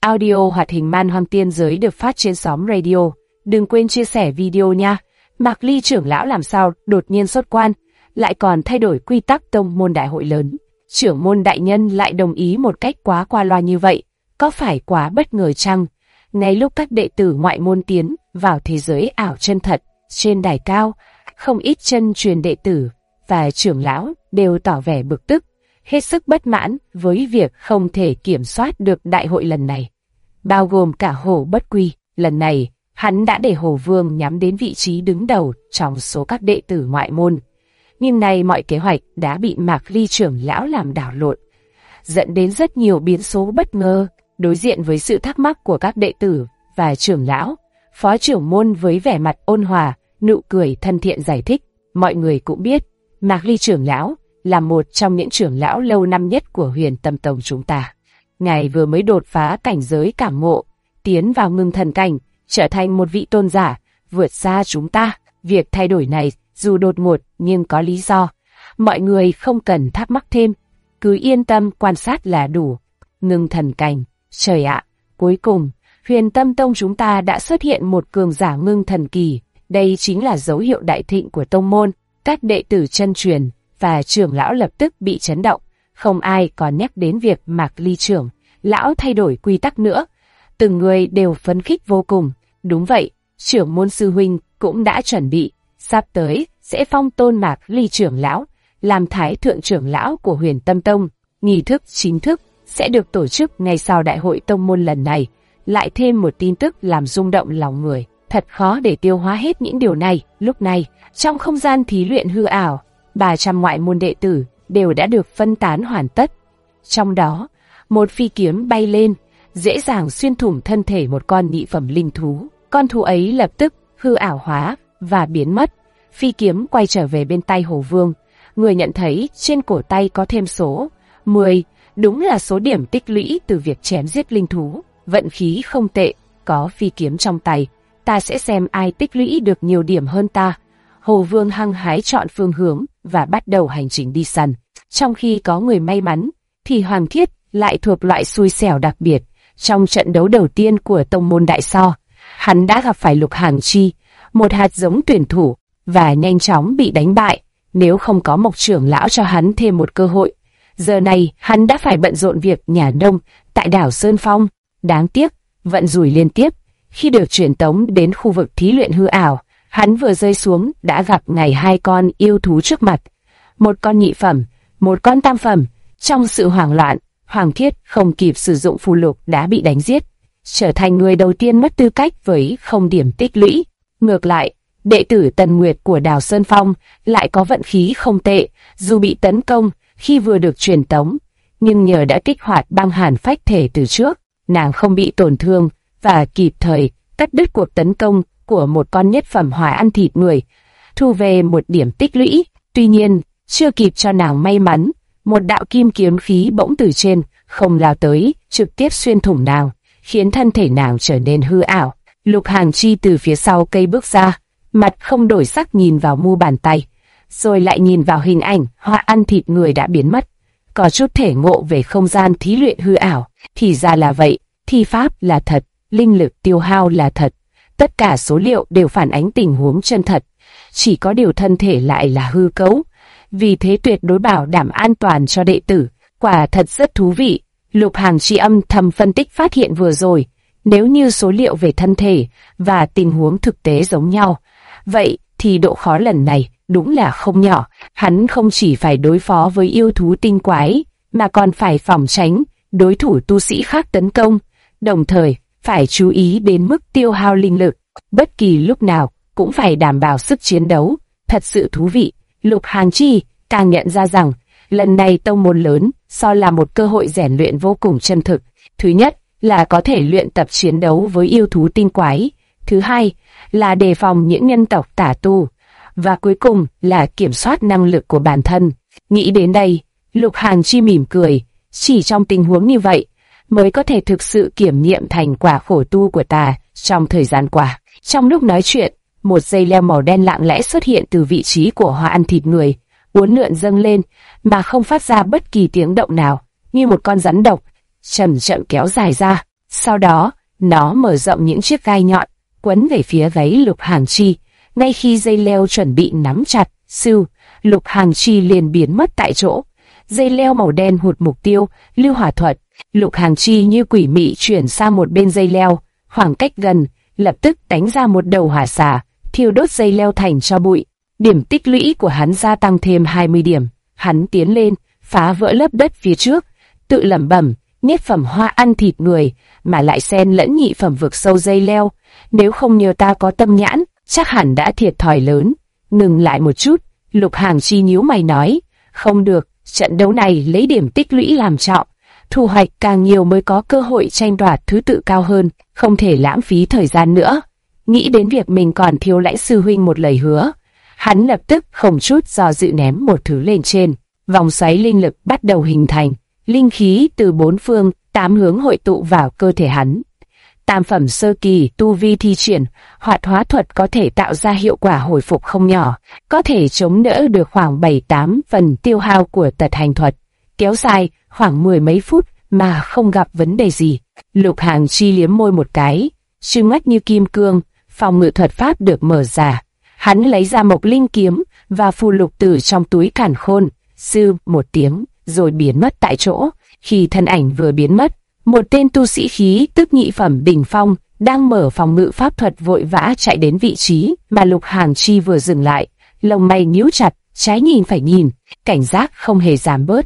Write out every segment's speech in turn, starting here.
Audio hoạt hình Man Hoang Tiên Giới được phát trên xóm radio. Đừng quên chia sẻ video nha. Mạc Ly trưởng lão làm sao đột nhiên xuất quan, lại còn thay đổi quy tắc tông môn đại hội lớn. Trưởng môn đại nhân lại đồng ý một cách quá qua loa như vậy, có phải quá bất ngờ chăng? Ngay lúc các đệ tử ngoại môn tiến vào thế giới ảo chân thật, trên đài cao, không ít chân truyền đệ tử và trưởng lão đều tỏ vẻ bực tức, hết sức bất mãn với việc không thể kiểm soát được đại hội lần này. Bao gồm cả Hồ Bất Quy, lần này, hắn đã để Hồ Vương nhắm đến vị trí đứng đầu trong số các đệ tử ngoại môn. Nhưng nay mọi kế hoạch đã bị Mạc Ly trưởng lão làm đảo lộn, dẫn đến rất nhiều biến số bất ngờ. Đối diện với sự thắc mắc của các đệ tử và trưởng lão, phó trưởng môn với vẻ mặt ôn hòa, nụ cười thân thiện giải thích. Mọi người cũng biết, Mạc Ly trưởng lão là một trong những trưởng lão lâu năm nhất của Huyền Tâm Tông chúng ta. Ngài vừa mới đột phá cảnh giới cảm ngộ, tiến vào ngưng thần cảnh, trở thành một vị tôn giả, vượt xa chúng ta. Việc thay đổi này dù đột ngột nhưng có lý do. Mọi người không cần thắc mắc thêm, cứ yên tâm quan sát là đủ. Ngưng thần cảnh, trời ạ, cuối cùng, Huyền Tâm Tông chúng ta đã xuất hiện một cường giả ngưng thần kỳ. Đây chính là dấu hiệu đại thịnh của tông môn. Các đệ tử chân truyền và trưởng lão lập tức bị chấn động. Không ai còn nhắc đến việc Mạc Ly trưởng lão thay đổi quy tắc nữa. Từng người đều phấn khích vô cùng. Đúng vậy, trưởng môn sư huynh cũng đã chuẩn bị, sắp tới sẽ phong tôn Mạc Ly trưởng lão làm thái thượng trưởng lão của Huyền Tâm Tông. Nghi thức chính thức sẽ được tổ chức ngay sau đại hội tông môn lần này. Lại thêm một tin tức làm rung động lòng người. Thật khó để tiêu hóa hết những điều này. Lúc này, trong không gian thí luyện hư ảo, 300 ngoại môn đệ tử đều đã được phân tán hoàn tất. Trong đó, một phi kiếm bay lên, dễ dàng xuyên thủng thân thể một con nhị phẩm linh thú. Con thú ấy lập tức hư ảo hóa và biến mất. Phi kiếm quay trở về bên tay Hồ Vương. Người nhận thấy trên cổ tay có thêm số 10, đúng là số điểm tích lũy từ việc chém giết linh thú. Vận khí không tệ, có phi kiếm trong tay, ta sẽ xem ai tích lũy được nhiều điểm hơn ta. Hồ Vương hăng hái chọn phương hướng và bắt đầu hành trình đi săn. Trong khi có người may mắn, thì Hoàng Thiết lại thuộc loại xui xẻo đặc biệt. Trong trận đấu đầu tiên của tông môn Đại So, hắn đã gặp phải Lục Hàng Chi, một hạt giống tuyển thủ, và nhanh chóng bị đánh bại. Nếu không có Mộc trưởng lão cho hắn thêm một cơ hội, giờ này hắn đã phải bận rộn việc nhà nông tại đảo Sơn Phong. Đáng tiếc, vận rủi liên tiếp. Khi được truyền tống đến khu vực thí luyện hư ảo, hắn vừa rơi xuống đã gặp ngày hai con yêu thú trước mặt. Một con nhị phẩm, một con tam phẩm. Trong sự hoảng loạn, Hoàng Thiết không kịp sử dụng phù lục đã bị đánh giết, trở thành người đầu tiên mất tư cách với không điểm tích lũy. Ngược lại, đệ tử Tần Nguyệt của đảo Sơn Phong lại có vận khí không tệ, dù bị tấn công khi vừa được truyền tống, nhưng nhờ đã kích hoạt băng hàn phách thể từ trước, nàng không bị tổn thương và kịp thời cắt đứt cuộc tấn công của một con nhất phẩm hỏa ăn thịt người, thu về một điểm tích lũy. Tuy nhiên, chưa kịp cho nàng may mắn, một đạo kim kiếm khí bỗng từ trên không lao tới, trực tiếp xuyên thủng nàng, khiến thân thể nàng trở nên hư ảo. Lục Hàng Chi từ phía sau cây bước ra, mặt không đổi sắc nhìn vào mu bàn tay, rồi lại nhìn vào hình ảnh hỏa ăn thịt người đã biến mất. Có chút thể ngộ về không gian thí luyện hư ảo. Thì ra là vậy, thi pháp là thật, linh lực tiêu hao là thật. Tất cả số liệu đều phản ánh tình huống chân thật. Chỉ có điều thân thể lại là hư cấu. Vì thế tuyệt đối bảo đảm an toàn cho đệ tử. Quả thật rất thú vị. Lục Hàng Chi âm thầm phân tích phát hiện vừa rồi. Nếu như số liệu về thân thể và tình huống thực tế giống nhau, vậy thì độ khó lần này đúng là không nhỏ. Hắn không chỉ phải đối phó với yêu thú tinh quái, mà còn phải phòng tránh đối thủ tu sĩ khác tấn công, đồng thời phải chú ý đến mức tiêu hao linh lực, bất kỳ lúc nào cũng phải đảm bảo sức chiến đấu. Thật sự thú vị. Lục Hàng Chi càng nhận ra rằng lần này tông môn lớn so là một cơ hội rèn luyện vô cùng chân thực. Thứ nhất là có thể luyện tập chiến đấu với yêu thú tinh quái, thứ hai là đề phòng những nhân tộc tà tu, và cuối cùng là kiểm soát năng lực của bản thân. Nghĩ đến đây, Lục Hàng Chi mỉm cười. Chỉ trong tình huống như vậy mới có thể thực sự kiểm nghiệm thành quả khổ tu của ta trong thời gian qua. Trong lúc nói chuyện, một dây leo màu đen lặng lẽ xuất hiện từ vị trí của hỏa ăn thịt người, uốn lượn dâng lên mà không phát ra bất kỳ tiếng động nào, như một con rắn độc chậm chậm kéo dài ra. Sau đó, nó mở rộng những chiếc gai nhọn, quấn về phía gáy Lục Hàng Chi. Ngay khi dây leo chuẩn bị nắm chặt, sưu, Lục Hàng Chi liền biến mất tại chỗ. Dây leo màu đen hụt mục tiêu, lưu hỏa thuật. Lục Hàng Chi như quỷ mị chuyển sang một bên dây leo, khoảng cách gần, lập tức đánh ra một đầu hỏa xà, thiêu đốt dây leo thành tro bụi. Điểm tích lũy của hắn gia tăng thêm 20 điểm. Hắn tiến lên, phá vỡ lớp đất phía trước, tự lẩm bẩm, nhất phẩm hoa ăn thịt người, mà lại xen lẫn nhị phẩm vực sâu dây leo. Nếu không nhờ ta có tâm nhãn, chắc hẳn đã thiệt thòi lớn. Ngừng lại một chút, Lục Hàng Chi nhíu mày nói, không được, trận đấu này lấy điểm tích lũy làm trọng. Thu hoạch càng nhiều mới có cơ hội tranh đoạt thứ tự cao hơn, không thể lãng phí thời gian nữa. Nghĩ đến việc mình còn thiếu Lãnh sư huynh một lời hứa, hắn lập tức không chút do dự ném một thứ lên trên. Vòng xoáy linh lực bắt đầu hình thành, linh khí từ bốn phương, tám hướng hội tụ vào cơ thể hắn. Tam phẩm sơ kỳ tu vi thi triển, hoạt hóa thuật có thể tạo ra hiệu quả hồi phục không nhỏ, có thể chống đỡ được khoảng 7-8 phần tiêu hao của tật hành thuật, kéo dài khoảng 10 mấy phút mà không gặp vấn đề gì. Lục Hàng Chi liếm môi một cái, trừng mắt như kim cương, phòng ngự thuật pháp được mở ra. Hắn lấy ra Mộc Linh kiếm và phù lục tử trong túi càn khôn, sư một tiếng, rồi biến mất tại chỗ. Khi thân ảnh vừa biến mất, một tên tu sĩ khí tức nhị phẩm đỉnh phong đang mở phòng ngự pháp thuật vội vã chạy đến vị trí mà Lục Hàng Chi vừa dừng lại, lông mày nhíu chặt, trái nhìn phải nhìn, cảnh giác không hề giảm bớt.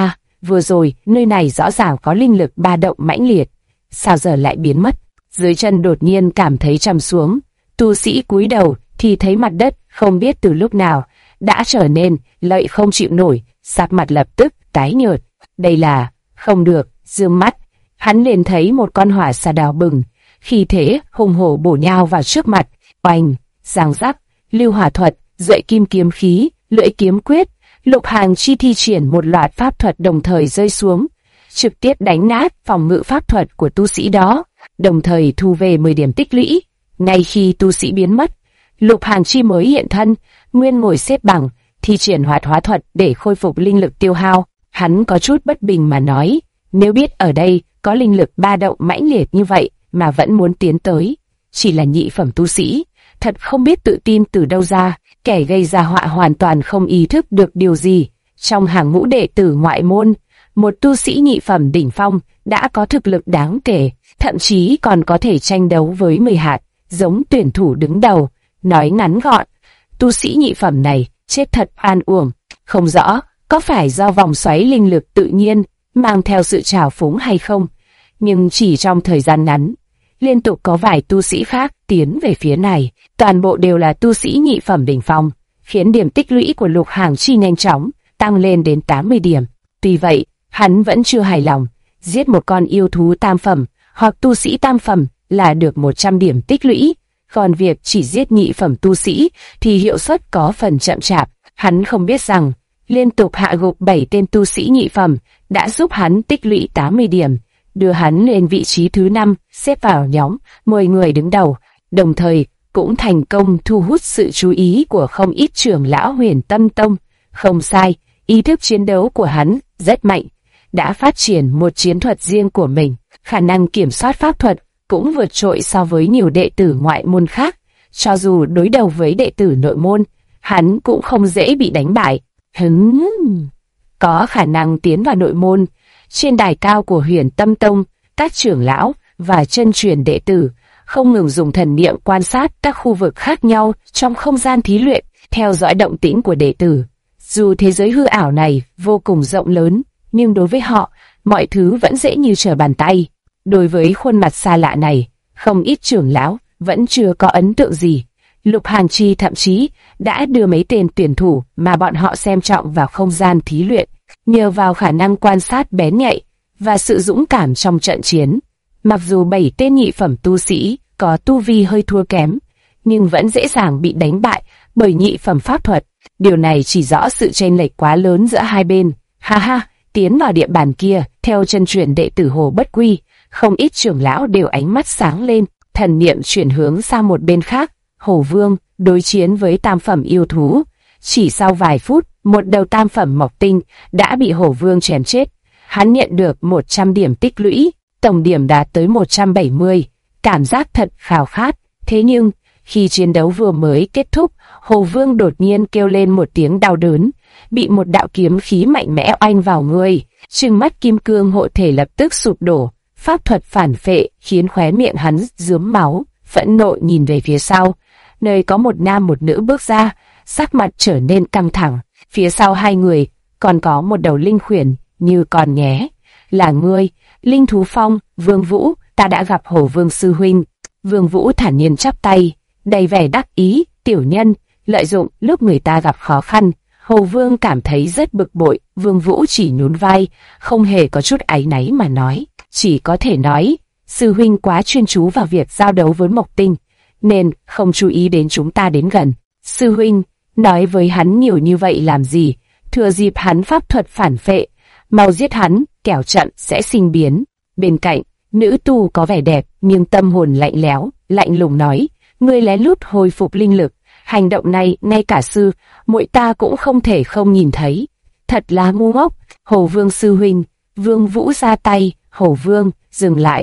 Vừa rồi nơi này rõ ràng có linh lực ba động mãnh liệt, sao giờ lại biến mất? Dưới chân đột nhiên cảm thấy trầm xuống, tu sĩ cúi đầu thì thấy mặt đất không biết từ lúc nào đã trở nên lạnh không chịu nổi, sắc mặt lập tức tái nhợt. Đây là không được. Dương mắt, hắn liền thấy một con hỏa xà đỏ bừng, khí thế hùng hổ bổ nhào vào trước mặt. Oanh, giang rắc, lưu hỏa thuật, duệ kim kiếm khí, lưỡi kiếm quyết. Lục Hàng Chi thi triển một loạt pháp thuật đồng thời rơi xuống, trực tiếp đánh nát phòng ngự pháp thuật của tu sĩ đó, đồng thời thu về 10 điểm tích lũy. Ngay khi tu sĩ biến mất, Lục Hàng Chi mới hiện thân, nguyên ngồi xếp bằng, thi triển hoạt hóa thuật để khôi phục linh lực tiêu hao. Hắn có chút bất bình mà nói, nếu biết ở đây có linh lực ba động mãnh liệt như vậy mà vẫn muốn tiến tới, chỉ là nhị phẩm tu sĩ, thật không biết tự tin từ đâu ra. Kẻ gây ra họa hoàn toàn không ý thức được điều gì. Trong hàng ngũ đệ tử ngoại môn, một tu sĩ nhị phẩm đỉnh phong đã có thực lực đáng kể, thậm chí còn có thể tranh đấu với 10 hạt, giống tuyển thủ đứng đầu. Nói ngắn gọn, tu sĩ nhị phẩm này chết thật oan uổng. Không rõ có phải do vòng xoáy linh lực tự nhiên mang theo sự trào phúng hay không, nhưng chỉ trong thời gian ngắn, liên tục có vài tu sĩ khác tiến về phía này, toàn bộ đều là tu sĩ nhị phẩm đỉnh phong, khiến điểm tích lũy của Lục Hàng Chi nhanh chóng tăng lên đến 80 điểm. Tuy vậy, hắn vẫn chưa hài lòng, giết một con yêu thú tam phẩm hoặc tu sĩ tam phẩm là được 100 điểm tích lũy, còn việc chỉ giết nhị phẩm tu sĩ thì hiệu suất có phần chậm chạp. Hắn không biết rằng, liên tục hạ gục 7 tên tu sĩ nhị phẩm đã giúp hắn tích lũy 80 điểm, đưa hắn lên vị trí thứ 5, xếp vào nhóm 10 người đứng đầu, đồng thời cũng thành công thu hút sự chú ý của không ít trưởng lão Huyền Tâm Tông. Không sai, ý thức chiến đấu của hắn rất mạnh, đã phát triển một chiến thuật riêng của mình, khả năng kiểm soát pháp thuật cũng vượt trội so với nhiều đệ tử ngoại môn khác. Cho dù đối đầu với đệ tử nội môn, hắn cũng không dễ bị đánh bại. Có khả năng tiến vào nội môn. Trên đài cao của Huyền Tâm Tông, các trưởng lão và chân truyền đệ tử không ngừng dùng thần niệm quan sát các khu vực khác nhau trong không gian thí luyện, theo dõi động tĩnh của đệ tử. Dù thế giới hư ảo này vô cùng rộng lớn, nhưng đối với họ, mọi thứ vẫn dễ như trở bàn tay. Đối với khuôn mặt xa lạ này, không ít trưởng lão vẫn chưa có ấn tượng gì. Lục Hàng Chi thậm chí đã đưa mấy tên tuyển thủ mà bọn họ xem trọng vào không gian thí luyện, nhờ vào khả năng quan sát bén nhạy và sự dũng cảm trong trận chiến. Mặc dù 7 tên nhị phẩm tu sĩ có tu vi hơi thua kém, nhưng vẫn dễ dàng bị đánh bại bởi nhị phẩm pháp thuật. Điều này chỉ rõ sự chênh lệch quá lớn giữa hai bên. Tiến vào địa bàn kia, theo chân truyền đệ tử Hồ Bất Quy, không ít trưởng lão đều ánh mắt sáng lên, thần niệm chuyển hướng sang một bên khác. Hổ Vương đối chiến với tam phẩm yêu thú. Chỉ sau vài phút, một đầu tam phẩm mộc tinh đã bị Hổ Vương chém chết. Hắn nhận được 100 điểm tích lũy. tổng điểm đạt tới 170, cảm giác thật khao khát. Thế nhưng, khi chiến đấu vừa mới kết thúc, Hồ Vương đột nhiên kêu lên một tiếng đau đớn, bị một đạo kiếm khí mạnh mẽ oanh vào người. Trừng mắt kim cương hộ thể lập tức sụp đổ, pháp thuật phản phệ khiến khóe miệng hắn rướm máu, phẫn nộ nhìn về phía sau, nơi có một nam một nữ bước ra, sắc mặt trở nên căng thẳng. Phía sau hai người còn có một đầu linh khuyển như còn nhé. Là ngươi, Linh Thú Phong, Vương Vũ, ta đã gặp Hồ Vương sư huynh. Vương Vũ thản nhiên chắp tay, đầy vẻ đắc ý. Tiểu nhân lợi dụng lúc người ta gặp khó khăn. Hồ Vương cảm thấy rất bực bội. Vương Vũ chỉ nhún vai, không hề có chút áy náy mà nói, chỉ có thể nói sư huynh quá chuyên chú vào việc giao đấu với Mộc Tinh, nên không chú ý đến chúng ta đến gần. Sư huynh nói với hắn nhiều như vậy làm gì? Thừa dịp hắn pháp thuật phản phệ, mau giết hắn, kẻo trận sẽ sinh biến. Bên cạnh, nữ tu có vẻ đẹp nhưng tâm hồn lạnh lẽo, lạnh lùng nói, ngươi lén lút hồi phục linh lực, hành động này ngay cả sư muội ta cũng không thể không nhìn thấy, thật là ngu ngốc. Hồ Vương sư huynh. Vương Vũ ra tay. Hồ Vương dừng lại,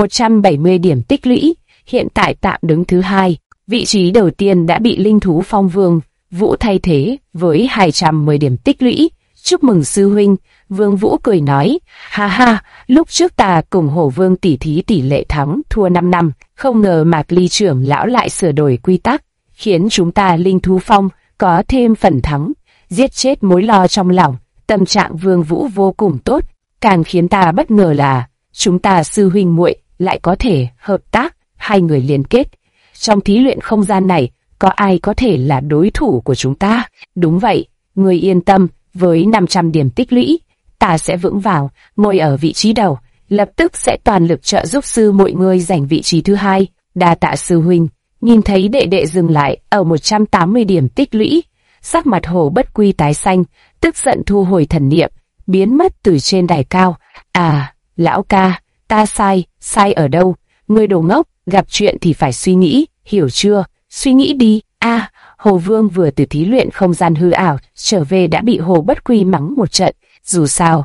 170 điểm tích lũy, hiện tại tạm đứng thứ hai. Vị trí đầu tiên đã bị Linh Thú Phong Vương Vũ thay thế với 210 điểm tích lũy. Chúc mừng sư huynh. Vương Vũ cười nói, ha ha, lúc trước ta cùng Hồ Vương tỉ thí tỷ lệ thắng thua 5 năm, không ngờ Mạc Ly trưởng lão lại sửa đổi quy tắc, khiến chúng ta Linh Thú Phong có thêm phần thắng, giết chết mối lo trong lòng. Tâm trạng Vương Vũ vô cùng tốt, càng khiến ta bất ngờ là chúng ta sư huynh muội lại có thể hợp tác, hai người liên kết. Trong thí luyện không gian này, có ai có thể là đối thủ của chúng ta? Đúng vậy, người yên tâm, với 500 điểm tích lũy, ta sẽ vững vàng ngồi ở vị trí đầu, lập tức sẽ toàn lực trợ giúp sư muội ngươi giành vị trí thứ hai. Đa tạ sư huynh. Nhìn thấy đệ đệ dừng lại ở 180 điểm tích lũy, sắc mặt Hồ Bất Quy tái xanh, tức giận thu hồi thần niệm, biến mất từ trên đài cao. À, lão ca, ta sai ở đâu? Ngươi đồ ngốc, gặp chuyện thì phải suy nghĩ, hiểu chưa? Suy nghĩ đi. Hồ Vương vừa từ thí luyện không gian hư ảo trở về đã bị Hồ Bất Quy mắng một trận. Dù sao,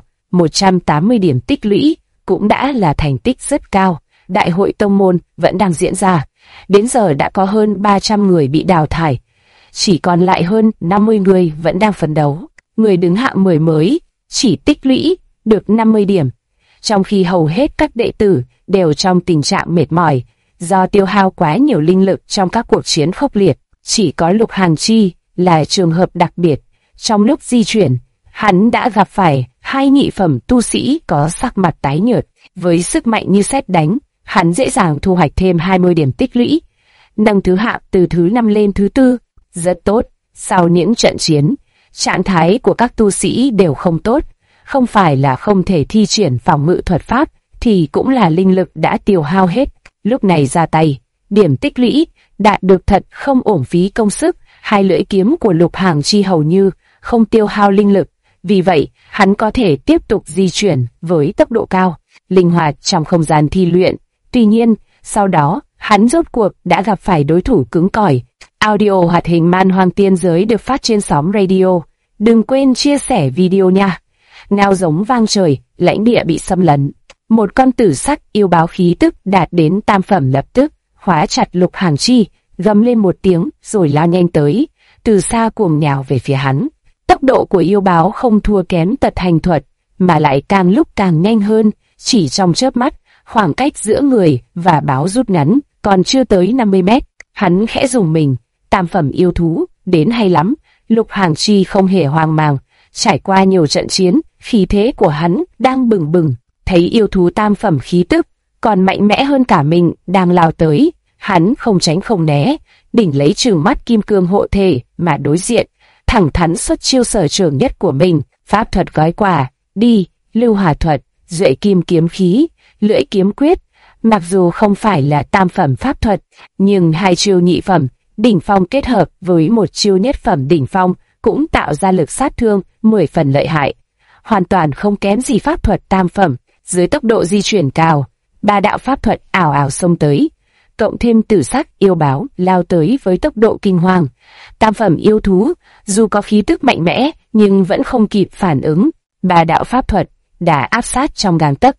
180 điểm tích lũy cũng đã là thành tích rất cao. Đại hội tông môn vẫn đang diễn ra. Đến giờ đã có hơn 300 người bị đào thải. Chỉ còn lại hơn 50 người vẫn đang phấn đấu. Người đứng hạng 10 mới chỉ tích lũy được 50 điểm. Trong khi hầu hết các đệ tử đều trong tình trạng mệt mỏi do tiêu hao quá nhiều linh lực trong các cuộc chiến khốc liệt. Chỉ có Lục Hàn Chi là trường hợp đặc biệt. Trong lúc di chuyển, hắn đã gặp phải hai nhị phẩm tu sĩ có sắc mặt tái nhợt. Với sức mạnh như sét đánh, hắn dễ dàng thu hoạch thêm 20 điểm tích lũy, nâng thứ hạng từ thứ 5 lên thứ 4. Rất tốt. Sau những trận chiến, trạng thái của các tu sĩ đều không tốt. Không phải là không thể thi triển phòng ngự thuật pháp, thì cũng là linh lực đã tiêu hao hết. Lúc này ra tay, điểm tích lũy đạt được thật không uổng phí công sức. Hai lưỡi kiếm của Lục Hàn Chi hầu như không tiêu hao linh lực, vì vậy hắn có thể tiếp tục di chuyển với tốc độ cao, linh hoạt trong không gian thi luyện. Tuy nhiên, sau đó, hắn rốt cuộc đã gặp phải đối thủ cứng cỏi. Audio hoạt hình Man Hoang Tiên Giới được phát trên xóm radio. Đừng quên chia sẻ video nha. Ngao giống vang trời, lãnh địa bị xâm lấn. Một con tử sắc yêu báo khí tức đạt đến tam phẩm lập tức khóa chặt Lục Hàn Chi, gầm lên một tiếng rồi lao nhanh tới, từ xa cuồng nhào về phía hắn. Tốc độ của yêu báo không thua kém tật hành thuật, mà lại càng lúc càng nhanh hơn. Chỉ trong chớp mắt, khoảng cách giữa người và báo rút ngắn, còn chưa tới 50 mét. Hắn khẽ dùng mình, tam phẩm yêu thú, đến hay lắm. Lục Hàn Chi không hề hoang mang, trải qua nhiều trận chiến, khí thế của hắn đang bừng bừng. Thấy yêu thú tam phẩm khí tức còn mạnh mẽ hơn cả mình đang lao tới, hắn không tránh không né, đỉnh lấy trừng mắt kim cương hộ thể mà đối diện, thẳng thắn xuất chiêu sở trường nhất của mình, pháp thuật gói quà, đi, lưu hỏa thuật, duệ kim kiếm khí, lưỡi kiếm quyết. Mặc dù không phải là tam phẩm pháp thuật, nhưng hai chiêu nhị phẩm đỉnh phong kết hợp với một chiêu nhất phẩm đỉnh phong cũng tạo ra lực sát thương 10 phần lợi hại, hoàn toàn không kém gì pháp thuật tam phẩm. Dưới tốc độ di chuyển cao, ba đạo pháp thuật ảo ảo xông tới, cộng thêm tử sắc yêu báo lao tới với tốc độ kinh hoàng. Tam phẩm yêu thú dù có khí tức mạnh mẽ nhưng vẫn không kịp phản ứng, ba đạo pháp thuật đã áp sát trong gang tấc.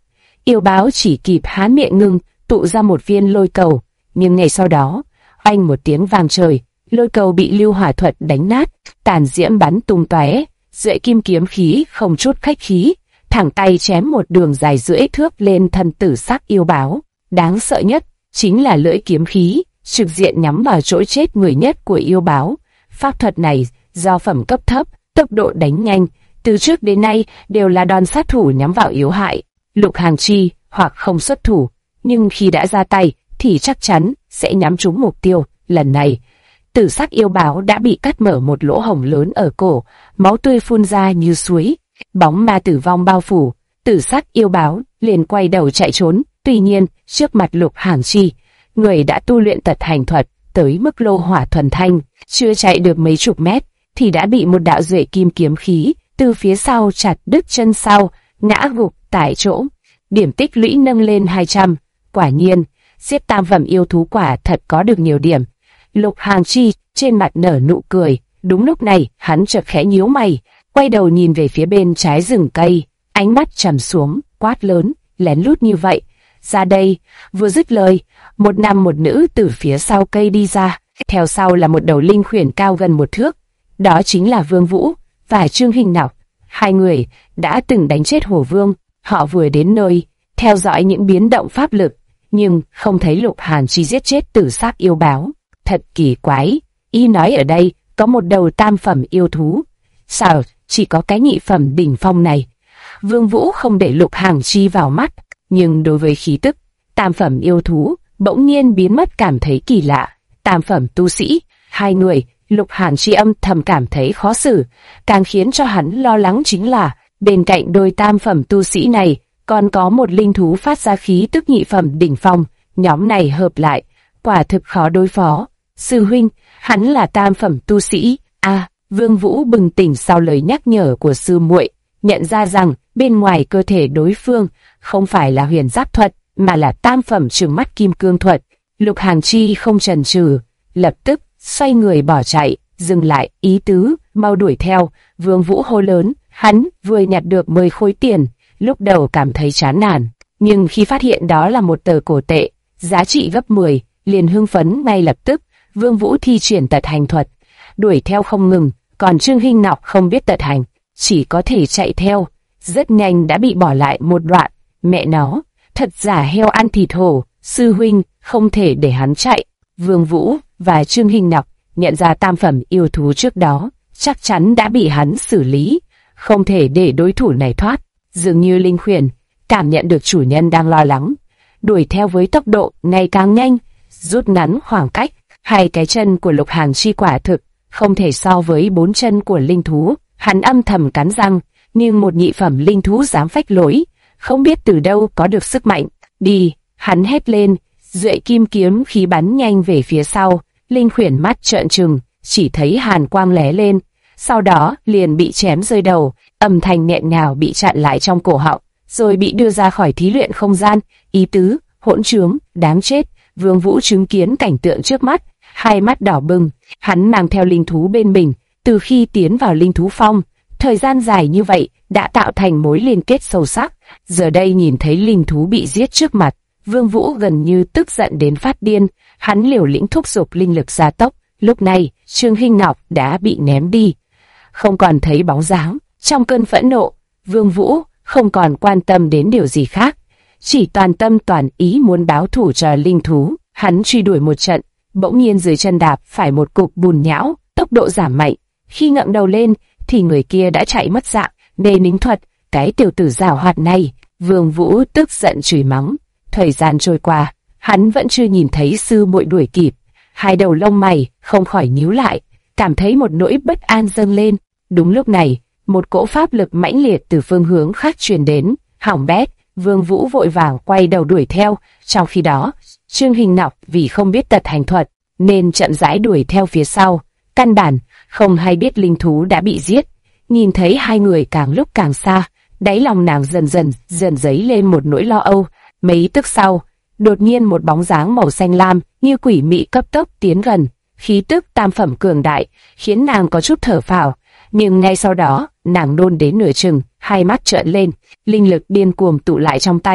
Yêu báo chỉ kịp há miệng ngừng, tụ ra một viên lôi cầu, nhưng ngay sau đó, oanh một tiếng vang trời, lôi cầu bị lưu hỏa thuật đánh nát, tàn diễm bắn tung tóe, duệ kim kiếm khí không chút khách khí, thẳng tay chém một đường dài rưỡi thước lên thân tử sắc yêu báo. Đáng sợ nhất chính là lưỡi kiếm khí trực diện nhắm vào chỗ chết người nhất của yêu báo. Pháp thuật này do phẩm cấp thấp, tốc độ đánh nhanh, từ trước đến nay đều là đòn sát thủ nhắm vào yếu hại. Lục Hàng Chi hoặc không xuất thủ, nhưng khi đã ra tay thì chắc chắn sẽ nhắm trúng mục tiêu. Lần này, tử sắc yêu báo đã bị cắt mở một lỗ hổng lớn ở cổ, máu tươi phun ra như suối. Bóng ma tử vong bao phủ, tử sắc yêu báo liền quay đầu chạy trốn. Tuy nhiên, trước mặt Lục Hàng Chi, người đã tu luyện tật hành thuật tới mức lô hỏa thuần thanh, chưa chạy được mấy chục mét thì đã bị một đạo duệ kim kiếm khí từ phía sau chặt đứt chân sau, ngã gục tại chỗ. Điểm tích lũy nâng lên 200. Quả nhiên, giết tam phẩm yêu thú quả thật có được nhiều điểm. Lục Hàng Chi trên mặt nở nụ cười. Đúng lúc này, hắn chợt khẽ nhíu mày, quay đầu nhìn về phía bên trái rừng cây, ánh mắt trầm xuống, quát lớn, lén lút như vậy, ra đây. Vừa dứt lời, một nam một nữ từ phía sau cây đi ra, theo sau là một đầu linh khuyển cao gần 1 thước. Đó chính là Vương Vũ và Trương Hình Nọc. Hai người đã từng đánh chết Hổ Vương. Họ vừa đến nơi, theo dõi những biến động pháp lực, nhưng không thấy Lục Hàng Chi giết chết tử sắc yêu báo. Thật kỳ quái, y nói ở đây có một đầu tam phẩm yêu thú, sao chỉ có cái nhị phẩm đỉnh phong này? Vương Vũ không để Lục Hàng Chi vào mắt, nhưng đối với khí tức tam phẩm yêu thú bỗng nhiên biến mất cảm thấy kỳ lạ. Tam phẩm tu sĩ, hai người, Lục Hàng Chi âm thầm cảm thấy khó xử. Càng khiến cho hắn lo lắng chính là bên cạnh đôi tam phẩm tu sĩ này còn có một linh thú phát ra khí tức nhị phẩm đỉnh phong. Nhóm này hợp lại quả thực khó đối phó. Sư huynh, hắn là tam phẩm tu sĩ. Vương Vũ bừng tỉnh sau lời nhắc nhở của sư muội, nhận ra rằng bên ngoài cơ thể đối phương không phải là huyền giáp thuật, mà là tam phẩm trừng mắt kim cương thuật. Lục Hàng Chi không chần chừ, lập tức xoay người bỏ chạy. Dừng lại, ý tứ, mau đuổi theo. Vương Vũ hô lớn. Hắn vừa nhặt được 10 khối tiền, lúc đầu cảm thấy chán nản, nhưng khi phát hiện đó là một tờ cổ tệ, giá trị gấp 10, liền hưng phấn ngay lập tức. Vương Vũ thi triển tật hành thuật, đuổi theo không ngừng, còn Trương Hinh Nọc không biết tật hành, chỉ có thể chạy theo, rất nhanh đã bị bỏ lại một đoạn. Mẹ nó, thật giả heo ăn thịt hổ, sư huynh, không thể để hắn chạy. Vương Vũ và Trương Hinh Nọc nhận ra tam phẩm yêu thú trước đó, chắc chắn đã bị hắn xử lý, không thể để đối thủ này thoát. Dường như linh khuyển cảm nhận được chủ nhân đang lo lắng, đuổi theo với tốc độ ngày càng nhanh, rút ngắn khoảng cách. Hai cái chân của Lục Hàng Chi quả thực không thể so với 4 chân của linh thú. Hắn âm thầm cắn răng, nhưng một nhị phẩm linh thú dám phách lối, không biết từ đâu có được sức mạnh. Đi, hắn hét lên, duệ kim kiếm khí bắn nhanh về phía sau. Linh khuyển mắt trợn trừng, chỉ thấy hàn quang lóe lên, sau đó liền bị chém rơi đầu, âm thanh nghẹn ngào bị chặn lại trong cổ họng, rồi bị đưa ra khỏi thí luyện không gian. Ý tứ, hỗn trướng, đáng chết. Vương Vũ chứng kiến cảnh tượng trước mắt, hai mắt đỏ bừng. Hắn mang theo linh thú bên mình, từ khi tiến vào linh thú phong, thời gian dài như vậy đã tạo thành mối liên kết sâu sắc. Giờ đây nhìn thấy linh thú bị giết trước mặt, Vương Vũ gần như tức giận đến phát điên. Hắn liều lĩnh thúc giục linh lực gia tốc. Lúc này, Trương Hinh Nọc đã bị ném đi, không còn thấy bóng dáng. Trong cơn phẫn nộ, Vương Vũ không còn quan tâm đến điều gì khác, chỉ toàn tâm toàn ý muốn báo thù cho linh thú. Hắn truy đuổi một trận, bỗng nhiên dưới chân đạp phải một cục bùn nhão, tốc độ giảm mạnh. Khi ngẩng đầu lên, thì người kia đã chạy mất dạng. Nê Nính Thuật, cái tiểu tử giảo hoạt này! Vương Vũ tức giận chửi mắng. Thời gian trôi qua, hắn vẫn chưa nhìn thấy sư muội đuổi kịp. Hai đầu lông mày không khỏi nhíu lại, cảm thấy một nỗi bất an dâng lên. Đúng lúc này, một cỗ pháp lực mãnh liệt từ phương hướng khác truyền đến. Hỏng bét! Vương Vũ vội vàng quay đầu đuổi theo. Trong khi đó, Trương Hinh Nọc vì không biết tật hành thuật nên chậm rãi đuổi theo phía sau, căn bản không hay biết linh thú đã bị giết. Nhìn thấy hai người càng lúc càng xa, đáy lòng nàng dần dấy lên một nỗi lo âu. Mấy tức sau, đột nhiên một bóng dáng màu xanh lam như quỷ mị cấp tốc tiến gần. Khí tức tam phẩm cường đại khiến nàng có chút thở phào, nhưng ngay sau đó nàng nôn đến nửa chừng, hai mắt trợn lên, linh lực điên cuồng tụ lại trong tay,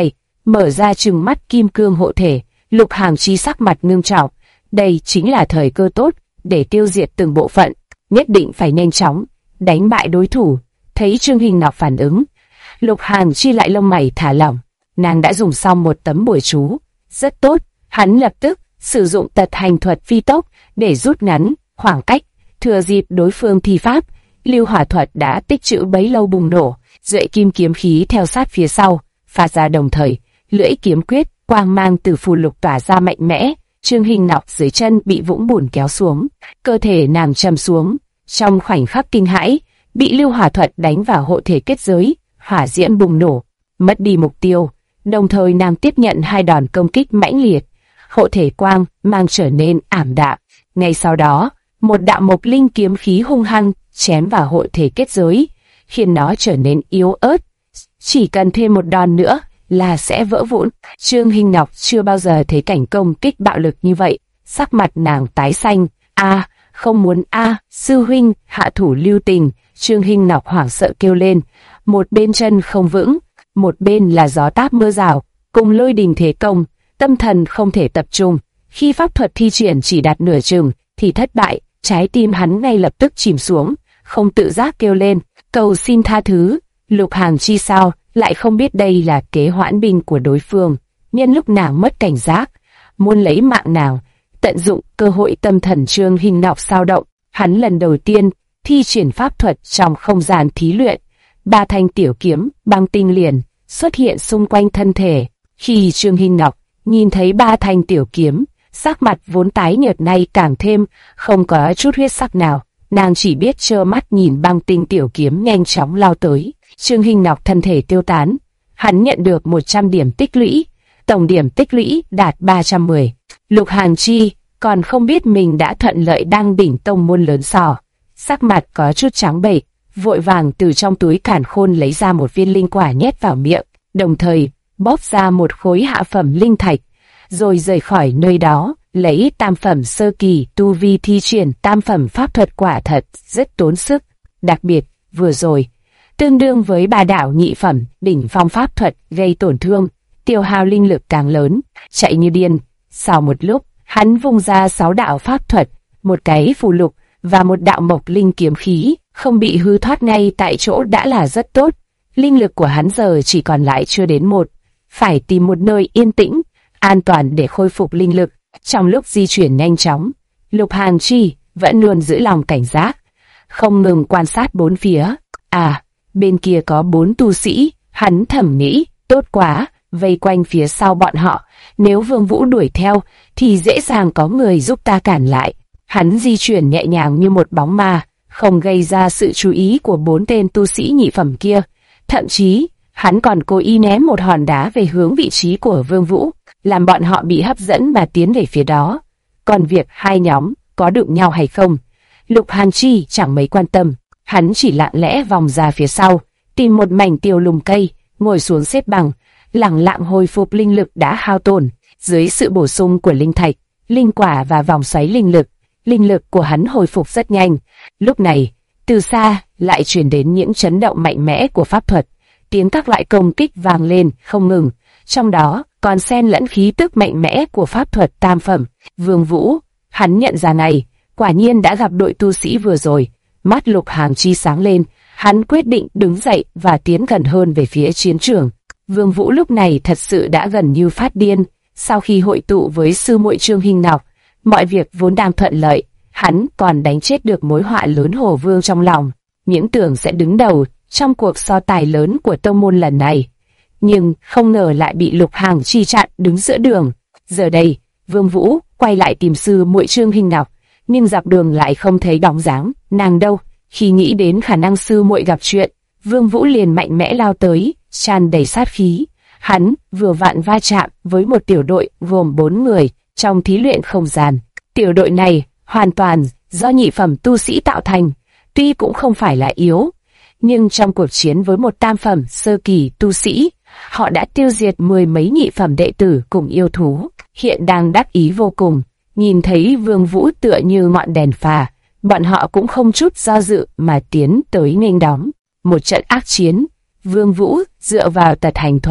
mở ra trừng mắt kim cương hộ thể. Lục Hàng Chi sắc mặt ngưng trọng, đây chính là thời cơ tốt để tiêu diệt từng bộ phận, nhất định phải nhanh chóng đánh bại đối thủ. Thấy Trương Hình Ngọc phản ứng, Lục Hàng Chi lại lông mày thả lỏng. Nàng đã dùng xong một tấm bùa chú, rất tốt. Hắn lập tức sử dụng tật hành thuật phi tốc để rút ngắn khoảng cách, thừa dịp đối phương thi pháp. Lưu hỏa thuật đã tích trữ bấy lâu bùng nổ, duệ kim kiếm khí theo sát phía sau, phát ra đồng thời. Lưỡi kiếm quyết, quang mang từ phù lục tỏa ra mạnh mẽ. Trương Hình Ngọc dưới chân bị vũng bùn kéo xuống, cơ thể nàng trầm xuống. Trong khoảnh khắc kinh hãi, bị lưu hỏa thuật đánh vào hộ thể kết giới, hỏa diễm bùng nổ, mất đi mục tiêu. Đồng thời nàng tiếp nhận 2 đòn công kích mãnh liệt, hộ thể quang mang trở nên ảm đạm. Ngay sau đó, một đạo mộc linh kiếm khí hung hăng chém vào hộ thể kết giới, khiến nó trở nên yếu ớt. Chỉ cần thêm một đòn nữa là sẽ vỡ vụn. Trương Hình Ngọc chưa bao giờ thấy cảnh công kích bạo lực như vậy, sắc mặt nàng tái xanh. Không muốn sư huynh, hạ thủ lưu tình. Trương Hình Ngọc hoảng sợ kêu lên, một bên chân không vững, một bên là gió táp mưa rào, cùng lôi đình thế công, tâm thần không thể tập trung. Khi pháp thuật thi triển chỉ đạt nửa chừng thì thất bại, trái tim hắn ngay lập tức chìm xuống, không tự giác kêu lên, cầu xin tha thứ. Lục Hàng Chi sao lại không biết đây là kế hoãn binh của đối phương, nhân lúc nàng mất cảnh giác, muốn lấy mạng nàng. Tận dụng cơ hội tâm thần Trương Hình Ngọc sao động, hắn lần đầu tiên thi triển pháp thuật trong không gian thí luyện. 3 thanh tiểu kiếm băng tinh liền xuất hiện xung quanh thân thể. Khi Trương Hình Ngọc nhìn thấy 3 thanh tiểu kiếm, sắc mặt vốn tái nhợt nay càng thêm không có chút huyết sắc nào. Nàng chỉ biết trơ mắt nhìn băng tinh tiểu kiếm nhanh chóng lao tới. Trương Hình Ngọc thân thể tiêu tán, hắn nhận được 100 điểm tích lũy, tổng điểm tích lũy đạt 310. Lục Hàng Chi còn không biết mình đã thuận lợi đăng đỉnh tông môn lớn sò, sắc mặt có chút trắng bệch, vội vàng từ trong túi càn khôn lấy ra một viên linh quả nhét vào miệng, đồng thời bóp ra một khối hạ phẩm linh thạch, rồi rời khỏi nơi đó. Lấy tam phẩm sơ kỳ tu vi thi triển tam phẩm pháp thuật quả thật rất tốn sức, đặc biệt vừa rồi tương đương với 3 đạo nhị phẩm đỉnh phong pháp thuật gây tổn thương, tiêu hao linh lực càng lớn. Chạy như điên, sau một lúc hắn vung ra 6 đạo pháp thuật, một cái phù lục và một đạo mộc linh kiếm khí, không bị hư thoát ngay tại chỗ đã là rất tốt. Linh lực của hắn giờ chỉ còn lại chưa đến 1, phải tìm một nơi yên tĩnh, an toàn để khôi phục linh lực. Trong lúc di chuyển nhanh chóng, Lục Hàng Chi vẫn luôn giữ lòng cảnh giác, không ngừng quan sát bốn phía. Bên kia có 4 tu sĩ, hắn thầm nghĩ, tốt quá, vây quanh phía sau bọn họ, nếu Vương Vũ đuổi theo thì dễ dàng có người giúp ta cản lại. Hắn di chuyển nhẹ nhàng như một bóng ma, không gây ra sự chú ý của 4 tên tu sĩ nhị phẩm kia. Thậm chí, hắn còn cố ý ném một hòn đá về hướng vị trí của Vương Vũ, làm bọn họ bị hấp dẫn mà tiến về phía đó. Còn việc hai nhóm có đụng nhau hay không, Lục Hàng Chi chẳng mấy quan tâm. Hắn chỉ lặng lẽ vòng ra phía sau, tìm một mảnh tiêu lùm cây, ngồi xuống xếp bằng, lẳng lặng hồi phục linh lực đã hao tổn. Dưới sự bổ sung của linh thạch, linh quả và vòng xoáy linh lực của hắn hồi phục rất nhanh. Lúc này, từ xa lại truyền đến những chấn động mạnh mẽ của pháp thuật, tiếng các loại công kích vang lên không ngừng, trong đó còn xen lẫn khí tức mạnh mẽ của pháp thuật tam phẩm. Vương Vũ, hắn nhận ra này, quả nhiên đã gặp đội tu sĩ vừa rồi. Mắt Lục Hàng Chi sáng lên, hắn quyết định đứng dậy và tiến gần hơn về phía chiến trường. Vương Vũ lúc này thật sự đã gần như phát điên. Sau khi hội tụ với sư muội Trương Hình Ngọc, mọi việc vốn đang thuận lợi, hắn còn đánh chết được mối họa lớn Hổ Vương trong lòng, những tưởng sẽ đứng đầu trong cuộc so tài lớn của tông môn lần này. Nhưng không ngờ lại bị Lục Hàng Chi chặn đứng giữa đường. Giờ đây, Vương Vũ quay lại tìm sư muội Trương Hình Ngọc, nhưng dọc đường lại không thấy bóng dáng nàng đâu. Khi nghĩ đến khả năng sư muội gặp chuyện, Vương Vũ liền mạnh mẽ lao tới, tràn đầy sát khí. Hắn vừa vặn va chạm với một tiểu đội gồm 4 người trong thí luyện không gian. Tiểu đội này hoàn toàn do nhị phẩm tu sĩ tạo thành, tuy cũng không phải là yếu, nhưng trong cuộc chiến với một tam phẩm sơ kỳ tu sĩ, họ đã tiêu diệt 10 mấy nhị phẩm đệ tử cùng yêu thú, hiện đang đắc ý vô cùng. Nhìn thấy Vương Vũ tựa như ngọn đèn phà, bọn họ cũng không chút do dự mà tiến tới nghênh đón. Một trận ác chiến, Vương Vũ dựa vào tật hành thuật,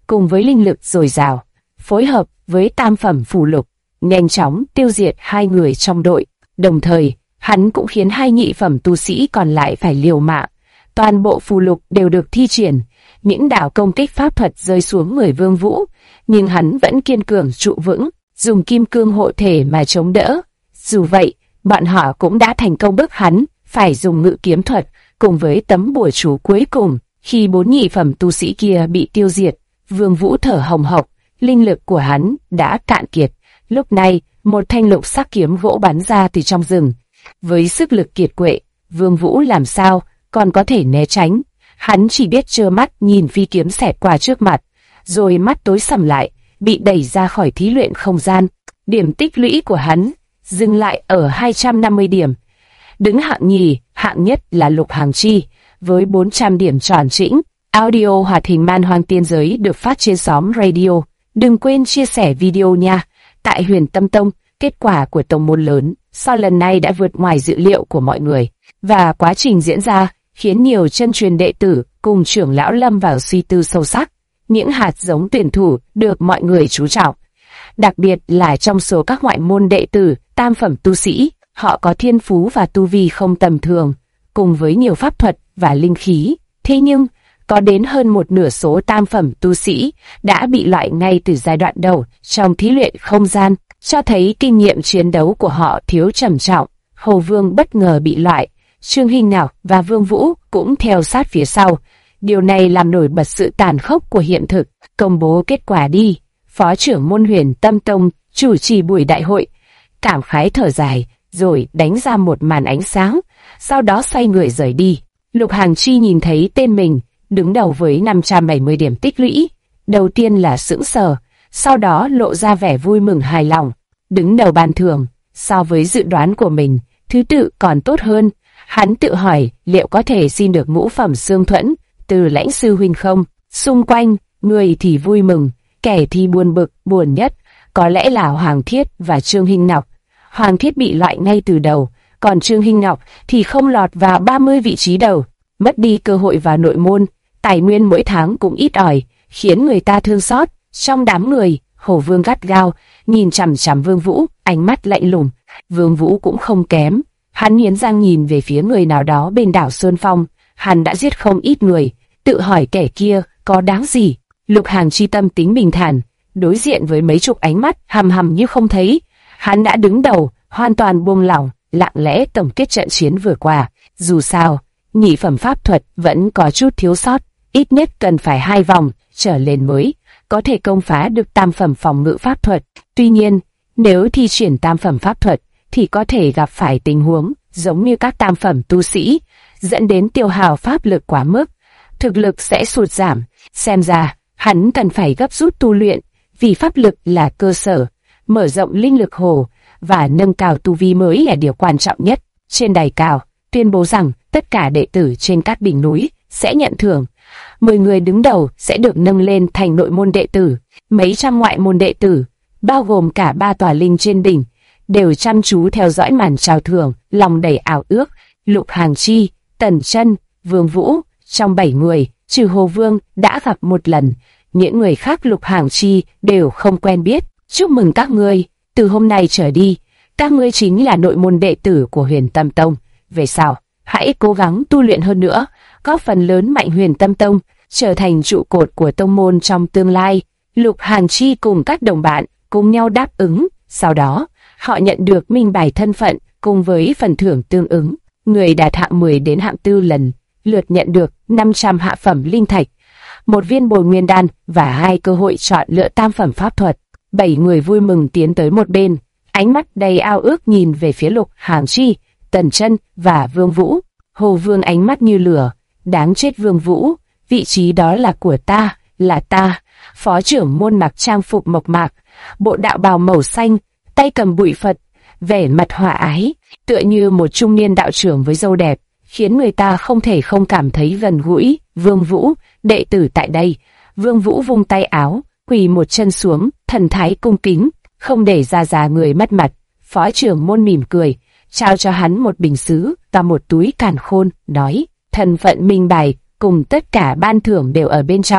cùng với linh lực dồi dào, phối hợp với tam phẩm phù lục, nhanh chóng tiêu diệt hai người trong đội. Đồng thời, hắn cũng khiến hai nhị phẩm tu sĩ còn lại phải liều mạng. Toàn bộ phù lục đều được thi triển, những đạo công kích pháp thuật rơi xuống người Vương Vũ, nhưng hắn vẫn kiên cường trụ vững, dùng kim cương hộ thể mà chống đỡ. Dù vậy, bọn họ cũng đã thành công bức hắn phải dùng ngự kiếm thuật cùng với tấm bùa chú cuối cùng. Khi bốn nhị phẩm tu sĩ kia bị tiêu diệt, Vương Vũ thở hồng hộc, linh lực của hắn đã cạn kiệt. Lúc này, một thanh lục sắc kiếm gỗ bắn ra từ trong rừng. Với sức lực kiệt quệ, Vương Vũ làm sao còn có thể né tránh? Hắn chỉ biết trơ mắt nhìn phi kiếm xẹt qua trước mặt, rồi mắt tối sầm lại, bị đẩy ra khỏi thí luyện không gian. Điểm tích lũy của hắn dừng lại ở 250 điểm. Đứng hạng nhì, hạng nhất là Lục Hàng Chi, với 400 điểm tròn trĩnh. Audio hoạt hình Man Hoang Tiên Giới được phát trên xóm radio. Đừng quên chia sẻ video nha. Tại Huyền Tâm Tông, kết quả của tông môn lớn sau lần này đã vượt ngoài dự liệu của mọi người, và quá trình diễn ra khiến nhiều chân truyền đệ tử cùng trưởng lão lâm vào suy tư sâu sắc. Những hạt giống tuyển thủ được mọi người chú trọng, đặc biệt là trong số các ngoại môn đệ tử, tam phẩm tu sĩ, họ có thiên phú và tu vi không tầm thường, cùng với nhiều pháp thuật và linh khí. Thế nhưng, có đến hơn một nửa số tam phẩm tu sĩ đã bị loại ngay từ giai đoạn đầu trong thí luyện không gian, cho thấy kinh nghiệm chiến đấu của họ thiếu trầm trọng. Hồ Vương bất ngờ bị loại, Trương Hinh Nạo và Vương Vũ cũng theo sát phía sau. Điều này làm nổi bật sự tàn khốc của hiện thực. Công bố kết quả đi. Phó trưởng môn Huyền Tâm Tông chủ trì buổi đại hội, cảm khái thở dài, rồi đánh ra một màn ánh sáng, sau đó xoay người rời đi. Lục Hàng Chi nhìn thấy tên mình đứng đầu với 570 điểm tích lũy, đầu tiên là sững sờ, sau đó lộ ra vẻ vui mừng hài lòng. Đứng đầu ban thưởng, so với dự đoán của mình, thứ tự còn tốt hơn. Hắn tự hỏi liệu có thể xin được ngũ phẩm xương thuẫn từ lãnh sư huynh không. Xung quanh, người thì vui mừng, kẻ thì buồn bực. Buồn nhất có lẽ là Hoàng Thiết và Trương Hinh Ngọc. Hoàng Thiết bị loại ngay từ đầu, còn Trương Hinh Ngọc thì không lọt vào 30 vị trí đầu, mất đi cơ hội vào nội môn. Tài nguyên mỗi tháng cũng ít ỏi, khiến người ta thương xót. Trong đám người, Hồ Vương gắt gao nhìn chằm chằm Vương Vũ, ánh mắt lạnh lùng. Vương Vũ cũng không kém, hắn nghiến răng nhìn về phía người nào đó bên đảo Sơn Phong. Hắn đã giết không ít người, tự hỏi kẻ kia có đáng gì. Lục Hàng Chi tâm tính bình thản, đối diện với mấy chục ánh mắt hằm hằm như không thấy. Hắn đã đứng đầu, hoàn toàn buông lỏng, lặng lẽ tổng kết trận chiến vừa qua. Dù sao, nhị phẩm pháp thuật vẫn có chút thiếu sót, ít nhất cần phải 2 vòng trở lên mới có thể công phá được tam phẩm phòng ngự pháp thuật. Tuy nhiên, nếu thi triển tam phẩm pháp thuật thì có thể gặp phải tình huống giống như các tam phẩm tu sĩ, dẫn đến tiêu hao pháp lực quá mức, thực lực sẽ sụt giảm. Xem ra, hắn cần phải gấp rút tu luyện, vì pháp lực là cơ sở, mở rộng linh lực hồ và nâng cao tu vi mới là điều quan trọng nhất. Trên đài cao, tuyên bố rằng tất cả đệ tử trên các đỉnh núi sẽ nhận thưởng. 10 người đứng đầu sẽ được nâng lên thành nội môn đệ tử. Mấy trăm ngoại môn đệ tử, bao gồm cả 3 tòa linh trên đỉnh, đều chăm chú theo dõi màn trao thưởng, lòng đầy ảo ước. Lục Hàng Chi, Tần Chân, Vương Vũ, trong 7 người, trừ Hồ Vương đã gặp một lần, những người khác Lục Hàng Chi đều không quen biết. Chúc mừng các ngươi, từ hôm nay trở đi, các ngươi chính là nội môn đệ tử của Huyền Tâm Tông. Về sau, hãy cố gắng tu luyện hơn nữa, góp phần lớn mạnh Huyền Tâm Tông, trở thành trụ cột của tông môn trong tương lai. Lục Hàng Chi cùng các đồng bạn cùng nhau đáp ứng, sau đó, họ nhận được minh bài thân phận cùng với phần thưởng tương ứng. Người đạt hạng 10 đến hạng 4 lần, lượt nhận được 500 hạ phẩm linh thạch, 1 viên bồi nguyên đan và 2 cơ hội chọn lựa tam phẩm pháp thuật. 7 người vui mừng tiến tới một bên, ánh mắt đầy ao ước nhìn về phía Lục Hàng Chi, Tần Chân và Vương Vũ. Hồ Vương ánh mắt như lửa, đáng chết Vương Vũ, vị trí đó là của ta, là ta. Phó trưởng môn mặc trang phục mộc mạc, bộ đạo bào màu xanh, tay cầm bụi Phật, vẻ mặt hòa ái, tựa như một trung niên đạo trưởng với râu đẹp, khiến người ta không thể không cảm thấy gần gũi. Vương Vũ, đệ tử tại đây. Vương Vũ vung tay áo, quỳ một chân xuống, thần thái cung kính, không để ra người mất mặt. Phó trưởng môn mỉm cười, trao cho hắn một bình sứ và một túi càn khôn, nói: thân phận minh bài cùng tất cả ban thưởng đều ở bên trong,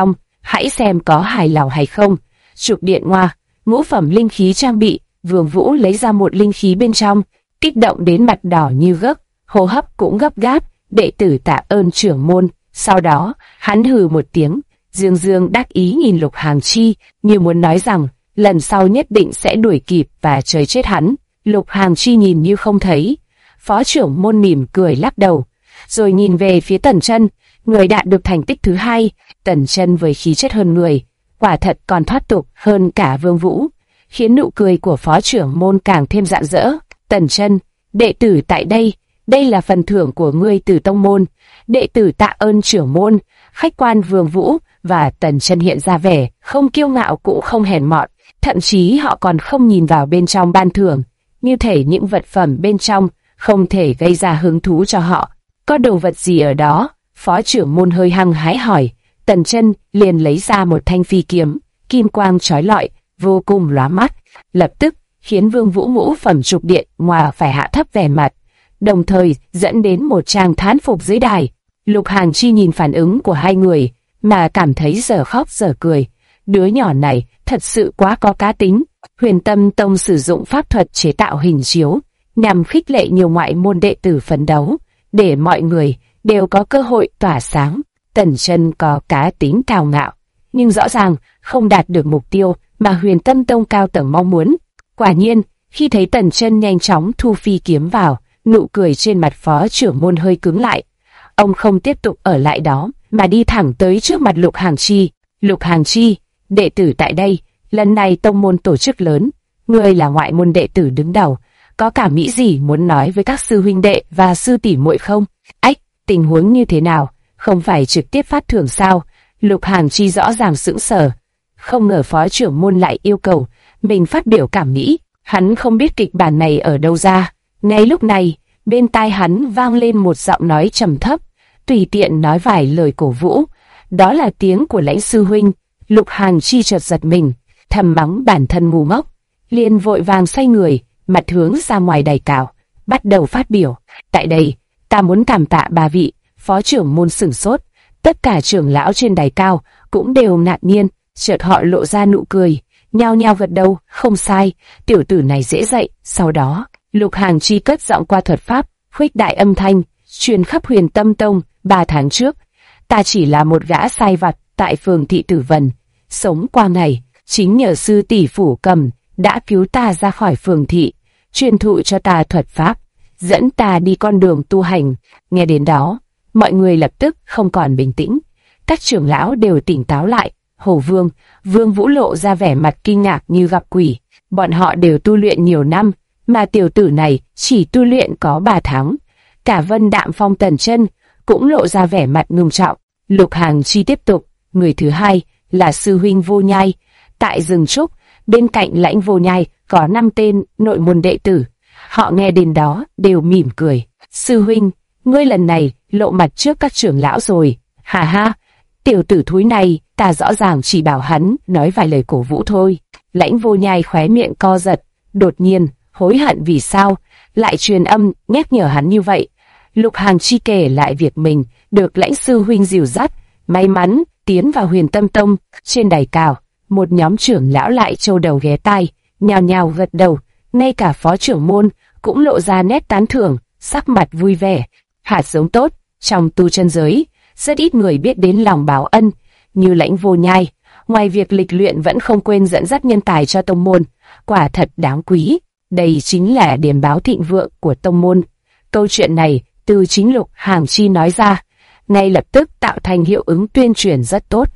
hãy xem có hài lòng hay không. Trục điện ngoa, ngũ phẩm linh khí trang bị. Vương Vũ lấy ra một linh khí bên trong, kích động đến mặt đỏ như gấc, hô hấp cũng gấp gáp. Đệ tử tạ ơn trưởng môn. Sau đó, hắn hừ một tiếng, dương dương đắc ý nhìn Lục Hàng Chi, như muốn nói rằng lần sau nhất định sẽ đuổi kịp và chơi chết hắn. Lục Hàng Chi nhìn như không thấy. Phó trưởng môn mỉm cười lắc đầu, rồi nhìn về phía Tần Chân, người đạt được thành tích thứ 2. Tần Chân với khí chất hơn người, quả thật còn thoát tục hơn cả Vương Vũ, khiến nụ cười của phó trưởng môn càng thêm rạng rỡ. Tần Chân, đệ tử tại đây, đây là phần thưởng của ngươi từ tông môn. Đệ tử tạ ơn trưởng môn. Khách quan Vương Vũ và Tần Chân hiện ra vẻ không kiêu ngạo cũng không hèn mọn, thậm chí họ còn không nhìn vào bên trong ban thưởng, như thể những vật phẩm bên trong không thể gây ra hứng thú cho họ. Có đồ vật gì ở đó? Phó trưởng môn hơi hăng hái hỏi. Tần Chân liền lấy ra một thanh phi kiếm, kim quang chói lọi, vô cùng lóa mắt, lập tức khiến Vương Vũ ngũ phẩm trục điện ngoa phải hạ thấp vẻ mặt, đồng thời dẫn đến một tràng thán phục dưới đài. Lục Hàng Chi nhìn phản ứng của hai người mà cảm thấy dở khóc dở cười. Đứa nhỏ này thật sự quá có cá tính. Huyền Tâm Tông sử dụng pháp thuật chế tạo hình chiếu nhằm khích lệ nhiều ngoại môn đệ tử phấn đấu, để mọi người đều có cơ hội tỏa sáng. Tần Chân có cá tính cao ngạo, nhưng rõ ràng không đạt được mục tiêu mà Huyền Tâm Tông cao tầng mong muốn. Quả nhiên, khi thấy Tần Chân nhanh chóng thu phi kiếm vào, nụ cười trên mặt phó trưởng môn hơi cứng lại. Ông không tiếp tục ở lại đó, mà đi thẳng tới trước mặt Lục Hàng Chi. Lục Hàng Chi, đệ tử tại đây, lần này tông môn tổ chức lớn, ngươi là ngoại môn đệ tử đứng đầu, có cảm nghĩ gì muốn nói với các sư huynh đệ và sư tỷ muội không? Ách, tình huống như thế nào? Không phải trực tiếp phát thưởng sao? Lục Hàng Chi rõ ràng sững sờ, không ngờ phó trưởng môn lại yêu cầu mình phát biểu cảm nghĩ. Hắn không biết kịch bản này ở đâu ra. Ngay lúc này, bên tai hắn vang lên một giọng nói trầm thấp, tùy tiện nói vài lời cổ vũ. Đó là tiếng của Lãnh sư huynh. Lục Hàng Chi chợt giật mình, thầm mắng bản thân ngu ngốc, liền vội vàng xoay người, mặt hướng ra ngoài đài cao, bắt đầu phát biểu. Tại đây, ta muốn cảm tạ ba vị. Phó trưởng môn sửng sốt, tất cả trưởng lão trên đài cao cũng đều ngạc nhiên, chợt họ lộ ra nụ cười, nhao nhao gật đầu. Không sai, tiểu tử này dễ dạy. Sau đó, Lục Hàng Chi cất giọng qua thuật pháp, khuếch đại âm thanh, truyền khắp Huyền Tâm Tông. 3 tháng trước, ta chỉ là một gã sai vặt tại phường Thị Tử Vân, sống qua ngày, chính nhờ sư tỷ Phủ Cầm đã cứu ta ra khỏi phường thị, truyền thụ cho ta thuật pháp, dẫn ta đi con đường tu hành. Nghe đến đó, mọi người lập tức không còn bình tĩnh, các trưởng lão đều tỉnh táo lại. Hổ Vương, Vương Vũ lộ ra vẻ mặt kinh ngạc như gặp quỷ. Bọn họ đều tu luyện nhiều năm, mà tiểu tử này chỉ tu luyện có 3 tháng. Cả Vân Đạm Phong Tần Chân cũng lộ ra vẻ mặt ngưng trọng. Lục Hàng Chi tiếp tục, người thứ hai là sư huynh Vô Nhai. Tại rừng trúc, bên cạnh Lãnh Vô Nhai có 5 tên nội môn đệ tử. Họ nghe đến đó đều mỉm cười. Sư huynh, ngươi lần này lộ mặt trước các trưởng lão rồi. Hà ha, tiểu tử thúi này, ta rõ ràng chỉ bảo hắn nói vài lời cổ vũ thôi. Lãnh Vô Nhai khóe miệng co giật, đột nhiên hối hận vì sao lại truyền âm nhắc nhở hắn như vậy. Lục Hàng Chi kể lại việc mình được Lãnh sư huynh dìu dắt, may mắn tiến vào Huyền Tâm Tông. Trên đài cao, một nhóm trưởng lão lại trâu đầu ghé tai, nhao nhao gật đầu. Ngay cả phó trưởng môn cũng lộ ra nét tán thưởng, sắc mặt vui vẻ. Hạt giống tốt trong tu chân giới, rất ít người biết đến lòng báo ân như Lãnh Vô Nhai. Ngoài việc lịch luyện vẫn không quên dẫn dắt nhân tài cho tông môn, quả thật đáng quý. Đây chính là điểm báo thịnh vượng của tông môn. Câu chuyện này từ chính Lục Hàng Chi nói ra, ngay lập tức tạo thành hiệu ứng tuyên truyền rất tốt.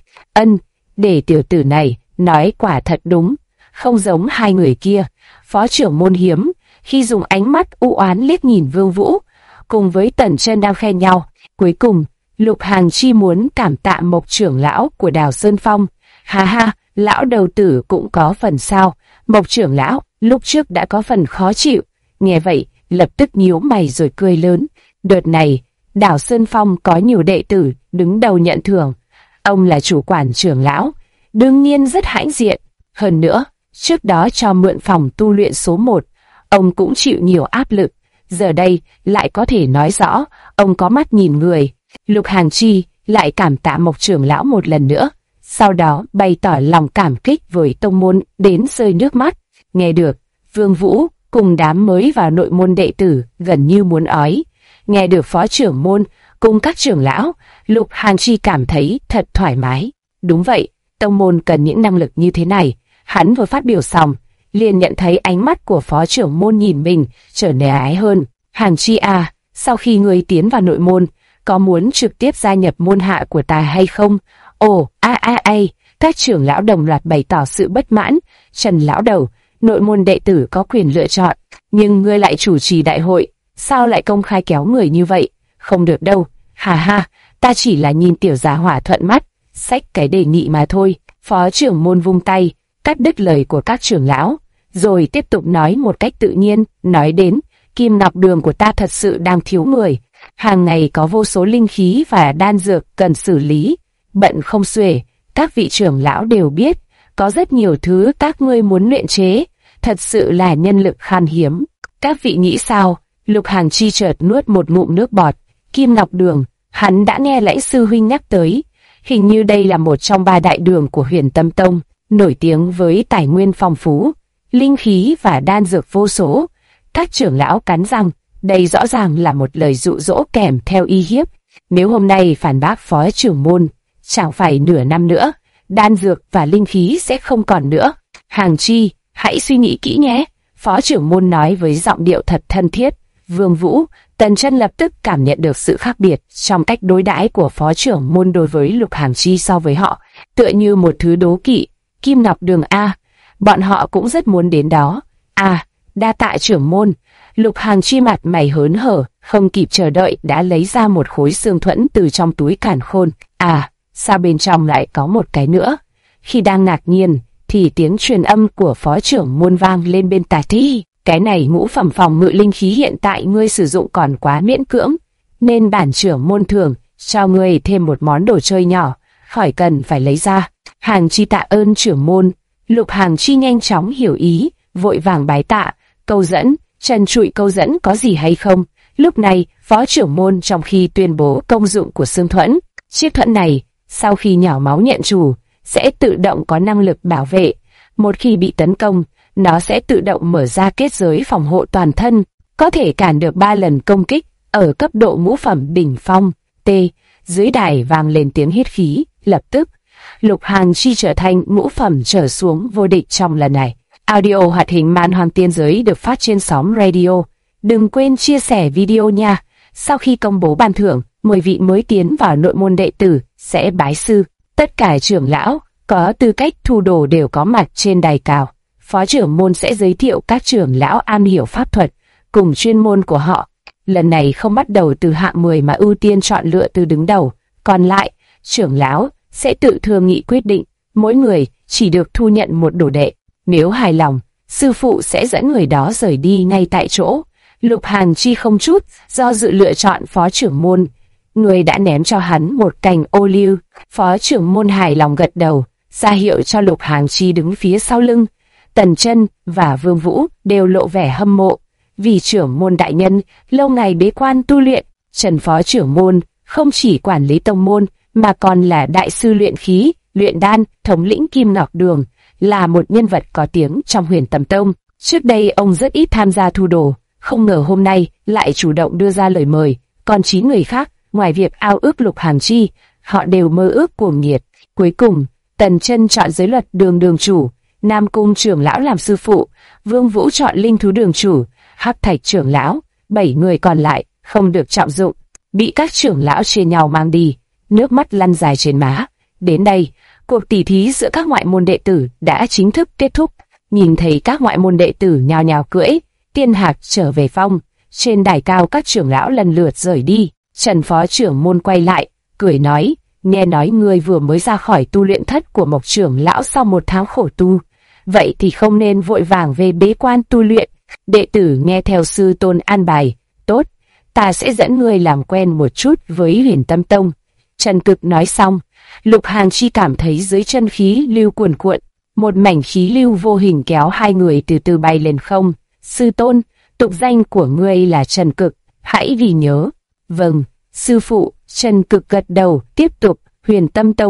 Để tiểu tử này nói quả thật đúng, không giống hai người kia. Phó trưởng môn hiếm khi dùng ánh mắt u oán liếc nhìn Vương Vũ, cùng với Tần Chân đang khen nhau. Cuối cùng, Lục Hàng Chi muốn cảm tạ Mộc trưởng lão của Đào Sơn Phong. Ha ha, lão đầu tử cũng có phần sao? Mộc trưởng lão lúc trước đã có phần khó chịu, nghe vậy lập tức nhíu mày rồi cười lớn. Đợt này, Đào Sơn Phong có nhiều đệ tử đứng đầu nhận thưởng. Ông là chủ quản trưởng lão, đương nhiên rất hãnh diện. Hơn nữa, trước đó cho mượn phòng tu luyện số 1, ông cũng chịu nhiều áp lực. Giờ đây lại có thể nói rõ ông có mắt nhìn người. Lục Hàng Chi lại cảm tạ Mộc trưởng lão một lần nữa. sau đó bày tỏ lòng cảm kích với tông môn đến rơi nước mắt. Nghe được, Vương Vũ cùng đám mới vào nội môn đệ tử gần như muốn ói. Nghe được phó trưởng môn cùng các trưởng lão, Lục Hàn Chi cảm thấy thật thoải mái. Đúng vậy, tông môn cần những năng lực như thế này. Hắn vừa phát biểu xong, liền nhận thấy ánh mắt của phó trưởng môn nhìn mình trở nên ái hơn. Hàn Chi à, sau khi ngươi tiến vào nội môn, có muốn trực tiếp gia nhập môn hạ của ta hay không? Ồ, các trưởng lão đồng loạt bày tỏ sự bất mãn. Trần lão đầu, nội môn đệ tử có quyền lựa chọn, nhưng ngươi lại chủ trì đại hội, sao lại công khai kéo người như vậy? Không được đâu, hà ha, ta chỉ là nhìn tiểu gia hỏa thuận mắt, xách cái đề nghị mà thôi. Phó trưởng môn vung tay, cắt đứt lời của các trưởng lão, rồi tiếp tục nói một cách tự nhiên, nói đến, Kim Ngọc Đường của ta thật sự đang thiếu người. Hàng ngày có vô số linh khí và đan dược cần xử lý, bận không xuể. Các vị trưởng lão đều biết, có rất nhiều thứ các ngươi muốn luyện chế, thật sự là nhân lực khan hiếm. Các vị nghĩ sao? Lục Hàn Chi chợt nuốt một ngụm nước bọt. Kim Ngọc Đường, hắn đã nghe Lãnh sư huynh nhắc tới, hình như đây là một trong 3 đại đường của Huyền Tâm Tông, nổi tiếng với tài nguyên phong phú, linh khí và đan dược vô số. Các trưởng lão cắn răng, đây rõ ràng là một lời dụ dỗ kèm theo uy hiếp. Nếu hôm nay phản bác phó trưởng môn, chẳng phải nửa năm nữa, đan dược và linh khí sẽ không còn nữa. Hàn Chi, hãy suy nghĩ kỹ nhé, phó trưởng môn nói với giọng điệu thật thân thiết. Vương Vũ, Tần Chân lập tức cảm nhận được sự khác biệt trong cách đối đãi của phó trưởng môn đối với Lục Hàn Chi so với họ, tựa như một thứ đố kỵ. Kim Ngọc Đường a, bọn họ cũng rất muốn đến đó. À, đa tạ trưởng môn. Lục Hàn Chi mặt mày hớn hở, không kịp chờ đợi đã lấy ra một khối xương thuẫn từ trong túi càn khôn. À, sao bên trong lại có một cái nữa? Khi đang ngạc nhiên, thì tiếng truyền âm của phó trưởng môn vang lên bên tai. Cái này ngũ phẩm phòng ngự linh khí hiện tại ngươi sử dụng còn quá miễn cưỡng, nên bản trưởng môn thường cho ngươi thêm một món đồ chơi nhỏ, khỏi cần phải lấy ra. Hàn Chi tạ ơn trưởng môn. Lục Hàn Chi nhanh chóng hiểu ý, vội vàng bái tạ. Câu dẫn, trần trụi câu dẫn có gì hay không? Lúc này, phó trưởng môn trong khi tuyên bố công dụng của xương thuẫn, chiếc thuẫn này, sau khi nhỏ máu nhận chủ, sẽ tự động có năng lực bảo vệ. Một khi bị tấn công, nó sẽ tự động mở ra kết giới phòng hộ toàn thân, có thể cản được 3 lần công kích ở cấp độ ngũ phẩm đỉnh phong. Dưới đài vang lên tiếng hít khí, lập tức Lục Hàn Chi trở thành ngũ phẩm trở xuống vô địch trong lần này. Audio hoạt hình Man Hoang Tiên Giới được phát trên xóm radio. Đừng quên chia sẻ video nha. Sau khi công bố ban thưởng, 10 vị mới tiến vào nội môn đệ tử sẽ bái sư. Tất cả trưởng lão có tư cách thu đồ đều có mặt trên đài cao. Phó trưởng môn sẽ giới thiệu các trưởng lão am hiểu pháp thuật cùng chuyên môn của họ. Lần này không bắt đầu từ hạng 10 mà ưu tiên chọn lựa từ đứng đầu. Còn lại, trưởng lão sẽ tự thương nghị quyết định. Mỗi người chỉ được thu nhận một đồ đệ. Nếu hài lòng, sư phụ sẽ dẫn người đó rời đi ngay tại chỗ. Lục Hàn Chi không chút do dự lựa chọn phó trưởng môn. Người đã ném cho hắn một cành ô liu. Phó trưởng môn hài lòng gật đầu, ra hiệu cho Lục Hàn Chi đứng phía sau lưng. Tần Chân và Vương Vũ đều lộ vẻ hâm mộ, vì trưởng môn đại nhân lâu ngày bế quan tu luyện. Trần phó trưởng môn không chỉ quản lý tông môn mà còn là đại sư luyện khí, luyện đan, thống lĩnh Kim Ngọc Đường, là một nhân vật có tiếng trong Huyền Tâm Tông. Trước đây ông rất ít tham gia thu đồ, không ngờ hôm nay lại chủ động đưa ra lời mời. Còn 9 người khác, ngoài việc ao ước Lục Hàn Chi, họ đều mơ ước cuồng nhiệt. Cuối cùng, Tần Chân chọn giới luật đường đường chủ, Nam Cung trưởng lão làm sư phụ, Vương Vũ chọn linh thú đường chủ, Hắc Thạch trưởng lão. 7 người còn lại không được trọng dụng, bị các trưởng lão chia nhau mang đi. Nước mắt lăn dài trên má. Đến đây, cuộc tỉ thí giữa các ngoại môn đệ tử đã chính thức kết thúc. Nhìn thấy các ngoại môn đệ tử nhào nhào cưỡi tiên hạc trở về phong, trên đài cao các trưởng lão lần lượt rời đi. Trần phó trưởng môn quay lại, cười nói: nghe nói ngươi vừa mới ra khỏi tu luyện thất của Mộc trưởng lão sau 1 tháng khổ tu, vậy thì không nên vội vàng về bế quan tu luyện. Đệ tử nghe theo sư tôn an bài. Tốt, ta sẽ dẫn ngươi làm quen một chút với Huyền Tâm Tông. Trần Cực nói xong, Lục Hàn Chi cảm thấy dưới chân khí lưu cuồn cuộn, một mảnh khí lưu vô hình kéo hai người từ từ bay lên không. Sư tôn, tục danh của ngươi là Trần Cực, hãy ghi nhớ. Vâng, sư phụ. Trần Cực gật đầu. Tiếp tục, Huyền Tâm Tông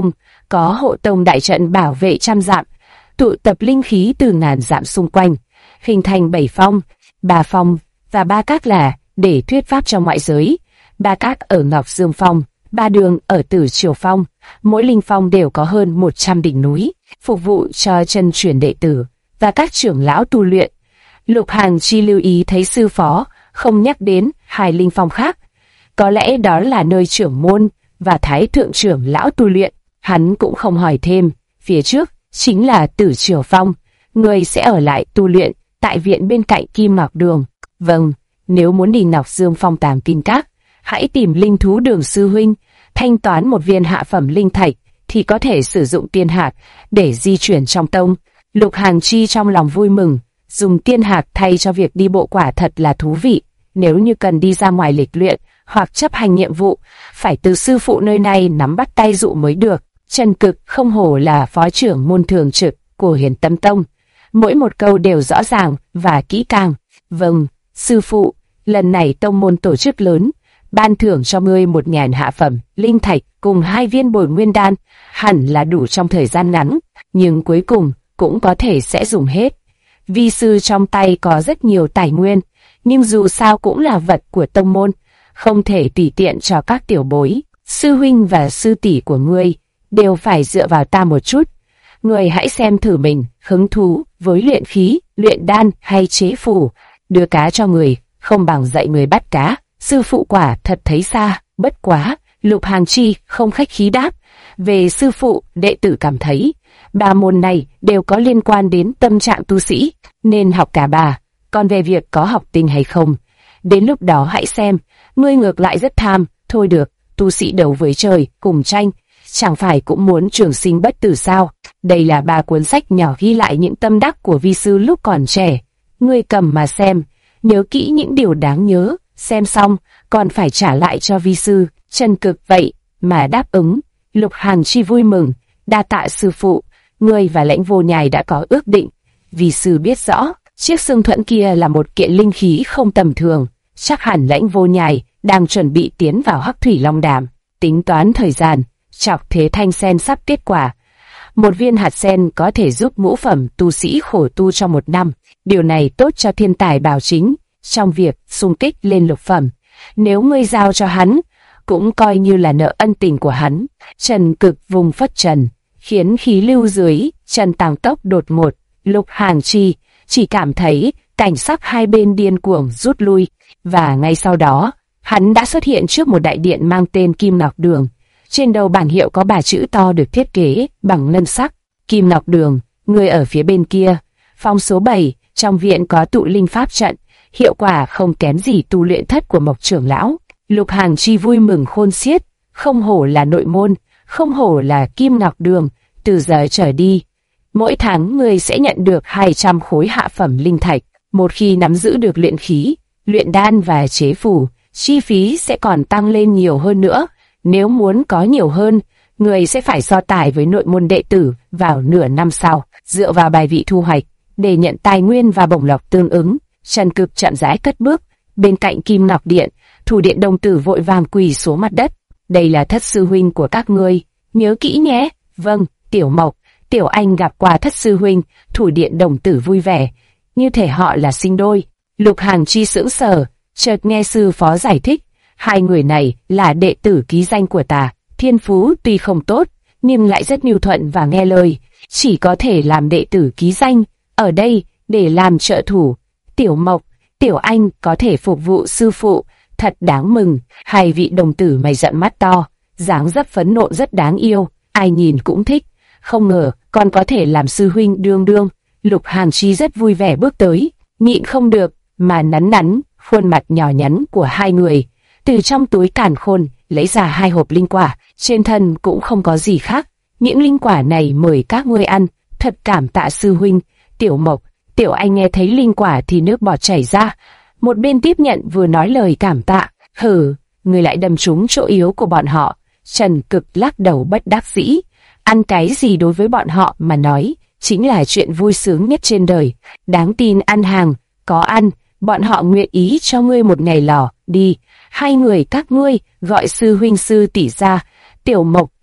có hộ tông đại trận bảo vệ trăm dặm, tụ tập linh khí từ ngàn dặm xung quanh, hình thành 7 phong, 3 phong và 3 các là để thuyết pháp trong ngoại giới. 3 các ở Ngọc Dương Phong, 3 đường ở Tử Triều Phong, mỗi linh phong đều có hơn 100 đỉnh núi, phục vụ cho chân truyền đệ tử và các trưởng lão tu luyện. Lục Hàn Chi lưu ý thấy sư phó không nhắc đến 2 linh phong khác, có lẽ đó là nơi trưởng môn và thái thượng trưởng lão tu luyện. Hắn cũng không hỏi thêm, phía trước chính là Tử Triều Phong, người sẽ ở lại tu luyện tại viện bên cạnh Kim Ngọc Đường. Vâng, nếu muốn đi Ngọc Dương Phong Tàng Kinh Các, hãy tìm Linh Thú Đường sư huynh, thanh toán 1 viên hạ phẩm linh thạch thì có thể sử dụng tiên hạt để di chuyển trong tông. Lục Hàn Chi trong lòng vui mừng, dùng tiên hạt thay cho việc đi bộ quả thật là thú vị. Nếu như cần đi ra ngoài lịch luyện hoặc chấp hành nhiệm vụ, phải từ sư phụ nơi này nắm bắt tay dụ mới được. Trần Cực không hổ là phó trưởng môn thường trực của Huyền Tâm Tông, mỗi một câu đều rõ ràng và kỹ càng. Vâng, sư phụ, lần này tông môn tổ chức lớn, ban thưởng cho ngươi 1000 hạ phẩm linh thạch cùng 2 viên bồi nguyên đan, hẳn là đủ trong thời gian ngắn, nhưng cuối cùng cũng có thể sẽ dùng hết. Vi sư trong tay có rất nhiều tài nguyên, nhưng dù sao cũng là vật của tông môn, không thể tùy tiện cho các tiểu bối. Sư huynh và sư tỷ của ngươi đều phải dựa vào ta một chút. Ngươi hãy xem thử mình hứng thú với luyện khí, luyện đan hay chế phù. Đưa cá cho người không bằng dạy người bắt cá. Sư phụ quả thật thấy xa, bất quá. Lục Hàn Chi không khách khí đáp. Về sư phụ, đệ tử cảm thấy 3 môn này đều có liên quan đến tâm trạng tu sĩ, nên học cả 3. Còn về việc có học tinh hay không, đến lúc đó hãy xem. Ngươi ngược lại rất tham. Thôi được, tu sĩ đấu với trời, cùng tranh, chẳng phải cũng muốn trường sinh bất tử sao? Đây là 3 cuốn sách nhỏ ghi lại những tâm đắc của vi sư lúc còn trẻ. Ngươi cầm mà xem, nhớ kỹ những điều đáng nhớ, xem xong còn phải trả lại cho vi sư. Trần Cực vậy mà đáp ứng. Lục Hàn Chi vui mừng, đa tạ sư phụ, ngươi và Lãnh Vô Nhai đã có ước định. Vi sư biết rõ, chiếc xương thuẫn kia là một kiện linh khí không tầm thường, chắc hẳn Lãnh Vô Nhai đang chuẩn bị tiến vào Hắc Thủy Long Đàm, tính toán thời gian. Chọc thế thanh sen sắp kết quả. 1 viên hạt sen có thể giúp ngũ phẩm tu sĩ khổ tu trong 1 năm. Điều này tốt cho thiên tài bảo chính trong việc xung kích lên lục phẩm. Nếu ngươi giao cho hắn, cũng coi như là nợ ân tình của hắn. Trần Cực vùng phất trần, khiến khí lưu dưới chân tăng tốc đột ngột. Lục Hàn Chi chỉ cảm thấy cảnh sắc hai bên điên cuồng rút lui, và ngay sau đó, hắn đã xuất hiện trước một đại điện mang tên Kim Ngọc Đường. Trên đầu bảng hiệu có 3 chữ to được thiết kế bằng ngân sắc. Kim Ngọc Đường, người ở phía bên kia. Phòng số 7, trong viện có tụ linh pháp trận, hiệu quả không kém gì tu luyện thất của Mộc trưởng lão. Lục Hàn Chi vui mừng khôn xiết, không hổ là nội môn, không hổ là Kim Ngọc Đường. Từ giờ trở đi, mỗi tháng người sẽ nhận được 200 khối hạ phẩm linh thạch. Một khi nắm giữ được luyện khí, luyện đan và chế phù, chi phí sẽ còn tăng lên nhiều hơn nữa. Nếu muốn có nhiều hơn, người sẽ phải so tài với nội môn đệ tử vào nửa năm sau, dựa vào bài vị thu hoạch để nhận tài nguyên và bổng lộc tương ứng. Trần Cực chậm rãi cất bước, bên cạnh Kim Ngọc Điện, Thủ Điện đồng tử vội vàng quỳ xuống mặt đất. Đây là thất sư huynh của các ngươi, nhớ kỹ nhé. Vâng, Tiểu Mộc, Tiểu Anh gặp qua thất sư huynh. Thủ Điện đồng tử vui vẻ, như thể họ là sinh đôi. Lục Hàn Chi sững sờ, chợt nghe sư phó giải thích. 2 người này là đệ tử ký danh của ta, thiên phú tuy không tốt, nhưng lại rất nhu thuận và nghe lời, chỉ có thể làm đệ tử ký danh, ở đây để làm trợ thủ. Tiểu Mộc, Tiểu Anh có thể phục vụ sư phụ, thật đáng mừng. 2 vị đồng tử mày rậm mắt to, dáng dấp phẫn nộ rất đáng yêu, ai nhìn cũng thích. Không ngờ con có thể làm sư huynh đương đương. Lục Hàn Chi rất vui vẻ bước tới, nhịn không được mà nắn nắn khuôn mặt nhỏ nhắn của 2 người. Từ trong túi càn khôn lấy ra 2 hộp linh quả, trên thân cũng không có gì khác. Những linh quả này mời các ngươi ăn, thật cảm tạ sư huynh. Tiểu Mộc, Tiểu Anh nghe thấy linh quả thì nước bọt chảy ra, một bên tiếp nhận vừa nói lời cảm tạ. Hừ, ngươi lại đâm trúng chỗ yếu của bọn họ. Trần Cực lắc đầu bất đắc dĩ. Ăn cái gì đối với bọn họ mà nói chính là chuyện vui sướng nhất trên đời. Đáng tin ăn hàng, có ăn, bọn họ nguyện ý cho ngươi một ngày lò. Đi, 2 người các ngươi gọi sư huynh sư tỷ ra. Tiểu Mộc,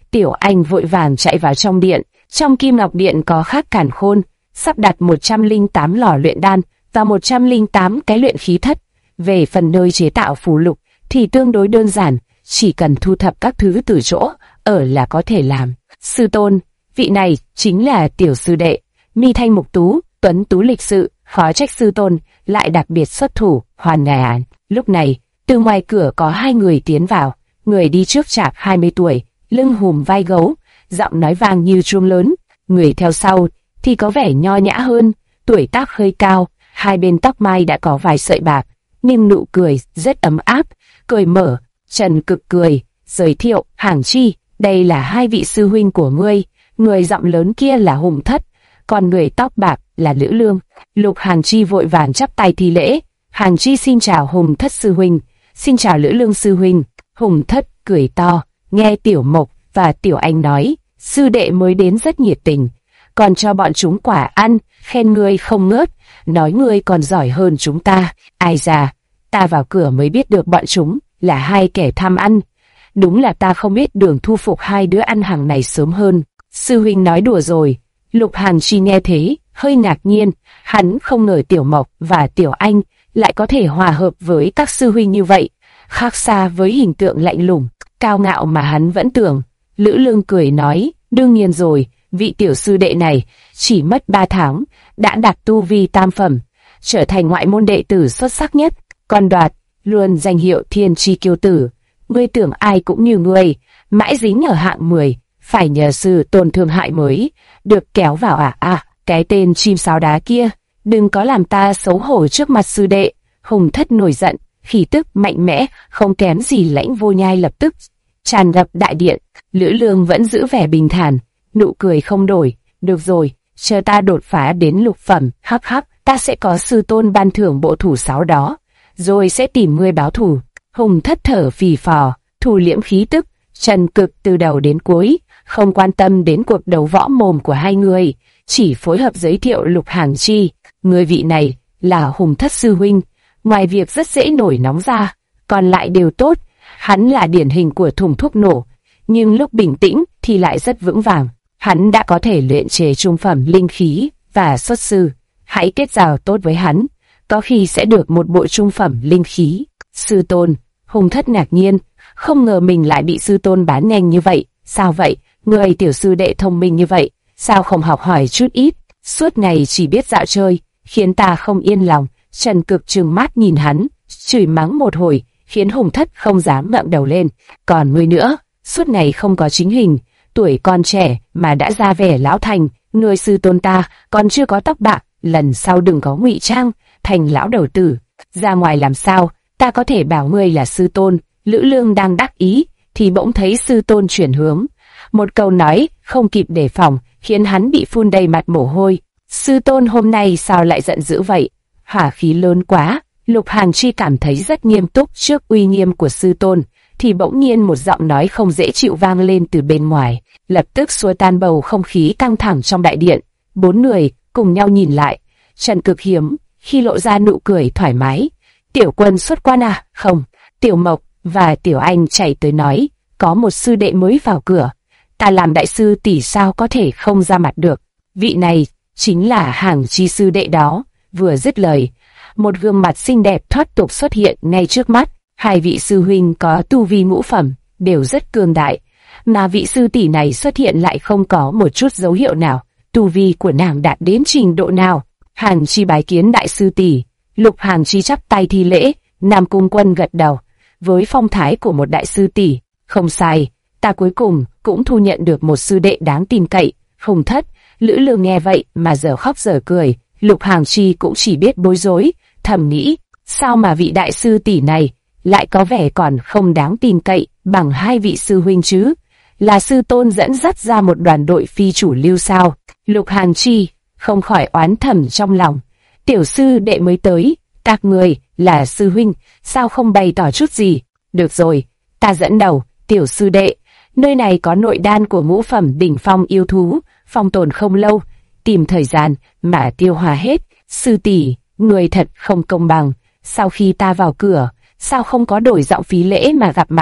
Tiểu Anh vội vàng chạy vào trong điện. Trong Kim Ngọc Điện có khắc càn khôn, sắp đặt 108 lò luyện đan và 108 cái luyện khí thất. Về phần nơi chế tạo phù lục thì tương đối đơn giản, chỉ cần thu thập các thứ từ chỗ ở là có thể làm. Sư tôn, vị này chính là tiểu sư đệ, mi thanh mục tú, tuấn tú lịch sự, khó trách sư tôn lại đặc biệt xuất thủ hoàn ngài. Lúc này, từ ngoài cửa có hai người tiến vào, người đi trước chạc 20 tuổi, lưng hùm vai gấu, giọng nói vang như chuông lớn. Người theo sau thì có vẻ nho nhã hơn, tuổi tác hơi cao, hai bên tóc mai đã có vài sợi bạc, nhưng nụ cười rất ấm áp, cười mở. Trần Cực cười, giới thiệu, Hàng Chi, đây là hai vị sư huynh của ngươi. Người giọng lớn kia là Hùng Thất, còn người tóc bạc là Lữ Lương. Lục Hàng Chi vội vàng chắp tay thi lễ. Hàng Chi xin chào Hùng Thất sư huynh, xin chào Lữ Lương sư huynh. Hùng Thất cười to, nghe Tiểu Mộc và Tiểu Anh nói, sư đệ mới đến rất nhiệt tình, còn cho bọn chúng quả ăn, khen ngươi không ngớt, nói ngươi còn giỏi hơn chúng ta. Ai già, ta vào cửa mới biết được bọn chúng là hai kẻ tham ăn. Đúng là ta không biết đường thu phục hai đứa ăn hàng này sớm hơn. Sư huynh nói đùa rồi. Lục Hàn Chi nghe thế, hơi ngạc nhiên, hắn không ngờ Tiểu Mộc và Tiểu Anh lại có thể hòa hợp với các sư huynh như vậy, khác xa với hình tượng lạnh lùng, cao ngạo mà hắn vẫn tưởng. Lữ Lương cười nói, đương nhiên rồi, vị tiểu sư đệ này chỉ mất 3 tháng, đã đạt tu vi tam phẩm, trở thành ngoại môn đệ tử xuất sắc nhất, còn đoạt luôn danh hiệu thiên chi kiêu tử. Ngươi tưởng ai cũng như ngươi, mãi dính ở hạng 10, phải nhờ sư tôn thương hại mới được kéo vào à? Cái tên chim sáo đá kia, đừng có làm ta xấu hổ trước mặt sư đệ. Hùng Thất nổi giận, khí tức mạnh mẽ, không kém gì Lãnh Vô Nhai, lập tức tràn ngập đại điện. Lữ Lương vẫn giữ vẻ bình thản, nụ cười không đổi. Được rồi, chờ ta đột phá đến lục phẩm, hắc hắc, ta sẽ có sư tôn ban thưởng bộ thủ sáo đó, rồi sẽ tìm ngươi báo thù. Hùng Thất thở phì phò, thu liễm khí tức. Trần Cực từ đầu đến cuối không quan tâm đến cuộc đấu võ mồm của hai người, chỉ phối hợp giới thiệu Lục Hàng Chi. Người vị này là Hùng Thất sư huynh, ngoài việc rất dễ nổi nóng ra, còn lại đều tốt. Hắn là điển hình của thùng thuốc nổ, nhưng lúc bình tĩnh thì lại rất vững vàng. Hắn đã có thể luyện chế trung phẩm linh khí và xuất sư. Hãy kết giao tốt với hắn, có khi sẽ được một bộ trung phẩm linh khí. Sư tôn. Hùng Thất ngạc nhiên, không ngờ mình lại bị sư tôn bán nhanh như vậy. Sao vậy? Người tiểu sư đệ thông minh như vậy, sao không học hỏi chút ít? Suốt ngày chỉ biết dạo chơi, khiến ta không yên lòng. Trần Cực trừng mắt nhìn hắn, chửi mắng một hồi, khiến Hùng Thất không dám ngẩng đầu lên. Còn ngươi nữa, suốt ngày không có chính hình, tuổi còn trẻ mà đã ra vẻ lão thành. Người sư tôn ta còn chưa có tóc bạc, lần sau đừng có ngụy trang thành lão đầu tử. Ra ngoài làm sao ta có thể bảo ngươi là sư tôn? Lữ Lương đang đắc ý thì bỗng thấy sư tôn chuyển hướng. Một câu nói không kịp đề phòng khiến hắn bị phun đầy mặt mồ hôi. Sư tôn hôm nay sao lại giận dữ vậy? Hỏa khí lớn quá. Lục Hàn Chi cảm thấy rất nghiêm túc trước uy nghiêm của sư tôn, thì bỗng nhiên một giọng nói không dễ chịu vang lên từ bên ngoài, lập tức xua tan bầu không khí căng thẳng trong đại điện. Bốn người cùng nhau nhìn lại. Trần Cực hiếm khi lộ ra nụ cười thoải mái. Tiểu Quân xuất quan à? Không. Tiểu Mộc và Tiểu Anh chạy tới nói, có một sư đệ mới vào cửa. Ta làm đại sư tỷ sao có thể không ra mặt được. Vị này chính là Hàng Chi sư đệ đó. Vừa dứt lời, một gương mặt xinh đẹp thoát tục xuất hiện ngay trước mắt. Hai vị sư huynh có tu vi ngũ phẩm, đều rất cường đại, mà vị sư tỷ này xuất hiện lại không có một chút dấu hiệu nào. Tu vi của nàng đạt đến trình độ nào? Hàng Chi bái kiến đại sư tỷ. Lục Hàng Chi chắp tay thi lễ. Nam Cung Quân gật đầu, với phong thái của một đại sư tỷ. Không sai, ta cuối cùng cũng thu nhận được một sư đệ đáng tin cậy. Hùng Thất, Lữ Lương nghe vậy mà giờ khóc giờ cười. Lục Hàng Chi cũng chỉ biết bối rối, thầm nghĩ, sao mà vị đại sư tỷ này lại có vẻ còn không đáng tin cậy bằng hai vị sư huynh chứ? Là sư tôn dẫn dắt ra một đoàn đội phi chủ lưu sao? Lục Hàng Chi không khỏi oán thầm trong lòng. Tiểu sư đệ mới tới, các người là sư huynh, sao không bày tỏ chút gì? Được rồi, ta dẫn đầu. Tiểu sư đệ, nơi này có nội đan của ngũ phẩm đỉnh phong yêu thú, phong tồn không lâu, tìm thời gian mà tiêu hóa hết. Sư tỷ, người thật không công bằng. Sau khi ta vào cửa, sao không có đổi giọng phí lễ mà gặp mặt,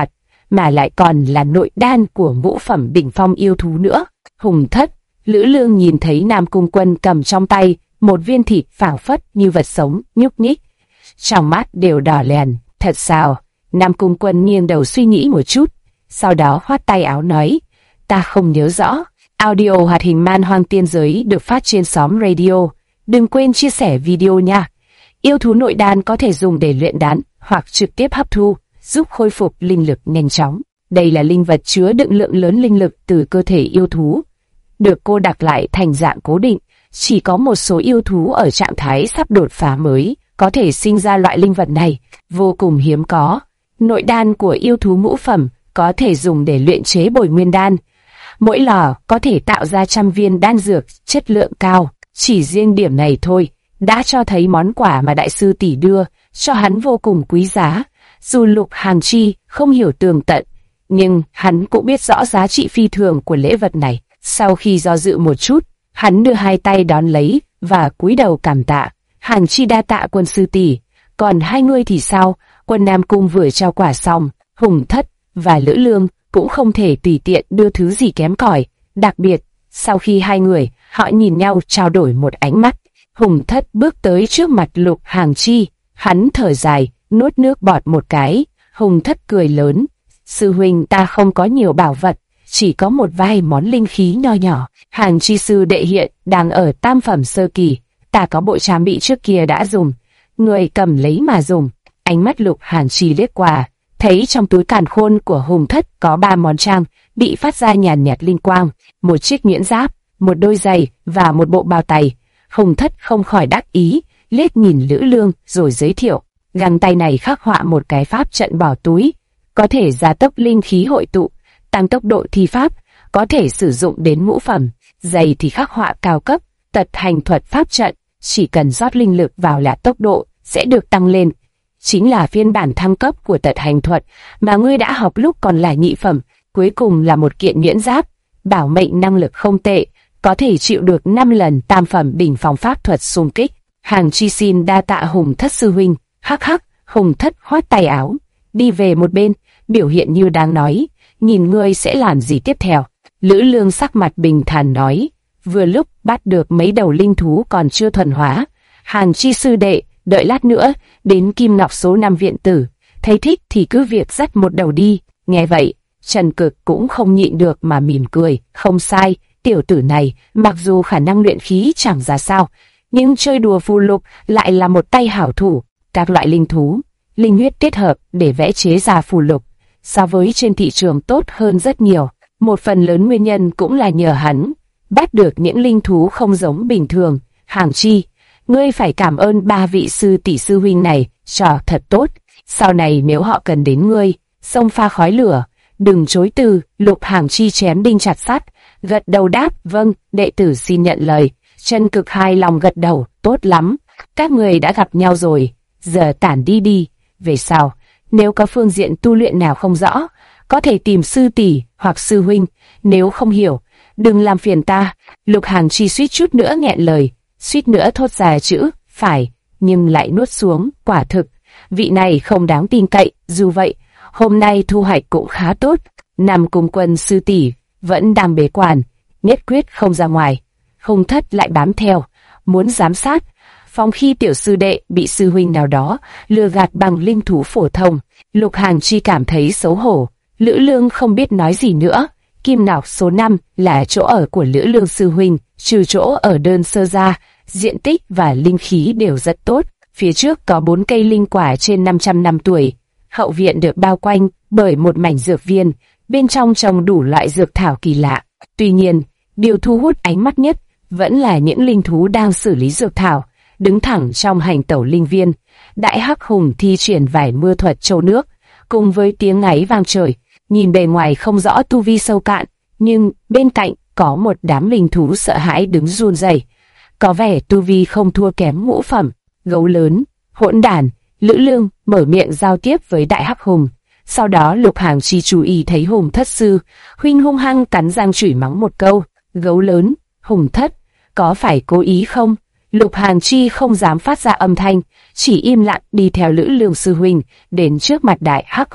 mà lại còn là nội đan của ngũ phẩm đỉnh phong yêu thú nữa. Hùng Thất, Lữ Lương nhìn thấy Nam Cung Quân cầm trong tay một viên thịt phảng phất như vật sống nhúc nhích, trong mắt đều đỏ lèn. Thật sao? Nam Cung Quân nghiêng đầu suy nghĩ một chút, sau đó khoát tay áo nói, ta không nhớ rõ. Audio hoạt hình Man Hoang Tiên Giới được phát trên xóm radio. Đừng quên chia sẻ video nha. Yêu thú nội đan có thể dùng để luyện đan hoặc trực tiếp hấp thu, giúp khôi phục linh lực nhanh chóng. Đây là linh vật chứa đựng lượng lớn linh lực từ cơ thể yêu thú, được cô đặc lại thành dạng cố định. Chỉ có một số yêu thú ở trạng thái sắp đột phá mới có thể sinh ra loại linh vật này, vô cùng hiếm có. Nội đan của yêu thú ngũ phẩm có thể dùng để luyện chế bồi nguyên đan. Mỗi lò có thể tạo ra 100 viên đan dược chất lượng cao. Chỉ riêng điểm này thôi đã cho thấy món quà mà đại sư tỷ đưa cho hắn vô cùng quý giá. Dù Lục Hàn Chi không hiểu tường tận, nhưng hắn cũng biết rõ giá trị phi thường của lễ vật này. Sau khi do dự một chút, hắn đưa hai tay đón lấy và cúi đầu cảm tạ. Hàn Chi đa tạ quân sư tỷ. Còn hai người thì sao? Quân Nam Cung vừa trao quà xong, Hùng Thất và Lữ Lương cũng không thể tùy tiện đưa thứ gì kém cỏi. Đặc biệt, sau khi hai người, họ nhìn nhau trao đổi một ánh mắt. Hùng Thất bước tới trước mặt Lục Hàn Chi, hắn thở dài, nuốt nước bọt một cái. Hùng Thất cười lớn, sư huynh, ta không có nhiều bảo vật, chỉ có một vài món linh khí nho nhỏ. Hàn Chi sư đệ hiện đang ở tam phẩm sơ kỳ, ta có bộ trang bị trước kia đã dùng, người cầm lấy mà dùng. Ánh mắt Lục Hàn Chi liếc qua, thấy trong túi càn khôn của Hùng Thất có 3 món trang bị phát ra nhàn nhạt linh quang, một chiếc nhuyễn giáp, một đôi giày và một bộ bao tay. Hùng Thất không khỏi đắc ý, liếc nhìn Lữ Lương rồi giới thiệu, găng tay này khắc họa một cái pháp trận bỏ túi, có thể gia tốc linh khí hội tụ, tăng tốc độ thi pháp, có thể sử dụng đến ngũ phẩm. Giày thì khắc họa cao cấp, tật hành thuật pháp trận, chỉ cần rót linh lực vào là tốc độ sẽ được tăng lên. Chính là phiên bản thăng cấp của tật hành thuật mà ngươi đã học lúc còn là nhị phẩm. Cuối cùng là một kiện nhuyễn giáp, bảo mệnh năng lực không tệ, có thể chịu được 5 lần tam phẩm đỉnh phong pháp thuật xung kích. Hàng Chi xin đa tạ Hùng Thất sư huynh. Hắc hắc. Hùng Thất khoát tay áo, đi về một bên, biểu hiện như đang nói, nhìn ngươi sẽ làm gì tiếp theo. Lữ Lương sắc mặt bình thản nói, vừa lúc bắt được mấy đầu linh thú còn chưa thuần hóa. Hàn Chi sư đệ, đợi lát nữa đến Kim Ngọc số 5 viện tử, thấy thích thì cứ việc dắt một đầu đi. Nghe vậy, Trần Cực cũng không nhịn được mà mỉm cười. Không sai, tiểu tử này mặc dù khả năng luyện khí chẳng ra sao, nhưng chơi đùa phù lục lại là một tay hảo thủ. Các loại linh thú, linh huyết kết hợp để vẽ chế ra phù lục, so với trên thị trường tốt hơn rất nhiều. Một phần lớn nguyên nhân cũng là nhờ hắn bắt được những linh thú không giống bình thường. Hàng Chi, ngươi phải cảm ơn 3 vị sư tỷ sư huynh này cho thật tốt. Sau này nếu họ cần đến ngươi, xông pha khói lửa, đừng chối từ. Lục Hàng Chi chém đinh chặt sắt, gật đầu đáp, vâng, đệ tử xin nhận lời. Trần Cực hài lòng gật đầu, tốt lắm, các người đã gặp nhau rồi, giờ tản đi đi. Về sau, nếu có phương diện tu luyện nào không rõ, có thể tìm sư tỷ hoặc sư huynh, nếu không hiểu, đừng làm phiền ta. Lục Hàng Chi suýt chút nữa nghẹn lời, suýt nữa thốt ra chữ phải, nhưng lại nuốt xuống. Quả thực, vị này không đáng tin cậy. Dù vậy, hôm nay thu hoạch cũng khá tốt. Nam Cung Quân sư tỷ vẫn đang bế quan, nhất quyết không ra ngoài. Hùng Thất lại bám theo, muốn giám sát, phòng khi tiểu sư đệ bị sư huynh nào đó lừa gạt bằng linh thú phổ thông. Lục Hàn Chi cảm thấy xấu hổ. Lữ Lương không biết nói gì nữa. Kim Ngọc số 5 là chỗ ở của Lữ Lương sư huynh, trừ chỗ ở đơn sơ ra, diện tích và linh khí đều rất tốt. Phía trước có 4 cây linh quả trên 500 năm tuổi. Hậu viện được bao quanh bởi một mảnh dược viên, bên trong trồng đủ loại dược thảo kỳ lạ. Tuy nhiên, điều thu hút ánh mắt nhất vẫn là những linh thú đang xử lý dược thảo, đứng thẳng trong hành tẩu linh viên. Đại Hắc Hùng thi triển vài mưa thuật trâu nước, cùng với tiếng ngáy vang trời. Nhìn bề ngoài không rõ tu vi sâu cạn, nhưng bên cạnh có một đám linh thú sợ hãi đứng run rẩy, có vẻ tu vi không thua kém ngũ phẩm. Gấu lớn, hỗn đản. Lữ Lương mở miệng giao tiếp với Đại Hắc Hùng. Sau đó Lục Hàng Chi chú ý thấy Hùng Thất sư huynh hung hăng cắn răng chửi mắng một câu. Gấu lớn, Hùng Thất, có phải cố ý không? Lục Hàng Chi không dám phát ra âm thanh, chỉ im lặng đi theo Lữ Lương sư huynh đến trước mặt Đại Hắc Hùng.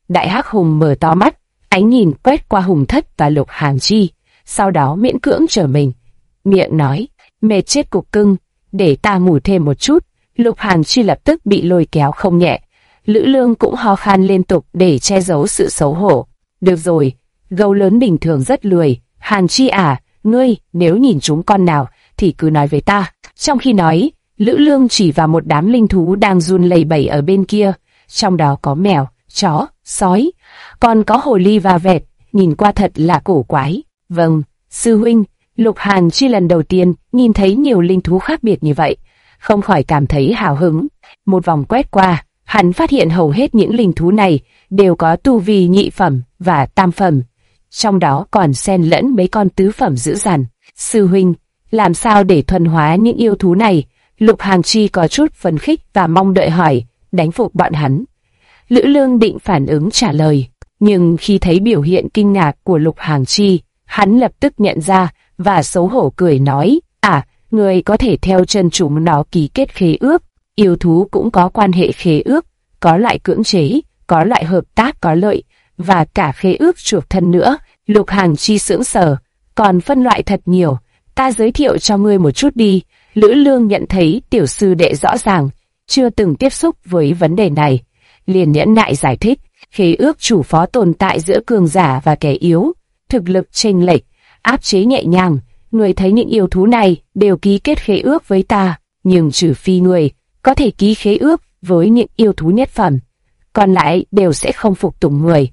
Đại hắc hùng mở to mắt, ánh nhìn quét qua Hùng Thất và Lục Hàng Chi, sau đó miễn cưỡng trở mình, miệng nói, mệt chết cục cưng, để ta ngủ thêm một chút. Lục Hàng Chi lập tức bị lôi kéo không nhẹ. Lữ Lương cũng ho khan liên tục để che giấu sự xấu hổ. Được rồi, gấu lớn bình thường rất lười. Hàng Chi à, ngươi nếu nhìn chúng con nào thì cứ nói với ta. Trong khi nói, Lữ Lương chỉ vào một đám linh thú đang run lẩy bẩy ở bên kia, trong đó có mèo, chó, sói, còn có hồ ly và vẹt, nhìn qua thật là cổ quái. Vâng, sư huynh. Lục Hàng Chi lần đầu tiên nhìn thấy nhiều linh thú khác biệt như vậy, không khỏi cảm thấy hào hứng. Một vòng quét qua, hắn phát hiện hầu hết những linh thú này đều có tu vi nhị phẩm và tam phẩm, trong đó còn xen lẫn mấy con tứ phẩm dữ dằn. Sư huynh, làm sao để thuần hóa những yêu thú này? Lục Hàng Chi có chút phấn khích và mong đợi hỏi, đánh phục bọn hắn. Lữ Lương định phản ứng trả lời, nhưng khi thấy biểu hiện kinh ngạc của Lục Hàng Chi, hắn lập tức nhận ra và xấu hổ cười nói, người có thể theo chân chúng nó ký kết khế ước. Yêu thú cũng có quan hệ khế ước, có loại cưỡng chế, có loại hợp tác có lợi, và cả khế ước chuộc thân nữa. Lục Hàng Chi sững sờ, còn phân loại thật nhiều, ta giới thiệu cho ngươi một chút đi. Lữ Lương nhận thấy tiểu sư đệ rõ ràng chưa từng tiếp xúc với vấn đề này, liền nhẫn nại giải thích, khế ước chủ phó tồn tại giữa cường giả và kẻ yếu, thực lực chênh lệch, áp chế nhẹ nhàng. Người thấy những yêu thú này đều ký kết khế ước với ta, nhưng trừ phi người có thể ký khế ước với những yêu thú nhất phẩm, còn lại đều sẽ không phục tùng người.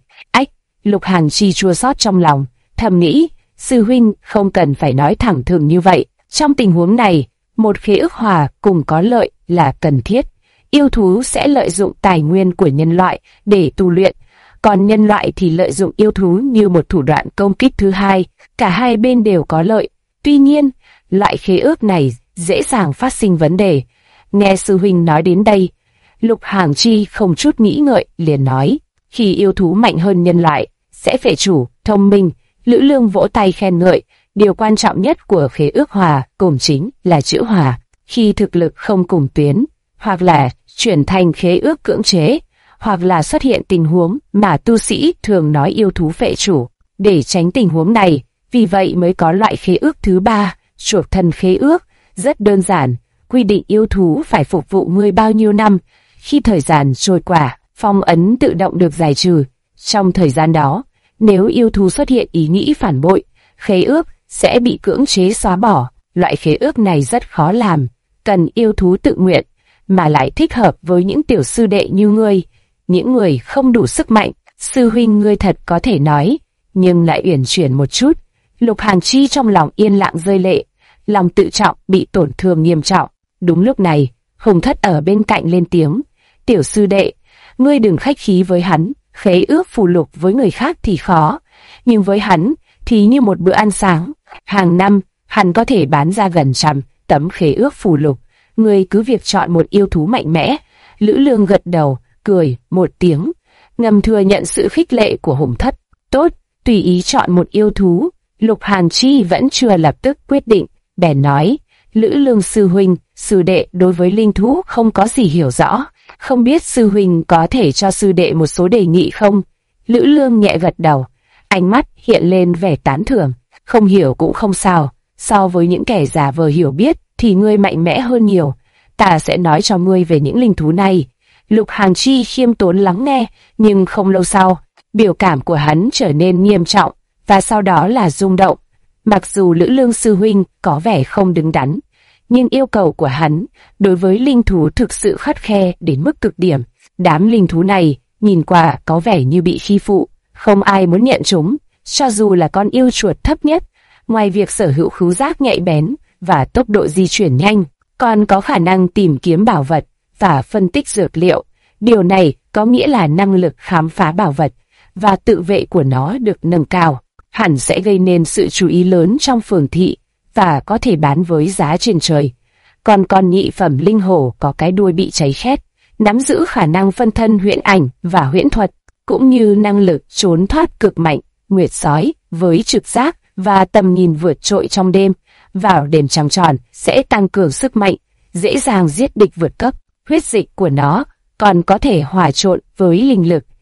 Lục Hàng Chi chua xót trong lòng, thầm nghĩ, sư huynh không cần phải nói thẳng thừng như vậy. Trong tình huống này, một khế ước hòa cùng có lợi là cần thiết. Yêu thú sẽ lợi dụng tài nguyên của nhân loại để tu luyện, còn nhân loại thì lợi dụng yêu thú như một thủ đoạn công kích thứ hai. Cả hai bên đều có lợi. Tuy nhiên, loại khế ước này dễ dàng phát sinh vấn đề. Nghe sư huynh nói đến đây, Lục Hàng Chi không chút nghĩ ngợi liền nói, khi yêu thú mạnh hơn nhân loại, sẽ phệ chủ, thông minh. Lữ Lương vỗ tay khen ngợi, điều quan trọng nhất của khế ước hòa cùng chính là chữ hòa. Khi thực lực không cùng tuyến, hoặc là chuyển thành khế ước cưỡng chế, hoặc là xuất hiện tình huống mà tu sĩ thường nói yêu thú phệ chủ. Để tránh tình huống này, vì vậy mới có loại khế ước thứ ba, chuộc thân khế ước, rất đơn giản, quy định yêu thú phải phục vụ ngươi bao nhiêu năm. Khi thời gian trôi qua, phong ấn tự động được giải trừ. Trong thời gian đó, nếu yêu thú xuất hiện ý nghĩ phản bội, khế ước sẽ bị cưỡng chế xóa bỏ. Loại khế ước này rất khó làm, cần yêu thú tự nguyện, mà lại thích hợp với những tiểu sư đệ như ngươi, những người không đủ sức mạnh. Sư huynh ngươi thật có thể nói, nhưng lại uyển chuyển một chút. Lục Hàng Chi trong lòng yên lặng rơi lệ, lòng tự trọng bị tổn thương nghiêm trọng. Đúng lúc này, Hùng Thất ở bên cạnh lên tiếng, tiểu sư đệ, ngươi đừng khách khí với hắn, khế ước phù lục với người khác thì khó, nhưng với hắn thì như một bữa ăn sáng. Hàng năm, hắn có thể bán ra gần 100 tấm khế ước phù lục, ngươi cứ việc chọn một yêu thú mạnh mẽ. Lữ Lương gật đầu, cười một tiếng, ngầm thừa nhận sự khích lệ của Hùng Thất. Tốt, tùy ý chọn một yêu thú. Lục Hàng Chi vẫn chưa lập tức quyết định, bèn nói, Lữ Lương sư huynh, sư đệ đối với linh thú không có gì hiểu rõ, không biết sư huynh có thể cho sư đệ một số đề nghị không? Lữ Lương nhẹ gật đầu, ánh mắt hiện lên vẻ tán thưởng, không hiểu cũng không sao, so với những kẻ giả vờ hiểu biết thì ngươi mạnh mẽ hơn nhiều, ta sẽ nói cho ngươi về những linh thú này. Lục Hàng Chi khiêm tốn lắng nghe, nhưng không lâu sau, biểu cảm của hắn trở nên nghiêm trọng, và sau đó là rung động. Mặc dù Lữ Lương sư huynh có vẻ không đứng đắn, nhưng yêu cầu của hắn đối với linh thú thực sự khắt khe đến mức cực điểm. Đám linh thú này nhìn qua có vẻ như bị khi phụ, không ai muốn nhận chúng, cho dù là con yêu chuột thấp nhất. Ngoài việc sở hữu khứu giác nhạy bén và tốc độ di chuyển nhanh, còn có khả năng tìm kiếm bảo vật và phân tích dược liệu. Điều này có nghĩa là năng lực khám phá bảo vật và tự vệ của nó được nâng cao, hẳn sẽ gây nên sự chú ý lớn trong phường thị và có thể bán với giá trên trời. Còn con nhị phẩm linh hổ có cái đuôi bị cháy khét, nắm giữ khả năng phân thân huyễn ảnh và huyễn thuật, cũng như năng lực trốn thoát cực mạnh. Nguyệt sói với trực giác và tầm nhìn vượt trội trong đêm, vào đêm trăng tròn sẽ tăng cường sức mạnh, dễ dàng giết địch vượt cấp. Huyết dịch của nó còn có thể hòa trộn với linh lực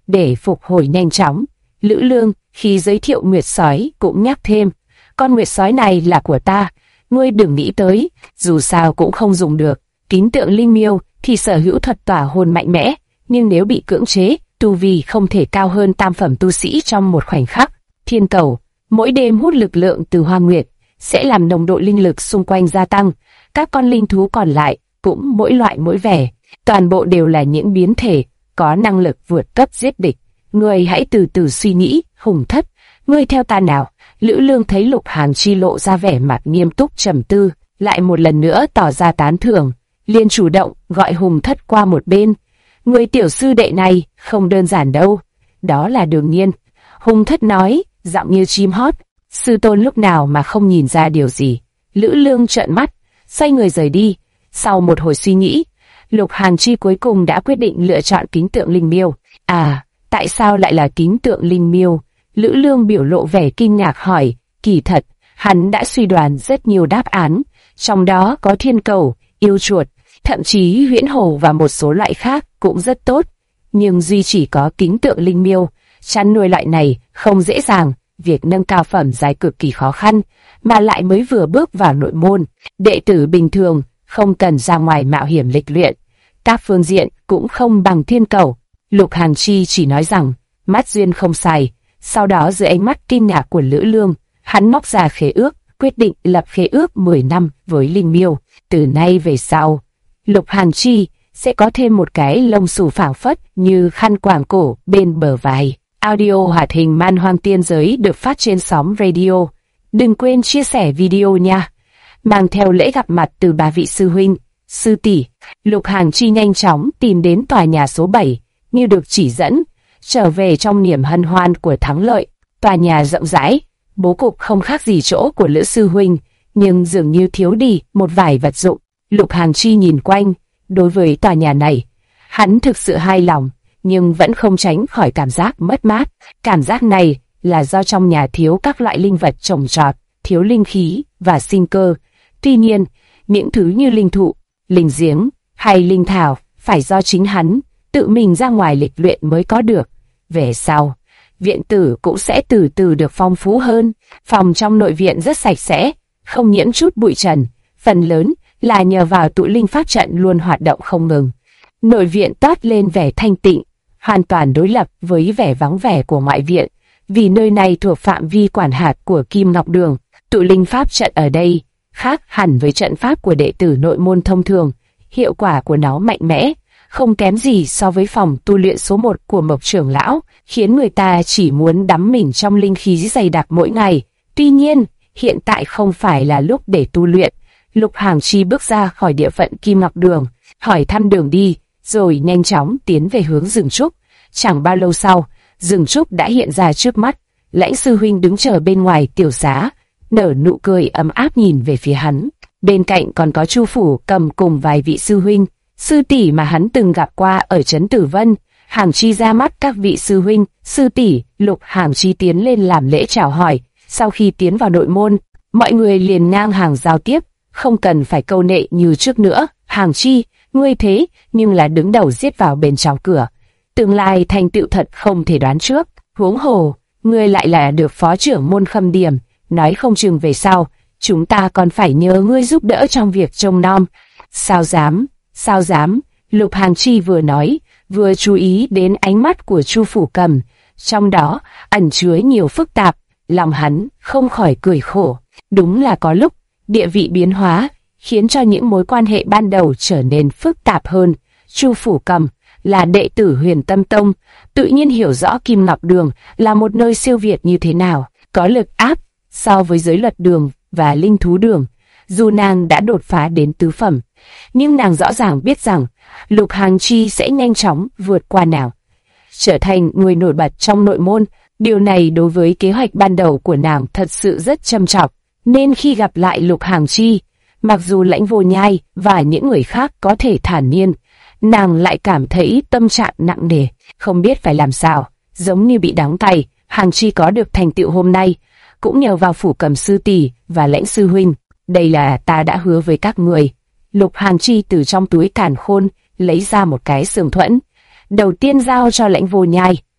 để phục hồi nhanh chóng. Lữ Lương khi giới thiệu nguyệt sói cũng nhắc thêm, con nguyệt sói này là của ta, ngươi đừng nghĩ tới, dù sao cũng không dùng được. Kính tượng linh miêu thì sở hữu thuật tỏa hồn mạnh mẽ, nhưng nếu bị cưỡng chế, tu vi không thể cao hơn tam phẩm tu sĩ trong một khoảnh khắc. Thiên cầu, mỗi đêm hút lực lượng từ hoa nguyệt, sẽ làm nồng độ linh lực xung quanh gia tăng. Các con linh thú còn lại cũng mỗi loại mỗi vẻ, toàn bộ đều là những biến thể có năng lực vượt cấp giết địch. Ngươi hãy từ từ suy nghĩ, Hùng Thất, ngươi theo ta nào? Lữ Lương thấy Lục Hàn Chi lộ ra vẻ mặt nghiêm túc trầm tư, lại một lần nữa tỏ ra tán thưởng, liền chủ động gọi Hùng Thất qua một bên. Người tiểu sư đệ này không đơn giản đâu. Đó là đương nhiên, Hùng Thất nói, giọng như chim hót. Sư tôn lúc nào mà không nhìn ra điều gì. Lữ Lương trợn mắt, xoay người rời đi. Sau một hồi suy nghĩ, Lục Hàn Chi cuối cùng đã quyết định lựa chọn kính tượng linh miêu. À, tại sao lại là kính tượng linh miêu? Lữ Lương biểu lộ vẻ kinh ngạc hỏi. Kỳ thật, hắn đã suy đoán rất nhiều đáp án, trong đó có thiên cầu, yêu chuột, thậm chí huyễn hổ và một số loại khác cũng rất tốt. Nhưng duy chỉ có kính tượng linh miêu, chăn nuôi loại này không dễ dàng, việc nâng cao phẩm giai cực kỳ khó khăn, mà lại mới vừa bước vào nội môn. Đệ tử bình thường không cần ra ngoài mạo hiểm lịch luyện, các phương diện cũng không bằng thiên cầu. Lục Hàn Chi chỉ nói rằng, mắt duyên không sai. Sau đó dưới ánh mắt kinh ngạc của Lữ Lương, hắn móc ra khế ước, quyết định lập khế ước 10 năm với linh miêu. Từ nay về sau, Lục Hàn Chi sẽ có thêm một cái lông xù phảng phất như khăn quàng cổ bên bờ vai. Audio hoạt hình Man Hoang Tiên Giới được phát trên sóng radio. Đừng quên chia sẻ video nha. Mang theo lễ gặp mặt từ ba vị sư huynh, sư tỷ, Lục Hàn Chi nhanh chóng tìm đến tòa nhà số 7, như được chỉ dẫn, trở về trong niềm hân hoan của thắng lợi. Tòa nhà rộng rãi, bố cục không khác gì chỗ của Lữ sư huynh, nhưng dường như thiếu đi một vài vật dụng. Lục Hàn Chi nhìn quanh, đối với tòa nhà này, hắn thực sự hài lòng, nhưng vẫn không tránh khỏi cảm giác mất mát. Cảm giác này là do trong nhà thiếu các loại linh vật trồng trọt, thiếu linh khí và sinh cơ. Tuy nhiên, những thứ như linh thụ, linh giếng hay linh thảo phải do chính hắn tự mình ra ngoài lịch luyện mới có được. Về sau, viện tử cũng sẽ từ từ được phong phú hơn. Phòng trong nội viện rất sạch sẽ, không nhiễm chút bụi trần, phần lớn là nhờ vào tụ linh pháp trận luôn hoạt động không ngừng. Nội viện toát lên vẻ thanh tịnh, hoàn toàn đối lập với vẻ vắng vẻ của ngoại viện, vì nơi này thuộc phạm vi quản hạt của Kim Ngọc Đường. Tụ linh pháp trận ở đây khác hẳn với trận pháp của đệ tử nội môn thông thường, hiệu quả của nó mạnh mẽ, không kém gì so với phòng tu luyện số 1 của Mộc trưởng lão, khiến người ta chỉ muốn đắm mình trong linh khí dày đặc mỗi ngày. Tuy nhiên, hiện tại không phải là lúc để tu luyện. Lục Hàn Chi bước ra khỏi địa phận Kim Ngọc Đường, hỏi thăm đường đi, rồi nhanh chóng tiến về hướng rừng trúc. Chẳng bao lâu sau, rừng trúc đã hiện ra trước mắt. Lãnh sư huynh đứng chờ bên ngoài tiểu xá, nở nụ cười ấm áp nhìn về phía hắn. Bên cạnh còn có Chu Phủ Cầm cùng vài vị sư huynh, sư tỷ mà hắn từng gặp qua ở trấn Tử Vân. Hàn Chi ra mắt các vị sư huynh, sư tỷ. Lục Hàn Chi tiến lên làm lễ chào hỏi. Sau khi tiến vào nội môn, mọi người liền ngang hàng giao tiếp, không cần phải câu nệ như trước nữa. Hàn Chi, ngươi thế nhưng là đứng đầu giết vào bên trong cửa, tương lai thành tựu thật không thể đoán trước. Huống hồ, ngươi lại là được phó trưởng môn Khâm Điểm, nói không chừng về sau chúng ta còn phải nhờ ngươi giúp đỡ trong việc trông nom. Sao dám, sao dám. Lục Hàn Chi vừa nói, vừa chú ý đến ánh mắt của Chu Phủ Cầm, trong đó ẩn chứa nhiều phức tạp. Lòng hắn không khỏi cười khổ. Đúng là có lúc địa vị biến hóa khiến cho những mối quan hệ ban đầu trở nên phức tạp hơn. Chu Phủ Cầm là đệ tử Huyền Tâm Tông, tự nhiên hiểu rõ Kim Ngọc Đường là một nơi siêu việt như thế nào, có lực áp so với giới luật đường và linh thú đường. Dù nàng đã đột phá đến tứ phẩm, nhưng nàng rõ ràng biết rằng Lục Hàn Chi sẽ nhanh chóng vượt qua nàng, trở thành người nổi bật trong nội môn. Điều này đối với kế hoạch ban đầu của nàng thật sự rất trầm trọng, nên khi gặp lại Lục Hàn Chi, mặc dù Lãnh Vô Nhai và những người khác có thể thản nhiên, nàng lại cảm thấy tâm trạng nặng nề, không biết phải làm sao, giống như bị đắng tay. Hàn Chi có được thành tựu hôm nay, cũng nhờ vào Phủ Cầm sư tỷ và Lãnh sư huynh. Đây là ta đã hứa với các người. Lục Hàn Chi từ trong túi càn khôn lấy ra một cái sườn thuẫn, đầu tiên giao cho Lãnh Vô Nhai,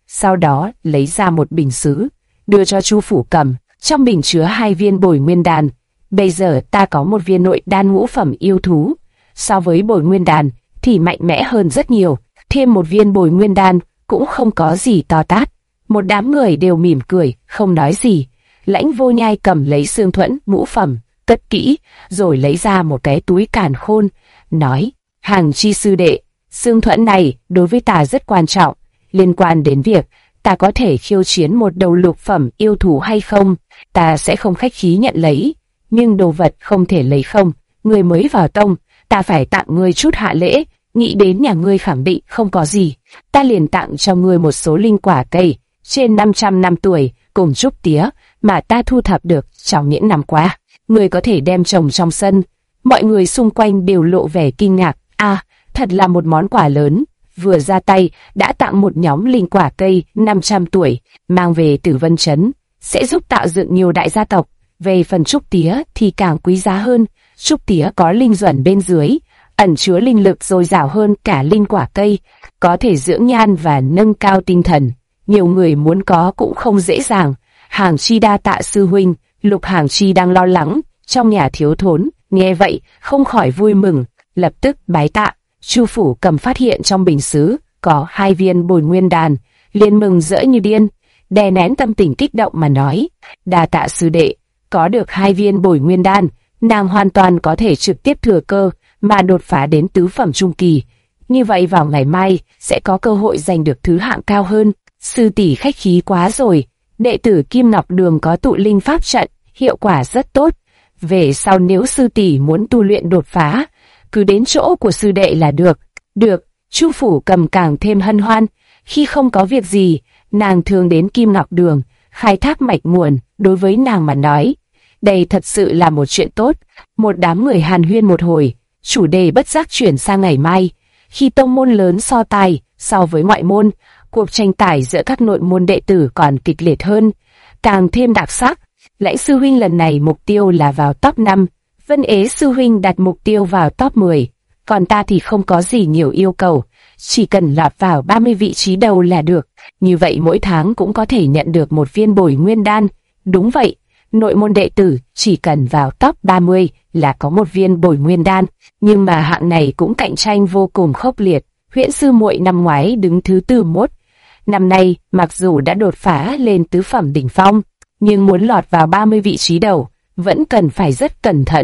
sau đó lấy ra một bình sứ, đưa cho Chu Phủ Cầm. Trong bình chứa 2 viên bồi nguyên đan. Bây giờ ta có một viên nội đan ngũ phẩm yêu thú, so với bồi nguyên đan thì mạnh mẽ hơn rất nhiều. Thêm một viên bồi nguyên đan cũng không có gì to tát. Một đám người đều mỉm cười, không nói gì. Lãnh Vô Nhai cầm lấy xương thuẫn ngũ phẩm, cất kỹ, rồi lấy ra một cái túi càn khôn, nói: Hàng Chi sư đệ, xương thuẫn này đối với ta rất quan trọng, liên quan đến việc ta có thể khiêu chiến một đầu lục phẩm yêu thú hay không. Ta sẽ không khách khí nhận lấy, nhưng đồ vật không thể lấy không. Người mới vào tông, ta phải tặng ngươi chút hạ lễ. Nghĩ đến nhà ngươi khẳng định không có gì, ta liền tặng cho ngươi một số linh quả cây trên 500 năm tuổi cùng trúc tía mà ta thu thập được trong những năm qua. Ngươi có thể đem trồng trong sân. Mọi người xung quanh đều lộ vẻ kinh ngạc. Thật là một món quà lớn. Vừa ra tay đã tặng một nhóm linh quả cây 500 tuổi, mang về Tử Vân Trấn, sẽ giúp tạo dựng nhiều đại gia tộc. Về phần trúc tía thì càng quý giá hơn. Trúc tía có linh duẩn bên dưới, ẩn chứa linh lực dồi dào hơn cả linh quả cây, có thể dưỡng nhan và nâng cao tinh thần. Nhiều người muốn có cũng không dễ dàng. Hàng Chi đa tạ sư huynh. Lục Hàng Chi đang lo lắng trong nhà thiếu thốn, nghe vậy không khỏi vui mừng, lập tức bái tạ. Chu Phủ Cầm phát hiện trong bình sứ có 2 viên bồi nguyên đan, liền mừng rỡ như điên, đè nén tâm tình kích động mà nói: đa tạ sư đệ. Có được 2 viên bồi nguyên đan, nàng hoàn toàn có thể trực tiếp thừa cơ mà đột phá đến tứ phẩm trung kỳ. Như vậy vào ngày mai sẽ có cơ hội giành được thứ hạng cao hơn. Sư tỷ khách khí quá rồi. Đệ tử Kim Ngọc Đường có tụ linh pháp trận, hiệu quả rất tốt. Về sau nếu sư tỷ muốn tu luyện đột phá, cứ đến chỗ của sư đệ là được. Được. Chu Phủ Cầm càng thêm hân hoan. Khi không có việc gì, nàng thường đến Kim Ngọc Đường khai thác mạch nguồn. Đối với nàng mà nói, đây thật sự là một chuyện tốt. Một đám người hàn huyên một hồi, chủ đề bất giác chuyển sang ngày mai. Khi tông môn lớn so tài so với ngoại môn, cuộc tranh tài giữa các nội môn đệ tử còn kịch liệt hơn, càng thêm đặc sắc. Lãnh sư huynh lần này mục tiêu là vào top 5, Vân Ế sư huynh đặt mục tiêu vào top 10, còn ta thì không có gì nhiều yêu cầu, chỉ cần lọt vào 30 vị trí đầu là được. Như vậy mỗi tháng cũng có thể nhận được một viên bồi nguyên đan. Đúng vậy, nội môn đệ tử chỉ cần vào top 30 là có một viên bồi nguyên đan, nhưng mà hạng này cũng cạnh tranh vô cùng khốc liệt. Huyễn sư muội năm ngoái đứng thứ 41, năm nay mặc dù đã đột phá lên tứ phẩm đỉnh phong, nhưng muốn lọt vào 30 vị trí đầu vẫn cần phải rất cẩn thận.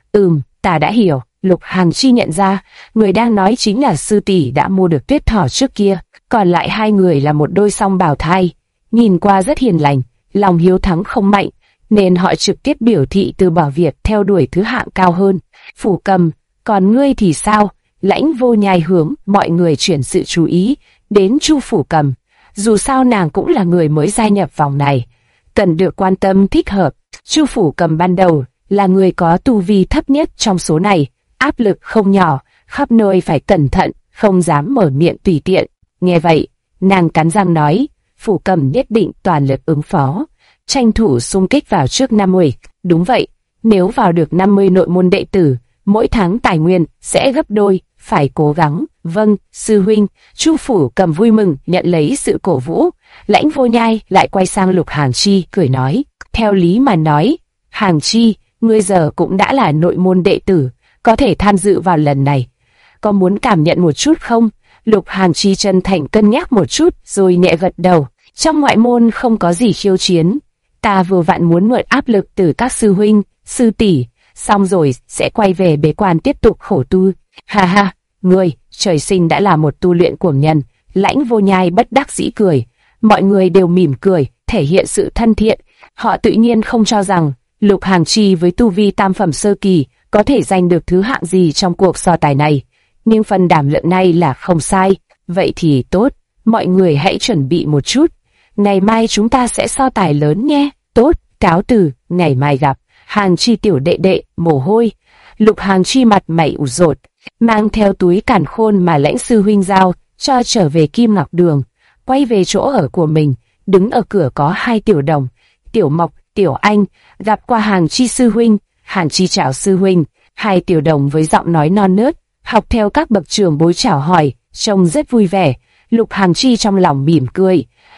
Ta đã hiểu. Lục Hàng Chi nhận ra người đang nói chính là sư tỷ đã mua được tuyết thỏ trước kia, còn lại 2 người là một đôi song bào thai, nhìn qua rất hiền lành, lòng hiếu thắng không mạnh, nên họ trực tiếp biểu thị từ bỏ việc theo đuổi thứ hạng cao hơn. Phủ Cầm, còn ngươi thì sao? Lãnh Vô Nhai hướng mọi người chuyển sự chú ý đến Chu Phủ Cầm. Dù sao nàng cũng là người mới gia nhập vòng này, cần được quan tâm thích hợp. Chu Phủ Cầm ban đầu là người có tu vi thấp nhất trong số này, áp lực không nhỏ, khắp nơi phải cẩn thận, không dám mở miệng tùy tiện. Nghe vậy, nàng cắn răng nói: Phủ Cầm nhất định toàn lực ứng phó, tranh thủ xung kích vào trước 50. Đúng vậy, nếu vào được 50 nội môn đệ tử, mỗi tháng tài nguyên sẽ gấp đôi, phải cố gắng. Vâng, sư huynh. Chu Phủ Cầm vui mừng nhận lấy sự cổ vũ. Lãnh Vô Nhai lại quay sang Lục Hàng Chi cười nói: theo lý mà nói, Hàng Chi, ngươi giờ cũng đã là nội môn đệ tử, có thể tham dự vào lần này. Có muốn cảm nhận một chút không? Lục Hàng Chi chân thành cân nhắc một chút rồi nhẹ gật đầu. Trong ngoại môn không có gì khiêu chiến, ta vừa vặn muốn mượn áp lực từ các sư huynh, sư tỷ, xong rồi sẽ quay về bế quan tiếp tục khổ tu. Ha ha, ngươi trời sinh đã là một tu luyện cuồng nhân. Lãnh Vô Nhai bất đắc dĩ cười. Mọi người đều mỉm cười, thể hiện sự thân thiện. Họ tự nhiên không cho rằng Lục Hàng Chi với tu vi tam phẩm sơ kỳ có thể giành được thứ hạng gì trong cuộc so tài này. Nhưng phần đảm lượng này là không sai. Vậy thì tốt, mọi người hãy chuẩn bị một chút. Ngày mai chúng ta sẽ so tài lớn nhé. Tốt, cáo từ, ngày mai gặp. Hàng Chi tiểu đệ đệ, mồ hôi. Lục Hàng Chi mặt mày ủ rột, mang theo túi càn khôn mà lãnh sư huynh giao cho trở về Kim Ngọc Đường, quay về chỗ ở của mình. Đứng ở cửa có 2 tiểu đồng, Tiểu Mộc, Tiểu Anh, gặp qua Hàng Chi sư huynh. Hàng Chi chào sư huynh. 2 tiểu đồng với giọng nói non nớt, học theo các bậc trưởng bối chào hỏi, trông rất vui vẻ. Lục Hàng Chi trong lòng mỉm cười.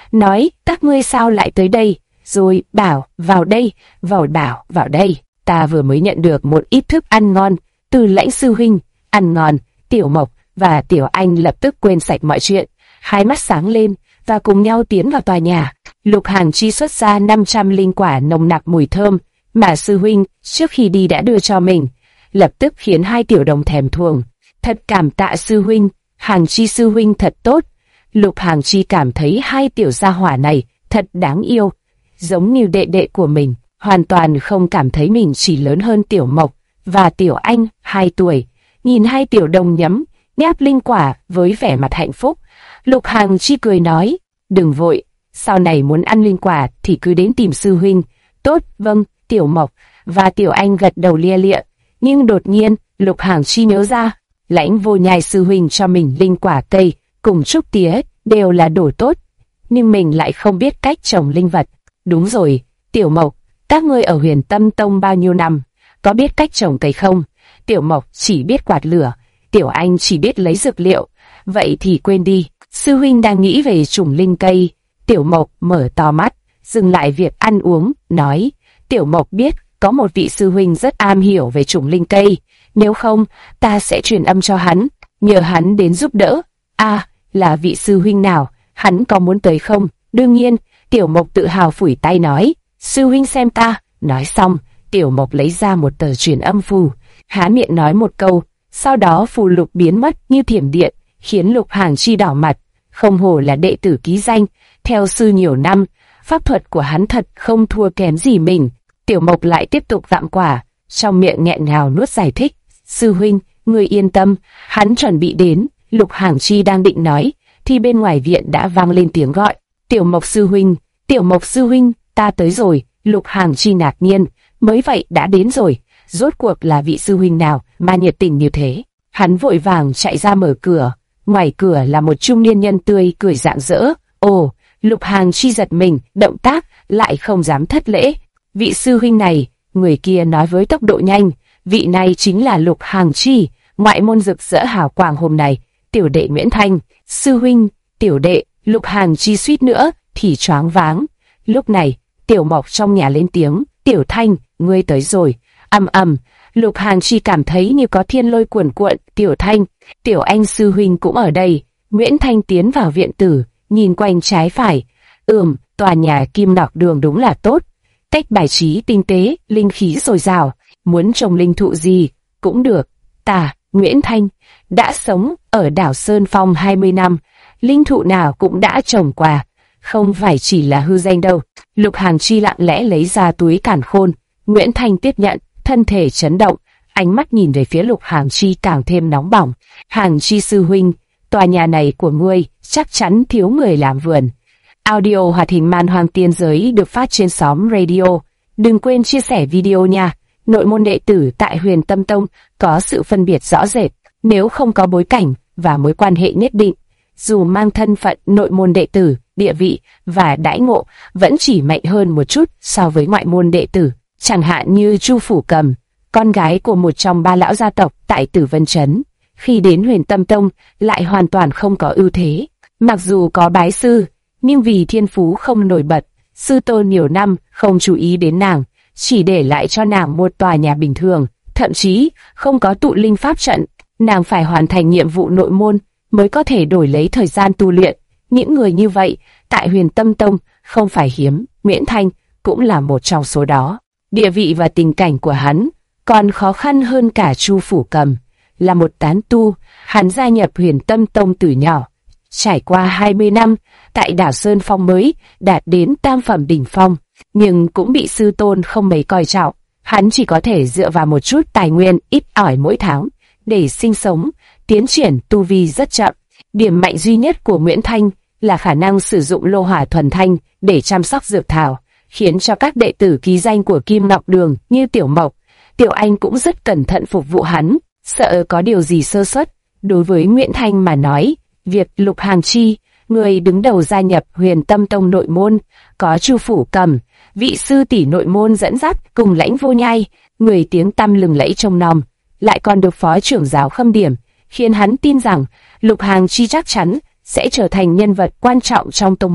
nói, các ngươi sao lại tới đây, rồi bảo, vào đây, vào đây. Ta vừa mới nhận được một ít thức ăn ngon, từ Lãnh sư huynh, ăn ngon. Tiểu Mộc và Tiểu Anh lập tức quên sạch mọi chuyện, hai mắt sáng lên và cùng nhau tiến vào tòa nhà. Lục Hàng Chi xuất ra 500 linh quả nồng nặc mùi thơm mà sư huynh trước khi đi đã đưa cho mình, lập tức khiến hai tiểu đồng thèm thuồng. Thật cảm tạ sư huynh, Hàng Chi sư huynh thật tốt. Lục Hàng Chi cảm thấy hai tiểu gia hỏa này thật đáng yêu, giống như đệ đệ của mình, hoàn toàn không cảm thấy mình chỉ lớn hơn Tiểu Mộc và Tiểu Anh 2 tuổi. Nhìn hai tiểu đồng nháp linh quả với vẻ mặt hạnh phúc, Lục Hàng Chi cười nói, đừng vội, sau này muốn ăn linh quả thì cứ đến tìm sư huynh. Tốt, vâng. Tiểu Mộc và Tiểu Anh gật đầu lia lịa, nhưng đột nhiên Lục Hàng Chi nhớ ra, Lãnh Vô Nhai sư huynh cho mình linh quả cây cùng trúc tía đều là đồ tốt, nhưng mình lại không biết cách trồng linh vật. Đúng rồi, Tiểu Mộc, các ngươi ở Huyền Tâm Tông bao nhiêu năm, có biết cách trồng cây không? Tiểu Mộc chỉ biết quạt lửa, Tiểu Anh chỉ biết lấy dược liệu. Vậy thì quên đi, sư huynh đang nghĩ về trùng linh cây. Tiểu Mộc mở to mắt, dừng lại việc ăn uống, nói, Tiểu Mộc biết có một vị sư huynh rất am hiểu về trùng linh cây, nếu không ta sẽ truyền âm cho hắn, nhờ hắn đến giúp đỡ. À, là vị sư huynh nào, hắn có muốn tới không? Đương nhiên. Tiểu Mộc tự hào phủi tay nói, sư huynh xem ta. Nói xong, Tiểu Mộc lấy ra một tờ truyền âm phù, há miệng nói một câu, sau đó phù lục biến mất như thiểm điện, khiến Lục Hàng Chi đỏ mặt. Không hổ là đệ tử ký danh, theo sư nhiều năm, pháp thuật của hắn thật không thua kém gì mình. Tiểu Mộc lại tiếp tục gặm quả, trong miệng nghẹn ngào nuốt giải thích, sư huynh, người yên tâm, hắn chuẩn bị đến. Lục Hàng Chi đang định nói, thì bên ngoài viện đã vang lên tiếng gọi, Tiểu Mộc sư huynh, ta tới rồi. Lục Hàng Chi ngạc nhiên, mới vậy đã đến rồi, rốt cuộc là vị sư huynh nào mà nhiệt tình như thế? Hắn vội vàng chạy ra mở cửa, ngoài cửa là một trung niên nhân tươi cười rạng rỡ. Ồ, Lục Hàng Chi giật mình, động tác lại không dám thất lễ. Vị sư huynh này, người kia nói với tốc độ nhanh, vị này chính là Lục Hàng Chi, ngoại môn rực rỡ hào quang hôm nay, tiểu đệ Nguyễn Thanh. Sư huynh, tiểu đệ. Lục Hàng Chi suýt nữa thì choáng váng. Lúc này, Tiểu Mộc trong nhà lên tiếng, Tiểu Thanh, ngươi tới rồi. Lục Hàng Chi cảm thấy như có thiên lôi cuồn cuộn. Tiểu Thanh, Tiểu Anh sư huynh cũng ở đây. Nguyễn Thanh tiến vào viện tử, nhìn quanh trái phải. Tòa nhà Kim Ngọc Đường đúng là tốt, cách bài trí tinh tế, linh khí dồi dào, muốn trồng linh thụ gì cũng được. Ta, Nguyễn Thanh, đã sống ở đảo Sơn Phong 20 năm, linh thụ nào cũng đã trồng qua, không phải chỉ là hư danh đâu. Lục Hàng Chi lặng lẽ lấy ra túi càn khôn, Nguyễn Thanh tiếp nhận, thân thể chấn động, ánh mắt nhìn về phía Lục Hàng Chi càng thêm nóng bỏng. Hàng Chi sư huynh, tòa nhà này của ngươi chắc chắn thiếu người làm vườn. Audio hoạt hình Man Hoang Tiên Giới được phát trên xóm radio. Đừng quên chia sẻ video nha. Nội môn đệ tử tại Huyền Tâm Tông có sự phân biệt rõ rệt, nếu không có bối cảnh và mối quan hệ nhất định, dù mang thân phận nội môn đệ tử, địa vị và đãi ngộ vẫn chỉ mạnh hơn một chút so với ngoại môn đệ tử. Chẳng hạn như Chu Phủ Cầm, con gái của một trong 3 lão gia tộc tại Tử Vân Trấn, khi đến Huyền Tâm Tông lại hoàn toàn không có ưu thế. Mặc dù có bái sư, nhưng vì thiên phú không nổi bật, sư tôn nhiều năm không chú ý đến nàng, chỉ để lại cho nàng một tòa nhà bình thường, thậm chí không có tụ linh pháp trận. Nàng phải hoàn thành nhiệm vụ nội môn mới có thể đổi lấy thời gian tu luyện. Những người như vậy tại Huyền Tâm Tông không phải hiếm, Nguyễn Thanh cũng là một trong số đó. Địa vị và tình cảnh của hắn còn khó khăn hơn cả Chu Phủ Cầm. Là một tán tu, hắn gia nhập Huyền Tâm Tông từ nhỏ, trải qua 20 năm tại đảo Sơn Phong mới đạt đến tam phẩm đỉnh phong, nhưng cũng bị sư tôn không mấy coi trọng. Hắn chỉ có thể dựa vào một chút tài nguyên ít ỏi mỗi tháng để sinh sống, tiến triển tu vi rất chậm. Điểm mạnh duy nhất của Nguyễn Thanh là khả năng sử dụng lô hỏa thuần thanh để chăm sóc dược thảo, khiến cho các đệ tử ký danh của Kim Ngọc Đường như Tiểu Mộc, Tiểu Anh cũng rất cẩn thận phục vụ hắn, sợ có điều gì sơ suất. Đối với Nguyễn Thanh mà nói, việc Lục Hàng Chi, người đứng đầu gia nhập Huyền Tâm Tông nội môn, có Chu Phủ Cầm, vị sư tỷ nội môn dẫn dắt, cùng Lãnh Vô Nhai, người tiếng tăm lừng lẫy trong nom, lại còn được phó trưởng giáo khâm điểm, khiến hắn tin rằng Lục Hàng Chi chắc chắn sẽ trở thành nhân vật quan trọng trong tông môn.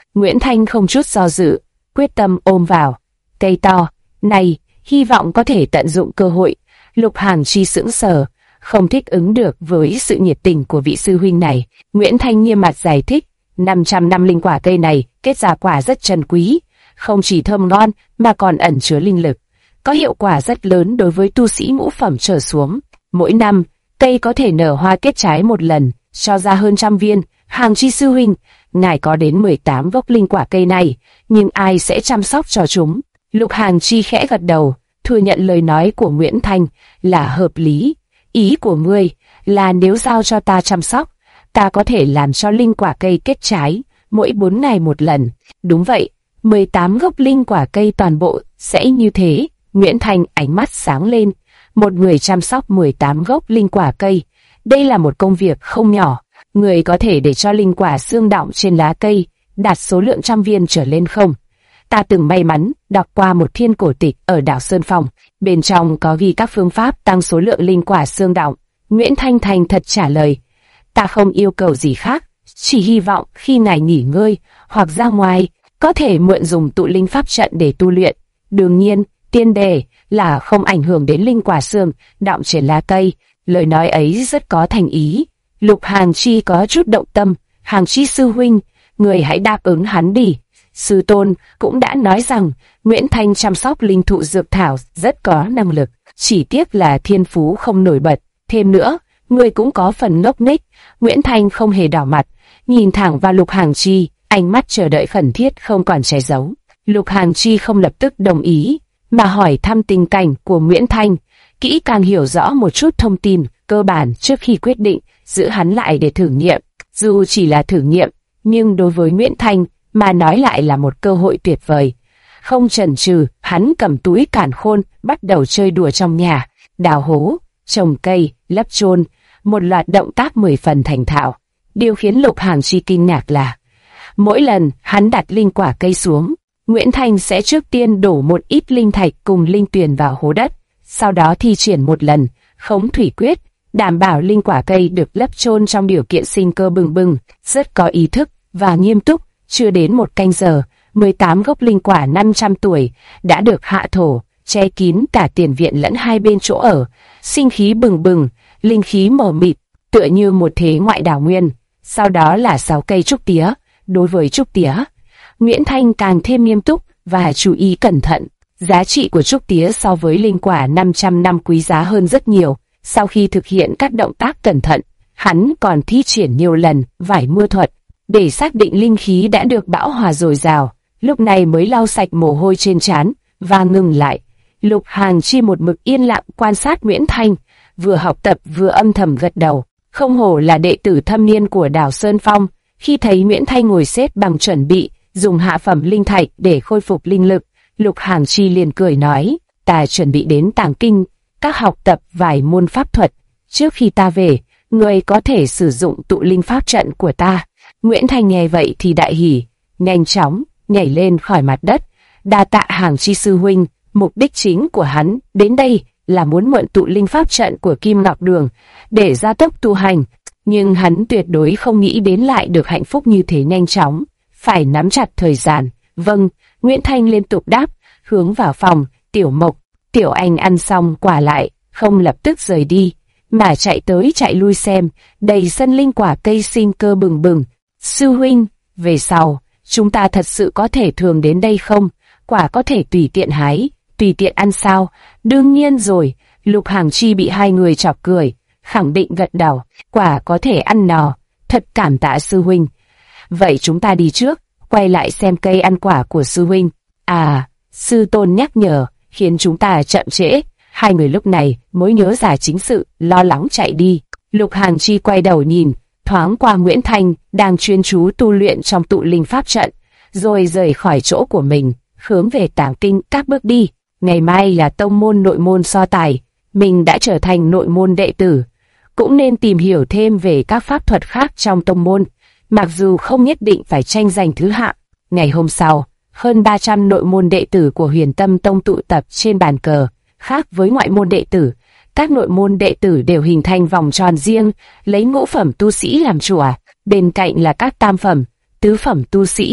Nguyễn Thanh không chút do dự, quyết tâm ôm vào. Cây to, này, hy vọng có thể tận dụng cơ hội. Lục Hàn Chi sững sờ, không thích ứng được với sự nhiệt tình của vị sư huynh này. Nguyễn Thanh nghiêm mặt giải thích, 500 năm linh quả cây này kết ra quả rất trân quý, không chỉ thơm ngon mà còn ẩn chứa linh lực, có hiệu quả rất lớn đối với tu sĩ ngũ phẩm trở xuống. Mỗi năm, cây có thể nở hoa kết trái một lần, cho ra hơn 100 viên. Hàn Chi sư huynh, ngài có đến 18 gốc linh quả cây này, nhưng ai sẽ chăm sóc cho chúng? Lục Hàn Chi khẽ gật đầu, thừa nhận lời nói của Nguyễn Thanh là hợp lý. Ý của ngươi là nếu giao cho ta chăm sóc, ta có thể làm cho linh quả cây kết trái mỗi 4 ngày một lần. Đúng vậy, 18 gốc linh quả cây toàn bộ sẽ như thế. Nguyễn Thanh ánh mắt sáng lên. Một người chăm sóc 18 gốc linh quả cây, đây là một công việc không nhỏ. Người có thể để cho linh quả xương đọng trên lá cây đạt số lượng 100 viên trở lên không? Ta từng may mắn đọc qua một thiên cổ tịch ở đảo Sơn Phong, bên trong có ghi các phương pháp tăng số lượng linh quả xương đọng. Nguyễn Thanh thành thật trả lời, ta không yêu cầu gì khác, chỉ hy vọng khi ngài nghỉ ngơi hoặc ra ngoài, có thể mượn dùng tụ linh pháp trận để tu luyện. Đương nhiên, tiên đề là không ảnh hưởng đến linh quả xương đọng trên lá cây. Lời nói ấy rất có thành ý. Lục Hàn Chi có chút động tâm. Hàn Chi sư huynh, người hãy đáp ứng hắn đi. Sư tôn cũng đã nói rằng Nguyễn Thanh chăm sóc linh thụ dược thảo rất có năng lực, chỉ tiếc là thiên phú không nổi bật. Thêm nữa, người cũng có phần ngốc nghếch. Nguyễn Thanh không hề đỏ mặt, nhìn thẳng vào Lục Hàn Chi, ánh mắt chờ đợi khẩn thiết không còn che giấu. Lục Hàn Chi không lập tức đồng ý, mà hỏi thăm tình cảnh của Nguyễn Thanh, kỹ càng hiểu rõ một chút thông tin cơ bản trước khi quyết định giữ hắn lại để thử nghiệm. Dù chỉ là thử nghiệm, nhưng đối với Nguyễn Thanh mà nói lại là một cơ hội tuyệt vời. Không chần chừ, hắn cầm túi càn khôn, bắt đầu chơi đùa trong nhà, đào hố, trồng cây, lấp chôn, một loạt động tác 10 phần thành thạo. Điều khiến Lục Hàn Chi kinh ngạc là, mỗi lần hắn đặt linh quả cây xuống, Nguyễn Thanh sẽ trước tiên đổ một ít linh thạch cùng linh tuyền vào hố đất, sau đó thi triển một lần khống thủy quyết, đảm bảo linh quả cây được lấp chôn trong điều kiện sinh cơ bừng bừng, rất có ý thức và nghiêm túc. Chưa đến một canh giờ, 18 gốc linh quả 500 tuổi đã được hạ thổ, che kín cả tiền viện lẫn hai bên chỗ ở, sinh khí bừng bừng, linh khí mờ mịt, tựa như một thế ngoại đảo nguyên. Sau đó là 6 cây trúc tía. Đối với trúc tía, Nguyễn Thanh càng thêm nghiêm túc và chú ý cẩn thận. Giá trị của trúc tía so với linh quả 500 năm quý giá hơn rất nhiều. Sau khi thực hiện các động tác cẩn thận, hắn còn thi triển nhiều lần vải mưa thuật để xác định linh khí đã được bão hòa dồi dào. Lúc này mới lau sạch mồ hôi trên trán và ngừng lại. Lục Hàn Chi một mực yên lặng quan sát Nguyễn Thanh, vừa học tập vừa âm thầm gật đầu. Không hổ là đệ tử thâm niên của đảo Sơn Phong. Khi thấy Nguyễn Thanh ngồi xếp bằng chuẩn bị dùng hạ phẩm linh thạch để khôi phục linh lực, Lục Hàn Chi liền cười nói, ta chuẩn bị đến Tàng Kinh các học tập vài môn pháp thuật. Trước khi ta về, người có thể sử dụng tụ linh pháp trận của ta. Nguyễn Thanh nghe vậy thì đại hỉ, nhanh chóng nhảy lên khỏi mặt đất. Đa tạ Hàn Chi sư huynh, mục đích chính của hắn đến đây là muốn mượn tụ linh pháp trận của Kim Ngọc Đường để gia tốc tu hành, nhưng hắn tuyệt đối không nghĩ đến lại được hạnh phúc như thế nhanh chóng, phải nắm chặt thời gian. Vâng, Nguyễn Thanh liên tục đáp, hướng vào phòng. Tiểu Mộc, Tiểu Anh ăn xong quả lại, không lập tức rời đi, mà chạy tới chạy lui xem, đầy sân linh quả cây sinh cơ bừng bừng. Sư huynh, về sau, chúng ta thật sự có thể thường đến đây không? Quả có thể tùy tiện hái, tùy tiện ăn sao? Đương nhiên rồi. Lục Hàn Chi bị hai người chọc cười, khẳng định gật đầu, quả có thể ăn nò, thật cảm tạ sư huynh. Vậy chúng ta đi trước, quay lại xem cây ăn quả của sư huynh. À, sư tôn nhắc nhở, khiến chúng ta chậm trễ. Hai người lúc này mới nhớ ra chính sự, lo lắng chạy đi. Lục Hàn Chi quay đầu nhìn, thoáng qua Nguyễn Thanh đang chuyên chú tu luyện trong tụ linh pháp trận, rồi rời khỏi chỗ của mình, hướng về Tàng Kinh các bước đi. Ngày mai là tông môn nội môn so tài, mình đã trở thành nội môn đệ tử, cũng nên tìm hiểu thêm về các pháp thuật khác trong tông môn, mặc dù không nhất định phải tranh giành thứ hạng. Ngày hôm sau, hơn 300 nội môn đệ tử của Huyền Tâm Tông tụ tập trên bàn cờ. Khác với ngoại môn đệ tử, các nội môn đệ tử đều hình thành vòng tròn riêng, lấy ngũ phẩm tu sĩ làm chủ. Bên cạnh là các tam phẩm, tứ phẩm tu sĩ,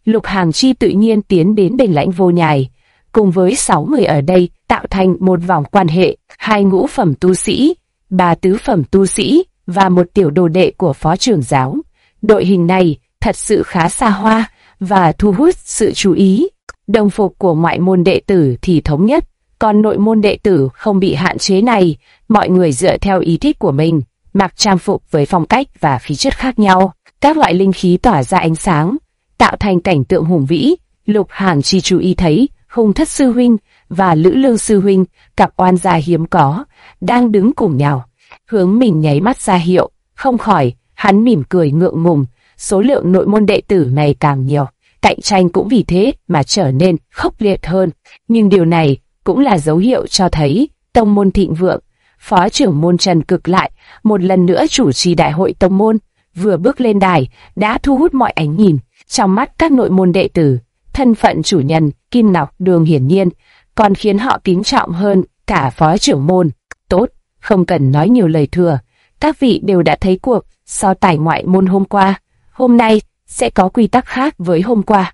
Lục Hàng Chi tự nhiên tiến đến bên Lãnh Vô Nhai, cùng với 6 người ở đây tạo thành một vòng quan hệ, 2 ngũ phẩm tu sĩ, 3 tứ phẩm tu sĩ và một tiểu đồ đệ của phó trưởng giáo. Đội hình này thật sự khá xa hoa và thu hút sự chú ý. Đồng phục của ngoại môn đệ tử thì thống nhất, còn nội môn đệ tử không bị hạn chế này, mọi người dựa theo ý thích của mình, mặc trang phục với phong cách và khí chất khác nhau. Các loại linh khí tỏa ra ánh sáng, tạo thành cảnh tượng hùng vĩ. Lục Hàng Chi chú ý thấy Hùng Thất sư huynh và Lữ Lương sư huynh, cặp oan gia hiếm có, đang đứng cùng nhau, hướng mình nháy mắt ra hiệu. Không khỏi, hắn mỉm cười ngượng ngùng. Số lượng nội môn đệ tử này càng nhiều, cạnh tranh cũng vì thế mà trở nên khốc liệt hơn. Nhưng điều này cũng là dấu hiệu cho thấy tông môn thịnh vượng. Phó trưởng môn Trần Cực lại một lần nữa chủ trì đại hội tông môn, vừa bước lên đài đã thu hút mọi ánh nhìn. Trong mắt các nội môn đệ tử, thân phận chủ nhân Kim Ngọc Đường hiển nhiên còn khiến họ kính trọng hơn cả phó trưởng môn. Tốt, không cần nói nhiều lời thừa, các vị đều đã thấy cuộc so tài ngoại môn hôm qua. Hôm nay sẽ có quy tắc khác với hôm qua.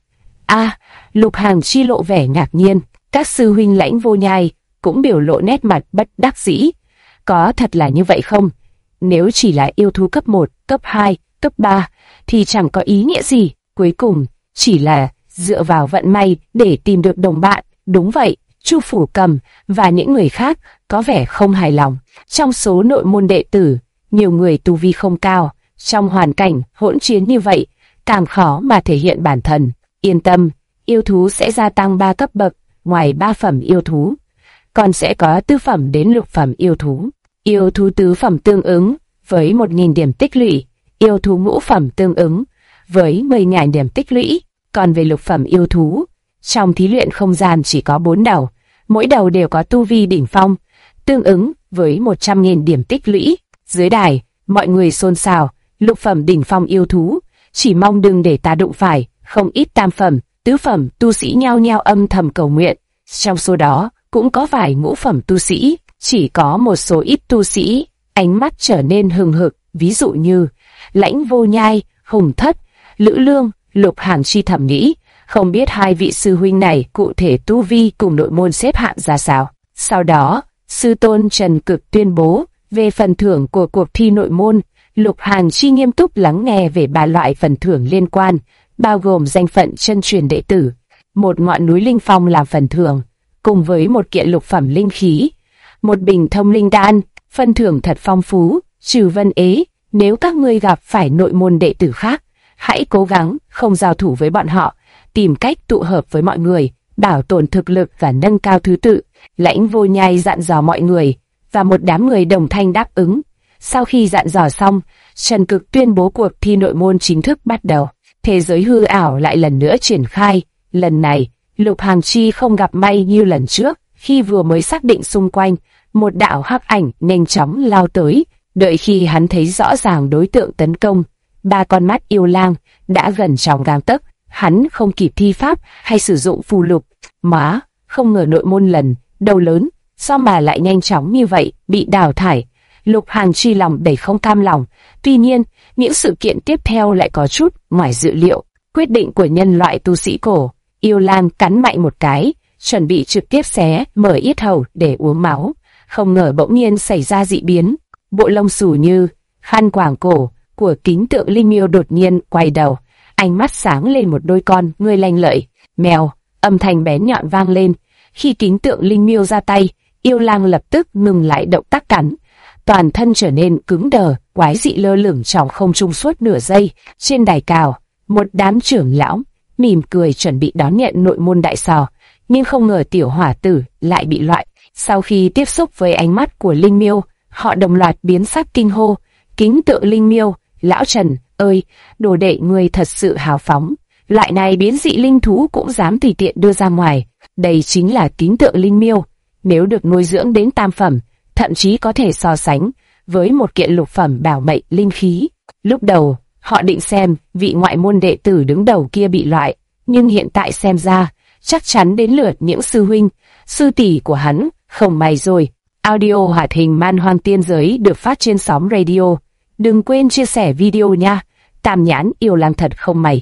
Lục Hàng Chi lộ vẻ ngạc nhiên, các sư huynh Lãnh Vô Nhai cũng biểu lộ nét mặt bất đắc dĩ. Có thật là như vậy không? Nếu chỉ là yêu thú cấp 1, cấp 2, cấp 3 thì chẳng có ý nghĩa gì, cuối cùng chỉ là dựa vào vận may để tìm được đồng bạn. Đúng vậy, Chu Phủ Cầm và những người khác có vẻ không hài lòng. Trong số nội môn đệ tử, nhiều người tu vi không cao, trong hoàn cảnh hỗn chiến như vậy, càng khó mà thể hiện bản thân. Yên tâm, yêu thú sẽ gia tăng 3 cấp bậc, ngoài 3 phẩm yêu thú, còn sẽ có tư phẩm đến lục phẩm yêu thú. Yêu thú tứ phẩm tương ứng với 1.000 điểm tích lũy, yêu thú ngũ phẩm tương ứng với 10.000 điểm tích lũy. Còn về lục phẩm yêu thú, trong thí luyện không gian chỉ có 4 đầu, mỗi đầu đều có tu vi đỉnh phong, tương ứng với 100.000 điểm tích lũy. Dưới đài, mọi người xôn xao, lục phẩm đỉnh phong yêu thú, chỉ mong đừng để ta đụng phải. Không ít tam phẩm, tứ phẩm tu sĩ nhao nhao âm thầm cầu nguyện. Trong số đó cũng có vài ngũ phẩm tu sĩ, chỉ có một số ít tu sĩ ánh mắt trở nên hừng hực, ví dụ như Lãnh Vô Nhai, Hùng Thất, Lữ Lương. Lục Hàng Chi thầm nghĩ, không biết hai vị sư huynh này cụ thể tu vi cùng nội môn xếp hạng ra sao. Sau đó, sư tôn Trần Cực tuyên bố về phần thưởng của cuộc thi nội môn. Lục Hàng Chi nghiêm túc lắng nghe về 3 loại phần thưởng liên quan, bao gồm danh phận chân truyền đệ tử, một ngọn núi linh phong làm phần thưởng, cùng với một kiện lục phẩm linh khí, một bình thông linh đan. Phần thưởng thật phong phú. Trừ Vân Ế, nếu các ngươi gặp phải nội môn đệ tử khác, hãy cố gắng không giao thủ với bọn họ, tìm cách tụ hợp với mọi người, bảo tồn thực lực và nâng cao thứ tự. Lãnh Vô Nhai dặn dò mọi người, và một đám người đồng thanh đáp ứng. Sau khi dặn dò xong, Trần Cực tuyên bố cuộc thi nội môn chính thức bắt đầu. Thế giới hư ảo lại lần nữa triển khai. Lần này, Lục Hàng Chi không gặp may như lần trước, khi vừa mới xác định xung quanh, một đạo hắc ảnh nhanh chóng lao tới. Đợi khi hắn thấy rõ ràng đối tượng tấn công, 3 con mắt yêu lang đã gần trong gang tấc, hắn không kịp thi pháp hay sử dụng phù lục. Má, không ngờ nội môn lần đầu lớn, sao mà lại nhanh chóng như vậy, bị đào thải. Lục Hàng Chi lòng đầy không cam lòng. Tuy nhiên, những sự kiện tiếp theo lại có chút ngoài dự liệu. Quyết định của nhân loại tu sĩ cổ, yêu lang cắn mạnh một cái, chuẩn bị trực tiếp xé mở yết hầu để uống máu. Không ngờ bỗng nhiên xảy ra dị biến. Bộ lông xù như khăn quàng cổ của kính tượng linh miêu đột nhiên quay đầu, ánh mắt sáng lên một đôi con ngươi lanh lợi. Mèo, âm thanh bén nhọn vang lên. Khi kính tượng linh miêu ra tay, yêu lang lập tức ngừng lại động tác cắn, toàn thân trở nên cứng đờ, quái dị lơ lửng trong không trung suốt nửa giây. Trên đài cao, một đám trưởng lão mỉm cười chuẩn bị đón nhận nội môn đại sò, nhưng không ngờ tiểu hỏa tử lại bị loại. Sau khi tiếp xúc với ánh mắt của linh miêu, họ đồng loạt biến sắc kinh hô. Kính tượng linh miêu, lão Trần ơi, đồ đệ người thật sự hào phóng, loại này biến dị linh thú cũng dám tùy tiện đưa ra ngoài. Đây chính là kính tượng linh miêu, nếu được nuôi dưỡng đến tam phẩm, thậm chí có thể so sánh với một kiện lục phẩm bảo mệnh linh khí. Lúc đầu, họ định xem vị ngoại môn đệ tử đứng đầu kia bị loại, nhưng hiện tại xem ra, chắc chắn đến lượt những sư huynh, sư tỷ của hắn. Không may rồi. Audio hoạt hình Man Hoang Tiên Giới được phát trên sóng radio. Đừng quên chia sẻ video nha. Tam nhãn yêu lang thật không may.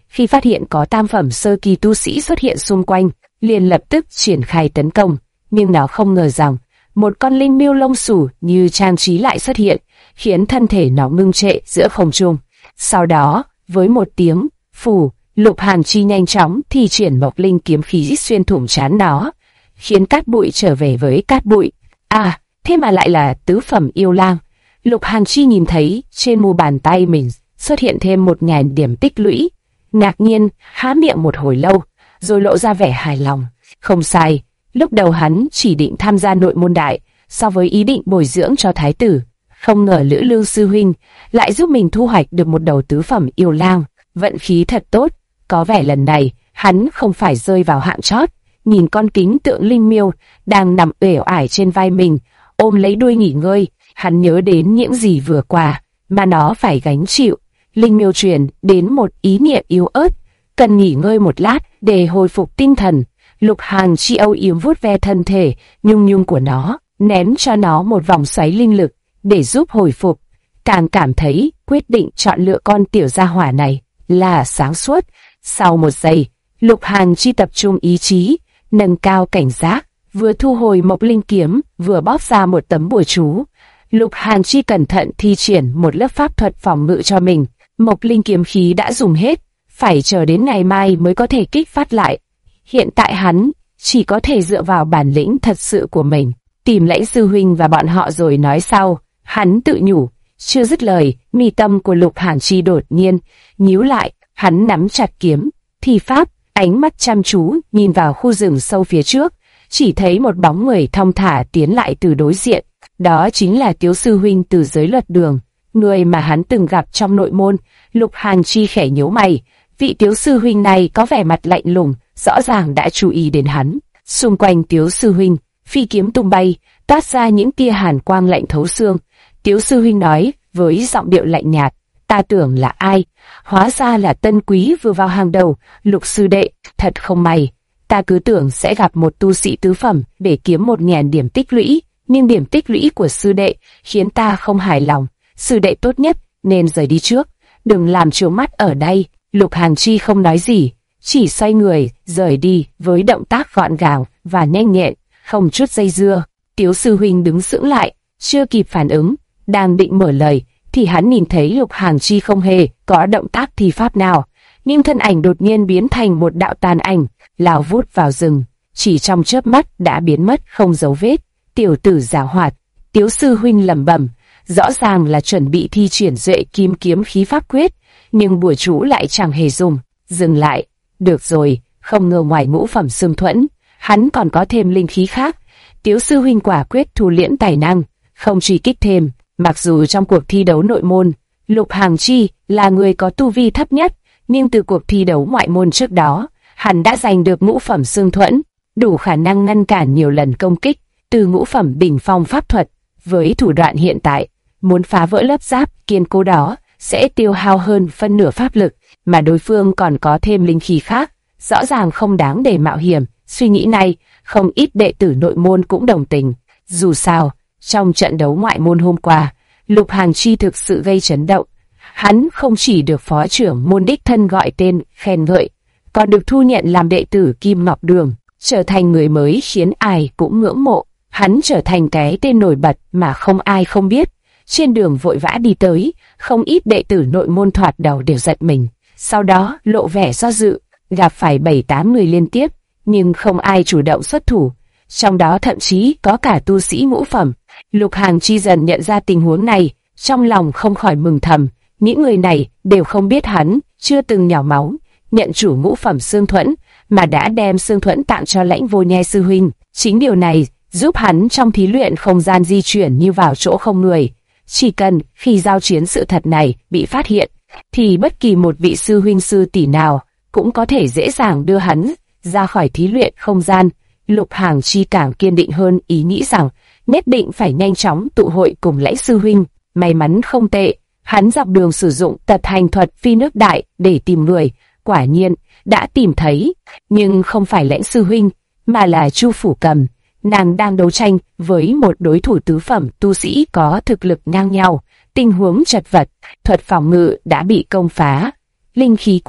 khi phát hiện có tam phẩm sơ kỳ tu sĩ xuất hiện xung quanh, liền lập tức triển khai tấn công. Nhưng nó không ngờ rằng một con linh miêu lông xù như trang trí lại xuất hiện, khiến thân thể nó ngưng trệ giữa không trung. Sau đó, với một tiếng phù, Lục Hàn Chi nhanh chóng thi triển Mộc Linh kiếm khí xuyên thủng trán nó, khiến cát bụi trở về với cát bụi. À, thế mà lại là tứ phẩm yêu lang. Lục Hàn Chi nhìn thấy trên mu bàn tay mình xuất hiện thêm 1000 điểm tích lũy, ngạc nhiên há miệng một hồi lâu, rồi lộ ra vẻ hài lòng. Không sai, lúc đầu hắn chỉ định tham gia nội môn đại, so với ý định bồi dưỡng cho thái tử, không ngờ Lữ Lưu sư huynh lại giúp mình thu hoạch được một đầu tứ phẩm yêu lang, vận khí thật tốt. Có vẻ lần này hắn không phải rơi vào hạng chót. Nhìn con kính tượng linh miêu đang nằm uể oải trên vai mình, ôm lấy đuôi nghỉ ngơi, hắn nhớ đến những gì vừa qua mà nó phải gánh chịu. Linh miêu truyền đến một ý niệm yếu ớt, cần nghỉ ngơi một lát để hồi phục tinh thần. Lục Hàn Chi âu yếm vuốt ve thân thể nhung nhung của nó, ném cho nó một vòng xoáy linh lực để giúp hồi phục. Càng cảm thấy quyết định chọn lựa con tiểu gia hỏa này là sáng suốt. Sau một giây, Lục Hàn Chi tập trung ý chí, nâng cao cảnh giác, vừa thu hồi Mộc Linh kiếm, vừa bóp ra một tấm bùa chú. Lục Hàn Chi cẩn thận thi triển một lớp pháp thuật phòng ngự cho mình. Mộc Linh kiếm khí đã dùng hết, phải chờ đến ngày mai mới có thể kích phát lại. Hiện tại hắn chỉ có thể dựa vào bản lĩnh thật sự của mình, tìm Lãnh sư huynh và bọn họ rồi nói sau. Hắn tự nhủ. Chưa dứt lời, mi tâm của Lục Hàn Chi đột nhiên nhíu lại, hắn nắm chặt kiếm, thi pháp, ánh mắt chăm chú nhìn vào khu rừng sâu phía trước, chỉ thấy một bóng người thong thả tiến lại từ đối diện. Đó chính là Tiếu sư huynh từ giới luật đường, người mà hắn từng gặp trong nội môn. Lục Hàn Chi khẽ nhíu mày, vị Tiếu sư huynh này có vẻ mặt lạnh lùng, rõ ràng đã chú ý đến hắn. Xung quanh Tiếu sư huynh, phi kiếm tung bay, toát ra những tia hàn quang lạnh thấu xương. Tiếu sư huynh nói với giọng điệu lạnh nhạt, ta tưởng là ai, hóa ra là Tân Quý vừa vào hàng đầu. Lục sư đệ, thật không may, ta cứ tưởng sẽ gặp một tu sĩ tứ phẩm để kiếm 1000 điểm tích lũy, nhưng điểm tích lũy của sư đệ khiến ta không hài lòng. Sư đệ tốt nhất nên rời đi trước, đừng làm trướng mắt ở đây. Lục Hàn Chi không nói gì, chỉ xoay người rời đi với động tác gọn gàng và nhanh nhẹn, không chút dây dưa. Tiếu sư huynh đứng sững lại, chưa kịp phản ứng, đang định mở lời thì hắn nhìn thấy Lục Hàn Chi không hề có động tác thi pháp nào, nhưng thân ảnh đột nhiên biến thành một đạo tàn ảnh, lao vút vào rừng, chỉ trong chớp mắt đã biến mất không dấu vết. Tiểu tử giảo hoạt, Tiếu sư huynh lẩm bẩm, rõ ràng là chuẩn bị thi triển Duệ Kim kiếm khí pháp quyết, nhưng bùa chú lại chẳng hề dùng. Dừng lại, được rồi, không ngờ ngoài ngũ phẩm xương thuẫn, hắn còn có thêm linh khí khác. Tiếu sư huynh quả quyết thu liễm tài năng, không truy kích thêm. Mặc dù trong cuộc thi đấu nội môn, Lục Hàn Chi là người có tu vi thấp nhất, nhưng từ cuộc thi đấu ngoại môn trước đó, hắn đã giành được ngũ phẩm xương thuẫn, đủ khả năng ngăn cản nhiều lần công kích từ ngũ phẩm đỉnh phong pháp thuật. Với thủ đoạn hiện tại, muốn phá vỡ lớp giáp kiên cố đó sẽ tiêu hao hơn phân nửa pháp lực, mà đối phương còn có thêm linh khí khác, rõ ràng không đáng để mạo hiểm. Suy nghĩ này, không ít đệ tử nội môn cũng đồng tình. Dù sao, trong trận đấu ngoại môn hôm qua, Lục Hàn Chi thực sự gây chấn động. Hắn không chỉ được phó trưởng môn đích thân gọi tên khen ngợi, còn được thu nhận làm đệ tử Kim Ngọc Đường, trở thành người mới khiến ai cũng ngưỡng mộ. Hắn trở thành cái tên nổi bật mà không ai không biết. Trên đường vội vã đi tới, không ít đệ tử nội môn thoạt đầu đều giật mình, sau đó lộ vẻ do dự. Gặp phải 7-8 người liên tiếp, nhưng không ai chủ động xuất thủ, trong đó thậm chí có cả tu sĩ ngũ phẩm. Lục Hàn Chi dần nhận ra tình huống này, trong lòng không khỏi mừng thầm. Những người này đều không biết hắn chưa từng nhỏ máu nhận chủ ngũ phẩm xương thuẫn, mà đã đem xương thuẫn tặng cho Lãnh Vô Nhai sư huynh. Chính điều này giúp hắn trong thí luyện không gian di chuyển như vào chỗ không người. Chỉ cần khi giao chiến sự thật này bị phát hiện, thì bất kỳ một vị sư huynh sư tỷ nào cũng có thể dễ dàng đưa hắn ra khỏi thí luyện không gian. Lục Hàn Chi càng kiên định hơn ý nghĩ rằng nhất định phải nhanh chóng tụ hội cùng Lãnh sư huynh. May mắn không tệ, hắn dọc đường sử dụng tật hành thuật phi nước đại để tìm người, quả nhiên đã tìm thấy, nhưng không phải Lãnh sư huynh, mà là Chu Phủ Cầm. Nàng đang đấu tranh với một đối thủ tứ phẩm tu sĩ có thực lực ngang nhau. Tình huống chật vật, thuật phòng ngự đã bị công phá, linh khí quang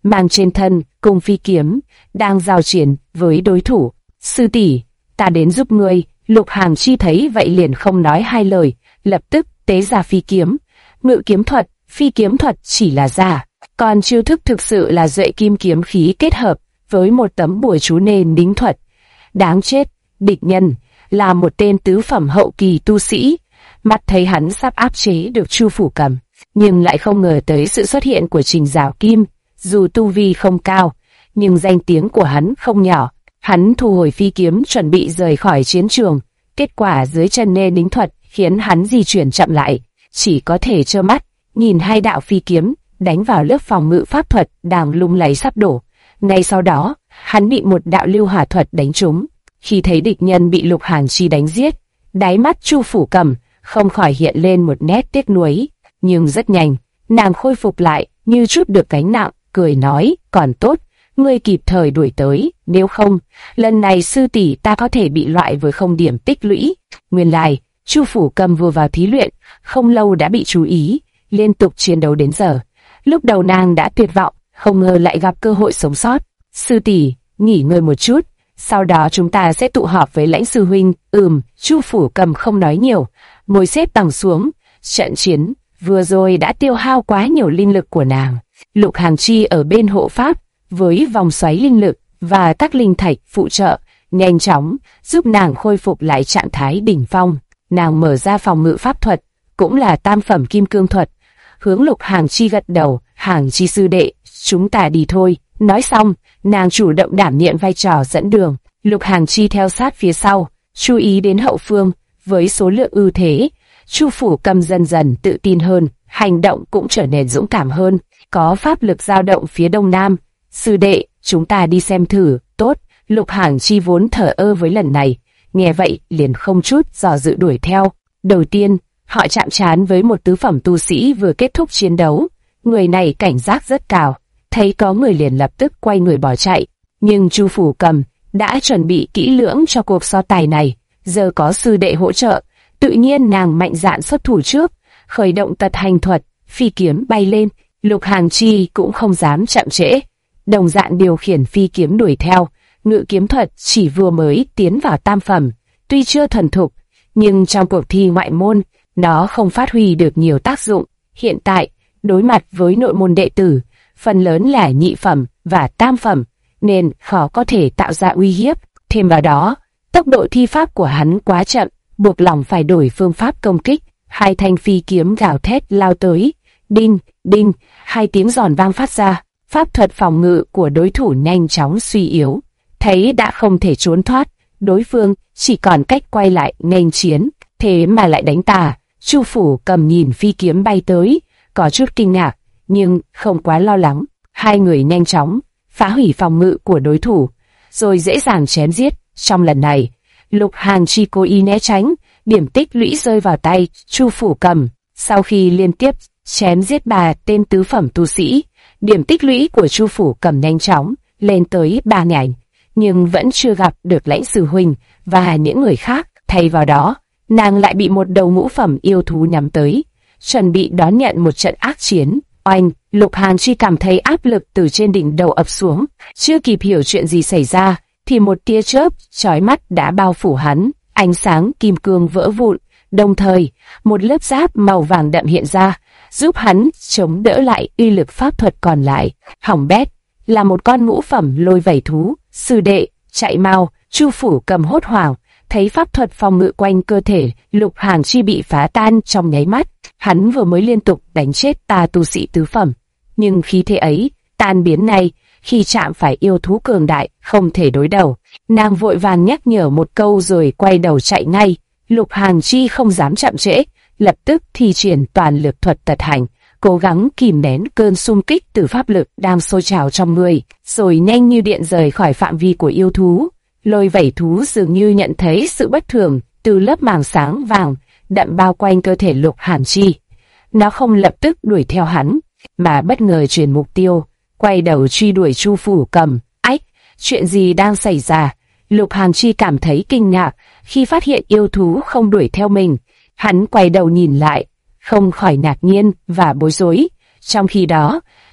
mang trên thân cùng phi kiếm, đang giao chiến với đối thủ. Sư tỷ, ta đến giúp ngươi. Lục Hàn Chi thấy vậy liền không nói hai lời, lập tức tế ra phi kiếm. Ngự kiếm thuật, phi kiếm thuật chỉ là giả, còn chiêu thức thực sự là duệ kim kiếm khí kết hợp với một tấm bùa chú nền đính thuật. Đáng chết, địch nhân là một tên tứ phẩm hậu kỳ tu sĩ. Mắt thấy hắn sắp áp chế được Chu Phủ Cầm, nhưng lại không ngờ tới sự xuất hiện của Trình Giảo Kim. Dù tu vi không cao, nhưng danh tiếng của hắn không nhỏ. Hắn thu hồi phi kiếm chuẩn bị rời khỏi chiến trường. Kết quả dưới chân nê đính thuật khiến hắn di chuyển chậm lại, chỉ có thể trơ mắt nhìn hai đạo phi kiếm đánh vào lớp phòng ngự pháp thuật đang lung lay sắp đổ. Ngay sau đó, hắn bị một đạo lưu hỏa thuật đánh trúng. Khi thấy địch nhân bị Lục Hàn Chi đánh giết, đáy mắt Chu Phủ Cầm không khỏi hiện lên một nét tiếc nuối, nhưng rất nhanh, nàng khôi phục lại như trút được gánh nặng, cười nói, còn tốt, ngươi kịp thời đuổi tới, nếu không, lần này sư tỷ ta có thể bị loại với không điểm tích lũy. Nguyên lai, Chu Phủ Cầm vừa vào thí luyện, không lâu đã bị chú ý, liên tục chiến đấu đến giờ. Lúc đầu nàng đã tuyệt vọng, không ngờ lại gặp cơ hội sống sót. Sư tỷ, nghỉ ngơi một chút, sau đó chúng ta sẽ tụ họp với lãnh sư huynh. Chu Phủ Cầm không nói nhiều, môi xếp bằng xuống. Trận chiến vừa rồi đã tiêu hao quá nhiều linh lực của nàng. Lục Hàn Chi ở bên hộ pháp, với vòng xoáy linh lực và các linh thạch phụ trợ, nhanh chóng giúp nàng khôi phục lại trạng thái đỉnh phong. Nàng mở ra phòng ngự pháp thuật, cũng là tam phẩm kim cương thuật, hướng Lục Hàn Chi gật đầu. Hàn Chi sư đệ, chúng ta đi thôi. Nói xong, nàng chủ động đảm nhiệm vai trò dẫn đường. Lục Hàn Chi theo sát phía sau, chú ý đến hậu phương. Với số lượng ưu thế, Chu Phủ Cầm dần dần tự tin hơn, hành động cũng trở nên dũng cảm hơn. Có pháp lực dao động phía đông nam. Sư đệ, chúng ta đi xem thử. Tốt. Lục Hàn Chi vốn thờ ơ với lần này, nghe vậy liền không chút do dự đuổi theo. Đầu tiên, họ chạm trán với một tứ phẩm tu sĩ vừa kết thúc chiến đấu. Người này cảnh giác rất cao, thấy có người liền lập tức quay người bỏ chạy. Nhưng Chu Phủ Cầm đã chuẩn bị kỹ lưỡng cho cuộc so tài này, giờ có sư đệ hỗ trợ, tự nhiên nàng mạnh dạn xuất thủ trước, khởi động tật hành thuật, phi kiếm bay lên. Lục Hàn Chi cũng không dám chậm trễ, đồng dạng điều khiển phi kiếm đuổi theo. Ngự kiếm thuật chỉ vừa mới tiến vào tam phẩm, tuy chưa thuần thục, nhưng trong cuộc thi ngoại môn, nó không phát huy được nhiều tác dụng. Hiện tại, đối mặt với nội môn đệ tử, phần lớn là nhị phẩm và tam phẩm, nên khó có thể tạo ra uy hiếp. Thêm vào đó, tốc độ thi pháp của hắn quá chậm, buộc lòng phải đổi phương pháp công kích. Hai thanh phi kiếm gào thét lao tới, đinh, đinh, hai tiếng giòn vang phát ra. Pháp thuật phòng ngự của đối thủ nhanh chóng suy yếu. Thấy đã không thể trốn thoát, đối phương chỉ còn cách quay lại nghênh chiến, thế mà lại đánh ta. Chu Phủ Cầm nhìn phi kiếm bay tới, có chút kinh ngạc, nhưng không quá lo lắng. Hai người nhanh chóng phá hủy phòng ngự của đối thủ, rồi dễ dàng chém giết. Trong lần này, Lục Hàn Chi cố ý né tránh, điểm tích lũy rơi vào tay Chu Phủ Cầm. Sau khi liên tiếp chém giết 3 tên tứ phẩm tu sĩ, điểm tích lũy của Chu Phủ Cầm nhanh chóng lên tới 3.000, nhưng vẫn chưa gặp được lãnh sư huynh và những người khác. Thay vào đó, nàng lại bị một đầu ngũ phẩm yêu thú nhắm tới, chuẩn bị đón nhận một trận ác chiến. Oanh! Lục Hàn Chi cảm thấy áp lực từ trên đỉnh đầu ập xuống, chưa kịp hiểu chuyện gì xảy ra, thì một tia chớp chói mắt đã bao phủ hắn. Ánh sáng kim cương vỡ vụn, đồng thời một lớp giáp màu vàng đậm hiện ra, giúp hắn chống đỡ lại uy lực pháp thuật còn lại. Hỏng bét, là một con ngũ phẩm lôi vảy thú. Sư đệ, chạy mau! Chu Phủ Cầm hốt hoảng, thấy pháp thuật phòng ngự quanh cơ thể Lục Hàn Chi bị phá tan trong nháy mắt. Hắn vừa mới liên tục đánh chết tà tu sĩ tứ phẩm, nhưng khí thế ấy tan biến ngay khi chạm phải yêu thú cường đại không thể đối đầu. Nàng vội vàng nhắc nhở một câu rồi quay đầu chạy ngay. Lục Hàn Chi không dám chậm trễ, lập tức thi triển toàn lực thuật tật hành, cố gắng kìm nén cơn xung kích từ pháp lực đang sôi trào trong người, rồi nhanh như điện rời khỏi phạm vi của yêu thú. Lôi vảy thú dường như nhận thấy sự bất thường từ lớp màng sáng vàng đậm bao quanh cơ thể Lục Hàn Chi. Nó không lập tức đuổi theo hắn, mà bất ngờ chuyển mục tiêu, quay đầu truy đuổi Chu Phủ Cầm. Ách, chuyện gì đang xảy ra? Lục Hàn Chi cảm thấy kinh ngạc khi phát hiện yêu thú không đuổi theo mình. Hắn quay đầu nhìn lại, không khỏi ngạc nhiên và bối rối. Trong khi đó,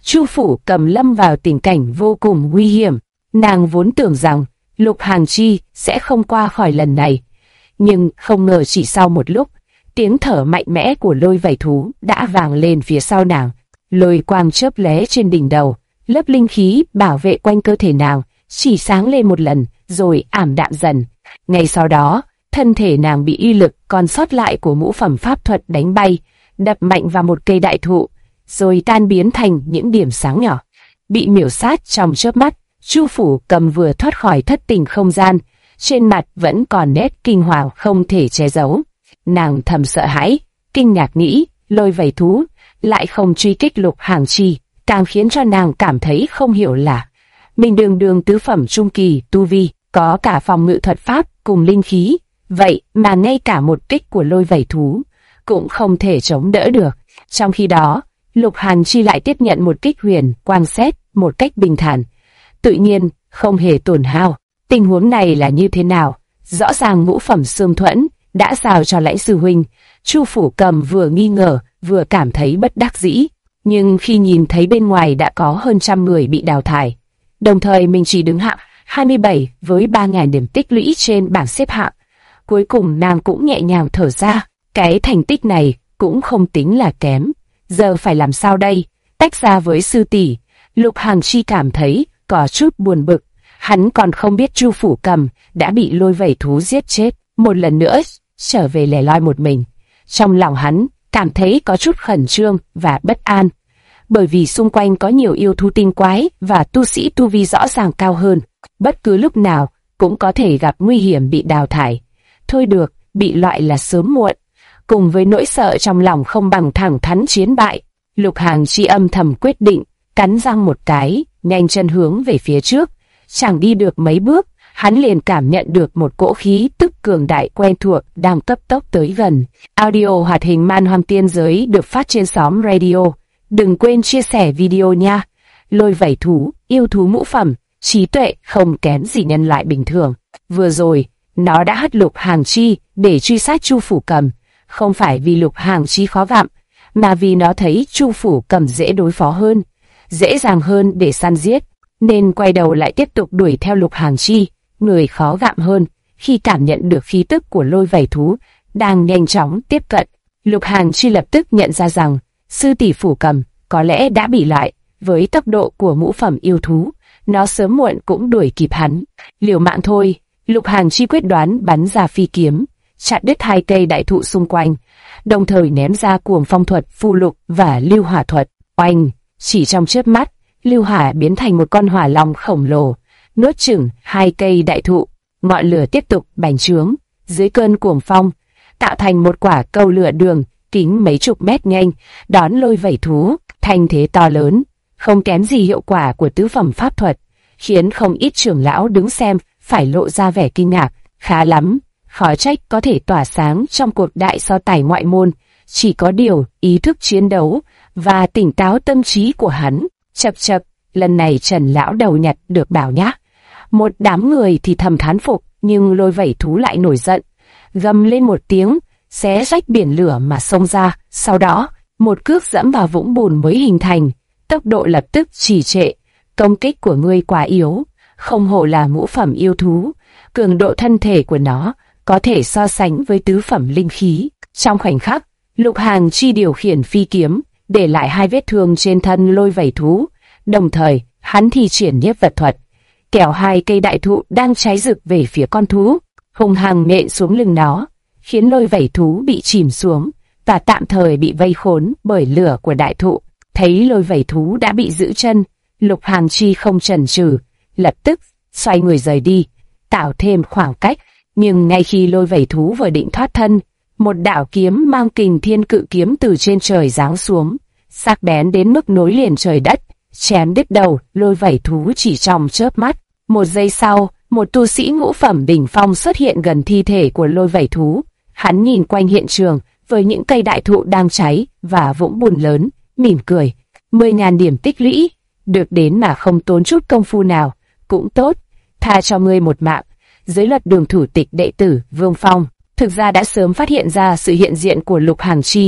Chu Phủ Cầm lâm vào tình cảnh vô cùng nguy hiểm. Nàng vốn tưởng rằng Lục Hàng Chi sẽ không qua khỏi lần này, nhưng không ngờ chỉ sau một lúc, tiếng thở mạnh mẽ của Lôi Vảy Thú đã vang lên phía sau nàng. Lôi quang chớp lóe trên đỉnh đầu, lớp linh khí bảo vệ quanh cơ thể nàng chỉ sáng lên một lần rồi ảm đạm dần. Ngay sau đó, thân thể nàng bị uy lực còn sót lại của ngũ phẩm pháp thuật đánh bay, đập mạnh vào một cây đại thụ, rồi tan biến thành những điểm sáng nhỏ. Bị miểu sát trong chớp mắt, Chu Phủ Cầm vừa thoát khỏi thất tình không gian, trên mặt vẫn còn nét kinh hoàng không thể che giấu. Nàng thầm sợ hãi, kinh ngạc nghĩ, Lôi Vảy Thú lại không truy kích Lục Hàng Chi, càng khiến cho nàng cảm thấy không hiểu là mình đường đường tứ phẩm trung kỳ tu vi, có cả phòng ngự thuật pháp cùng linh khí, vậy mà ngay cả một kích của Lôi Vảy Thú cũng không thể chống đỡ được. Trong khi đó, Lục Hàng Chi lại tiếp nhận một kích huyền quang xét một cách bình thản, tự nhiên không hề tổn hao. Tình huống này là như thế nào? Rõ ràng ngũ phẩm xương thuẫn đã giao cho Lãnh sư huynh. Chu Phủ Cầm vừa nghi ngờ vừa cảm thấy bất đắc dĩ, nhưng khi nhìn thấy bên ngoài đã có hơn trăm người bị đào thải, đồng thời mình chỉ đứng hạng 27 với 3.000 điểm tích lũy trên bảng xếp hạng, cuối cùng nàng cũng nhẹ nhàng thở ra. Cái thành tích này cũng không tính là kém. Giờ phải làm sao đây? Tách ra với sư tỷ, Lục Hàng Chi cảm thấy có chút buồn bực. Hắn còn không biết Chu Phủ Cầm đã bị Lôi Vảy Thú giết chết, một lần nữa trở về lẻ loi một mình. Trong lòng hắn cảm thấy có chút khẩn trương và bất an, bởi vì xung quanh có nhiều yêu thú tinh quái và tu sĩ tu vi rõ ràng cao hơn, bất cứ lúc nào cũng có thể gặp nguy hiểm bị đào thải. Thôi được, bị loại là sớm muộn. Cùng với nỗi sợ trong lòng không bằng thẳng thắn chiến bại, Lục Hàng Chi âm thầm quyết định, cắn răng một cái, nhanh chân hướng về phía trước. Chẳng đi được mấy bước, hắn liền cảm nhận được một cỗ khí tức cường đại quen thuộc đang cấp tốc tới gần. Audio hoạt hình Man Hoang Tiên Giới được phát trên xóm radio. Đừng quên chia sẻ video nha. Lôi Vảy Thú, yêu thú ngũ phẩm, trí tuệ không kém gì nhân loại bình thường. Vừa rồi, nó đã hất Lục Hàng Chi để truy sát Chu Phủ Cầm. Không phải vì Lục Hàng Chi khó gặm, mà vì nó thấy Chu Phủ Cầm dễ đối phó hơn, dễ dàng hơn để săn giết, nên quay đầu lại tiếp tục đuổi theo Lục Hàng Chi, người khó gặm hơn. Khi cảm nhận được khí tức của Lôi Vảy Thú đang nhanh chóng tiếp cận, Lục Hàng Chi lập tức nhận ra rằng sư tỷ Phủ Cầm có lẽ đã bị lại. Với tốc độ của ngũ phẩm yêu thú, nó sớm muộn cũng đuổi kịp hắn. Liều mạng thôi, Lục Hàng Chi quyết đoán bắn ra phi kiếm, chặt đứt hai cây đại thụ xung quanh, đồng thời ném ra cuồng phong thuật, phù lục và lưu hỏa thuật. Oanh! Chỉ trong chớp mắt, lưu hỏa biến thành một con hỏa long khổng lồ, nuốt chửng hai cây đại thụ. Ngọn lửa tiếp tục bành trướng dưới cơn cuồng phong, tạo thành một quả cầu lửa đường kính mấy chục mét nhanh đón Lôi Vảy Thú. Thanh thế to lớn, không kém gì hiệu quả của tứ phẩm pháp thuật, khiến không ít trưởng lão đứng xem phải lộ ra vẻ kinh ngạc. Khá lắm, khó trách có thể tỏa sáng trong cuộc đại so tài ngoại môn. Chỉ có điều ý thức chiến đấu và tỉnh táo tâm trí của hắn. Chập chập, lần này Trần lão đầu nhặt được bảo nhá. Một đám người thì thầm thán phục, nhưng Lôi Vảy Thú lại nổi giận, gầm lên một tiếng, xé rách biển lửa mà xông ra. Sau đó, một cước dẫm vào vũng bùn mới hình thành, tốc độ lập tức trì trệ. Công kích của ngươi quá yếu, không hổ là ngũ phẩm yêu thú, cường độ thân thể của nó có thể so sánh với tứ phẩm linh khí. Trong khoảnh khắc, Lục Hàng Chi điều khiển phi kiếm, để lại hai vết thương trên thân Lôi Vảy Thú, đồng thời hắn thi triển nhiếp vật thuật, kéo hai cây đại thụ đang cháy rực về phía con thú, hung hăng nện xuống lưng nó, khiến Lôi Vảy Thú bị chìm xuống và tạm thời bị vây khốn bởi lửa của đại thụ. Thấy Lôi Vảy Thú đã bị giữ chân, Lục Hàng Chi không chần chừ, lập tức xoay người rời đi, tạo thêm khoảng cách. Nhưng ngay khi Lôi Vảy Thú vừa định thoát thân, một đạo kiếm mang kình thiên cự kiếm từ trên trời giáng xuống, sắc bén đến mức nối liền trời đất, chém đứt đầu Lôi Vảy Thú chỉ trong chớp mắt. Một giây sau, một tu sĩ ngũ phẩm đỉnh phong xuất hiện gần thi thể của Lôi Vảy Thú. Hắn nhìn quanh hiện trường với những cây đại thụ đang cháy và vũng bùn lớn, mỉm cười. 10.000 điểm tích lũy, được đến mà không tốn chút công phu nào, cũng tốt, tha cho ngươi một mạng. Dưới luật đường thủ tịch đệ tử Vương Phong thực ra đã sớm phát hiện ra sự hiện diện của Lục Hàng Chi,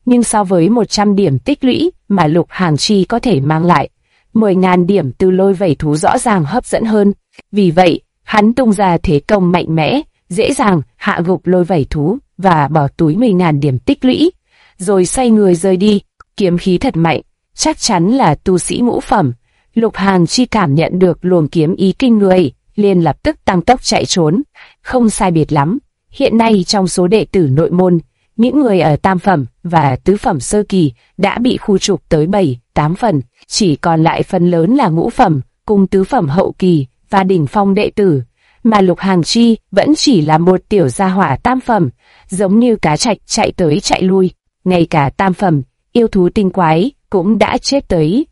nhưng so với 100 điểm tích lũy mà Lục Hàng Chi có thể mang lại, 10.000 điểm từ lôi vảy thú rõ ràng hấp dẫn hơn. Vì vậy, hắn tung ra thế công mạnh mẽ, dễ dàng hạ gục lôi vảy thú và bỏ túi 10.000 điểm tích lũy, rồi xoay người rời đi. Kiếm khí thật mạnh, chắc chắn là tu sĩ ngũ phẩm. Lục Hàng Chi cảm nhận được luồng kiếm ý kinh người, liền lập tức tăng tốc chạy trốn. Không sai biệt lắm, hiện nay trong số đệ tử nội môn, những người ở tam phẩm và tứ phẩm sơ kỳ đã bị khu trục tới 7-8 phần, chỉ còn lại phần lớn là ngũ phẩm cùng tứ phẩm hậu kỳ và đỉnh phong đệ tử, mà Lục Hàng Chi vẫn chỉ là một tiểu gia hỏa tam phẩm, giống như cá trạch chạy tới chạy lui. Ngay cả tam phẩm yêu thú tinh quái cũng đã chết tới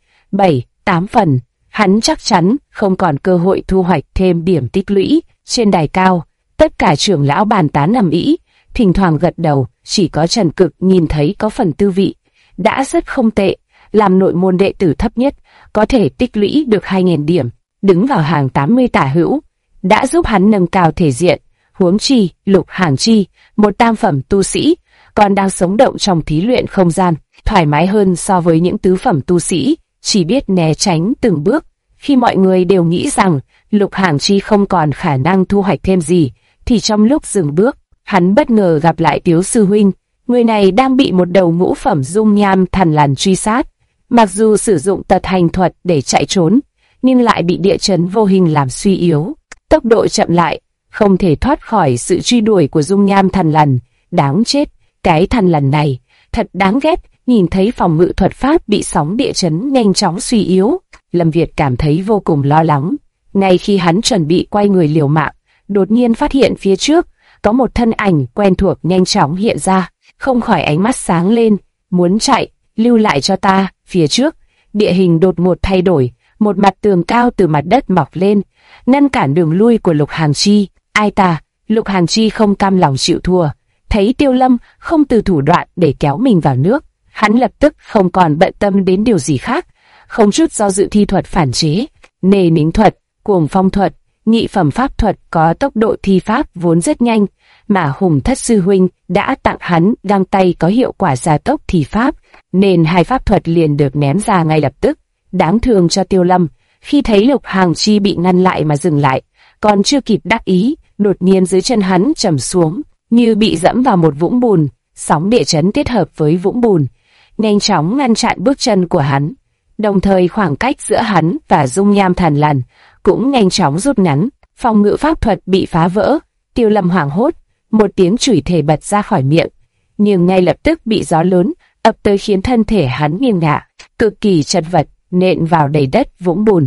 7-8 phần. Hắn chắc chắn không còn cơ hội thu hoạch thêm điểm tích lũy. Trên đài cao, tất cả trưởng lão bàn tán ầm ĩ, thỉnh thoảng gật đầu. Chỉ có Trần Cực nhìn thấy có phần tư vị, đã rất không tệ, làm nội môn đệ tử thấp nhất, có thể tích lũy được 2.000 điểm, đứng vào hàng 80 tả hữu, đã giúp hắn nâng cao thể diện. Huống chi, Lục Hàng Chi, một tam phẩm tu sĩ, còn đang sống động trong thí luyện không gian, thoải mái hơn so với những tứ phẩm tu sĩ, chỉ biết né tránh từng bước. Khi mọi người đều nghĩ rằng Lục Hàng Chi không còn khả năng thu hoạch thêm gì, thì trong lúc dừng bước, hắn bất ngờ gặp lại Tiếu sư huynh. Người này đang bị một đầu ngũ phẩm dung nham thần lằn truy sát. Mặc dù sử dụng tật hành thuật để chạy trốn, nhưng lại bị địa chấn vô hình làm suy yếu, tốc độ chậm lại, không thể thoát khỏi sự truy đuổi của dung nham thần lằn. Đáng chết, cái thần lằn này thật đáng ghét. Nhìn thấy phòng ngự thuật pháp bị sóng địa chấn nhanh chóng suy yếu, Lâm Việt cảm thấy vô cùng lo lắng. Ngay khi hắn chuẩn bị quay người liều mạng, đột nhiên phát hiện phía trước có một thân ảnh quen thuộc nhanh chóng hiện ra, không khỏi ánh mắt sáng lên, muốn chạy, lưu lại cho ta. Phía trước, địa hình đột ngột thay đổi, một mặt tường cao từ mặt đất mọc lên, ngăn cản đường lui của Lục Hàng Chi. Ai ta? Lục Hàng Chi không cam lòng chịu thua, thấy Tiêu Lâm không từ thủ đoạn để kéo mình vào nước, hắn lập tức không còn bận tâm đến điều gì khác, không chút do dự thi thuật phản chế, nề nính thuật, cuồng phong thuật, nhị phẩm pháp thuật có tốc độ thi pháp vốn rất nhanh, mà Hùng Thất sư huynh đã tặng hắn găng tay có hiệu quả gia tốc thi pháp, nên hai pháp thuật liền được ném ra ngay lập tức. Đáng thương cho Tiêu Lâm, khi thấy Lục Hàng Chi bị ngăn lại mà dừng lại, còn chưa kịp đắc ý, đột nhiên dưới chân hắn trầm xuống, như bị dẫm vào một vũng bùn. Sóng địa chấn kết hợp với vũng bùn, nhanh chóng ngăn chặn bước chân của hắn. Đồng thời khoảng cách giữa hắn và dung nham thần lằn cũng nhanh chóng rút ngắn. Phòng ngự pháp thuật bị phá vỡ. Tiêu Lâm hoảng hốt, một tiếng chửi thề bật ra khỏi miệng, nhưng ngay lập tức bị gió lớn ập tới khiến thân thể hắn nghiêng ngả, cực kỳ chật vật, nện vào đầy đất vũng bùn.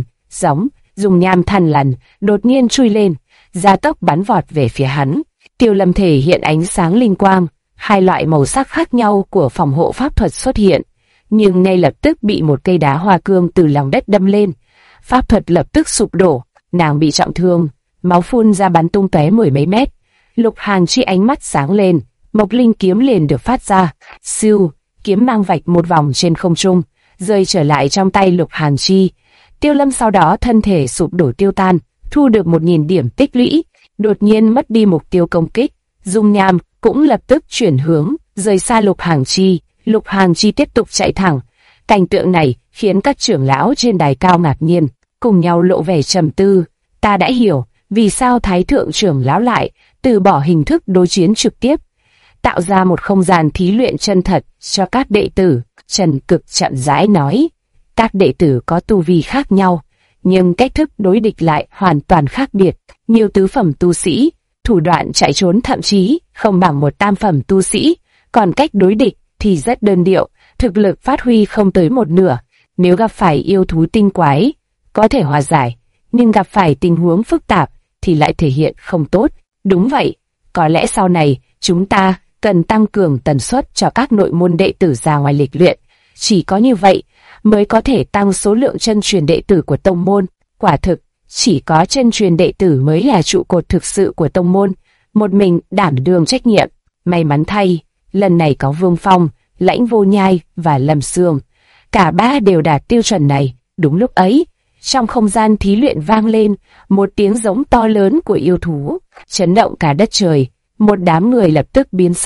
Dung nham thần lằn đột nhiên chui lên, gia tốc bắn vọt về phía hắn. Tiêu Lâm thể hiện ánh sáng linh quang, hai loại màu sắc khác nhau của phòng hộ pháp thuật xuất hiện, nhưng ngay lập tức bị một cây đá hoa cương từ lòng đất đâm lên. Pháp thuật lập tức sụp đổ, nàng bị trọng thương, máu phun ra bắn tung tóe mười mấy mét. Lục Hàng Chi ánh mắt sáng lên, Mộc Linh kiếm liền được phát ra, siêu, kiếm mang vạch một vòng trên không trung, rơi trở lại trong tay Lục Hàng Chi. Tiêu Lâm sau đó thân thể sụp đổ tiêu tan, thu được 1.000 điểm tích lũy, đột nhiên mất đi mục tiêu công kích. Dung nham cũng lập tức chuyển hướng, rời xa Lục Hàng Chi. Lục Hàng Chi tiếp tục chạy thẳng. Cảnh tượng này khiến các trưởng lão trên đài cao ngạc nhiên, cùng nhau lộ vẻ trầm tư. Ta đã hiểu vì sao Thái thượng trưởng lão lại từ bỏ hình thức đối chiến trực tiếp, tạo ra một không gian thí luyện chân thật cho các đệ tử. Trần Cực chậm rãi nói, các đệ tử có tu vi khác nhau, nhưng cách thức đối địch lại hoàn toàn khác biệt. Nhiều tứ phẩm tu sĩ, thủ đoạn chạy trốn thậm chí không bằng một tam phẩm tu sĩ, còn cách đối địch thì rất đơn điệu, thực lực phát huy không tới một nửa. Nếu gặp phải yêu thú tinh quái, có thể hòa giải, nhưng gặp phải tình huống phức tạp thì lại thể hiện không tốt. Đúng vậy, có lẽ sau này chúng ta cần tăng cường tần suất cho các nội môn đệ tử ra ngoài lịch luyện. Chỉ có như vậy mới có thể tăng số lượng chân truyền đệ tử của tông môn. Quả thực, chỉ có chân truyền đệ tử mới là trụ cột thực sự của tông môn, một mình đảm đương trách nhiệm. May mắn thay, lần này có Vương Phong, Lãnh Vô Nhai và Lâm Sương, cả ba đều đạt tiêu chuẩn này. Đúng lúc ấy, trong không gian thí luyện vang lên một tiếng giống to lớn của yêu thú, chấn động cả đất trời. Một đám người lập tức biến sắc,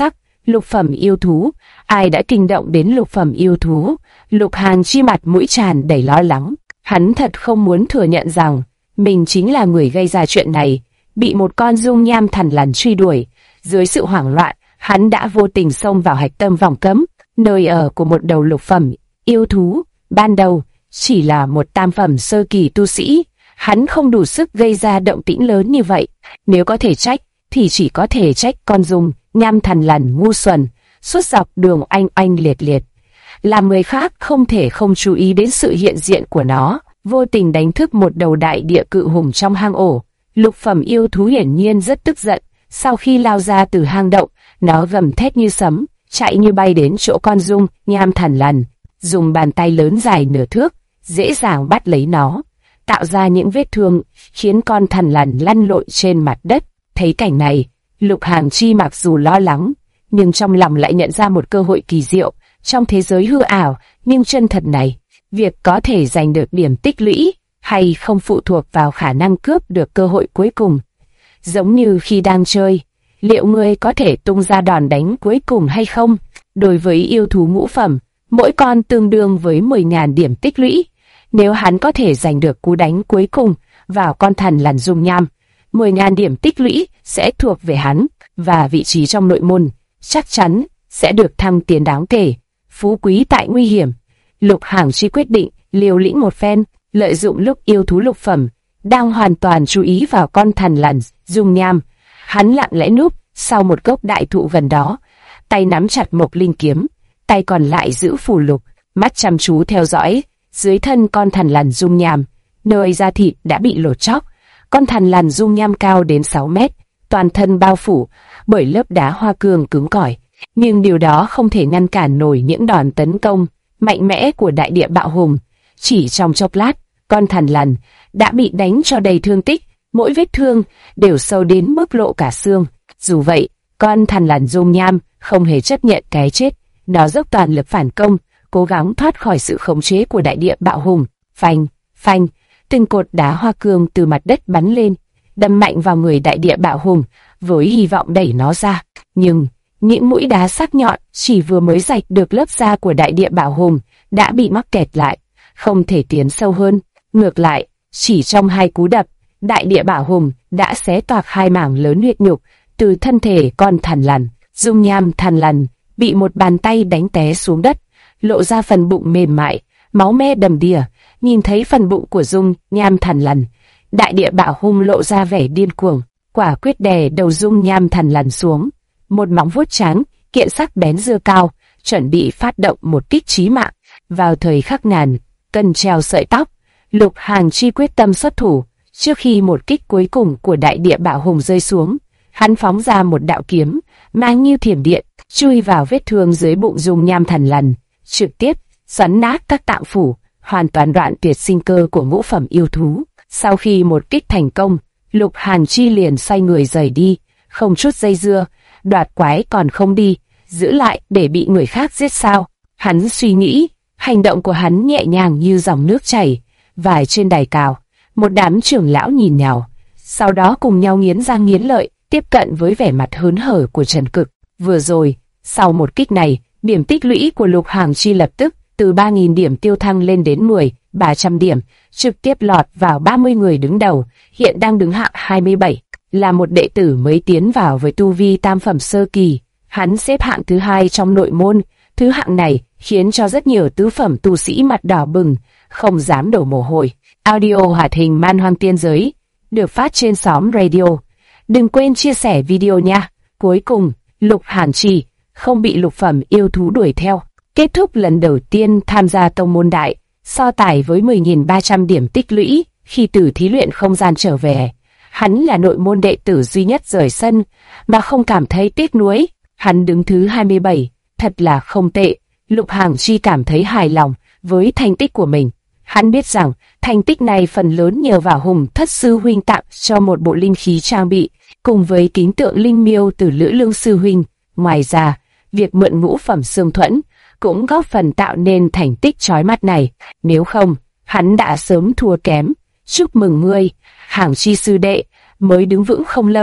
Lục phẩm yêu thú, ai đã kinh động đến lục phẩm yêu thú? Lục Hàn Chi mặt mũi tràn đầy lo lắng. Hắn thật không muốn thừa nhận rằng mình chính là người gây ra chuyện này, bị một con dung nham thằn lằn truy đuổi. Dưới sự hoảng loạn, hắn đã vô tình xông vào hạch tâm vòng cấm, nơi ở của một đầu lục phẩm yêu thú. Ban đầu chỉ là một tam phẩm sơ kỳ tu sĩ, hắn không đủ sức gây ra động tĩnh lớn như vậy. Nếu có thể trách, thì chỉ có thể trách con dung nham thằn lằn ngu xuẩn, suốt dọc đường oanh oanh liệt liệt, làm người khác không thể không chú ý đến sự hiện diện của nó, vô tình đánh thức một đầu đại địa cự hùng trong hang ổ. Lục phẩm yêu thú hiển nhiên rất tức giận, sau khi lao ra từ hang động, nó gầm thét như sấm, chạy như bay đến chỗ con dung nham thằn lằn, dùng bàn tay lớn dài nửa thước, dễ dàng bắt lấy nó, tạo ra những vết thương, khiến con thằn lằn lăn lộn trên mặt đất. Thấy cảnh này, Lục Hàn Chi mặc dù lo lắng, nhưng trong lòng lại nhận ra một cơ hội kỳ diệu. Trong thế giới hư ảo nhưng chân thật này, việc có thể giành được điểm tích lũy hay không phụ thuộc vào khả năng cướp được cơ hội cuối cùng. Giống như khi đang chơi, liệu ngươi có thể tung ra đòn đánh cuối cùng hay không? Đối với yêu thú ngũ phẩm, mỗi con tương đương với 10.000 điểm tích lũy. Nếu hắn có thể giành được cú đánh cuối cùng vào con thằn lằn dung nham, 10.000 điểm tích lũy sẽ thuộc về hắn, và vị trí trong nội môn chắc chắn sẽ được thăng tiến đáng kể. Phú quý tại nguy hiểm, Lục Hàn Chi quyết định liều lĩnh một phen, lợi dụng lúc yêu thú lục phẩm đang hoàn toàn chú ý vào con thằn lằn dung nham. Hắn lặng lẽ núp sau một gốc đại thụ gần đó, tay nắm chặt mộc linh kiếm, tay còn lại giữ phù lục, mắt chăm chú theo dõi dưới thân con thằn lằn dung nham, nơi da thịt đã bị lột chóc. Con thằn lằn dung nham cao đến 6 mét, toàn thân bao phủ bởi lớp đá hoa cương cứng cỏi, nhưng điều đó không thể ngăn cản nổi những đòn tấn công mạnh mẽ của đại địa bạo hùng. Chỉ trong chốc lát, con thằn lằn đã bị đánh cho đầy thương tích, mỗi vết thương đều sâu đến mức lộ cả xương. Dù vậy, con thằn lằn dung nham không hề chấp nhận cái chết, nó dốc toàn lực phản công, cố gắng thoát khỏi sự khống chế của đại địa bạo hùng. Phanh, phanh, từng cột đá hoa cương từ mặt đất bắn lên, đâm mạnh vào người đại địa bạo hùng, với hy vọng đẩy nó ra. Nhưng những mũi đá sắc nhọn chỉ vừa mới rạch được lớp da của đại địa bạo hùng đã bị mắc kẹt lại, không thể tiến sâu hơn. Ngược lại, chỉ trong 2 cú đập, đại địa bạo hùng đã xé toạc 2 mảng lớn huyết nhục từ thân thể con thằn lằn. Dung nham thằn lằn bị một bàn tay đánh té xuống đất, lộ ra phần bụng mềm mại, máu me đầm đìa. Nhìn thấy phần bụng của dung nham thằn lằn, đại địa bạo hùng lộ ra vẻ điên cuồng, quả quyết đè đầu dung nham thằn lằn xuống. Một móng vuốt trắng, kiện sắc bén giơ cao, chuẩn bị phát động một kích chí mạng. Vào thời khắc ngàn cân treo sợi tóc, Lục Hàn Chi quyết tâm xuất thủ. Trước khi một kích cuối cùng của đại địa bạo hùng rơi xuống, hắn phóng ra một đạo kiếm, mang như thiểm điện, chui vào vết thương dưới bụng dung nham thằn lằn, trực tiếp xoắn nát các tạng phủ, hoàn toàn đoạn tuyệt sinh cơ của ngũ phẩm yêu thú. Sau khi một kích thành công, Lục Hàn Chi liền xoay người rời đi, không chút dây dưa. Đoạt quái còn không đi, giữ lại để bị người khác giết sao? Hắn suy nghĩ, hành động của hắn nhẹ nhàng như dòng nước chảy. Vài trên đài cao, một đám trưởng lão nhìn nhau, sau đó cùng nhau nghiến răng nghiến lợi, tiếp cận với vẻ mặt hớn hở của Trần Cực. Vừa rồi, sau một kích này, điểm tích lũy của Lục Hàn Chi lập tức từ 3.000 điểm tiêu thăng lên đến 300 điểm, trực tiếp lọt vào 30 người đứng đầu, hiện đang đứng hạng 27. Là một đệ tử mới tiến vào với tu vi tam phẩm sơ kỳ, hắn xếp hạng thứ 2 trong nội môn. Thứ hạng này khiến cho rất nhiều tứ phẩm tu sĩ mặt đỏ bừng, không dám đổ mồ hôi. Audio hoạt hình Man Hoang Tiên Giới được phát trên xóm radio. Đừng quên chia sẻ video nha. Cuối cùng, Lục Hàn Chi không bị lục phẩm yêu thú đuổi theo, kết thúc lần đầu tiên tham gia tông môn đại so tài với 10.300 điểm tích lũy. Khi từ thí luyện không gian trở về, hắn là nội môn đệ tử duy nhất rời sân mà không cảm thấy tiếc nuối. Hắn đứng thứ 27, thật là không tệ. Lục Hàn Chi cảm thấy hài lòng với thành tích của mình. Hắn biết rằng thành tích này phần lớn nhờ vào Hùng Thất sư huynh tặng cho một bộ linh khí trang bị, cùng với kính tượng linh miêu từ Lữ Lương sư huynh. Ngoài ra, việc mượn ngũ phẩm xương thuẫn cũng góp phần tạo nên thành tích chói mắt này. Nếu không, hắn đã sớm thua kém. Chúc mừng ngươi, Hàn Chi sư đệ, mới đứng vững không lâu,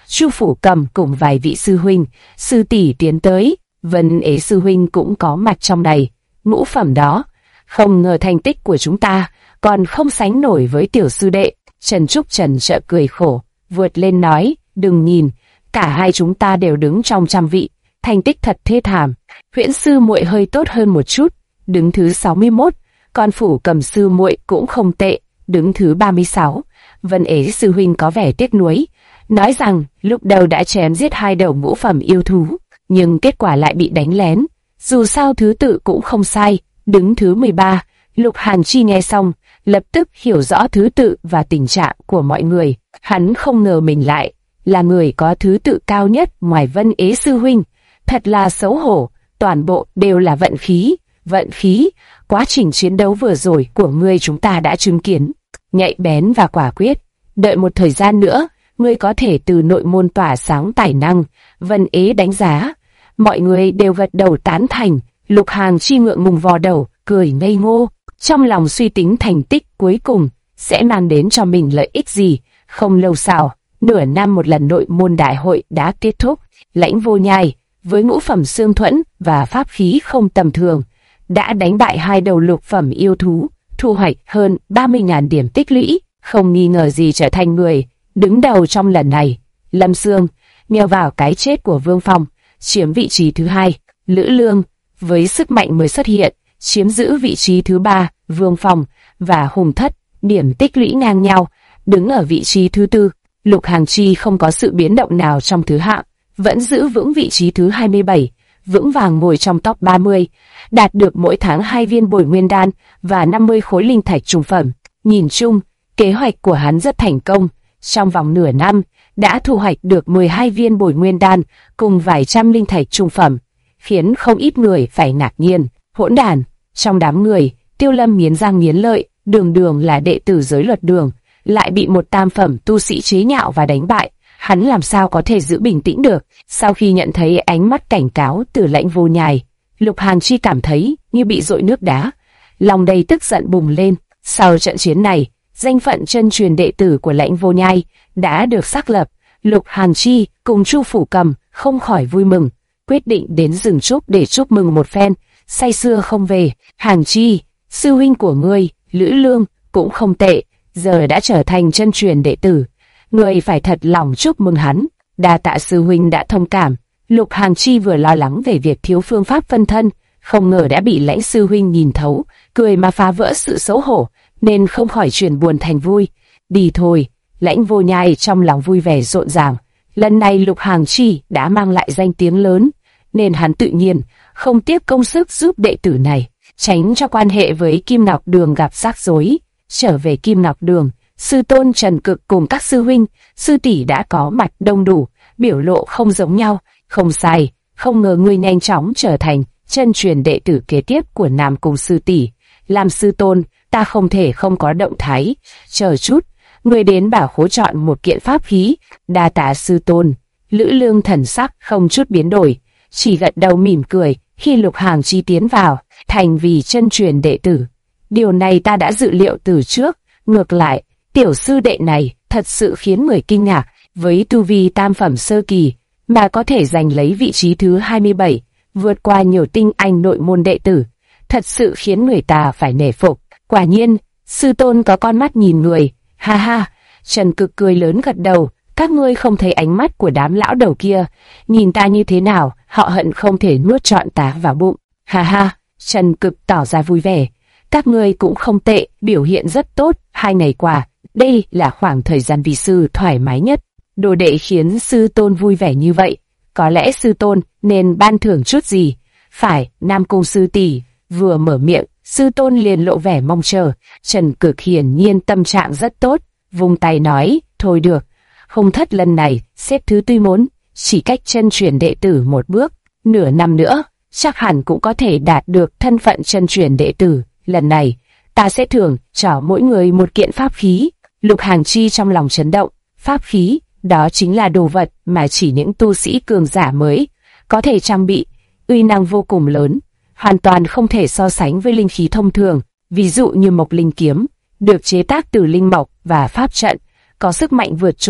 Chu Phủ Cầm cùng vài vị sư huynh, sư tỷ tiến tới. Vân Ế sư huynh cũng có mặt trong này. Ngũ phẩm đó, không ngờ thành tích của chúng ta còn không sánh nổi với tiểu sư đệ. Trần Trúc Trần trợ cười khổ, vượt lên nói, đừng nhìn, cả hai chúng ta đều đứng trong trăm vị, thành tích thật thê thảm. Huyễn sư muội hơi tốt hơn một chút, đứng thứ 61, còn Phủ Cầm sư muội cũng không tệ, đứng thứ 36. Vân Ế sư huynh có vẻ tiếc nuối, nói rằng lúc đầu đã chém giết hai đầu ngũ phẩm yêu thú, nhưng kết quả lại bị đánh lén. Dù sao thứ tự cũng không sai, đứng thứ 13. Lục Hàn Chi nghe xong, lập tức hiểu rõ thứ tự và tình trạng của mọi người. Hắn không ngờ mình lại là người có thứ tự cao nhất ngoài Vân Ế sư huynh. Thật là xấu hổ, toàn bộ đều là vận khí. Vận khí, quá trình chiến đấu vừa rồi của ngươi chúng ta đã chứng kiến. Nhạy bén và quả quyết, đợi một thời gian nữa, ngươi có thể từ nội môn tỏa sáng tài năng. Vân Ế đánh giá. Mọi người đều gật đầu tán thành. Lục Hàn Chi ngượng ngùng vò đầu, cười ngây ngô, trong lòng suy tính thành tích cuối cùng sẽ mang đến cho mình lợi ích gì. Không lâu sau, nửa năm một lần nội môn đại hội đã kết thúc. Lãnh Vô Nhai với ngũ phẩm xương thuẫn và pháp khí không tầm thường đã đánh bại hai đầu lục phẩm yêu thú, thu hoạch hơn 30.000 điểm tích lũy, không nghi ngờ gì trở thành người đứng đầu trong lần này. Lâm Sương nhờ vào cái chết của Vương Phong chiếm vị trí thứ 2, Lữ Lương với sức mạnh mới xuất hiện chiếm giữ vị trí thứ 3, Vương Phong và Hùng Thất điểm tích lũy ngang nhau, đứng ở vị trí thứ 4. Lục Hàn Chi không có sự biến động nào trong thứ hạng, vẫn giữ vững vị trí thứ 27, vững vàng ngồi trong top 30, đạt được mỗi tháng 2 viên bồi nguyên đan và 50 khối linh thạch trung phẩm. Nhìn chung, kế hoạch của hắn rất thành công, trong vòng nửa năm đã thu hoạch được 12 viên bồi nguyên đan cùng vài trăm linh thạch trung phẩm, khiến không ít người phải ngạc nhiên. Hỗn đàn, trong đám người, Tiêu Lâm nghiến răng nghiến lợi, đường đường là đệ tử giới luật đường, lại bị một tam phẩm tu sĩ chế nhạo và đánh bại. Hắn làm sao có thể giữ bình tĩnh được? Sau khi nhận thấy ánh mắt cảnh cáo từ Lãnh Vô Nhai, Lục Hàn Chi cảm thấy như bị dội nước đá, lòng đầy tức giận bùng lên. Sau trận chiến này, danh phận chân truyền đệ tử của Lãnh Vô Nhai đã được xác lập. Lục Hàn Chi cùng Chu Phủ Cầm không khỏi vui mừng, quyết định đến rừng trúc để chúc mừng một phen. Say sưa không về. Hàn Chi, sư huynh của ngươi, Lữ Lương cũng không tệ, giờ đã trở thành chân truyền đệ tử, ngươi phải thật lòng chúc mừng hắn. Đa tạ sư huynh đã thông cảm. Lục Hàn Chi vừa lo lắng về việc thiếu phương pháp phân thân, không ngờ đã bị Lãnh sư huynh nhìn thấu, cười mà phá vỡ sự xấu hổ, nên không khỏi chuyển buồn thành vui. Đi thôi. Lãnh Vô Nhai trong lòng vui vẻ rộn ràng. Lần này Lục Hàn Chi đã mang lại danh tiếng lớn, nên hắn tự nhiên không tiếp công sức giúp đệ tử này, tránh cho quan hệ với Kim Ngọc Đường gặp rắc rối. Trở về Kim Ngọc Đường, sư tôn Trần Cực cùng các sư huynh, sư tỷ đã có mặt đông đủ, biểu lộ không giống nhau. Không sai, không ngờ ngươi nhanh chóng trở thành chân truyền đệ tử kế tiếp của Nam Cung sư tỷ. Làm sư tôn, ta không thể không có động thái. Chờ chút, ngươi đến bảo khố chọn một kiện pháp khí. Đa tạ sư tôn. Lữ Lương thần sắc không chút biến đổi, chỉ gật đầu mỉm cười khi Lục Hàn Chi tiến vào, thành vì chân truyền đệ tử. Điều này ta đã dự liệu từ trước. Ngược lại, tiểu sư đệ này thật sự khiến người kinh ngạc, với tu vi tam phẩm sơ kỳ mà có thể giành lấy vị trí thứ 27, vượt qua nhiều tinh anh nội môn đệ tử, thật sự khiến người ta phải nể phục. Quả nhiên, sư tôn có con mắt nhìn người. Ha ha. Trần Cực cười lớn gật đầu. Các ngươi không thấy ánh mắt của đám lão đầu kia nhìn ta như thế nào, họ hận không thể nuốt trọn ta vào bụng. Ha ha. Trần Cực tỏ ra vui vẻ. Các ngươi cũng không tệ, biểu hiện rất tốt 2 ngày qua. Đây là khoảng thời gian vị sư thoải mái nhất. Đồ đệ khiến sư tôn vui vẻ như vậy, có lẽ sư tôn nên ban thưởng chút gì. Phải. Nam Cung sư tỷ vừa mở miệng, sư tôn liền lộ vẻ mong chờ. Trần Cực hiển nhiên tâm trạng rất tốt, vung tay nói, thôi được. Hùng Thất lần này xếp thứ tuy muốn, chỉ cách chân truyền đệ tử một bước, nửa năm nữa chắc hẳn cũng có thể đạt được thân phận chân truyền đệ tử. Lần này ta sẽ thưởng cho mỗi người một kiện pháp khí. Lục Hàn Chi trong lòng chấn động. Pháp khí, đó chính là đồ vật mà chỉ những tu sĩ cường giả mới có thể trang bị, uy năng vô cùng lớn, hoàn toàn không thể so sánh với linh khí thông thường. Ví dụ như Mộc Linh kiếm, được chế tác từ linh mộc và pháp trận, có sức mạnh vượt trội,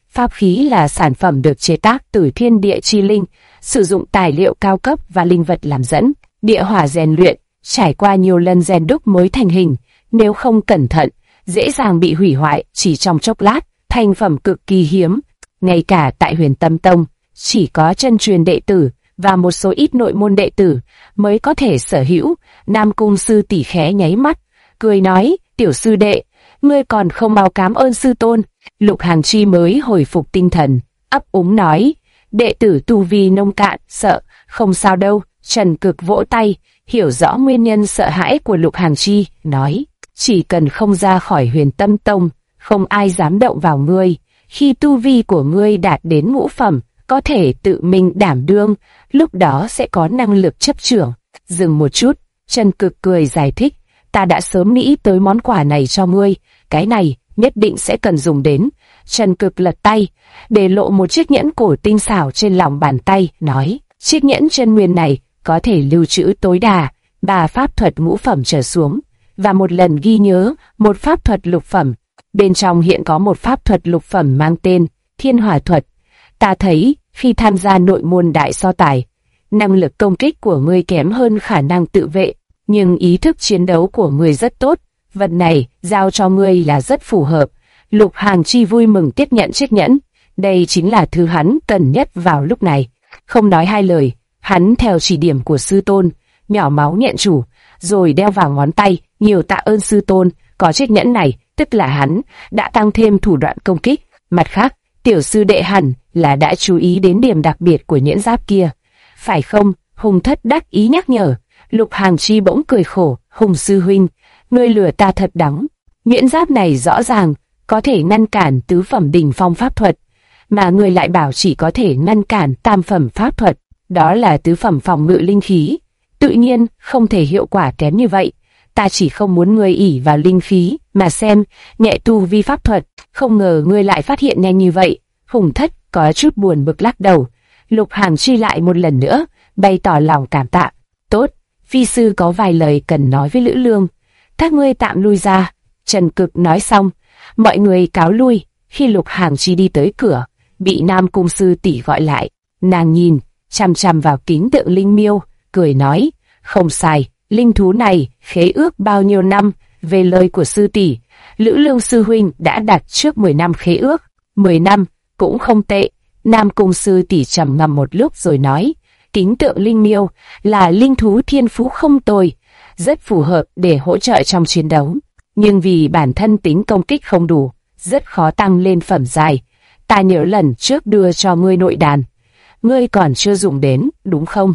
Pháp khí là sản phẩm được chế tác từ thiên địa chi linh, sử dụng tài liệu cao cấp và linh vật làm dẫn, địa hỏa rèn luyện, trải qua nhiều lần rèn đúc mới thành hình. Nếu không cẩn thận, dễ dàng bị hủy hoại chỉ trong chốc lát. Thành phẩm cực kỳ hiếm, ngay cả tại Huyền Tâm Tông, chỉ có chân truyền đệ tử và một số ít nội môn đệ tử mới có thể sở hữu. Nam Cung sư tỷ khẽ nháy mắt, cười nói, tiểu sư đệ, ngươi còn không mau cảm ơn sư tôn. Lục Hàng Chi mới hồi phục tinh thần, ấp úng nói, đệ tử tu vi nông cạn, sợ, không sao đâu. Trần Cực vỗ tay, hiểu rõ nguyên nhân sợ hãi của Lục Hàng Chi, nói, chỉ cần không ra khỏi Huyền Tâm Tông, không ai dám động vào ngươi. Khi tu vi của ngươi đạt đến ngũ phẩm, có thể tự mình đảm đương, lúc đó sẽ có năng lực chấp trưởng. Dừng một chút, Trần Cực cười giải thích, ta đã sớm nghĩ tới món quà này cho ngươi, cái này nhất định sẽ cần dùng đến. Trần Cực lật tay, để lộ một chiếc nhẫn cổ tinh xảo trên lòng bàn tay, nói, chiếc nhẫn chân nguyên này có thể lưu trữ tối đa 3 pháp thuật ngũ phẩm trở xuống, và một lần ghi nhớ một pháp thuật lục phẩm. Bên trong hiện có một pháp thuật lục phẩm mang tên Thiên Hỏa Thuật. Ta thấy, khi tham gia nội môn đại so tài, năng lực công kích của ngươi kém hơn khả năng tự vệ, nhưng ý thức chiến đấu của ngươi rất tốt. Vật này, giao cho ngươi là rất phù hợp. Lục Hàng Chi vui mừng tiếp nhận chiếc nhẫn. Đây chính là thứ hắn cần nhất vào lúc này. Không nói hai lời, hắn theo chỉ điểm của sư tôn, nhỏ máu nhận chủ, rồi đeo vào ngón tay. Nhiều tạ ơn sư tôn, có chiếc nhẫn này, tức là hắn đã tăng thêm thủ đoạn công kích. Mặt khác, tiểu sư đệ hẳn là đã chú ý đến điểm đặc biệt của nhẫn giáp kia, phải không? Hùng Thất đắc ý nhắc nhở. Lục Hàng Chi bỗng cười khổ, Hùng sư huynh, ngươi lừa ta thật đắng. Nhẫn giáp này rõ ràng có thể ngăn cản tứ phẩm đỉnh phong pháp thuật, mà ngươi lại bảo chỉ có thể ngăn cản tam phẩm pháp thuật, đó là tứ phẩm phòng ngự linh khí. Tự nhiên không thể hiệu quả kém như vậy. Ta chỉ không muốn ngươi ỷ vào linh khí mà xem nhẹ tu vi pháp thuật, không ngờ ngươi lại phát hiện nhanh như vậy. Hùng Thất có chút buồn bực lắc đầu. Lục Hàng Chi lại một lần nữa bày tỏ lòng cảm tạ. Tốt, phi sư có vài lời cần nói với Lữ Lương, các ngươi tạm lui ra. Trần Cực nói xong, mọi người cáo lui. Khi Lục Hàng Chi đi tới cửa, bị Nam Cung sư tỷ gọi lại. Nàng nhìn chằm chằm vào kính tượng linh miêu, cười nói, không sai, linh thú này khế ước bao nhiêu năm, về lời của sư tỷ, Lữ Lương sư huynh đã đặt trước 10 năm khế ước. 10 năm cũng không tệ. Nam Cung sư tỷ trầm ngâm một lúc rồi nói, kính tượng linh miêu là linh thú thiên phú không tồi, rất phù hợp để hỗ trợ trong chiến đấu, nhưng vì bản thân tính công kích không đủ, rất khó tăng lên phẩm giai. Ta nhớ lần trước đưa cho ngươi nội đàn, ngươi còn chưa dùng đến, đúng không?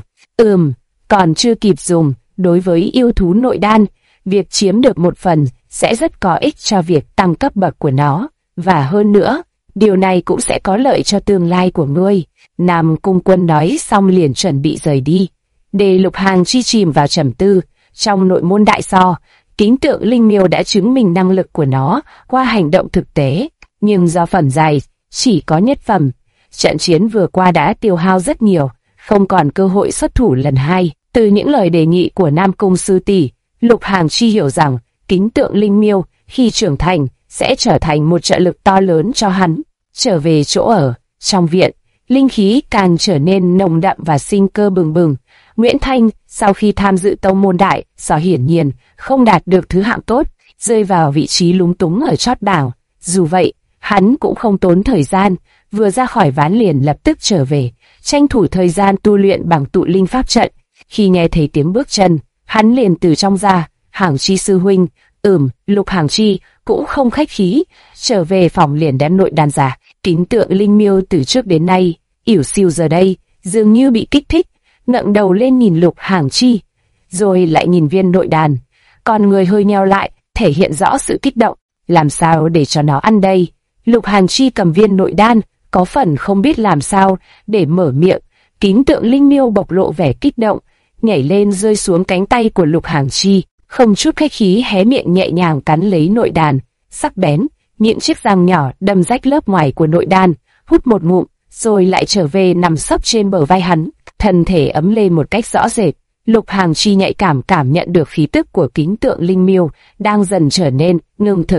Còn chưa kịp dùng. Đối với yêu thú nội đan, việc chiếm được một phần sẽ rất có ích cho việc tăng cấp bậc của nó, và hơn nữa, điều này cũng sẽ có lợi cho tương lai của ngươi. Nam Cung Quân nói xong liền chuẩn bị rời đi, để Lục Hàng Chi chìm vào trầm tư. Trong nội môn đại so, kính tượng linh miêu đã chứng minh năng lực của nó qua hành động thực tế, nhưng do phẩm giai chỉ có nhất phẩm, trận chiến vừa qua đã tiêu hao rất nhiều, không còn cơ hội xuất thủ lần hai. Từ những lời đề nghị của Nam Cung sư tỷ, Lục Hàng Chi hiểu rằng kính tượng linh miêu khi trưởng thành sẽ trở thành một trợ lực to lớn cho hắn. Trở về chỗ ở, trong viện, linh khí càng trở nên nồng đậm và sinh cơ bừng bừng. Nguyễn Thanh sau khi tham dự tông môn đại so hiển nhiên không đạt được thứ hạng tốt, rơi vào vị trí lúng túng ở chót bảng. Dù vậy, hắn cũng không tốn thời gian, vừa ra khỏi ván liền lập tức trở về, tranh thủ thời gian tu luyện bằng tụ linh pháp trận. Khi nghe thấy tiếng bước chân, hắn liền từ trong ra, Hàng Chi sư huynh. Lục Hàng Chi cũng không khách khí, trở về phòng liền đem nội đan ra. Kính tượng linh miêu từ trước đến nay ỉu xìu giờ đây dường như bị kích thích, ngẩng đầu lên nhìn Lục Hàng Chi, rồi lại nhìn viên nội đan, con người hơi nheo lại, thể hiện rõ sự kích động. Làm sao để cho nó ăn đây? Lục Hàng Chi cầm viên nội đan, có phần không biết làm sao để mở miệng. Kính tượng linh miêu bộc lộ vẻ kích động, nhảy lên rơi xuống cánh tay của Lục Hàng Chi, không chút khách khí hé miệng nhẹ nhàng cắn lấy nội đan, sắc bén, những chiếc răng nhỏ đâm rách lớp ngoài của nội đan, hút một ngụm, rồi lại trở về nằm sấp trên bờ vai hắn, thân thể ấm lên một cách rõ rệt. Lục Hàng Chi nhạy cảm nhận được khí tức của kính tượng linh miêu đang dần trở nên ngưng thực,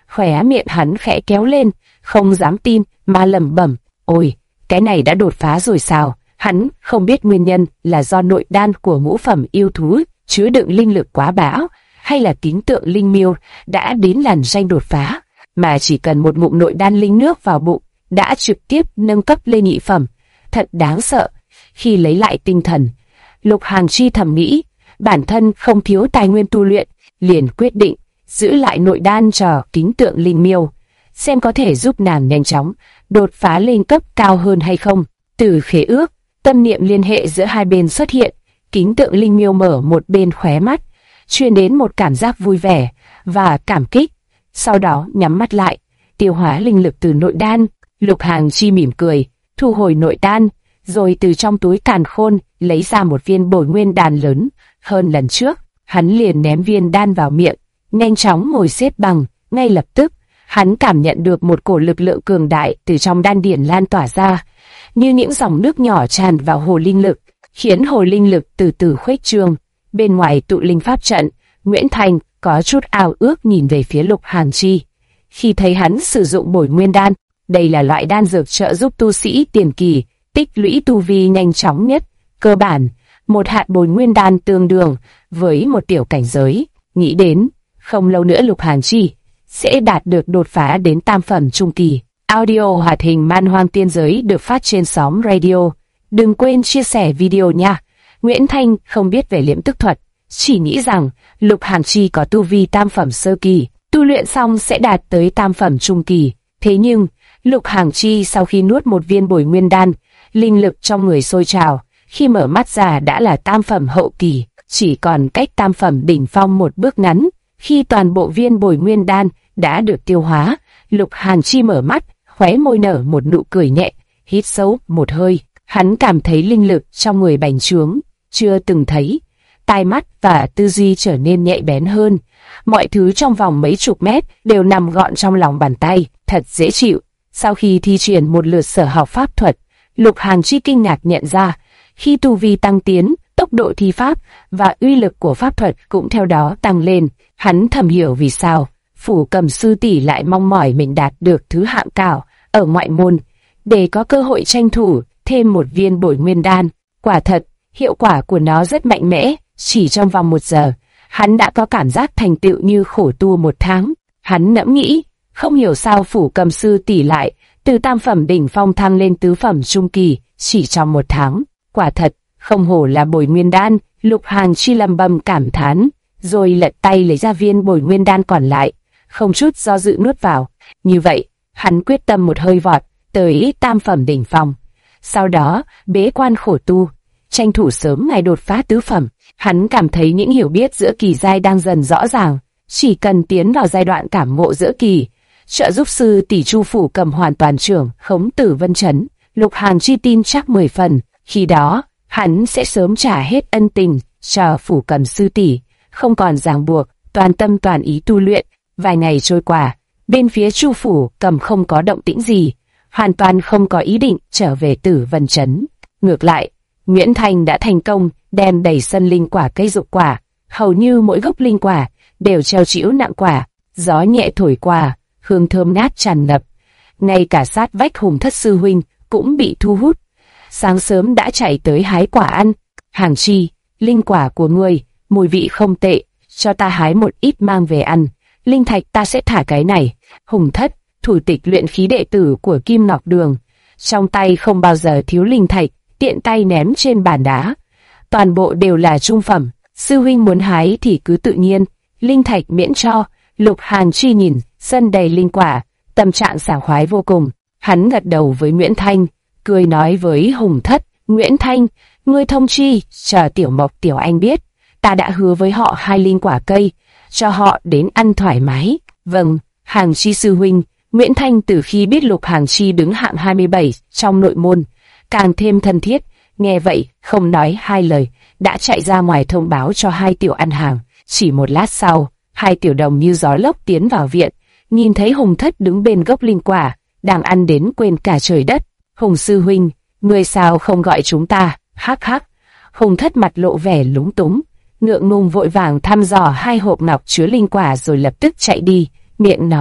khóe miệng hắn khẽ kéo lên, không dám tin mà lẩm bẩm, ôi, cái này đã đột phá rồi sao? Hắn không biết nguyên nhân là do nội đan của ngũ phẩm yêu thú chứa đựng linh lực quá bão, hay là kính tượng linh miêu đã đến làn ranh đột phá, mà chỉ cần một ngụm nội đan linh nước vào bụng đã trực tiếp nâng cấp lên nhị phẩm. Thật đáng sợ. Khi lấy lại tinh thần, Lục Hàn Chi thầm nghĩ, bản thân không thiếu tài nguyên tu luyện, liền quyết định giữ lại nội đan cho kính tượng linh miêu, xem có thể giúp nàng nhanh chóng đột phá lên cấp cao hơn hay không. Từ khế ước, tâm niệm liên hệ giữa hai bên xuất hiện, kính tượng linh miêu mở một bên khóe mắt, truyền đến một cảm giác vui vẻ và cảm kích, sau đó nhắm mắt lại, tiêu hóa linh lực từ nội đan. Lục Hàn Chi mỉm cười, thu hồi nội đan, rồi từ trong túi càn khôn lấy ra một viên bồi nguyên đan lớn hơn lần trước. Hắn liền ném viên đan vào miệng, nhanh chóng ngồi xếp bằng. Ngay lập tức, hắn cảm nhận được một cổ lực lượng cường đại từ trong đan điển lan tỏa ra, như những dòng nước nhỏ tràn vào hồ linh lực, khiến hồ linh lực từ từ khuếch trương. Bên ngoài tụ linh pháp trận, Nguyễn Thành có chút ao ước nhìn về phía Lục Hàn Chi. Khi thấy hắn sử dụng bồi nguyên đan, đây là loại đan dược trợ giúp tu sĩ tiền kỳ tích lũy tu vi nhanh chóng nhất. Cơ bản, một hạt bồi nguyên đan tương đương với một tiểu cảnh giới. Nghĩ đến, không lâu nữa Lục Hàn Chi sẽ đạt được đột phá đến tam phẩm trung kỳ. Audio hoạt hình Man Hoang Tiên Giới được phát trên xóm radio. Đừng quên chia sẻ video nha. Nguyễn Thanh không biết về liễm tức thuật, chỉ nghĩ rằng Lục Hàn Chi có tu vi tam phẩm sơ kỳ, tu luyện xong sẽ đạt tới tam phẩm trung kỳ. Thế nhưng, Lục Hàn Chi sau khi nuốt một viên bồi nguyên đan, linh lực trong người sôi trào, khi mở mắt ra đã là tam phẩm hậu kỳ, chỉ còn cách tam phẩm đỉnh phong một bước ngắn. Khi toàn bộ viên bồi nguyên đan đã được tiêu hóa, Lục Hàn Chi mở mắt, khóe môi nở một nụ cười nhẹ, hít sâu một hơi, hắn cảm thấy linh lực trong người bành trướng, chưa từng thấy. Tai mắt và tư duy trở nên nhạy bén hơn, mọi thứ trong vòng mấy chục mét đều nằm gọn trong lòng bàn tay, thật dễ chịu. Sau khi thi triển một lượt sở học pháp thuật, Lục Hàn Chi kinh ngạc nhận ra, khi tu vi tăng tiến, tốc độ thi pháp và uy lực của pháp thuật cũng theo đó tăng lên. Hắn thầm hiểu vì sao Phủ Cầm sư tỷ lại mong mỏi mình đạt được thứ hạng cao ở ngoại môn, để có cơ hội tranh thủ thêm một viên bồi nguyên đan. Quả thật, hiệu quả của nó rất mạnh mẽ, chỉ trong vòng 1 giờ, hắn đã có cảm giác thành tựu như khổ tu 1 tháng. Hắn ngẫm nghĩ, không hiểu sao Phủ Cầm sư tỷ lại từ tam phẩm đỉnh phong thăng lên tứ phẩm trung kỳ chỉ trong 1 tháng. Quả thật, không hổ là bồi nguyên đan. Lục Hàn Chi lầm bầm cảm thán, rồi lật tay lấy ra viên bồi nguyên đan còn lại, không chút do dự nuốt vào. Như vậy, hắn quyết tâm một hơi vọt tới tam phẩm đỉnh phong. Sau đó, bế quan khổ tu, tranh thủ sớm ngày đột phá tứ phẩm. Hắn cảm thấy những hiểu biết giữa kỳ giai đang dần rõ ràng, chỉ cần tiến vào giai đoạn cảm ngộ giữa kỳ, trợ giúp sư tỷ Chu Phủ Cầm hoàn toàn trưởng khống Tử Vân Trấn. Lục Hàn Chi tin chắc 10 phần, khi đó hắn sẽ sớm trả hết ân tình cho Phủ Cầm sư tỷ, không còn ràng buộc, toàn tâm toàn ý tu luyện. Vài ngày trôi qua, bên phía Chu Phủ Cầm không có động tĩnh gì, hoàn toàn không có ý định trở về Tử Vân Trấn. Ngược lại, Nguyễn Thành đã thành công đem đầy sân linh quả cây dụng quả, hầu như mỗi gốc linh quả đều treo chĩu nặng quả, gió nhẹ thổi qua, hương thơm ngát tràn ngập. Ngay cả sát vách Hùng Thất sư huynh cũng bị thu hút, sáng sớm đã chạy tới hái quả ăn. Hàn Chi, linh quả của ngươi, mùi vị không tệ, cho ta hái một ít mang về ăn. Linh thạch ta sẽ thả cái này. Hùng Thất, thủ tịch luyện khí đệ tử của Kim Ngọc Đường, trong tay không bao giờ thiếu linh thạch, tiện tay ném trên bàn đá. Toàn bộ đều là trung phẩm, sư huynh muốn hái thì cứ tự nhiên, linh thạch miễn cho. Lục Hàn Chi nhìn sân đầy linh quả, tâm trạng sảng khoái vô cùng. Hắn gật đầu với Nguyễn Thanh, cười nói với Hùng Thất, Nguyễn Thanh, ngươi thông chi chờ Tiểu Mộc Tiểu Anh biết, ta đã hứa với họ 2 linh quả cây, cho họ đến ăn thoải mái. Vâng, Hàn Chi sư huynh. Nguyễn Thanh từ khi biết Lục Hàn Chi đứng hạng 27 trong nội môn, càng thêm thân thiết, nghe vậy không nói hai lời, đã chạy ra ngoài thông báo cho 2 tiểu ăn hàng. Chỉ một lát sau, 2 tiểu đồng như gió lốc tiến vào viện, nhìn thấy Hùng Thất đứng bên gốc linh quả, đang ăn đến quên cả trời đất. Hùng sư huynh, ngươi sao không gọi chúng ta? Hắc hắc. Hùng Thất mặt lộ vẻ lúng túng, ngượng ngùng vội vàng thăm dò 2 hộp ngọc chứa linh quả rồi lập tức chạy đi, miệng nói,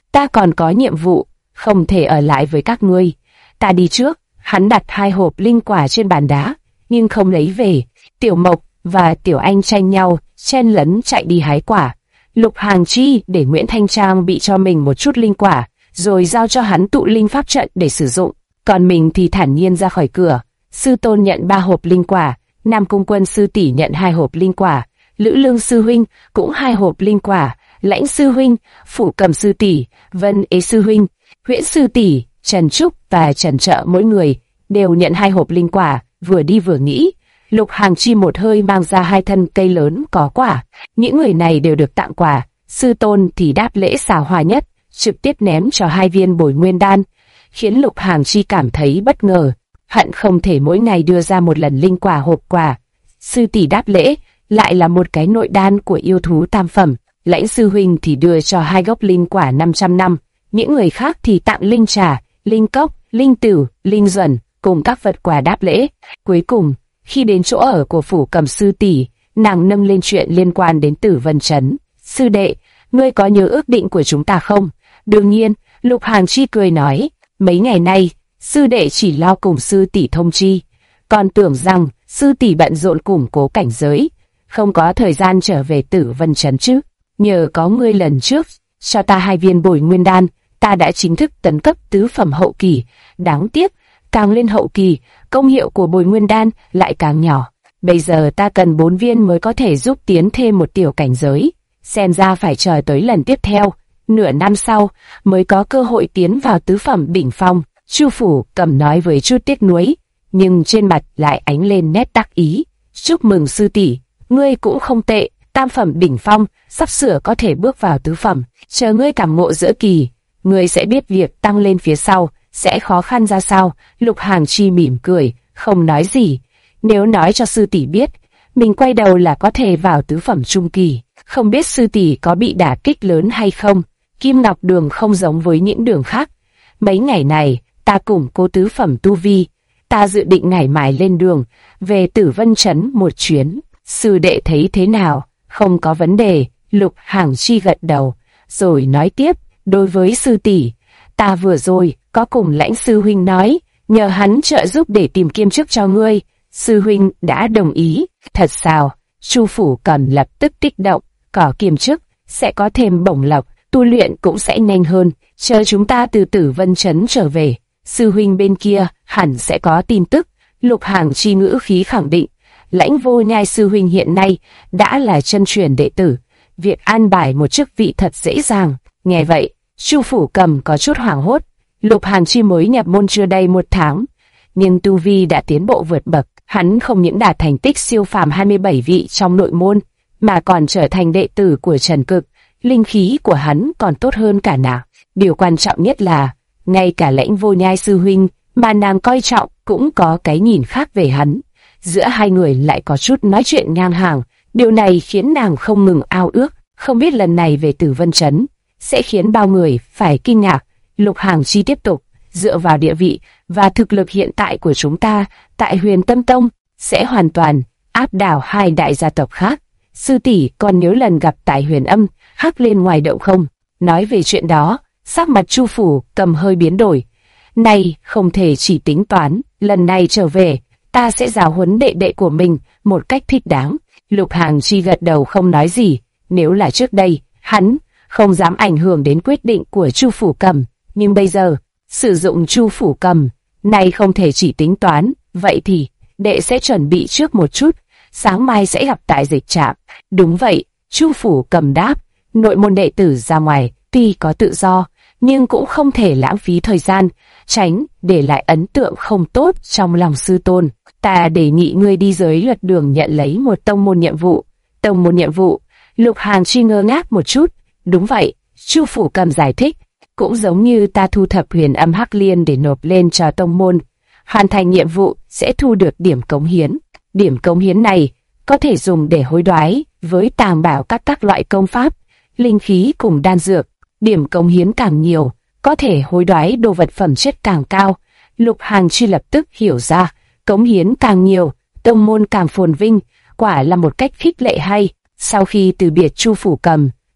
ta còn có nhiệm vụ, không thể ở lại với các ngươi. Ta đi trước. Hắn đặt 2 hộp linh quả trên bàn đá, nhưng không lấy về. Tiểu Mộc và Tiểu Anh tranh nhau, chen lấn chạy đi hái quả. Lục Hàng Chi để Nguyễn Thanh Trang bị cho mình một chút linh quả, rồi giao cho hắn tụ linh pháp trận để sử dụng. Còn mình thì thản nhiên ra khỏi cửa. Sư tôn nhận 3 hộp linh quả, Nam Cung Quân sư tỷ nhận 2 hộp linh quả, Lữ Lương sư huynh cũng 2 hộp linh quả, Lãnh sư huynh, Phủ Cầm sư tỷ, Vân Ế sư huynh, Huyễn sư tỷ, Trần Trúc và Trần Trợ mỗi người đều nhận 2 hộp linh quả. Vừa đi vừa nghĩ, Lục Hàng Chi một hơi mang ra 2 thân cây lớn có quả. Những người này đều được tặng quà. Sư tôn thì đáp lễ xảo hòa nhất, trực tiếp ném cho 2 viên Bồi Nguyên đan, khiến Lục Hàng Chi cảm thấy bất ngờ. Hận không thể mỗi ngày đưa ra một lần linh quả hộp quà. Sư tỷ đáp lễ, lại là một cái nội đan của yêu thú tam phẩm. Lãnh sư huynh thì đưa cho 2 gốc linh quả 500 năm. Những người khác thì tặng linh trà, linh cốc, linh tửu, linh duẩn cùng các vật quà đáp lễ. Cuối cùng, khi đến chỗ ở của Phủ Cầm sư tỷ, nàng nâng lên chuyện liên quan đến Tử Vân Trấn. Sư đệ, ngươi có nhớ ước định của chúng ta không? Đương nhiên, Lục Hàng Chi cười nói, mấy ngày nay, sư đệ chỉ lo cùng sư tỷ thông chi, còn tưởng rằng sư tỷ bận rộn củng cố cảnh giới, không có thời gian trở về Tử Vân Trấn chứ. Nhờ có ngươi lần trước cho ta 2 viên Bồi Nguyên đan, ta đã chính thức tấn cấp tứ phẩm hậu kỳ. Đáng tiếc, càng lên hậu kỳ, công hiệu của Bồi Nguyên đan lại càng nhỏ. Bây giờ ta cần 4 viên mới có thể giúp tiến thêm một tiểu cảnh giới. Xem ra phải chờ tới lần tiếp theo, nửa năm sau mới có cơ hội tiến vào tứ phẩm đỉnh phong. Chu Phủ Cầm nói với chút tiếc nuối, nhưng trên mặt lại ánh lên nét đắc ý. Chúc mừng sư tỷ, ngươi cũng không tệ, tam phẩm đỉnh phong, sắp sửa có thể bước vào tứ phẩm. Chờ ngươi cảm ngộ giữa kỳ, ngươi sẽ biết việc tăng lên phía sau sẽ khó khăn ra sao. Lục Hàng Chi mỉm cười, không nói gì. Nếu nói cho sư tỷ biết, mình quay đầu là có thể vào tứ phẩm trung kỳ, không biết sư tỷ có bị đả kích lớn hay không. Kim Ngọc Đường không giống với những đường khác. Mấy ngày này, ta củng cố tứ phẩm tu vi, ta dự định ngày mai lên đường, về Tử Vân Trấn một chuyến. Sư đệ thấy thế nào? Không có vấn đề. Lục Hàng Chi gật đầu, rồi nói tiếp, đối với sư tỷ, ta vừa rồi có cùng Lãnh sư huynh nói, nhờ hắn trợ giúp để tìm kiêm chức cho ngươi. Sư huynh đã đồng ý. Thật sao? Chu Phủ Cầm lập tức kích động, có kiêm chức sẽ có thêm bổng lộc, tu luyện cũng sẽ nhanh hơn. Chờ chúng ta từ Tử Vân Trấn trở về, sư huynh bên kia hẳn sẽ có tin tức. Lục Hàng Chi ngữ khí khẳng định, Lãnh Vô Nhai sư huynh hiện nay đã là chân truyền đệ tử, việc an bài một chức vị thật dễ dàng. Nghe vậy, Chu Phủ Cầm có chút hoảng hốt. Lục Hàng Chi mới nhập môn chưa đầy 1 tháng, nhưng tu vi đã tiến bộ vượt bậc. Hắn không những đạt thành tích siêu phàm 27 vị trong nội môn, mà còn trở thành đệ tử của Trần Cực. Linh khí của hắn còn tốt hơn cả nàng. Điều quan trọng nhất là, ngay cả Lãnh Vô Nhai sư huynh mà nàng coi trọng cũng có cái nhìn khác về hắn. Giữa hai người lại có chút nói chuyện ngang hàng. Điều này khiến nàng không ngừng ao ước, không biết lần này về Tử Vân Trấn sẽ khiến bao người phải kinh ngạc. Lục Hàng Chi tiếp tục, dựa vào địa vị và thực lực hiện tại của chúng ta tại Huyền Tâm Tông, sẽ hoàn toàn áp đảo 2 đại gia tộc khác. Sư tỷ còn nhớ lần gặp tại Huyền Âm, Hắc lên ngoài động không? Nói về chuyện đó, sắc mặt Chu Phủ Cầm hơi biến đổi. Này, không thể chỉ tính toán, lần này trở về, ta sẽ giáo huấn đệ đệ của mình một cách thích đáng. Lục Hàng Chi gật đầu không nói gì. Nếu là trước đây, hắn không dám ảnh hưởng đến quyết định của Chu Phủ Cầm, nhưng bây giờ, sử dụng Chu Phủ Cầm, này không thể chỉ tính toán. Vậy thì, đệ sẽ chuẩn bị trước một chút, sáng mai sẽ gặp tại dịch trạm. Đúng vậy, Chu Phủ Cầm đáp, nội môn đệ tử ra ngoài, tuy có tự do, nhưng cũng không thể lãng phí thời gian, tránh để lại ấn tượng không tốt trong lòng sư tôn. Ta đề nghị ngươi đi giới luật đường nhận lấy một tông môn nhiệm vụ. Tông môn nhiệm vụ? Lục Hàng Chi ngơ ngác một chút. Đúng vậy, Chu Phủ Cầm giải thích, cũng giống như ta thu thập Huyền Âm Hắc Liên để nộp lên cho tông môn. Hoàn thành nhiệm vụ sẽ thu được điểm cống hiến. Điểm cống hiến này có thể dùng để hối đoái với tàng bảo các loại công pháp, linh khí cùng đan dược. Điểm cống hiến càng nhiều, có thể hối đoái đồ vật phẩm chất càng cao. Lục Hàng Chi lập tức hiểu ra, cống hiến càng nhiều, tông môn càng phồn vinh, quả là một cách khích lệ hay. Sau khi từ biệt Chu Phủ Cầm,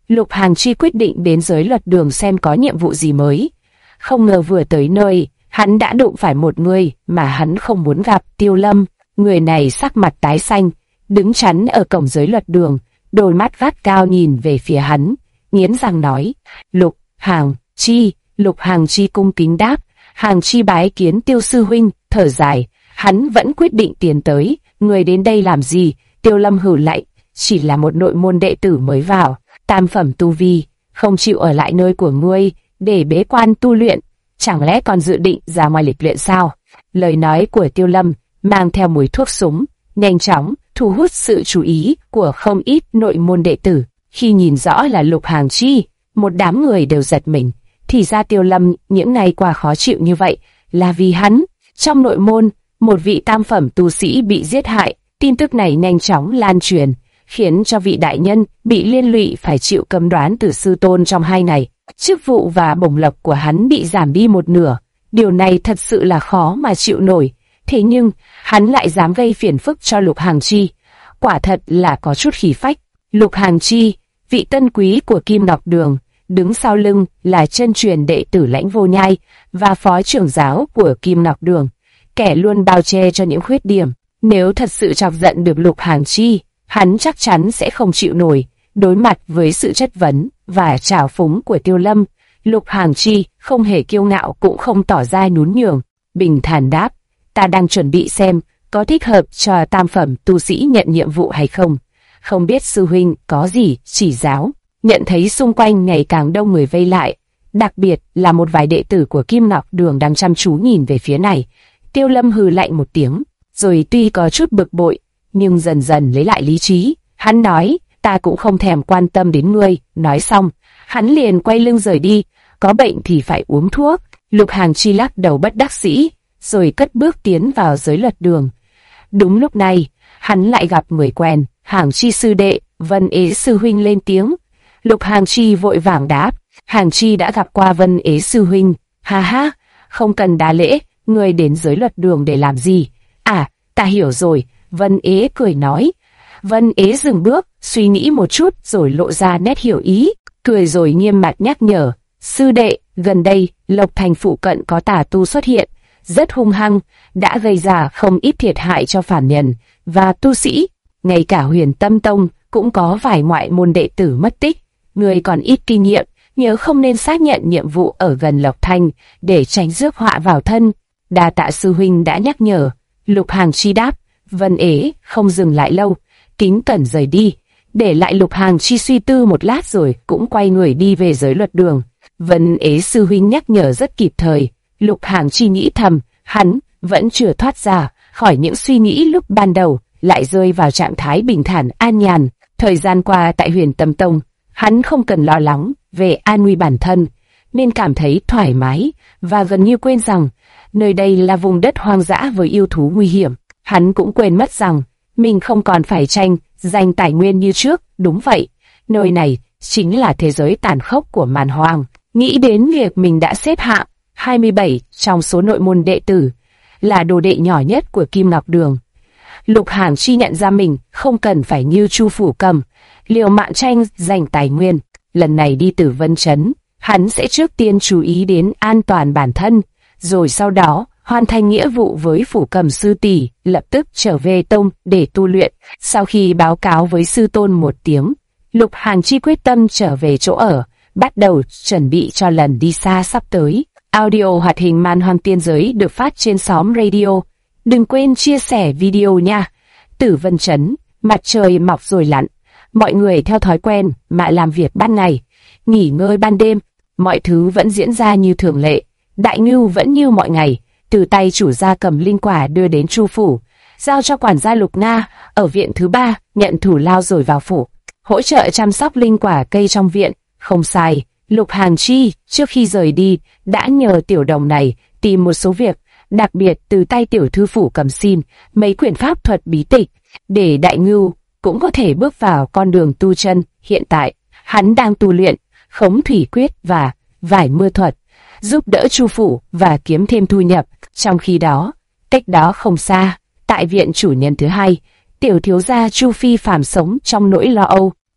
Lục Hàng Chi quyết định đến giới luật đường xem có nhiệm vụ gì mới. Không ngờ vừa tới nơi, hắn đã đụng phải một người mà hắn không muốn gặp, Tiêu Lâm. Người này sắc mặt tái xanh, đứng chắn ở cổng giới luật đường, đôi mắt vắt cao nhìn về phía hắn, nghiến răng nói: Lục Hàng Chi. Lục Hàng Chi cung kính đáp: Hàng Chi bái kiến Tiêu sư huynh. Thở dài, hắn vẫn quyết định tiến tới. Người đến đây làm gì? Tiêu Lâm hừ lạnh: chỉ là một nội môn đệ tử mới vào, tam phẩm tu vi, không chịu ở lại nơi của ngươi để bế quan tu luyện, chẳng lẽ còn dự định ra ngoài lịch luyện sao? Lời nói của Tiêu Lâm mang theo mùi thuốc súng, nhanh chóng thu hút sự chú ý của không ít nội môn đệ tử. Khi nhìn rõ là Lục Hàng Chi, một đám người đều giật mình. Thì ra Tiêu Lâm những ngày qua khó chịu như vậy là vì hắn. Trong nội môn, một vị tam phẩm tu sĩ bị giết hại. Tin tức này nhanh chóng lan truyền, khiến cho vị đại nhân bị liên lụy phải chịu cấm đoán từ sư tôn trong 2 ngày. Chức vụ và bổng lộc của hắn bị giảm đi 1/2. Điều này thật sự là khó mà chịu nổi. Thế nhưng, hắn lại dám gây phiền phức cho Lục Hàng Chi. Quả thật là có chút khí phách. Lục Hàng Chi, vị tân quý của Kim Ngọc Đường, đứng sau lưng là chân truyền đệ tử Lãnh Vô Nhai và phó trưởng giáo của Kim Ngọc Đường, kẻ luôn bao che cho những khuyết điểm. Nếu thật sự chọc giận được Lục Hàng Chi, hắn chắc chắn sẽ không chịu nổi. Đối mặt với sự chất vấn và trào phúng của Tiêu Lâm, Lục Hàng Chi không hề kiêu ngạo cũng không tỏ ra nhún nhường, bình thản đáp: ta đang chuẩn bị xem có thích hợp cho tam phẩm tu sĩ nhận nhiệm vụ hay không. Không biết sư huynh có gì chỉ giáo. Nhận thấy xung quanh ngày càng đông người vây lại, đặc biệt là một vài đệ tử của Kim Ngọc Đường đang chăm chú nhìn về phía này, Tiêu Lâm hừ lạnh một tiếng, rồi tuy có chút bực bội, nhưng dần dần lấy lại lý trí. Hắn nói: ta cũng không thèm quan tâm đến ngươi. Nói xong, hắn liền quay lưng rời đi. Có bệnh thì phải uống thuốc. Lục Hàng Chi lắc đầu bất đắc dĩ, rồi cất bước tiến vào giới luật đường. Đúng lúc này, hắn lại gặp người quen. Hàng Chi sư đệ, Vân Ế sư huynh lên tiếng. Lục Hàng Chi vội vàng đáp: Hàng Chi đã gặp qua Vân Ế sư huynh. Ha ha, không cần đá lễ, ngươi đến giới luật đường để làm gì? À, ta hiểu rồi. Vân Ế cười nói. Vân Ế dừng bước, suy nghĩ một chút rồi lộ ra nét hiểu ý, cười rồi nghiêm mặt nhắc nhở: sư đệ, gần đây Lộc Thành phụ cận có tà tu xuất hiện, rất hung hăng, đã gây ra không ít thiệt hại cho phàm nhân và tu sĩ. Ngay cả Huyền Tâm Tông cũng có vài ngoại môn đệ tử mất tích. Người còn ít kinh nghiệm, nhớ không nên xác nhận nhiệm vụ ở gần Lộc Thành để tránh rước họa vào thân. Đa tạ sư huynh đã nhắc nhở. Lục Hàng Chi đáp. Vân Ế không dừng lại lâu, kính cẩn rời đi, để lại Lục Hàng Chi suy tư một lát rồi cũng quay người đi về giới luật đường. Vân Ế sư huynh nhắc nhở rất kịp thời. Lục Hàng Chi nghĩ thầm, hắn vẫn chưa thoát ra khỏi những suy nghĩ lúc ban đầu, lại rơi vào trạng thái bình thản an nhàn. Thời gian qua tại Huyền Tâm Tông, hắn không cần lo lắng về an nguy bản thân, nên cảm thấy thoải mái và gần như quên rằng nơi đây là vùng đất hoang dã với yêu thú nguy hiểm. Hắn cũng quên mất rằng mình không còn phải tranh giành tài nguyên như trước. Đúng vậy, nơi này chính là thế giới tàn khốc của màn hoang. Nghĩ đến việc mình đã xếp hạng 27 trong số nội môn đệ tử, là đồ đệ nhỏ nhất của Kim Ngọc Đường, Lục Hàng Chi nhận ra mình không cần phải như Chu Phủ Cầm liều mạng tranh giành tài nguyên. Lần này đi Tử Vân Trấn, hắn sẽ trước tiên chú ý đến an toàn bản thân, rồi sau đó hoàn thành nghĩa vụ với Phủ Cầm sư tỷ, lập tức trở về tông để tu luyện. Sau khi báo cáo với sư tôn một tiếng, Lục Hàng Chi quyết tâm trở về chỗ ở, bắt đầu chuẩn bị cho lần đi xa sắp tới. Audio hoạt hình Man Hoang Tiên Giới được phát trên xóm radio. Đừng quên chia sẻ video nha. Tử Vân Trấn, mặt trời mọc rồi lặn. Mọi người theo thói quen mà làm việc ban ngày, nghỉ ngơi ban đêm. Mọi thứ vẫn diễn ra như thường lệ. Đại ngưu vẫn như mọi ngày, từ tay chủ gia cầm linh quả đưa đến Chu phủ, giao cho quản gia Lục Na ở viện thứ 3 nhận thủ lao rồi vào phủ, hỗ trợ chăm sóc linh quả cây trong viện. Không sai, Lục Hàng Chi trước khi rời đi đã nhờ tiểu đồng này tìm một số việc, đặc biệt từ tay tiểu thư phủ cầm xin mấy quyển pháp thuật bí tịch, để đại ngưu cũng có thể bước vào con đường tu chân. Hiện tại, hắn đang tu luyện Khống Thủy Quyết và Vải Mưa Thuật, giúp đỡ Chu phủ và kiếm thêm thu nhập. Trong khi đó, cách đó không xa, tại viện chủ nhân thứ 2, tiểu thiếu gia Chu Phi Phàm sống trong nỗi lo âu.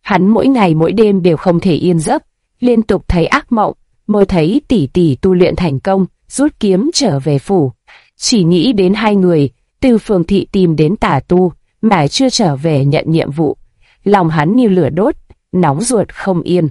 Hắn mỗi ngày mỗi đêm đều không thể yên giấc, liên tục thấy ác mộng, mơ thấy tỷ tỷ tu luyện thành công, rút kiếm trở về phủ. Chỉ nghĩ đến hai người, từ phường thị tìm đến tả tu, mà chưa trở về nhận nhiệm vụ. Lòng hắn như lửa đốt, nóng ruột không yên.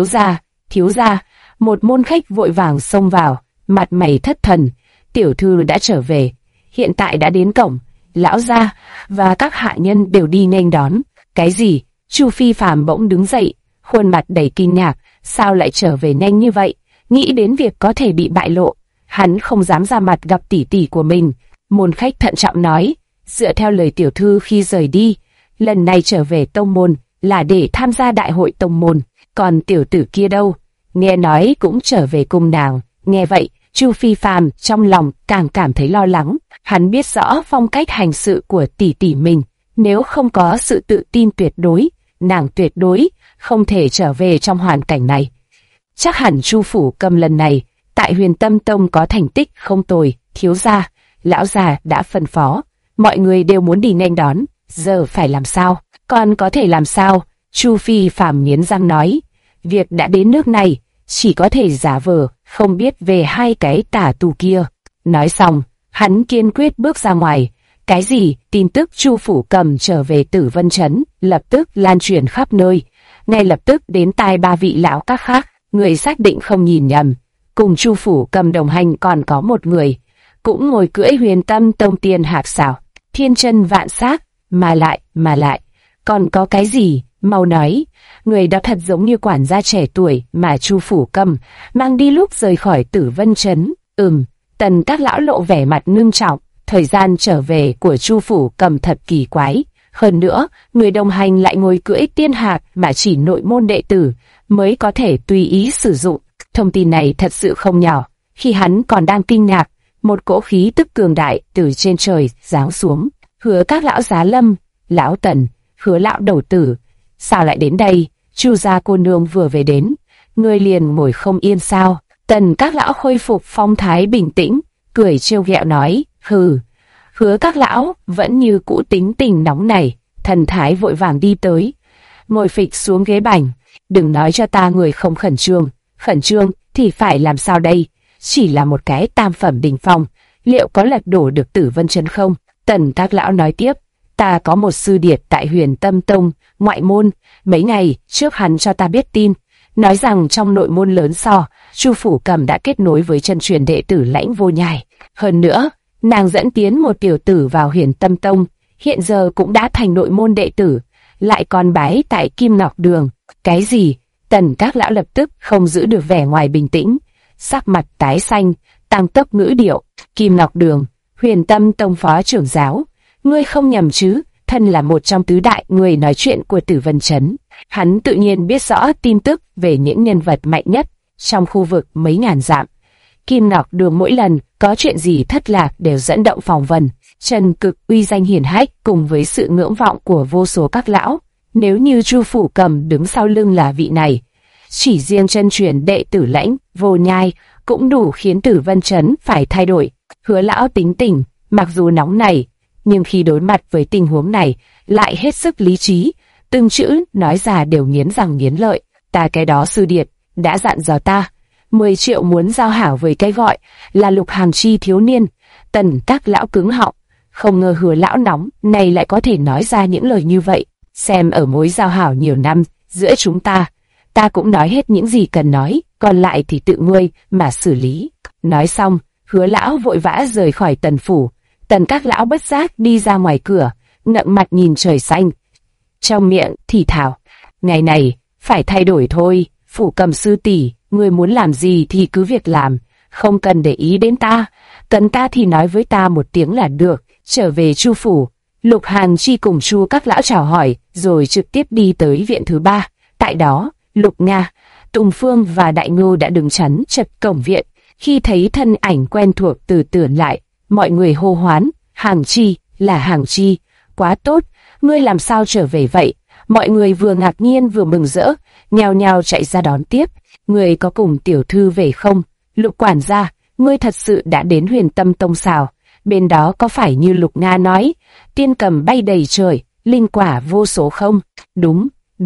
Thiếu gia, một môn khách vội vàng xông vào, mặt mày thất thần. Tiểu thư đã trở về, hiện tại đã đến cổng. Lão gia và các hạ nhân đều đi nghênh đón. Cái gì? Chu Phi Phàm bỗng đứng dậy, khuôn mặt đầy kinh ngạc. Sao lại trở về nhanh như vậy? Nghĩ đến việc có thể bị bại lộ, hắn không dám ra mặt gặp tỷ tỷ của mình. Môn khách thận trọng nói, dựa theo lời tiểu thư khi rời đi, lần này trở về tông môn là để tham gia đại hội tông môn. Còn tiểu tử kia đâu? Nghe nói cũng trở về cùng nàng. Nghe vậy, Chu Phi Phàm trong lòng càng cảm thấy lo lắng. Hắn biết rõ phong cách hành sự của tỷ tỷ mình, nếu không có sự tự tin tuyệt đối, nàng tuyệt đối không thể trở về trong hoàn cảnh này. Chắc hẳn Chu Phủ Cầm lần này tại Huyền Tâm Tông có thành tích không tồi. Thiếu gia, lão già đã phân phó, mọi người đều muốn đi nghênh đón, giờ phải làm sao? Còn có thể làm sao? Chu Phi Phàm nghiến răng nói, việc đã đến nước này, chỉ có thể giả vờ không biết về hai cái tả tù kia. Nói xong, hắn kiên quyết bước ra ngoài. Cái gì? Tin tức Chu Phủ Cầm trở về Tử Vân Trấn lập tức lan truyền khắp nơi, ngay lập tức đến tai ba vị lão các khác. Người xác định không nhìn nhầm, cùng Chu Phủ Cầm đồng hành còn có một người, cũng ngồi cưỡi Huyền Tâm Tông tiên hạc xảo, thiên chân vạn sắc, mà lại, còn có cái gì? Mau nói. Người đó thật giống như quản gia trẻ tuổi mà Chu Phủ Cầm mang đi lúc rời khỏi Tử Vân Trấn. Tần các lão lộ vẻ mặt ngưng trọng. Thời gian trở về của Chu Phủ Cầm thật kỳ quái. Hơn nữa, người đồng hành lại ngồi cưỡi tiên hạc mà chỉ nội môn đệ tử mới có thể tùy ý sử dụng. Thông tin này thật sự không nhỏ. Khi hắn còn đang kinh ngạc, một cỗ khí tức cường đại từ trên trời giáng xuống. Hứa các lão giá lâm, lão Tần, Hứa lão đầu tử, sao lại đến đây? Chu gia cô nương vừa về đến, ngươi liền ngồi không yên sao? Tần các lão khôi phục phong thái bình tĩnh, cười trêu ghẹo nói, hừ. Hứa các lão vẫn như cũ tính tình nóng nảy, thần thái vội vàng đi tới, ngồi phịch xuống ghế bành. Đừng nói cho ta người không khẩn trương thì phải làm sao đây? Chỉ là một cái tam phẩm đỉnh phong, liệu có lật đổ được Tử Vân Trấn không? Tần các lão nói tiếp, ta có một sư điệt tại Huyền Tâm Tông, ngoại môn, mấy ngày trước hắn cho ta biết tin, nói rằng trong nội môn lớn Chu Phủ Cầm đã kết nối với chân truyền đệ tử Lãnh Vô Nhai. Hơn nữa, nàng dẫn tiến một tiểu tử vào Huyền Tâm Tông, hiện giờ cũng đã thành nội môn đệ tử, lại còn bái tại Kim Ngọc Đường. Cái gì? Tần các lão lập tức không giữ được vẻ ngoài bình tĩnh, sắc mặt tái xanh, tăng tốc ngữ điệu. Kim Ngọc Đường, Huyền Tâm Tông phó trưởng giáo, ngươi không nhầm chứ? Thân là một trong tứ đại người nói chuyện của Tử Vân Trấn, hắn tự nhiên biết rõ tin tức về những nhân vật mạnh nhất trong khu vực mấy ngàn dặm. Kim Ngọc Đường mỗi lần có chuyện gì thất lạc đều dẫn động phòng vân, trần cực uy danh hiển hách cùng với sự ngưỡng vọng của vô số các lão. Nếu như Chu Phủ Cầm đứng sau lưng là vị này, chỉ riêng chân truyền đệ tử Lãnh Vô Nhai cũng đủ khiến Tử Vân Trấn phải thay đổi. Hứa lão tính tình, mặc dù nóng nảy, nhưng khi đối mặt với tình huống này lại hết sức lý trí, từng chữ nói ra đều nghiến răng nghiến lợi. Ta cái đó sư điệt đã dặn dò ta, 10 triệu muốn giao hảo với cái gọi là Lục Hàng Chi thiếu niên. Tần các lão cứng họng, không ngờ Hứa lão nóng này lại có thể nói ra những lời như vậy. Xem ở mối giao hảo nhiều năm giữa chúng ta cũng nói hết những gì cần nói, còn lại thì tự ngươi mà xử lý. Nói xong, Hứa lão vội vã rời khỏi Tần phủ. Tần các lão bất giác đi ra ngoài cửa, ngậm mặt nhìn trời xanh, trong miệng thì thào, ngày này phải thay đổi thôi. Phủ Cầm sư tỷ, ngươi muốn làm gì thì cứ việc làm, không cần để ý đến ta, cần ta thì nói với ta một tiếng là được. Trở về Chu phủ, Lục Hàn Chi cùng Chu các lão chào hỏi rồi trực tiếp đi tới viện thứ 3. Tại đó, Lục Nga, Tùng Phương và Đại Ngưu đã đứng chắn chật cổng viện. Khi thấy thân ảnh quen thuộc từ tưởng lại, mọi người hô hoán, Hàng Chi, là Hàng Chi, quá tốt, ngươi làm sao trở về vậy? Mọi người vừa ngạc nhiên vừa mừng rỡ, nhao nhao chạy ra đón tiếp. Ngươi có cùng tiểu thư về không? Lục quản gia, ngươi thật sự đã đến Huyền Tâm Tông sao? Bên đó có phải như Lục Nga nói, tiên cầm bay đầy trời, linh quả vô số không? Đúng,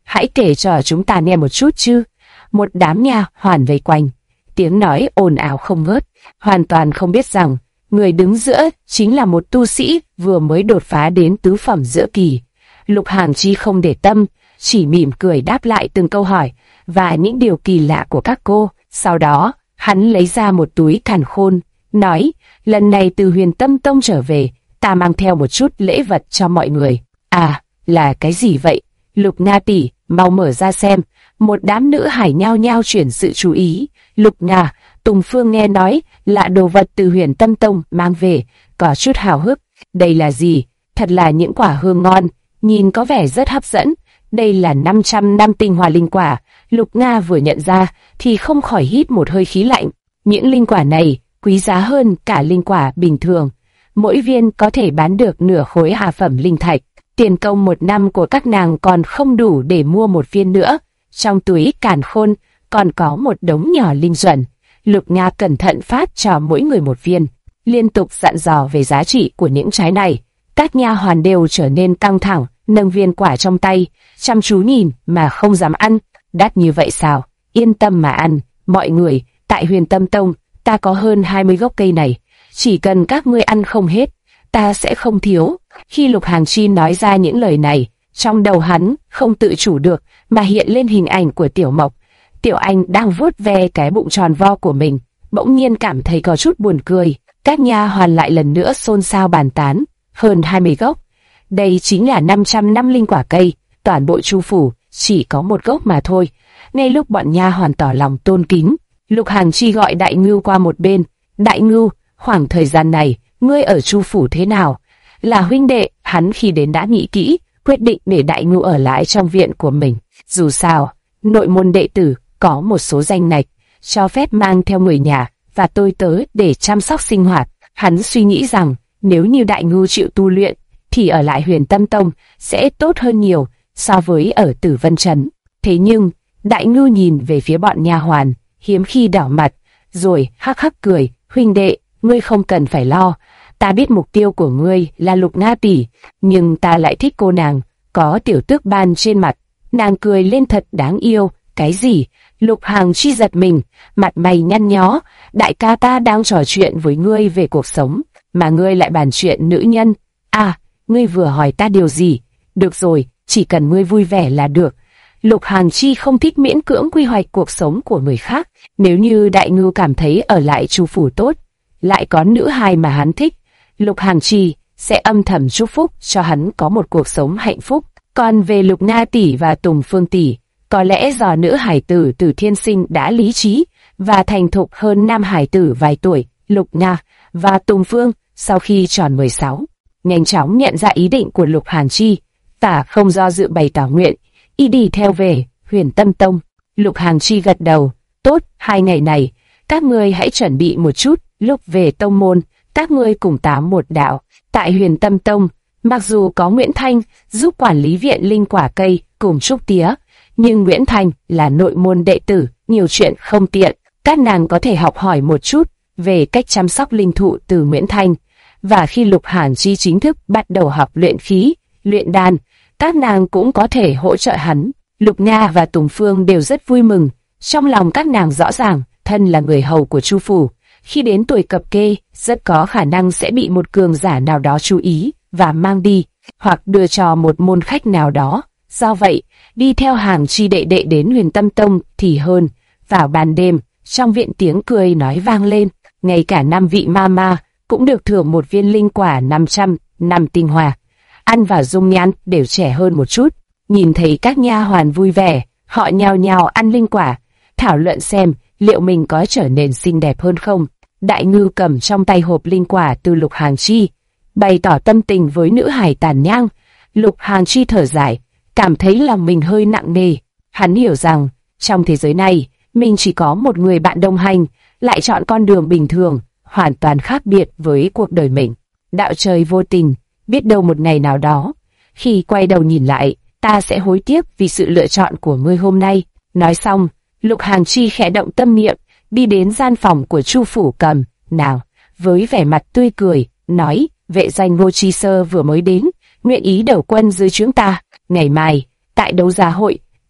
hãy kể cho chúng ta nghe một chút chứ. Một đám nha hoàn vây quanh, tiếng nói ồn ào không ngớt, hoàn toàn không biết rằng người đứng giữa chính là một tu sĩ vừa mới đột phá đến tứ phẩm giữa kỳ. Lục Hàn Chi không để tâm, chỉ mỉm cười đáp lại từng câu hỏi và những điều kỳ lạ của các cô. Sau đó, hắn lấy ra một túi càn khôn, nói, lần này từ Huyền Tâm Tông trở về, ta mang theo một chút lễ vật cho mọi người. À, là cái gì vậy? Lục Nga tỷ, mau mở ra xem. Một đám nữ hải nhao nhao chuyển sự chú ý. Lục Nga, Tùng Phương nghe nói là đồ vật từ Huyền Tâm Tông mang về, có chút hào hức. Đây là gì? Thật là những quả hương ngon, nhìn có vẻ rất hấp dẫn. Đây là 500 năm tinh hoa linh quả. Lục Nga vừa nhận ra thì không khỏi hít một hơi khí lạnh. Những linh quả này quý giá hơn cả linh quả bình thường. Mỗi viên có thể bán được nửa khối hạ phẩm linh thạch. Tiền công 1 năm của các nàng còn không đủ để mua một viên nữa. Trong túi càn khôn còn có một đống nhỏ linh duẩn. Lục Nga cẩn thận phát cho mỗi người một viên, liên tục dặn dò về giá trị của những trái này. Các nha hoàn đều trở nên căng thẳng, nâng viên quả trong tay, chăm chú nhìn mà không dám ăn. Đắt như vậy sao? Yên tâm mà ăn, mọi người, tại Huyền Tâm Tông, ta có hơn 20 gốc cây này. Chỉ cần các ngươi ăn không hết, ta sẽ không thiếu. Khi Lục Hàn Chi nói ra những lời này, trong đầu hắn không tự chủ được mà hiện lên hình ảnh của Tiểu Mộc. Tiểu Anh đang vuốt ve cái bụng tròn vo của mình, bỗng nhiên cảm thấy có chút buồn cười. Các nha hoàn lại lần nữa xôn xao bàn tán. Hơn 20 gốc. Đây chính là 500 năm linh quả cây, toàn bộ Chu phủ chỉ có một gốc mà thôi. Ngay lúc bọn nha hoàn tỏ lòng tôn kính, Lục Hàn Chi gọi Đại Ngưu qua một bên. Đại Ngưu, khoảng thời gian này, ngươi ở Chu phủ thế nào? Là huynh đệ, hắn khi đến đã nghĩ kỹ, quyết định để Đại Ngưu ở lại trong viện của mình. Dù sao, nội môn đệ tử có một số danh ngạch, cho phép mang theo người nhà và tôi tớ để chăm sóc sinh hoạt. Hắn suy nghĩ rằng, nếu như Đại Ngưu chịu tu luyện, thì ở lại Huyền Tâm Tông sẽ tốt hơn nhiều so với ở Tử Vân Trấn. Thế nhưng, Đại Ngưu nhìn về phía bọn nha hoàn, hiếm khi đảo mặt, rồi hắc hắc cười, huynh đệ, ngươi không cần phải lo, ta biết mục tiêu của ngươi là Lục Nga tỷ, nhưng ta lại thích cô nàng, có tiểu tước ban trên mặt. Nàng cười lên thật đáng yêu. Cái gì? Lục Hàn Chi giật mình, mặt mày nhăn nhó. Đại ca ta đang trò chuyện với ngươi về cuộc sống, mà ngươi lại bàn chuyện nữ nhân. À, ngươi vừa hỏi ta điều gì? Được rồi, chỉ cần ngươi vui vẻ là được. Lục Hàn Chi không thích miễn cưỡng quy hoạch cuộc sống của người khác. Nếu như Đại Ngưu cảm thấy ở lại Chu phủ tốt, lại có nữ hài mà hắn thích, Lục Hàn Chi sẽ âm thầm chúc phúc cho hắn có một cuộc sống hạnh phúc. Còn về Lục Nga tỷ và Tùng Phương tỷ, có lẽ do nữ hải tử từ thiên sinh đã lý trí và thành thục hơn nam hải tử vài tuổi, Lục Nga và Tùng Phương sau khi tròn 16, nhanh chóng nhận ra ý định của Lục Hàn Chi và không do dự bày tỏ nguyện y đi theo về Huyền Tâm Tông. Lục Hàn Chi gật đầu, tốt, 2 ngày này các ngươi hãy chuẩn bị một chút, lúc về tông môn các ngươi cùng tám một đạo. Tại Huyền Tâm Tông, mặc dù có Nguyễn Thanh giúp quản lý viện linh quả cây cùng Trúc Tía, nhưng Nguyễn Thanh là nội môn đệ tử, nhiều chuyện không tiện. Các nàng có thể học hỏi một chút về cách chăm sóc linh thụ từ Nguyễn Thanh. Và khi Lục Hàn Chi chính thức bắt đầu học luyện khí, luyện đan, các nàng cũng có thể hỗ trợ hắn. Lục Nga và Tùng Phương đều rất vui mừng. Trong lòng các nàng rõ ràng, thân là người hầu của Chu phủ, khi đến tuổi cập kê, rất có khả năng sẽ bị một cường giả nào đó chú ý và mang đi, hoặc đưa cho một môn khách nào đó. Do vậy, đi theo Hàn Chi đệ đệ đến Huyền Tâm Tông thì hơn. Vào ban đêm, trong viện tiếng cười nói vang lên, ngay cả 5 vị ma cũng được thưởng một viên linh quả 500 năm tinh hoa. Ăn và dung nhan đều trẻ hơn một chút. Nhìn thấy các nha hoàn vui vẻ, họ nhao nhao ăn linh quả, thảo luận xem liệu mình có trở nên xinh đẹp hơn không. Đại Ngưu cầm trong tay hộp linh quả từ Lục Hàn Chi, bày tỏ tâm tình với nữ hải tàn nhang. Lục Hàn Chi thở dài, cảm thấy lòng mình hơi nặng nề. Hắn hiểu rằng, trong thế giới này, mình chỉ có một người bạn đồng hành, lại chọn con đường bình thường, hoàn toàn khác biệt với cuộc đời mình. Đạo trời vô tình, biết đâu một ngày nào đó, khi quay đầu nhìn lại, ta sẽ hối tiếc vì sự lựa chọn của ngươi hôm nay. Nói xong, Lục Hàn Chi khẽ động tâm niệm, đi đến gian phòng của Chu phủ Cầm. Nào, với vẻ mặt tươi cười, nói, vệ danh Ngô Chi Sơ vừa mới đến, nguyện ý đầu quân dưới chúng ta. Ngày mai, tại đấu giá hội,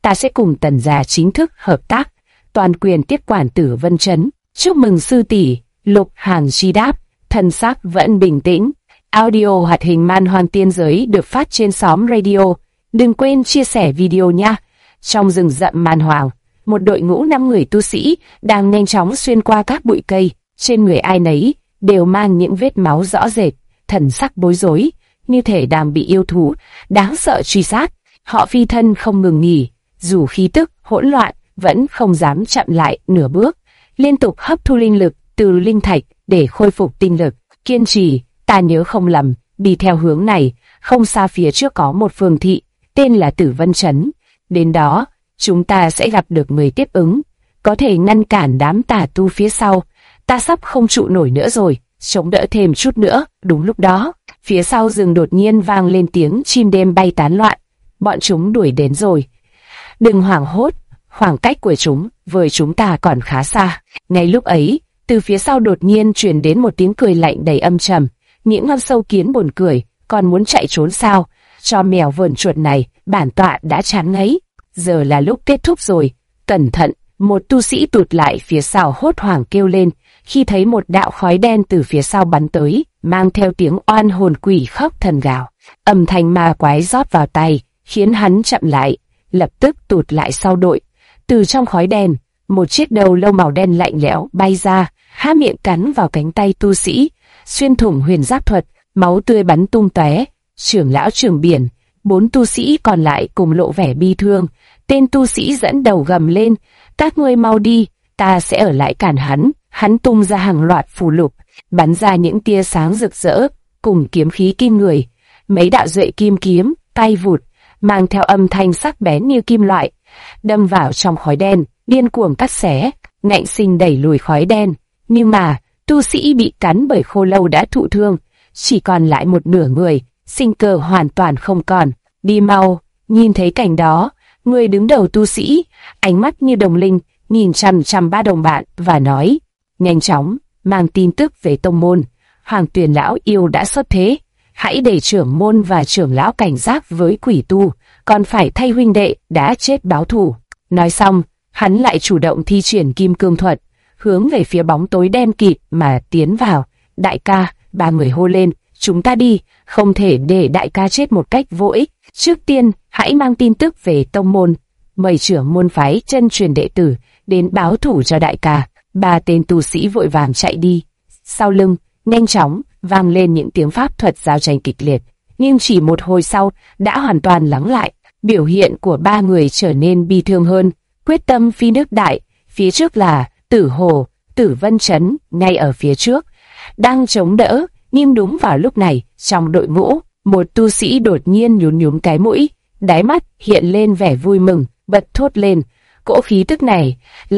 ta sẽ cùng Tần gia chính thức hợp tác, toàn quyền tiếp quản Tử Vân Trấn. Chúc mừng sư tỷ. Lục Hàn Chi đáp, thân xác vẫn bình tĩnh. Audio hoạt hình Man Hoang Tiên Giới được phát trên xóm radio. Đừng quên chia sẻ video nha. Trong rừng rậm Man Hoang, một đội ngũ 5 người tu sĩ đang nhanh chóng xuyên qua các bụi cây. Trên người ai nấy đều mang những vết máu rõ rệt, thần sắc bối rối, như thể đang bị yêu thú đáng sợ truy sát. Họ phi thân không ngừng nghỉ, dù khí tức hỗn loạn vẫn không dám chậm lại nửa bước, liên tục hấp thu linh lực từ linh thạch để khôi phục tinh lực. Kiên trì, ta nhớ không lầm, đi theo hướng này, không xa phía trước có một phường thị, tên là Tử Vân Trấn. Đến đó, chúng ta sẽ gặp được người tiếp ứng, có thể ngăn cản đám tà tu phía sau. Ta sắp không trụ nổi nữa rồi, chống đỡ thêm chút nữa. Đúng lúc đó, phía sau rừng đột nhiên vang lên tiếng chim đêm bay tán loạn. Bọn chúng đuổi đến rồi. Đừng hoảng hốt, khoảng cách của chúng với chúng ta còn khá xa. Ngay lúc ấy, từ phía sau đột nhiên truyền đến một tiếng cười lạnh đầy âm trầm. Những con sâu kiến buồn cười, còn muốn chạy trốn sao? Cho mèo vờn chuột này, bản tọa đã chán ngấy. Giờ là lúc kết thúc rồi. Cẩn thận, một tu sĩ tụt lại phía sau hốt hoảng kêu lên, khi thấy một đạo khói đen từ phía sau bắn tới, mang theo tiếng oan hồn quỷ khóc thần gào. Âm thanh ma quái rót vào tay, khiến hắn chậm lại, lập tức tụt lại sau đội. Từ trong khói đen, một chiếc đầu lâu màu đen lạnh lẽo bay ra, há miệng cắn vào cánh tay tu sĩ, xuyên thủng huyền giáp thuật, máu tươi bắn tung tóe. Trưởng lão Trường Biển, 4 tu sĩ còn lại cùng lộ vẻ bi thương. Tên tu sĩ dẫn đầu gầm lên, các ngươi mau đi, ta sẽ ở lại cản hắn. Hắn tung ra hàng loạt phù lục, bắn ra những tia sáng rực rỡ, cùng kiếm khí kim người. Mấy đạo duệ kim kiếm, tay vụt, mang theo âm thanh sắc bén như kim loại, đâm vào trong khói đen, điên cuồng cắt xé, ngạnh sinh đẩy lùi khói đen. Nhưng mà, tu sĩ bị cắn bởi khô lâu đã thụ thương, chỉ còn lại một nửa người, sinh cơ hoàn toàn không còn. Đi mau. Nhìn thấy cảnh đó, người đứng đầu tu sĩ, ánh mắt như đồng linh, nhìn chằm chằm 3 đồng bạn và nói, nhanh chóng, mang tin tức về tông môn. Hoàng Tuyền lão yêu đã xuất thế, hãy để trưởng môn và trưởng lão cảnh giác với quỷ tu, còn phải thay huynh đệ đã chết báo thù. Nói xong, hắn lại chủ động thi triển kim cương thuật, hướng về phía bóng tối đen kịt mà tiến vào. Đại ca, 3 người hô lên, chúng ta đi, không thể để đại ca chết một cách vô ích. Trước tiên, hãy mang tin tức về tông môn, mời trưởng môn phái chân truyền đệ tử đến báo thủ cho đại ca. 3 tên tu sĩ vội vàng chạy đi. Sau lưng, nhanh chóng vang lên những tiếng pháp thuật giao tranh kịch liệt, nhưng chỉ một hồi sau đã hoàn toàn lắng lại. Biểu hiện của 3 người trở nên bi thương hơn, quyết tâm phi nước đại. Phía trước là Tử Hồ, Tử Vân Trấn, ngay ở phía trước đang chống đỡ. Nhưng đúng vào lúc này, trong đội ngũ, một tu sĩ đột nhiên nhún nhún cái mũi, đáy mắt hiện lên vẻ vui mừng, bật thốt lên, cỗ khí tức này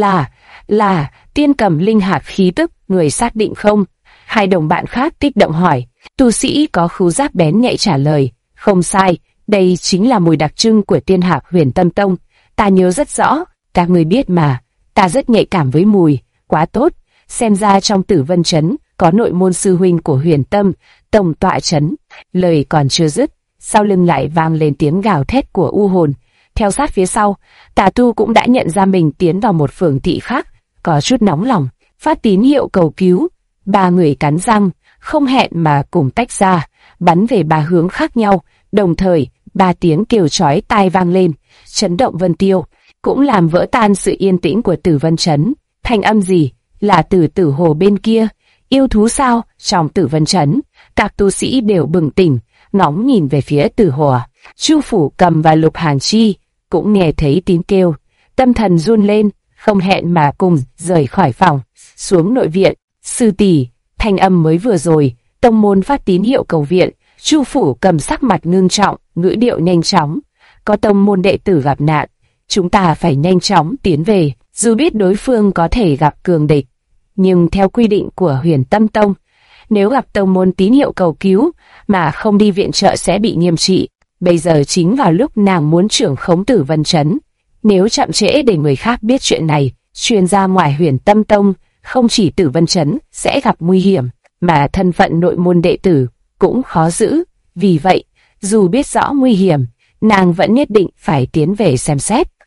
là tiên cầm linh hạt khí tức, người xác định không? 2 đồng bạn khác kích động hỏi. Tu sĩ có khứu giác bén nhạy trả lời, không sai, đây chính là mùi đặc trưng của tiên hạc Huyền Tâm Tông. Ta nhớ rất rõ, các người biết mà, ta rất nhạy cảm với mùi. Quá tốt, xem ra trong Tử Vân Trấn có nội môn sư huynh của Huyền Tâm Tông tọa trấn. Lời còn chưa dứt, sau lưng lại vang lên tiếng gào thét của u hồn. Theo sát phía sau, tà tu cũng đã nhận ra mình tiến vào một phường thị khác, có chút nóng lòng, phát tín hiệu cầu cứu. 3 người cắn răng, không hẹn mà cùng tách ra, bắn về 3 hướng khác nhau. Đồng thời, 3 tiếng kêu chói tai vang lên, chấn động vân tiêu, cũng làm vỡ tan sự yên tĩnh của Tử Vân Trấn. Thanh âm gì? Là từ Tử Hồ bên kia. Yêu thú sao? Trong Tử Vân Trấn, các tu sĩ đều bừng tỉnh, ngóng nhìn về phía Tử Hồ. Chu Phủ Cầm và Lục Hàn Chi cũng nghe thấy tiếng kêu, tâm thần run lên, không hẹn mà cùng rời khỏi phòng, xuống nội viện. Sư tỷ, thanh âm mới vừa rồi, tông môn phát tín hiệu cầu viện. Chu Phủ Cầm sắc mặt ngưng trọng, ngữ điệu nhanh chóng, có tông môn đệ tử gặp nạn, chúng ta phải nhanh chóng tiến về. Dù biết đối phương có thể gặp cường địch, nhưng theo quy định của Huyền Tâm Tông, nếu gặp tông môn tín hiệu cầu cứu mà không đi viện trợ sẽ bị nghiêm trị. Bây giờ chính vào lúc nàng muốn trưởng khống Tử Vân Trấn, nếu chậm trễ để người khác biết chuyện này, truyền ra ngoài Huyền Tâm Tông, không chỉ Tử Vân Trấn sẽ gặp nguy hiểm, mà thân phận nội môn đệ tử cũng khó giữ. Vì vậy, dù biết rõ nguy hiểm, nàng vẫn nhất định phải tiến về xem xét.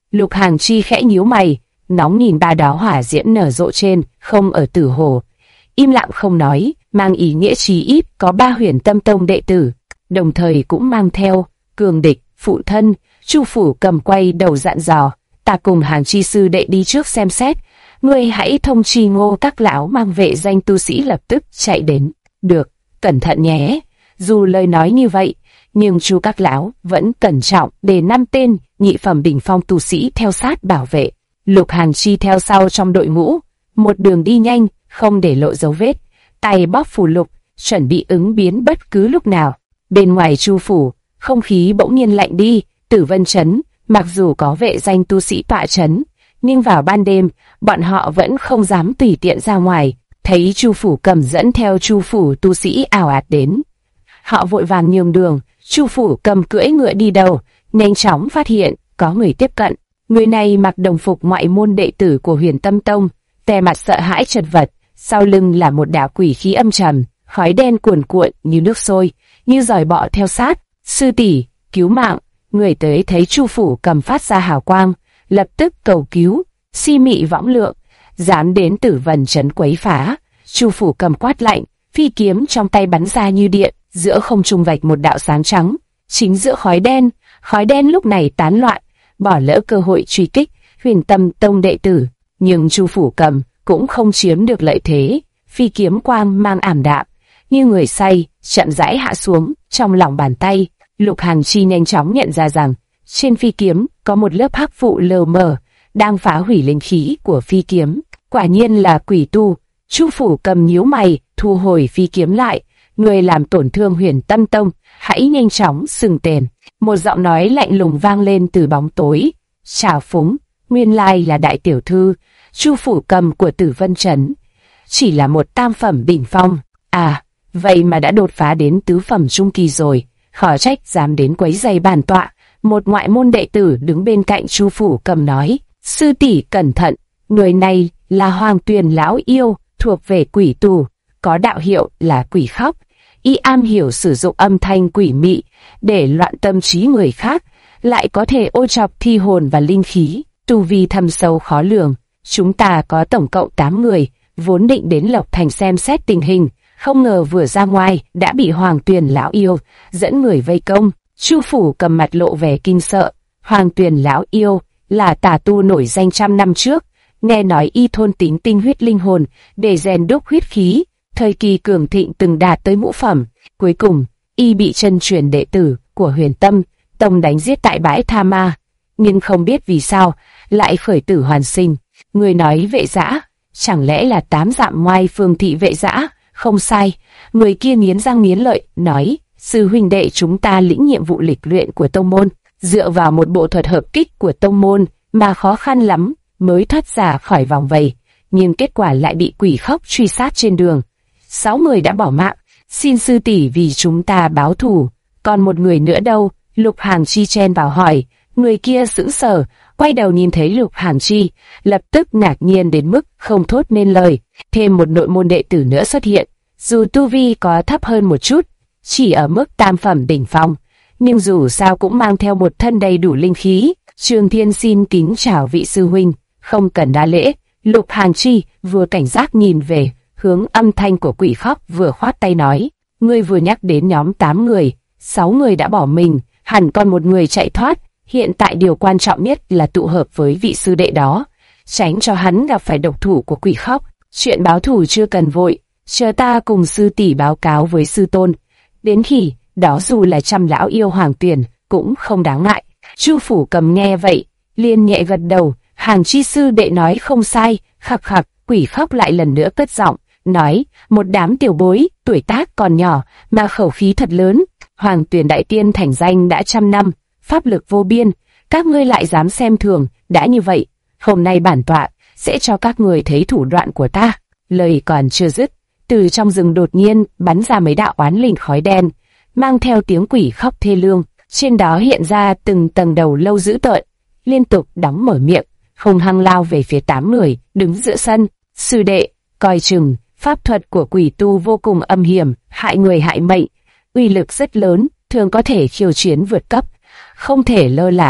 Lục Hàng Chi khẽ nhíu mày, nóng nhìn ba đóa hỏa diễm nở rộ trên, không ở Tử Hồ. Im lặng không nói, mang ý nghĩa chí ít có 3 Huyền Tâm Tông đệ tử, đồng thời cũng mang theo cường địch, phụ thân. Chu Phủ Cầm quay đầu dặn dò, ta cùng Hàng Chi sư đệ đi trước xem xét, ngươi hãy thông chi Ngô các lão mang vệ danh tu sĩ lập tức chạy đến. Được, cẩn thận nhé. Dù lời nói như vậy, nhưng Chu các lão vẫn cẩn trọng để 5 tên nhị phẩm đỉnh phong tu sĩ theo sát bảo vệ. Lục Hàng Chi theo sau trong đội ngũ, một đường đi nhanh, không để lộ dấu vết, tay bóp phù lục, chuẩn bị ứng biến bất cứ lúc nào. Bên ngoài Chu phủ, không khí bỗng nhiên lạnh đi. Tử Vân Trấn, mặc dù có vệ danh tu sĩ tọa trấn, nhưng vào ban đêm, bọn họ vẫn không dám tùy tiện ra ngoài. Thấy Chu Phủ Cầm dẫn theo Chu phủ tu sĩ ào ạt đến, họ vội vàng nhường đường. Chu Phủ Cầm cưỡi ngựa đi đầu, nhanh chóng phát hiện có người tiếp cận. Người này mặc đồng phục ngoại môn đệ tử của Huyền Tâm Tông, vẻ mặt sợ hãi chật vật, sau lưng là một đạo quỷ khí âm trầm, khói đen cuồn cuộn như nước sôi, như giòi bọ theo sát. Sư tỷ, cứu mạng! Người tới thấy Chu Phủ Cầm phát ra hào quang, lập tức cầu cứu. Si mị võng lượng, dám đến Tử Vân Trấn quấy phá. Chu Phủ Cầm quát lạnh, phi kiếm trong tay bắn ra như điện, giữa không trung vạch một đạo sáng trắng. Chính giữa khói đen lúc này tán loạn, bỏ lỡ cơ hội truy kích Huyền Tâm Tông đệ tử. Nhưng Chu Phủ Cầm cũng không chiếm được lợi thế, phi kiếm quang mang ảm đạm, như người say, chậm rãi hạ xuống trong lòng bàn tay. Lục Hàng Chi nhanh chóng nhận ra rằng trên phi kiếm có một lớp hắc vụ lờ mờ đang phá hủy linh khí của phi kiếm. Quả nhiên là quỷ tu. Chu Phủ Cầm nhíu mày, thu hồi phi kiếm lại. Người làm tổn thương Huyền Tâm Tông, hãy nhanh chóng xưng tên. Một giọng nói lạnh lùng vang lên từ bóng tối. Trào phúng, nguyên lai là đại tiểu thư Chu Phủ Cầm của Tử Vân Trấn, chỉ là một tam phẩm đỉnh phong. À, vậy mà đã đột phá đến tứ phẩm trung kỳ rồi. Khó trách dám đến quấy giày bản tọa. Một ngoại môn đệ tử đứng bên cạnh Chu Phủ Cầm nói, sư tỷ cẩn thận, người này là Hoàng Tuyền lão yêu, thuộc về quỷ tù, có đạo hiệu là quỷ khóc. Y am hiểu sử dụng âm thanh quỷ mị để loạn tâm trí người khác, lại có thể ô chọc thi hồn và linh khí, tu vi thâm sâu khó lường. Chúng ta có tổng cộng 8 người, vốn định đến Lộc Thành xem xét tình hình, không ngờ vừa ra ngoài đã bị Hoàng Tuyền lão yêu dẫn người vây công. Chu Phủ Cầm mặt lộ vẻ kinh sợ. Hoàng Tuyền lão yêu là tà tu nổi danh trăm năm trước, nghe nói y thôn tính tinh huyết linh hồn để rèn đúc huyết khí, thời kỳ cường thịnh từng đạt tới ngũ phẩm. Cuối cùng y bị chân truyền đệ tử của Huyền Tâm Tông đánh giết tại bãi Tha Ma, nhưng không biết vì sao lại khởi tử hoàn sinh. Người nói Vệ Dã, chẳng lẽ là 8 dặm ngoài Phương thị Vệ Dã? Không sai. Người kia nghiến răng nghiến lợi nói, sư huynh đệ chúng ta lĩnh nhiệm vụ lịch luyện của tông môn, dựa vào một bộ thuật hợp kích của tông môn mà khó khăn lắm mới thoát ra khỏi vòng vây, nhưng kết quả lại bị quỷ khóc truy sát trên đường. 6 người đã bỏ mạng, xin sư tỷ vì chúng ta báo thù. Còn một người nữa đâu? Lục Hàng Chi chen vào hỏi. Người kia sững sờ, quay đầu nhìn thấy Lục Hàng Chi, lập tức ngạc nhiên đến mức không thốt nên lời. Thêm một nội môn đệ tử nữa xuất hiện, dù tu vi có thấp hơn một chút, chỉ ở mức tam phẩm đỉnh phong, nhưng dù sao cũng mang theo một thân đầy đủ linh khí. Trường Thiên xin kính chào vị sư huynh. Không cần đa lễ. Lục Hàng Chi vừa cảnh giác nhìn về hướng âm thanh của quỷ khóc, vừa khoát tay nói, ngươi vừa nhắc đến nhóm 8 người, 6 người đã bỏ mình, hẳn còn một người chạy thoát. Hiện tại điều quan trọng nhất là tụ hợp với vị sư đệ đó, tránh cho hắn gặp phải độc thủ của quỷ khóc. Chuyện báo thù chưa cần vội, chờ ta cùng sư tỷ báo cáo với sư tôn. Đến khi đó dù là trăm lão yêu Hoàng Tuyền cũng không đáng ngại. Chu Phủ Cầm nghe vậy, liền nhẹ gật đầu. Hàng Chi sư đệ nói không sai. Khặc khặc, quỷ khóc lại lần nữa cất giọng, nói, một đám tiểu bối, tuổi tác còn nhỏ mà khẩu khí thật lớn. Hoàng Tuyền đại tiên thành danh đã trăm năm, pháp lực vô biên, các ngươi lại dám xem thường. Đã như vậy, hôm nay bản tọa sẽ cho các người thấy thủ đoạn của ta. Lời còn chưa dứt, từ trong rừng đột nhiên bắn ra mấy đạo oán linh khói đen, mang theo tiếng quỷ khóc thê lương. Trên đó hiện ra từng tầng đầu lâu dữ tợn, liên tục đóng mở miệng, hung hăng lao về phía 8 người đứng giữa sân. Sư đệ, coi chừng, pháp thuật của quỷ tu vô cùng âm hiểm, hại người hại mệnh, uy lực rất lớn, thường có thể khiêu chiến vượt cấp, không thể lơ là.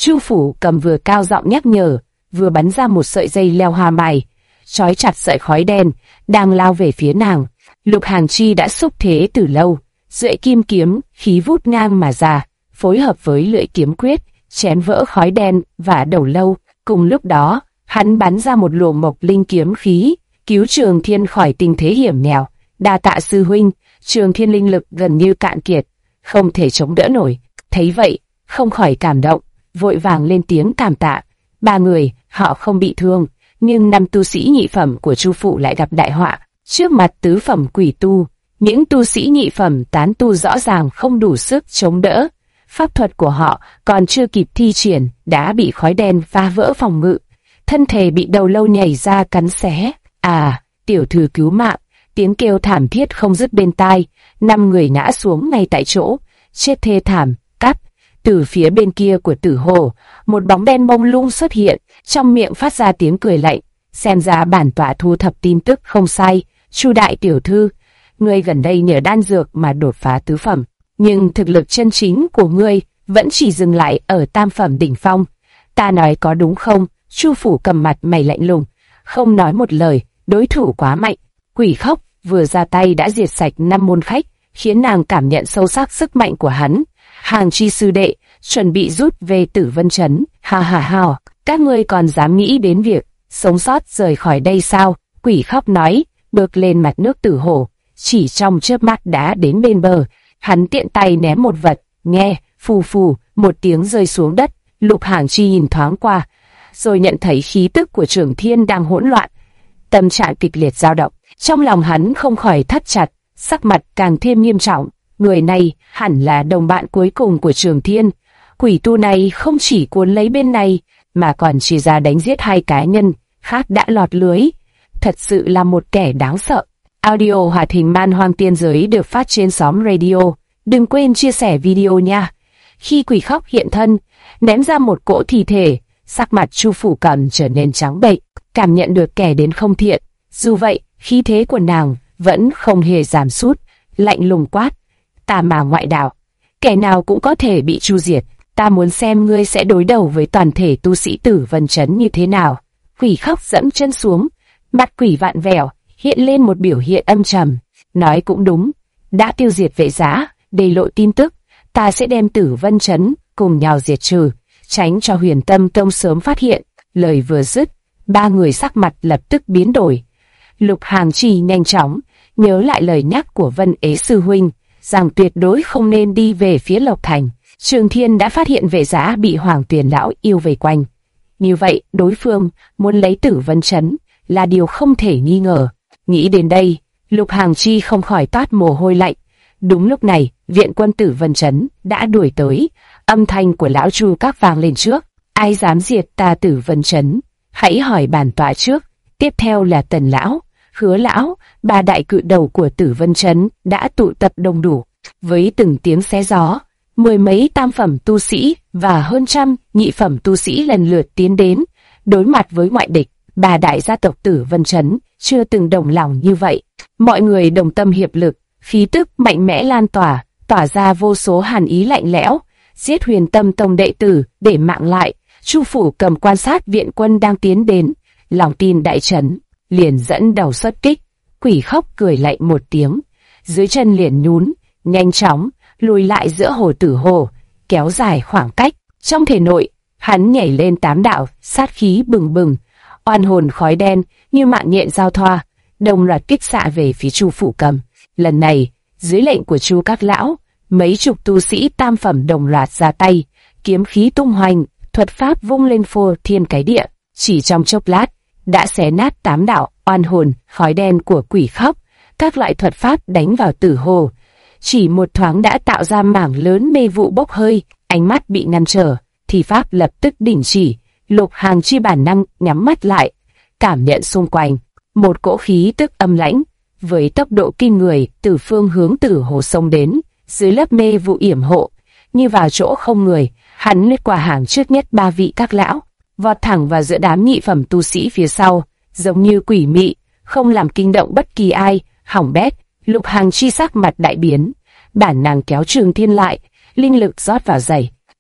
Chu Phủ Cầm vừa cao giọng nhắc nhở, vừa bắn ra một sợi dây leo hoa mài, trói chặt sợi khói đen đang lao về phía nàng. Lục Hàng Chi đã xúc thế từ lâu, duệ kim kiếm khí vút ngang mà ra, phối hợp với lưỡi kiếm quyết, chém vỡ khói đen và đầu lâu. Cùng lúc đó, hắn bắn ra một luồng mộc linh kiếm khí, cứu Trường Thiên khỏi tình thế hiểm nghèo. Đa tạ sư huynh. Trường Thiên linh lực gần như cạn kiệt, không thể chống đỡ nổi. Thấy vậy, không khỏi cảm động, vội vàng lên tiếng cảm tạ. Ba người, họ không bị thương, nhưng 5 tu sĩ nhị phẩm của Chu Phủ lại gặp đại họa. Trước mặt tứ phẩm quỷ tu, những tu sĩ nhị phẩm tán tu rõ ràng không đủ sức chống đỡ. Pháp thuật của họ còn chưa kịp thi triển, đã bị khói đen phá vỡ phòng ngự. Thân thể bị đầu lâu nhảy ra cắn xé. À, tiểu thư cứu mạng! Tiếng kêu thảm thiết không dứt bên tai. 5 người ngã xuống ngay tại chỗ, chết thê thảm. Cắt. Từ phía bên kia của Tử Hồ, một bóng đen mông lung xuất hiện, trong miệng phát ra tiếng cười lạnh. Xem ra bản tọa thu thập tin tức không sai. Chu đại tiểu thư, ngươi gần đây nhờ đan dược mà đột phá tứ phẩm, nhưng thực lực chân chính của ngươi vẫn chỉ dừng lại ở tam phẩm đỉnh phong. Ta nói có đúng không? Chu Phủ Cầm mặt mày lạnh lùng, không nói một lời. Đối thủ quá mạnh. Quỷ Khóc vừa ra tay đã diệt sạch 5 môn khách, khiến nàng cảm nhận sâu sắc sức mạnh của hắn. Hàng Chi sư đệ chuẩn bị rút về Tử Vân Trấn. Ha ha ha, các ngươi còn dám nghĩ đến việc sống sót rời khỏi đây sao? Quỷ Khóc nói, bước lên mặt nước Tử Hồ, chỉ trong chớp mắt đã đến bên bờ. Hắn tiện tay ném một vật, nghe phù phù một tiếng rơi xuống đất. Lục Hàng Chi nhìn thoáng qua, rồi nhận thấy khí tức của Trường Thiên đang hỗn loạn, tâm trạng kịch liệt dao động. Trong lòng hắn không khỏi thắt chặt, sắc mặt càng thêm nghiêm trọng. Người này hẳn là đồng bạn cuối cùng của Trường Thiên. Quỷ tu này không chỉ cuốn lấy bên này, mà còn chỉ ra đánh giết 2 cá nhân khác đã lọt lưới. Thật sự là một kẻ đáng sợ. Audio hoạt hình Man Hoang Tiên Giới được phát trên xóm radio. Đừng quên chia sẻ video nha. Khi Quỷ Khóc hiện thân, ném ra một cỗ thi thể, sắc mặt Chu Phủ Cầm trở nên trắng bệch, cảm nhận được kẻ đến không thiện. Dù vậy, khí thế của nàng vẫn không hề giảm sút, lạnh lùng quát: Tà Ma ngoại đạo, kẻ nào cũng có thể bị chu diệt. Ta muốn xem ngươi sẽ đối đầu với toàn thể tu sĩ Tử Vân Trấn như thế nào. Quỷ Khóc dẫm chân xuống, mặt quỷ vạn vẹo, hiện lên một biểu hiện âm trầm. Nói cũng đúng, đã tiêu diệt Vệ Giá, để lộ tin tức, ta sẽ đem Tử Vân Trấn cùng nhau diệt trừ, tránh cho Huyền Tâm Tông sớm phát hiện. Lời vừa dứt, 3 người sắc mặt lập tức biến đổi. Lục Hàng Chi nhanh chóng nhớ lại lời nhắc của Vân Ế sư huynh, rằng tuyệt đối không nên đi về phía Lộc Thành. Trường Thiên đã phát hiện Vệ Giá bị Hoàng Tuyền lão yêu vây quanh. Như vậy, đối phương muốn lấy Tử Vân Trấn là điều không thể nghi ngờ. Nghĩ đến đây, Lục Hàng Chi không khỏi toát mồ hôi lạnh. Đúng lúc này, viện quân Tử Vân Trấn đã đuổi tới. Âm thanh của lão Chu các vang lên trước. Ai dám diệt ta Tử Vân Trấn? Hãy hỏi bản tọa trước. Tiếp theo là Tần lão, Hứa lão, 3 đại cự đầu của Tử Vân Trấn đã tụ tập đông đủ. Với từng tiếng xé gió, 10 mấy tam phẩm tu sĩ và hơn trăm nhị phẩm tu sĩ lần lượt tiến đến. Đối mặt với ngoại địch, 3 đại gia tộc Tử Vân Trấn chưa từng đồng lòng như vậy. Mọi người đồng tâm hiệp lực, khí tức mạnh mẽ lan tỏa, tỏa ra vô số hàn ý lạnh lẽo. Giết Huyền Tâm Tông đệ tử để mạng lại. Chu Phủ Cầm quan sát viện quân đang tiến đến, lòng tin đại chấn, liền dẫn đầu xuất kích. Quỷ Khóc cười lạnh một tiếng, dưới chân liền nhún, nhanh chóng lùi lại giữa hồ Tử Hồ, kéo dài khoảng cách. Trong thể nội, hắn nhảy lên 8 đạo, sát khí bừng bừng, oan hồn khói đen như mạng nhện giao thoa, đồng loạt kích xạ về phía Chu Phủ Cầm. Lần này, dưới lệnh của Chu các lão, mấy chục tu sĩ tam phẩm đồng loạt ra tay, kiếm khí tung hoành, thuật pháp vung lên phô thiên cái địa. Chỉ trong chốc lát, đã xé nát 8 đạo oan hồn khói đen của Quỷ Khóc. Các loại thuật pháp đánh vào Tử Hồ, chỉ một thoáng đã tạo ra mảng lớn mê vụ bốc hơi. Ánh mắt bị ngăn trở, thì pháp lập tức đình chỉ. Lục Hàng Chi bản năng nhắm mắt lại, cảm nhận xung quanh một cỗ khí tức âm lãnh với tốc độ kinh người từ phương hướng Tử Hồ xông đến. Dưới lớp mê vụ yểm hộ, như vào chỗ không người, hắn lướt qua hàng trước nhất 3 vị các lão, vọt thẳng vào giữa đám nhị phẩm tu sĩ phía sau, giống như quỷ mị, không làm kinh động bất kỳ ai. Hỏng bét! Lục Hàng Chi sắc mặt đại biến, bản năng kéo Trường Thiên lại, linh lực rót vào giày,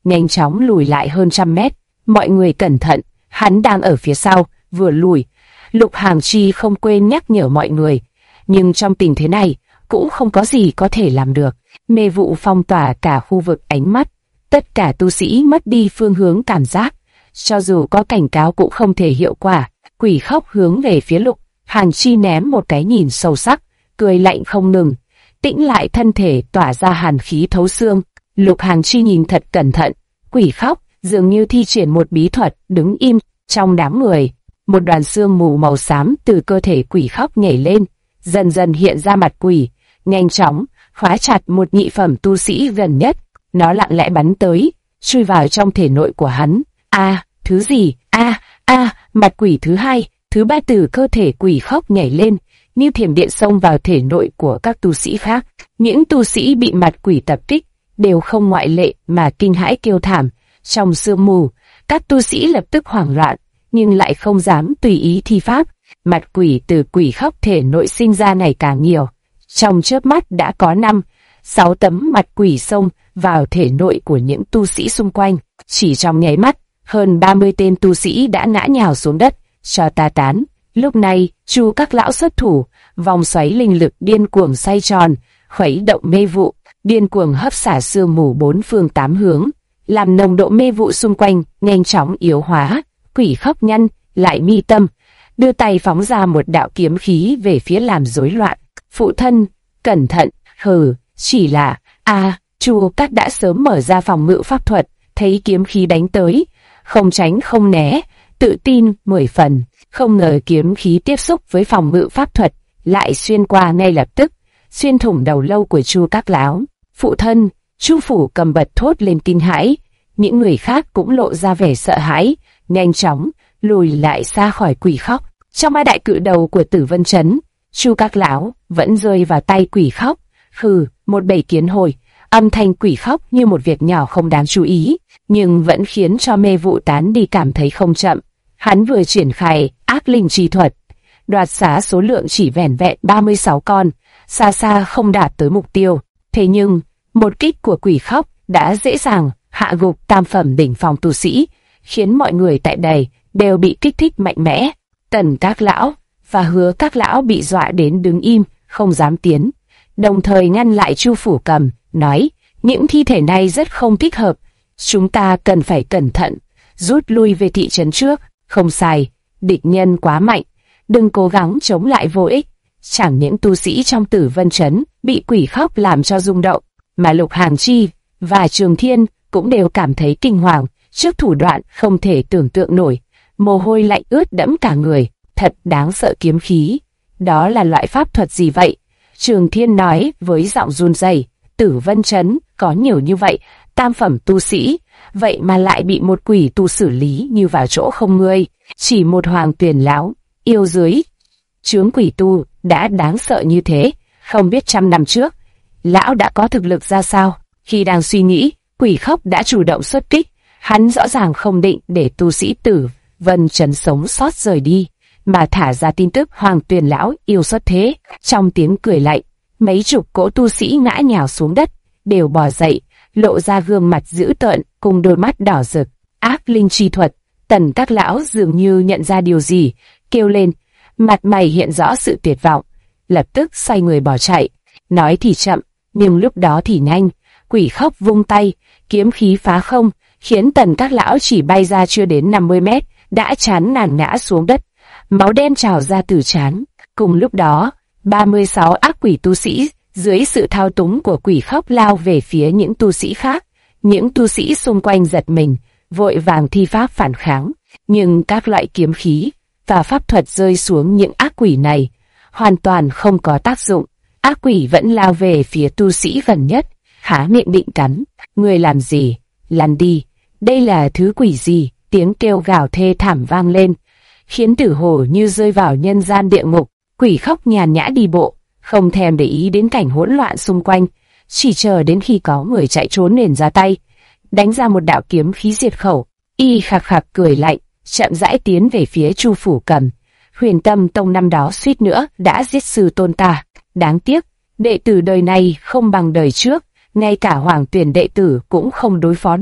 nhanh chóng lùi lại hơn 100 mét. Mọi người cẩn thận, hắn đang ở phía sau. Vừa lùi, Lục Hàm Chi không quên nhắc nhở mọi người, nhưng trong tình thế này cũng không có gì có thể làm được. Mê vụ phong tỏa cả khu vực ánh mắt, tất cả tu sĩ mất đi phương hướng cảm giác, cho dù có cảnh cáo cũng không thể hiệu quả. Quỷ khóc hướng về phía Lục Hàn Chi ném một cái nhìn sâu sắc, cười lạnh không ngừng, tĩnh lại thân thể tỏa ra hàn khí thấu xương. Lục Hàn Chi nhìn thật cẩn thận, quỷ khóc dường như thi triển một bí thuật, đứng im trong đám người. Một đoàn sương mù màu xám từ cơ thể quỷ khóc nhảy lên, dần dần hiện ra mặt quỷ, nhanh chóng khóa chặt một nhị phẩm tu sĩ gần nhất. Nó lặng lẽ bắn tới, chui vào trong thể nội của hắn. Thứ gì? Mặt quỷ thứ hai, thứ ba từ cơ thể quỷ khóc nhảy lên, như thiểm điện xông vào thể nội của các tu sĩ khác. Những tu sĩ bị mặt quỷ tập kích đều không ngoại lệ mà kinh hãi kêu thảm. Trong sương mù, các tu sĩ lập tức hoảng loạn, nhưng lại không dám tùy ý thi pháp. Mặt quỷ từ quỷ khóc thể nội sinh ra ngày càng nhiều. Trong chớp mắt đã có 5-6 tấm mặt quỷ xông vào thể nội của những tu sĩ xung quanh. Chỉ trong nháy mắt, hơn 30 tên tu sĩ đã ngã nhào xuống đất, cho ta tán. Lúc này, Chu các lão xuất thủ, vòng xoáy linh lực điên cuồng xoay tròn, khuấy động mê vụ, điên cuồng hấp xả sương mù bốn phương tám hướng, làm nồng độ mê vụ xung quanh nhanh chóng yếu hóa. Quỷ khóc nhăn lại mi tâm, đưa tay phóng ra một đạo kiếm khí về phía làm rối loạn. Phụ thân, cẩn thận. Chỉ là Chu các đã sớm mở ra phòng ngự pháp thuật, thấy kiếm khí đánh tới, không tránh không né, tự tin 10 phần. Không ngờ kiếm khí tiếp xúc với phòng ngự pháp thuật lại xuyên qua ngay lập tức, xuyên thủng đầu lâu của Chu các lão. Phụ thân, Chu Phủ Cầm bật thốt lên kinh hãi. Những người khác cũng lộ ra vẻ sợ hãi, nhanh chóng lùi lại xa khỏi quỷ khóc. Trong ba đại cự đầu của Tử Vân Trấn, Chu các lão vẫn rơi vào tay quỷ khóc. Một bầy kiến hồi, âm thanh quỷ khóc như một việc nhỏ không đáng chú ý, nhưng vẫn khiến cho mê vụ tán đi cảm thấy không chậm. Hắn vừa triển khai ác linh chi thuật, đoạt xá số lượng chỉ vẻn vẹn 36 con, xa xa không đạt tới mục tiêu. Thế nhưng, một kích của quỷ khóc đã dễ dàng hạ gục tam phẩm đỉnh phong tu sĩ, khiến mọi người tại đây đều bị kích thích mạnh mẽ. Tần các lão và Hứa các lão bị dọa đến đứng im, không dám tiến, đồng thời ngăn lại Chu Phủ Cầm, nói: những thi thể này rất không thích hợp, chúng ta cần phải cẩn thận, rút lui về thị trấn trước. Không sai, địch nhân quá mạnh, đừng cố gắng chống lại vô ích. Chẳng những tu sĩ trong Tử Vân Trấn bị quỷ khóc làm cho rung động, mà Lục Hàn Chi và Trường Thiên cũng đều cảm thấy kinh hoàng trước thủ đoạn không thể tưởng tượng nổi. Mồ hôi lạnh ướt đẫm cả người, thật đáng sợ. Kiếm khí, đó là loại pháp thuật gì vậy? Trường Thiên nói với giọng run rẩy. Tử Vân Trấn có nhiều như vậy tam phẩm tu sĩ, vậy mà lại bị một quỷ tu xử lý như vào chỗ không người. Chỉ một Hoàng Tuyền lão yêu dưới chướng quỷ tu đã đáng sợ như thế, không biết 100 năm trước lão đã có thực lực ra sao. Khi đang suy nghĩ, quỷ khóc đã chủ động xuất kích. Hắn rõ ràng không định để tu sĩ Tử Vân Trấn sống sót rời đi, mà thả ra tin tức Hoàng Tuyền lão yêu xuất thế. Trong tiếng cười lạnh, mấy chục cỗ tu sĩ ngã nhào xuống đất, đều bò dậy, lộ ra gương mặt dữ tợn cùng đôi mắt đỏ rực. Ác linh chi thuật. Tần các lão dường như nhận ra điều gì, kêu lên, mặt mày hiện rõ sự tuyệt vọng, lập tức xoay người bỏ chạy. Nói thì chậm, nhưng lúc đó thì nhanh. Quỷ khóc vung tay, kiếm khí phá không, khiến tần các lão chỉ bay ra chưa đến 50 mét, đã chán nản ngã xuống đất, máu đen trào ra từ trán. Cùng lúc đó, 36 ác quỷ tu sĩ dưới sự thao túng của quỷ khóc lao về phía những tu sĩ khác. Những tu sĩ xung quanh giật mình, vội vàng thi pháp phản kháng, nhưng các loại kiếm khí và pháp thuật rơi xuống những ác quỷ này hoàn toàn không có tác dụng. Ác quỷ vẫn lao về phía tu sĩ gần nhất, há miệng định cắn. Người làm gì? Lăn đi! Đây là thứ quỷ gì? Tiếng kêu gào thê thảm vang lên, khiến Tử Hồ như rơi vào nhân gian địa ngục. Quỷ khóc nhàn nhã đi bộ, không thèm để ý đến cảnh hỗn loạn xung quanh, chỉ chờ đến khi có người chạy trốn liền ra tay, đánh ra một đạo kiếm khí diệt khẩu. Y khạc khạc cười lạnh, chậm rãi tiến về phía Chu Phủ Cầm. Huyền Tâm Tông năm đó suýt nữa đã giết sư tôn ta, đáng tiếc đệ tử đời này không bằng đời trước, ngay cả Hoàng Tuyền đệ tử cũng không đối phó được,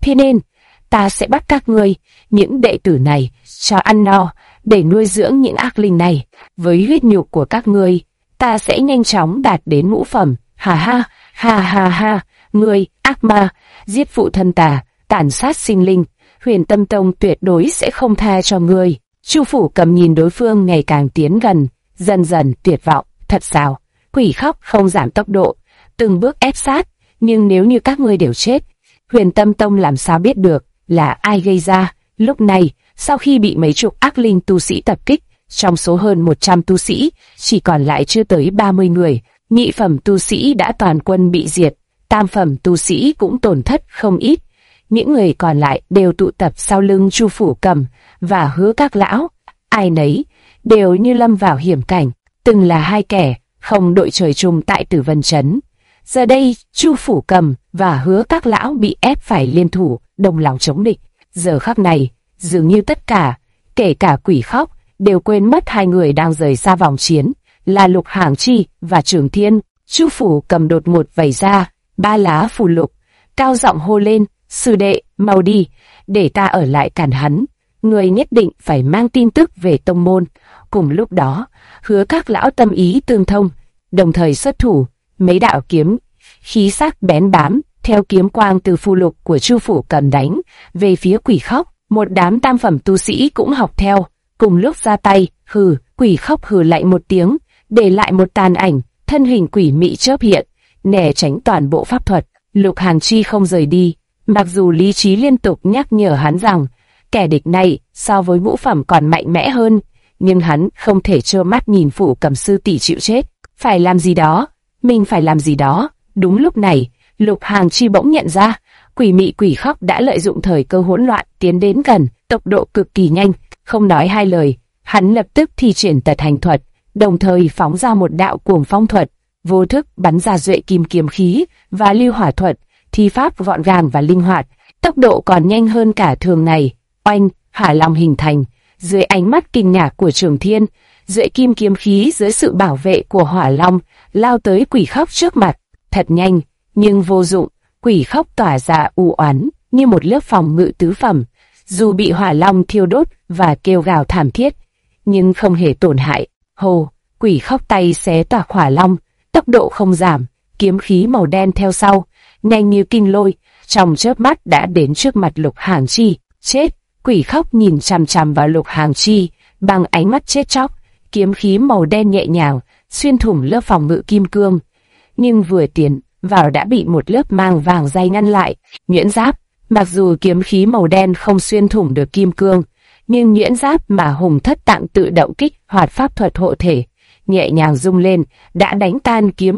Thế nên, ta sẽ bắt các ngươi, những đệ tử này, cho ăn no, để nuôi dưỡng những ác linh này. Với huyết nhục của các ngươi, ta sẽ nhanh chóng đạt đến ngũ phẩm. Ha ha, ha ha ha, ngươi, ác ma, giết phụ thân ta, tàn sát sinh linh, Huyền Tâm Tông tuyệt đối sẽ không tha cho ngươi. Chu Phủ Cầm nhìn đối phương ngày càng tiến gần, dần dần tuyệt vọng. Thật sao? Quỷ khóc không giảm tốc độ, từng bước ép sát. Nhưng nếu như các ngươi đều chết, Huyền Tâm Tông làm sao biết được là ai gây ra? Lúc này, sau khi bị mấy chục ác linh tu sĩ tập kích, trong số hơn 100 tu sĩ, chỉ còn lại chưa tới 30 người. Nhị phẩm tu sĩ đã toàn quân bị diệt, tam phẩm tu sĩ cũng tổn thất không ít. Những người còn lại đều tụ tập sau lưng Chu Phủ Cầm và Hứa Các Lão. Ai nấy đều như lâm vào hiểm cảnh, từng là hai kẻ không đội trời chung tại Tử Vân Trấn. Giờ đây, Chu Phủ Cầm và Hứa Các Lão bị ép phải liên thủ, đồng lòng chống địch. Giờ khắc này, dường như tất cả, kể cả Quỷ Khóc, đều quên mất hai người đang rời xa vòng chiến, là Lục Hàng Chi và Trường Thiên. Chu Phủ Cầm đột ngột vẩy ra 3 lá phù lục, cao giọng hô lên: "Sư đệ, mau đi, để ta ở lại cản hắn. Người nhất định phải mang tin tức về tông môn." Cùng lúc đó, Hứa Các Lão tâm ý tương thông, đồng thời xuất thủ, mấy đạo kiếm khí sắc bén bám theo kiếm quang từ phù lục của Chu Phủ Cầm đánh về phía Quỷ Khóc. Một đám tam phẩm tu sĩ cũng học theo, cùng lúc ra tay. Hừ, Quỷ Khóc hừ lạnh một tiếng, để lại một tàn ảnh, thân hình quỷ mị chớp hiện, né tránh toàn bộ pháp thuật. Lục Hàn Chi không rời đi, mặc dù lý trí liên tục nhắc nhở hắn rằng kẻ địch này so với ngũ phẩm còn mạnh mẽ hơn, nhưng hắn không thể trơ mắt nhìn Phủ Cầm sư tỷ chịu chết. Phải làm gì đó, mình phải làm gì đó. Đúng lúc này, Lục Hàn Chi bỗng nhận ra, quỷ mị Quỷ Khóc đã lợi dụng thời cơ hỗn loạn tiến đến gần, tốc độ cực kỳ nhanh. Không nói hai lời, hắn lập tức thi triển Tật Hành Thuật, đồng thời phóng ra một đạo Cuồng Phong Thuật, vô thức bắn ra Duệ Kim kiếm khí và Lưu Hỏa Thuật, thi pháp gọn gàng và linh hoạt, tốc độ còn nhanh hơn cả thường ngày. Oanh, Hỏa Long hình thành, dưới ánh mắt kinh ngạc của Trường Thiên, Duệ Kim kiếm khí dưới sự bảo vệ của Hỏa Long lao tới Quỷ Khóc trước mặt. Thật nhanh, nhưng vô dụng. Quỷ Khóc tỏa ra u oán như một lớp phòng ngự tứ phẩm, dù bị Hỏa Long thiêu đốt và kêu gào thảm thiết, nhưng không hề tổn hại. Hồ, Quỷ Khóc tay xé toạc Hỏa Long, tốc độ không giảm, kiếm khí màu đen theo sau, nhanh như kinh lôi, trong chớp mắt đã đến trước mặt Lục Hàng Chi. Chết! Quỷ Khóc nhìn chằm chằm vào Lục Hàng Chi bằng ánh mắt chết chóc. Kiếm khí màu đen nhẹ nhàng xuyên thủng lớp phòng ngự kim cương, nhưng vừa tiến vào đã bị một lớp màng vàng dày ngăn lại. Nhuyễn giáp, mặc dù kiếm khí màu đen không xuyên thủng được kim cương, nhưng nhuyễn giáp mà Hùng Thất Tạng tự động kích hoạt pháp thuật hộ thể, nhẹ nhàng rung lên, đã đánh tan kiếm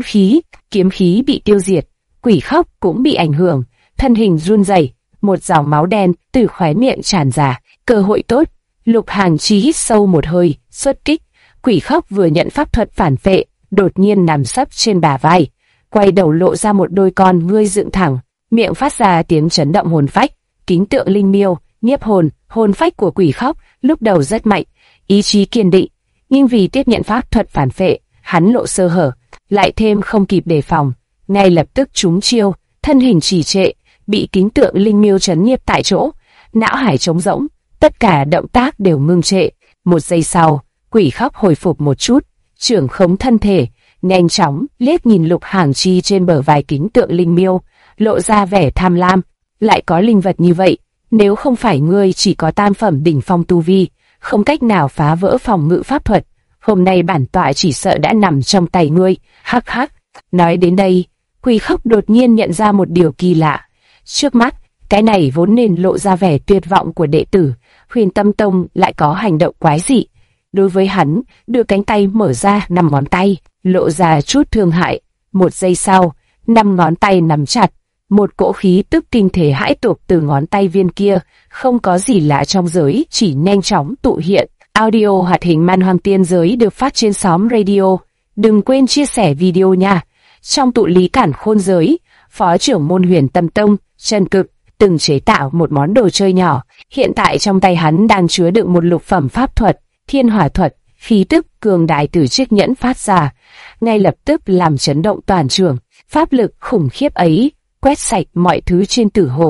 khí bị tiêu diệt. Quỷ Khóc cũng bị ảnh hưởng, thân hình run rẩy, một dòng máu đen từ khóe miệng tràn ra. Cơ hội tốt, Lục Hàn Chi hít sâu một hơi, xuất kích. Quỷ Khóc vừa nhận pháp thuật phản phệ, đột nhiên nằm sấp trên bả vai, quay đầu lộ ra một đôi con ngươi dựng thẳng, miệng phát ra tiếng chấn động hồn phách. Kính tượng linh miêu, nhiếp hồn, hồn phách của Quỷ Khóc lúc đầu rất mạnh, ý chí kiên định, nhưng vì tiếp nhận pháp thuật phản phệ, hắn lộ sơ hở, lại thêm không kịp đề phòng, ngay lập tức trúng chiêu, thân hình trì trệ, bị kính tượng linh miêu trấn nhiếp tại chỗ, não hải trống rỗng, tất cả động tác đều ngưng trệ. Một giây sau, Quỷ Khóc hồi phục một chút, trưởng khống thân thể, nhanh chóng liếc nhìn Lục Hàng Chi trên bờ vai kính tượng linh miêu, lộ ra vẻ tham lam. Lại có linh vật như vậy, nếu không phải ngươi chỉ có tam phẩm đỉnh phong tu vi, không cách nào phá vỡ phòng ngự pháp thuật, hôm nay bản tọa chỉ sợ đã nằm trong tay ngươi. Hắc hắc. Nói đến đây, Quỷ Khóc đột nhiên nhận ra một điều kỳ lạ. Trước mắt, cái này vốn nên lộ ra vẻ tuyệt vọng của đệ tử, Huyền Tâm Tông lại có hành động quái dị. Đối với hắn, đưa cánh tay mở ra 5 ngón tay, lộ ra chút thương hại. Một giây sau, 5 ngón tay nắm chặt, một cỗ khí tức kinh thể hãi tục từ ngón tay viên kia, không có gì lạ trong giới, chỉ nhanh chóng tụ hiện. Audio hoạt hình Man Hoang Tiên Giới được phát trên xóm radio. Đừng quên chia sẻ video nha. Trong tụ lý cản khôn giới, Phó trưởng môn Huyền Tâm Tông, Trần Cực, từng chế tạo một món đồ chơi nhỏ. Hiện tại trong tay hắn đang chứa đựng một lục phẩm pháp thuật, Thiên Hỏa Thuật. Khí tức cường đại từ chiếc nhẫn phát ra, ngay lập tức làm chấn động toàn trường. Pháp lực khủng khiếp ấy quét sạch mọi thứ trên tử hồ.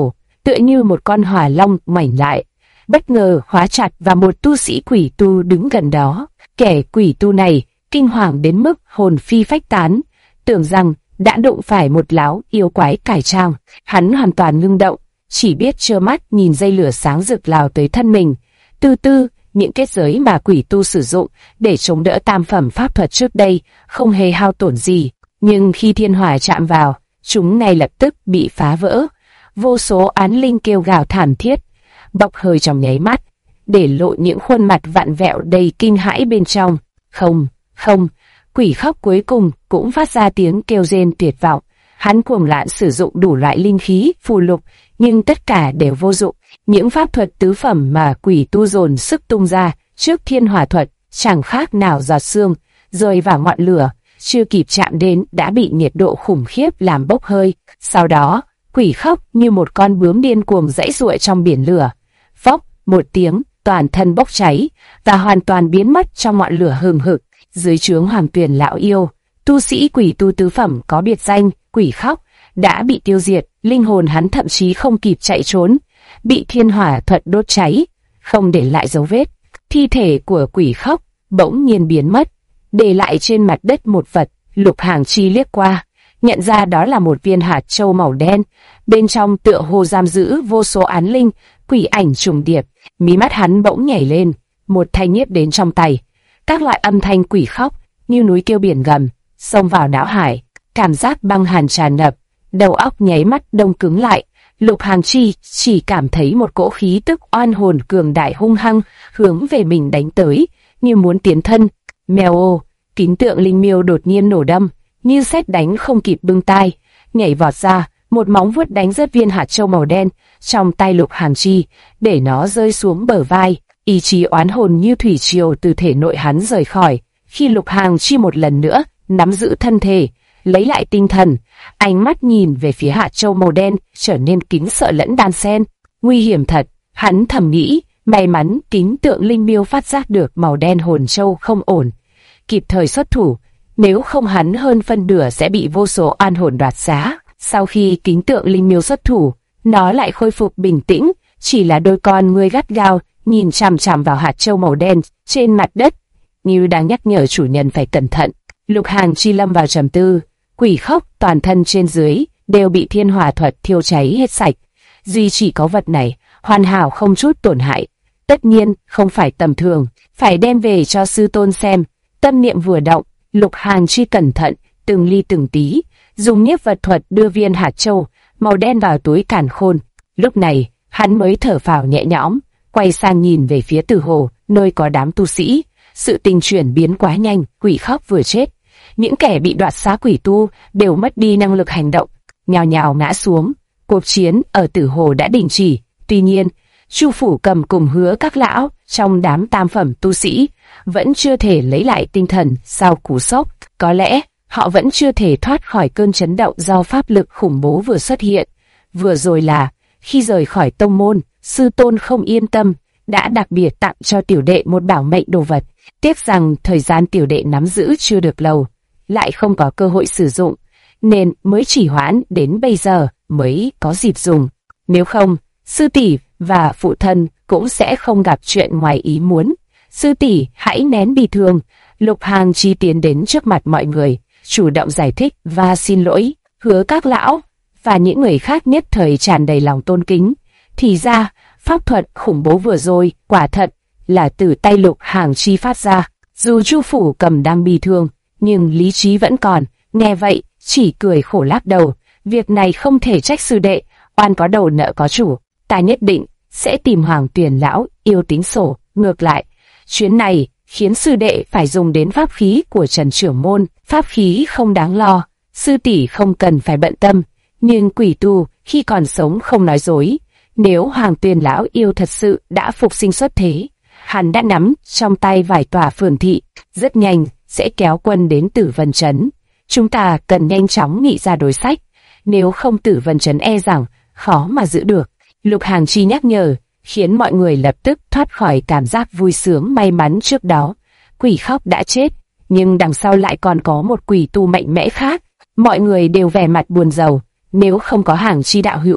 tựa như một con hỏa long mảnh lại, bất ngờ khóa chặt và một tu sĩ quỷ tu đứng gần đó. Kẻ quỷ tu này kinh hoàng đến mức hồn phi phách tán, tưởng rằng đã đụng phải một lão yêu quái cải trang. Hắn hoàn toàn ngưng động, chỉ biết trơ mắt nhìn dây lửa sáng rực lao tới thân mình. Từ từ, những kết giới mà quỷ tu sử dụng để chống đỡ tam phẩm pháp thuật trước đây không hề hao tổn gì, nhưng khi thiên hỏa chạm vào, chúng ngay lập tức bị phá vỡ. Vô số án linh kêu gào thảm thiết, bốc hơi trong nháy mắt, để lộ những khuôn mặt vặn vẹo đầy kinh hãi bên trong. Không, không, quỷ khóc cuối cùng cũng phát ra tiếng kêu rên tuyệt vọng. Hắn cuồng loạn sử dụng đủ loại linh khí, phù lục, nhưng tất cả đều vô dụng. Những pháp thuật tứ phẩm mà quỷ tu dồn sức tung ra trước thiên hỏa thuật chẳng khác nào giọt sương rơi vào ngọn lửa, chưa kịp chạm đến đã bị nhiệt độ khủng khiếp làm bốc hơi. Sau đó, quỷ khóc như một con bướm điên cuồng giãy giụa trong biển lửa. Phốc một tiếng, toàn thân bốc cháy và hoàn toàn biến mất trong ngọn lửa hừng hực. Dưới trướng Hoàng Tuyền lão yêu, tu sĩ quỷ tu tứ phẩm có biệt danh quỷ khóc đã bị tiêu diệt, linh hồn hắn thậm chí không kịp chạy trốn, bị thiên hỏa thuật đốt cháy, không để lại dấu vết. Thi thể của quỷ khóc bỗng nhiên biến mất, để lại trên mặt đất một vật. Lục Hàng Chi liếc qua, nhận ra đó là một viên hạt châu màu đen, bên trong tựa hồ giam giữ vô số án linh, quỷ ảnh trùng điệp. Mí mắt hắn bỗng nhảy lên, một thanh nhiếp đến trong tay. Các loại âm thanh quỷ khóc như núi kêu biển gầm xông vào não hải, cảm giác băng hàn tràn ngập, đầu óc nháy mắt đông cứng lại. Lục Hàng Chi chỉ cảm thấy một cỗ khí tức oan hồn cường đại hung hăng hướng về mình đánh tới, như muốn tiến thân. Mèo ô, kính tượng linh miêu đột nhiên nổ đâm, như sét đánh không kịp bưng tai, nhảy vọt ra, một móng vuốt đánh rớt viên hạt châu màu đen trong tay Lục Hàng Chi, để nó rơi xuống bờ vai. Ý chí oán hồn như thủy triều từ thể nội hắn rời khỏi. Khi Lục Hàng Chi một lần nữa nắm giữ thân thể, lấy lại tinh thần, ánh mắt nhìn về phía hạt châu màu đen trở nên kính sợ lẫn đan xen. Nguy hiểm thật, hắn thầm nghĩ. May mắn kính tượng linh miêu phát giác được màu đen hồn châu không ổn, kịp thời xuất thủ, nếu không hắn hơn phân nửa sẽ bị vô số oan hồn đoạt xá. Sau khi kính tượng linh miêu xuất thủ, nó lại khôi phục bình tĩnh, chỉ là đôi con ngươi gắt gao nhìn chằm chằm vào hạt châu màu đen trên mặt đất, như đang nhắc nhở chủ nhân phải cẩn thận. Lục Hàng Chi lâm vào trầm tư. Quỷ khóc toàn thân trên dưới đều bị thiên hỏa thuật thiêu cháy hết sạch, duy chỉ có vật này hoàn hảo không chút tổn hại. Tất nhiên không phải tầm thường, phải đem về cho sư tôn xem. Tâm niệm vừa động, Lục Hàng Chi cẩn thận từng ly từng tí dùng nhiếp vật thuật đưa viên hạt châu màu đen vào túi càn khôn. Lúc này hắn mới thở phào nhẹ nhõm, quay sang nhìn về phía Tử Hồ, nơi có đám tu sĩ. Sự tình chuyển biến quá nhanh, quỷ khóc vừa chết, những kẻ bị đoạt xá quỷ tu đều mất đi năng lực hành động, nhào nhào ngã xuống. Cuộc chiến ở Tử Hồ đã đình chỉ. Tuy nhiên, Chu Phủ Cầm cùng Hứa các lão trong đám tam phẩm tu sĩ vẫn chưa thể lấy lại tinh thần sau cú sốc. Có lẽ họ vẫn chưa thể thoát khỏi cơn chấn động do pháp lực khủng bố vừa xuất hiện. Vừa rồi là khi rời khỏi tông môn, sư tôn không yên tâm, đã đặc biệt tặng cho tiểu đệ một bảo mệnh đồ vật. Tiếc rằng thời gian tiểu đệ nắm giữ chưa được lâu, lại không có cơ hội sử dụng, nên mới chỉ hoãn đến bây giờ mới có dịp dùng. Nếu không, sư tỷ và phụ thân cũng sẽ không gặp chuyện ngoài ý muốn. Sư tỷ hãy nén bi thương. Lục Hàng Chi tiến đến trước mặt mọi người, chủ động giải thích và xin lỗi. Hứa các lão và những người khác nhất thời tràn đầy lòng tôn kính. Thì ra, pháp thuật khủng bố vừa rồi quả thật là từ tay Lục Hàng Chi phát ra. Dù Chu Phủ Cầm đang bi thương, nhưng lý trí vẫn còn. Nghe vậy, chỉ cười khổ lắc đầu. Việc này không thể trách sư đệ, oan có đầu nợ có chủ. Ta nhất định sẽ tìm Hoàng Tuyền lão yêu tính sổ. Ngược lại, chuyến này khiến sư đệ phải dùng đến pháp khí của Trần trưởng môn. Pháp khí không đáng lo, sư tỷ không cần phải bận tâm. Nhưng quỷ tu khi còn sống không nói dối. Nếu Hoàng Tuyền lão yêu thật sự đã phục sinh xuất thế, hắn đã nắm trong tay vài tòa phường thị, rất nhanh sẽ kéo quân đến Tử Vân Trấn. Chúng ta cần nhanh chóng nghĩ ra đối sách, nếu không Tử Vân Trấn e rằng khó mà giữ được. Lục Hàng Chi nhắc nhở, khiến mọi người lập tức thoát khỏi cảm giác vui sướng may mắn trước đó. Quỷ khóc đã chết, nhưng đằng sau lại còn có một quỷ tu mạnh mẽ khác. Mọi người đều vẻ mặt buồn rầu, nếu không có Hàng Chi đạo hữu,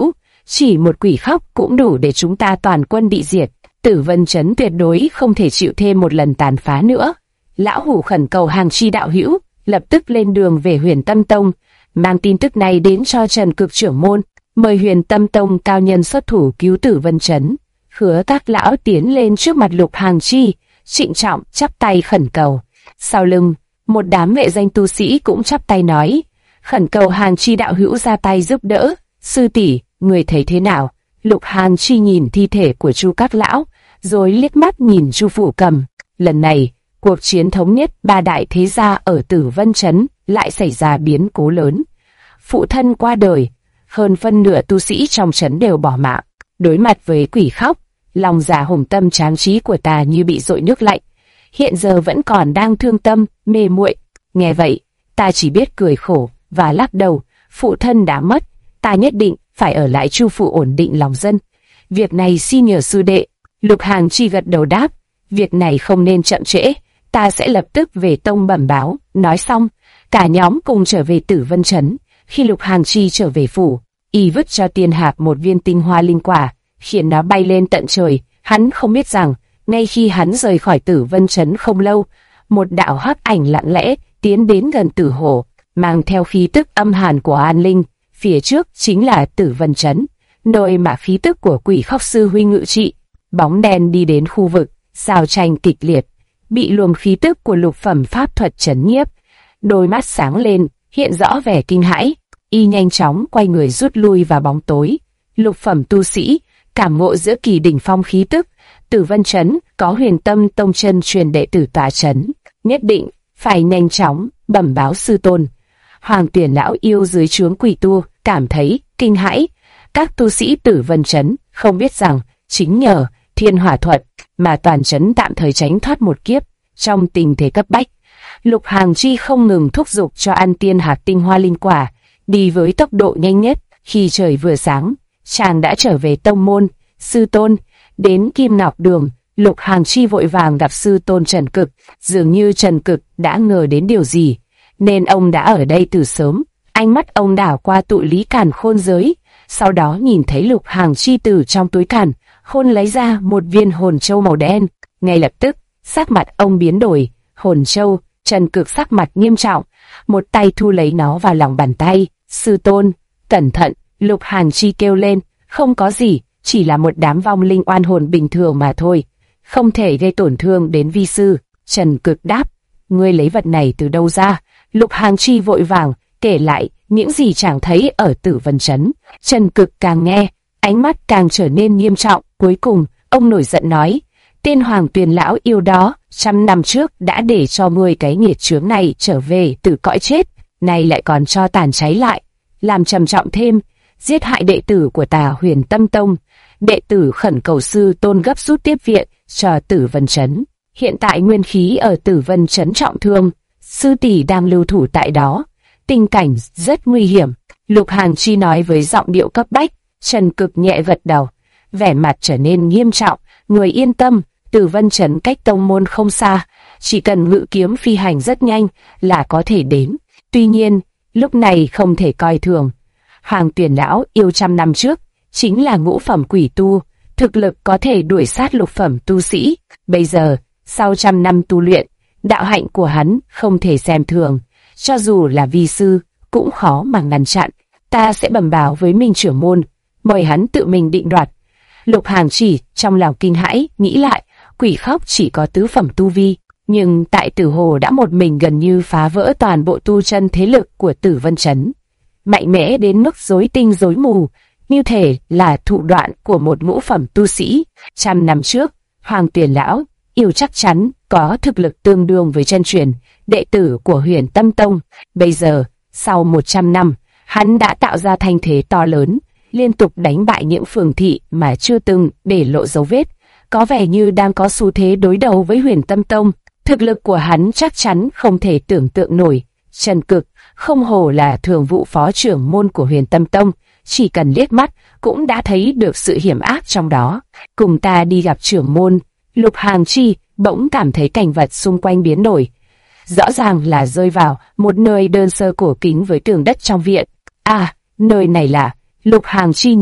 Chỉ một quỷ khóc cũng đủ để chúng ta toàn quân bị diệt. Tử Vân Trấn tuyệt đối không thể chịu thêm một lần tàn phá nữa. Lão Hủ khẩn cầu Hàng Chi đạo hữu lập tức lên đường về Huyền Tâm Tông, mang tin tức này đến cho Trần Cực trưởng môn, mời Huyền Tâm Tông cao nhân xuất thủ cứu Tử Vân Trấn. Hứa các lão tiến lên trước mặt Lục Hàng Chi, trịnh trọng chắp tay khẩn cầu. Sau lưng, một đám vệ danh tu sĩ cũng chắp tay nói, khẩn cầu Hàng Chi đạo hữu ra tay giúp đỡ. Sư tỷ, người thấy thế nào? Lục Hàng Chi nhìn thi thể của Chu các lão, rồi liếc mắt nhìn Chu Phủ Cầm. Lần này, cuộc chiến thống nhất ba đại thế gia ở Tử Vân Trấn lại xảy ra biến cố lớn. Phụ thân qua đời, hơn phân nửa tu sĩ trong trấn đều bỏ mạng. Đối mặt với quỷ khóc, lòng già hùng tâm tráng trí của ta như bị dội nước lạnh. Hiện giờ vẫn còn đang thương tâm, mê muội. Nghe vậy, ta chỉ biết cười khổ và lắc đầu. Phụ thân đã mất, ta nhất định phải ở lại Chu phủ ổn định lòng dân. Việc này xin nhờ sư đệ. Lục Hàng Chi gật đầu đáp, việc này không nên chậm trễ, ta sẽ lập tức về tông bẩm báo. Nói xong, cả nhóm cùng trở về Tử Vân Trấn. Khi Lục Hàng Chi trở về phủ, y vứt cho Tiên Hạc một viên tinh hoa linh quả, khiến nó bay lên tận trời. Hắn không biết rằng, ngay khi hắn rời khỏi Tử Vân Trấn không lâu, một đạo hắc ảnh lặng lẽ tiến đến gần Tử Hồ, mang theo khí tức âm hàn của An Linh. Phía trước chính là Tử Vân Trấn, nơi mà khí tức của quỷ khóc sư huynh ngự trị. Bóng đen đi đến khu vực giao tranh kịch liệt, bị luồng khí tức của lục phẩm pháp thuật trấn nhiếp. Đôi mắt sáng lên, hiện rõ vẻ kinh hãi. Y nhanh chóng quay người rút lui vào bóng tối. Lục phẩm tu sĩ cảm ngộ giữa kỳ đỉnh phong khí tức. Tử Vân Trấn có Huyền Tâm Tông chân truyền đệ tử tọa trấn, nhất định phải nhanh chóng bẩm báo sư tôn. Hoàng Tuyển lão yêu dưới trướng quỷ tu cảm thấy kinh hãi. Các tu sĩ Tử Vân Trấn không biết rằng chính nhờ Thiên Hỏa thuật mà toàn trấn tạm thời tránh thoát một kiếp. Trong tình thế cấp bách, Lục Hàng Chi không ngừng thúc giục cho ăn Tiên Hạc tinh hoa linh quả, đi với tốc độ nhanh nhất. Khi trời vừa sáng, chàng đã trở về tông môn. Sư tôn. Đến Kim Ngọc Đường, Lục Hàng Chi vội vàng gặp sư tôn Trần Cực. Dường như Trần Cực đã ngờ đến điều gì, nên ông đã ở đây từ sớm. Ánh mắt ông đảo qua tụ lý càn khôn giới, sau đó nhìn thấy Lục Hàng Chi từ trong túi càn khôn lấy ra một viên hồn châu màu đen. Ngay lập tức, sắc mặt ông biến đổi. Hồn châu. Trần Cực sắc mặt nghiêm trọng, một tay thu lấy nó vào lòng bàn tay. Sư tôn, cẩn thận. Lục Hàng Chi kêu lên. Không có gì, chỉ là một đám vong linh oan hồn bình thường mà thôi, không thể gây tổn thương đến vi sư. Trần Cực đáp. Ngươi lấy vật này từ đâu ra? Lục Hàng Chi vội vàng kể lại những gì chàng thấy ở Tử Vân Trấn. Trần Cực càng nghe, ánh mắt càng trở nên nghiêm trọng. Cuối cùng, ông nổi giận nói, tên Hoàng Tuyền lão yêu đó 100 năm trước đã để cho ngươi cái nghiệt chướng này trở về từ cõi chết, nay lại còn cho tàn cháy lại, làm trầm trọng thêm, giết hại đệ tử của ta Huyền Tâm Tông. Đệ tử khẩn cầu sư tôn gấp rút tiếp viện cho Tử Vân Trấn. Hiện tại nguyên khí ở Tử Vân Trấn trọng thương, sư tỷ đang lưu thủ tại đó, tình cảnh rất nguy hiểm. Lục Hàng Chi nói với giọng điệu cấp bách. Trần Cực nhẹ gật đầu, vẻ mặt trở nên nghiêm trọng. Người yên tâm, Tử Vân Trấn cách tông môn không xa, chỉ cần ngự kiếm phi hành rất nhanh là có thể đến. Tuy nhiên, lúc này không thể coi thường. Hoàng Tuyển lão yêu 100 năm trước chính là ngũ phẩm quỷ tu, thực lực có thể đuổi sát lục phẩm tu sĩ. Bây giờ, sau 100 năm tu luyện, đạo hạnh của hắn không thể xem thường, cho dù là vi sư cũng khó mà ngăn chặn. Ta sẽ bẩm báo với Minh trưởng môn, mời hắn tự mình định đoạt. Lục Hàng Chỉ trong lòng kinh hãi, nghĩ lại, quỷ khóc chỉ có tứ phẩm tu vi, nhưng tại Tử Hồ đã một mình gần như phá vỡ toàn bộ tu chân thế lực của Tử Vân Trấn, mạnh mẽ đến mức rối tinh rối mù, như thể là thủ đoạn của một ngũ phẩm tu sĩ. 100 năm trước, Hoàng Tuyển lão yêu chắc chắn có thực lực tương đương với chân truyền đệ tử của Huyền Tâm Tông. Bây giờ, sau 100 năm, hắn đã tạo ra thanh thế to lớn, liên tục đánh bại những phường thị mà chưa từng để lộ dấu vết, có vẻ như đang có xu thế đối đầu với Huyền Tâm Tông. Thực lực của hắn chắc chắn không thể tưởng tượng nổi. Trần Cực không hổ là thường vụ phó trưởng môn của Huyền Tâm Tông, chỉ cần liếc mắt cũng đã thấy được sự hiểm ác trong đó. Cùng ta đi gặp trưởng môn. Lục Hàng Chi bỗng cảm thấy cảnh vật xung quanh biến đổi, rõ ràng là rơi vào một nơi đơn sơ cổ kính với tường đất trong viện. À, nơi này là... Lục Hàng Chi nhìn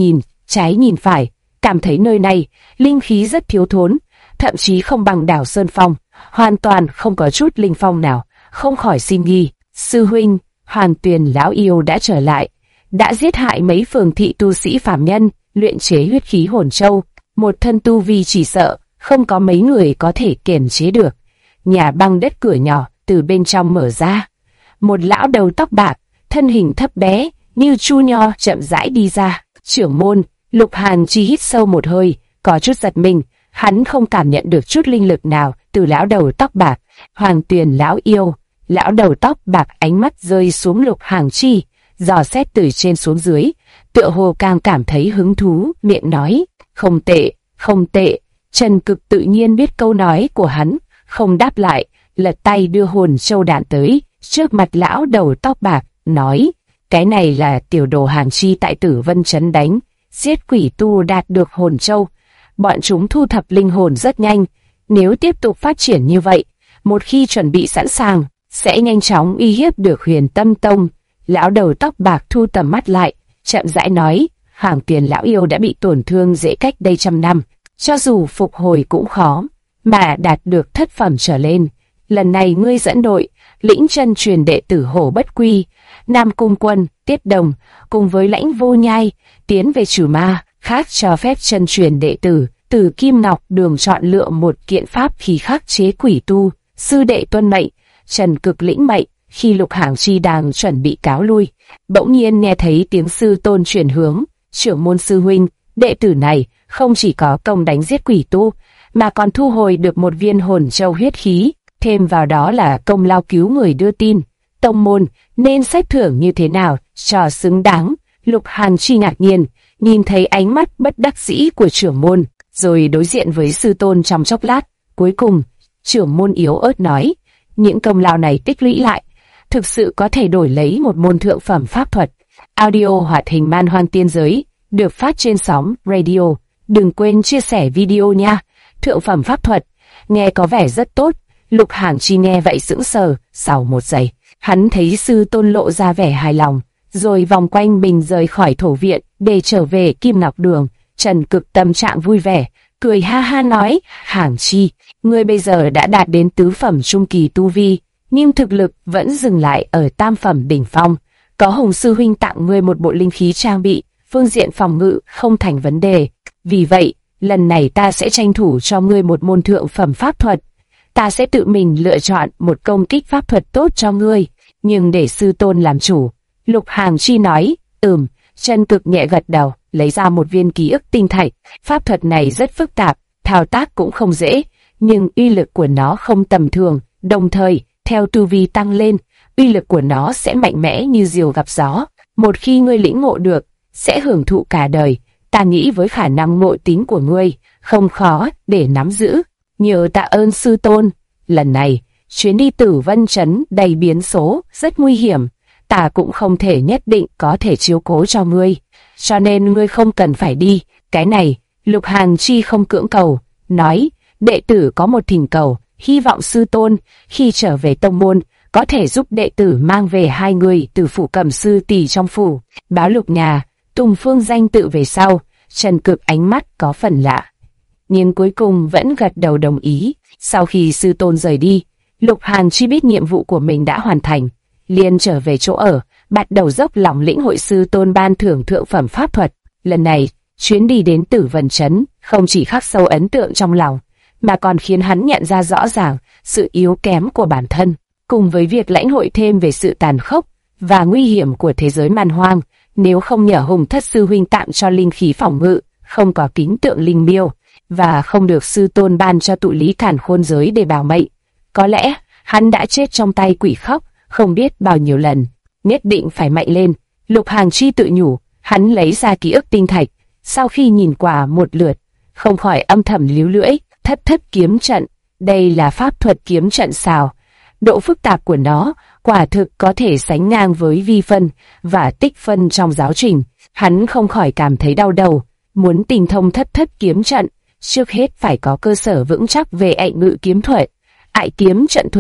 trái nhìn phải, cảm thấy nơi này linh khí rất thiếu thốn, thậm chí không bằng đảo Sơn Phong, hoàn toàn không có chút linh phong nào, không khỏi xin nghi. Sư huynh, Hoàn Tuyền lão yêu đã trở lại, đã giết hại mấy phường thị tu sĩ phàm nhân, luyện chế huyết khí hồn châu, một thân tu vi chỉ sợ không có mấy người có thể kiềm chế được. Nhà băng đất cửa nhỏ từ bên trong mở ra, một lão đầu tóc bạc, thân hình thấp bé như chu nho chậm rãi đi ra. Trưởng môn Lục Hàn Chi hít sâu một hơi, có chút giật mình, hắn không cảm nhận được chút linh lực nào từ lão đầu tóc bạc. Hoàn Tuyền lão yêu. Lão đầu tóc bạc ánh mắt rơi xuống Lục Hàn Chi, dò xét từ trên xuống dưới, tựa hồ càng cảm thấy hứng thú, miệng nói, không tệ, không tệ. Trần Cực tự nhiên biết câu nói của hắn, không đáp lại, lật tay đưa hồn châu đạn tới, trước mặt lão đầu tóc bạc, nói, cái này là tiểu đồ Hàn Chi tại Tử Vân Trấn đánh, giết quỷ tu đạt được hồn châu. Bọn chúng thu thập linh hồn rất nhanh, nếu tiếp tục phát triển như vậy, một khi chuẩn bị sẵn sàng, sẽ nhanh chóng uy hiếp được Huyền Tâm Tông. Lão đầu tóc bạc thu tầm mắt lại, chậm rãi nói, Hoàng Tuyền lão yêu đã bị tổn thương dễ cách đây trăm năm, cho dù phục hồi cũng khó, mà đạt được thất phẩm trở lên. Lần này ngươi dẫn đội, lĩnh chân truyền đệ tử Hổ Bất Quy, Nam Cung Quân, Tiết Đồng, cùng với Lãnh Vô Nhai, tiến về trừ ma, khác cho phép chân truyền đệ tử, từ Kim Ngọc Đường chọn lựa một kiện pháp khí khắc chế quỷ tu, sư đệ tuân mệnh. Trần Cực lĩnh mệnh. Khi Lục Hàn Chi đang chuẩn bị cáo lui, bỗng nhiên nghe thấy tiếng sư tôn truyền hướng, trưởng môn sư huynh, đệ tử này không chỉ có công đánh giết quỷ tu, mà còn thu hồi được một viên hồn châu huyết khí, thêm vào đó là công lao cứu người đưa tin. Tông môn nên xét thưởng như thế nào cho xứng đáng? Lục Hàn Chi ngạc nhiên, nhìn thấy ánh mắt bất đắc dĩ của trưởng môn, rồi đối diện với sư tôn trong chốc lát. Cuối cùng, trưởng môn yếu ớt nói, những công lao này tích lũy lại, thực sự có thể đổi lấy một môn thượng phẩm pháp thuật. Audio hoạt hình Man Hoang Tiên Giới được phát trên sóng radio. Đừng quên chia sẻ video nha. Thượng phẩm pháp thuật, nghe có vẻ rất tốt. Lục Hàn Chi nghe vậy sững sờ. Sau một giây, hắn thấy sư tôn lộ ra vẻ hài lòng, rồi vòng quanh mình rời khỏi thổ viện để trở về Kim Ngọc Đường. Trần Cực tâm trạng vui vẻ, cười ha ha nói, Hàn Chi, ngươi bây giờ đã đạt đến tứ phẩm trung kỳ tu vi, nhưng thực lực vẫn dừng lại ở tam phẩm đỉnh phong. Có Hồng sư huynh tặng ngươi một bộ linh khí trang bị, phương diện phòng ngự không thành vấn đề. Vì vậy, lần này ta sẽ tranh thủ cho ngươi một môn thượng phẩm pháp thuật. Ta sẽ tự mình lựa chọn một công kích pháp thuật tốt cho ngươi, nhưng để sư tôn làm chủ. Lục Hàn Chi nói, Trần Cực nhẹ gật đầu, lấy ra một viên ký ức tinh thạch. Pháp thuật này rất phức tạp, thao tác cũng không dễ, nhưng uy lực của nó không tầm thường. Đồng thời, theo tu vi tăng lên, uy lực của nó sẽ mạnh mẽ như diều gặp gió. Một khi ngươi lĩnh ngộ được, sẽ hưởng thụ cả đời. Ta nghĩ với khả năng ngộ tính của ngươi, không khó để nắm giữ. Nhờ tạ ơn sư tôn. Lần này, chuyến đi Tử Vân Trấn đầy biến số, rất nguy hiểm. Ta cũng không thể nhất định có thể chiếu cố cho ngươi, cho nên ngươi không cần phải đi. Cái này, Lục Hàn Chi không cưỡng cầu, nói, đệ tử có một thỉnh cầu, hy vọng sư tôn, khi trở về tông môn, có thể giúp đệ tử mang về 2 người từ phủ Cẩm sư tỷ trong phủ, báo Lục nhà, Tùng Phương danh tự về sau. Trần Cực ánh mắt có phần lạ, nhưng cuối cùng vẫn gật đầu đồng ý. Sau khi sư tôn rời đi, Lục Hàn Chi biết nhiệm vụ của mình đã hoàn thành, liền trở về chỗ ở, bắt đầu dốc lòng lĩnh hội sư tôn ban thưởng thượng phẩm pháp thuật. Lần này, chuyến đi đến Tử Vân Trấn không chỉ khắc sâu ấn tượng trong lòng, mà còn khiến hắn nhận ra rõ ràng sự yếu kém của bản thân, cùng với việc lãnh hội thêm về sự tàn khốc và nguy hiểm của thế giới man hoang. Nếu không nhờ Hùng Thất sư huynh tặng cho linh khí phòng ngự, không có kính tượng linh miêu, và không được sư tôn ban cho tụ lý càn khôn giới để bảo mệnh, có lẽ hắn đã chết trong tay quỷ khóc không biết bao nhiêu lần. Nhất định phải mạnh lên, Lục Hàn Chi tự nhủ. Hắn lấy ra ký ức tinh thạch, sau khi nhìn qua một lượt, không khỏi âm thầm líu lưỡi. Thất kiếm trận, đây là pháp thuật kiếm trận sao? Độ phức tạp của nó quả thực có thể sánh ngang với vi phân và tích phân trong giáo trình. Hắn không khỏi cảm thấy đau đầu. Muốn tinh thông thất kiếm trận, trước hết phải có cơ sở vững chắc về ạy ngự kiếm thuật, ạy kiếm trận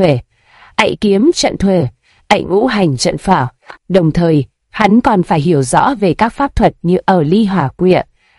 thuệ, ạy ngũ hành trận phảo. Đồng thời, hắn còn phải hiểu rõ về các pháp thuật như ở ly hỏa quyện,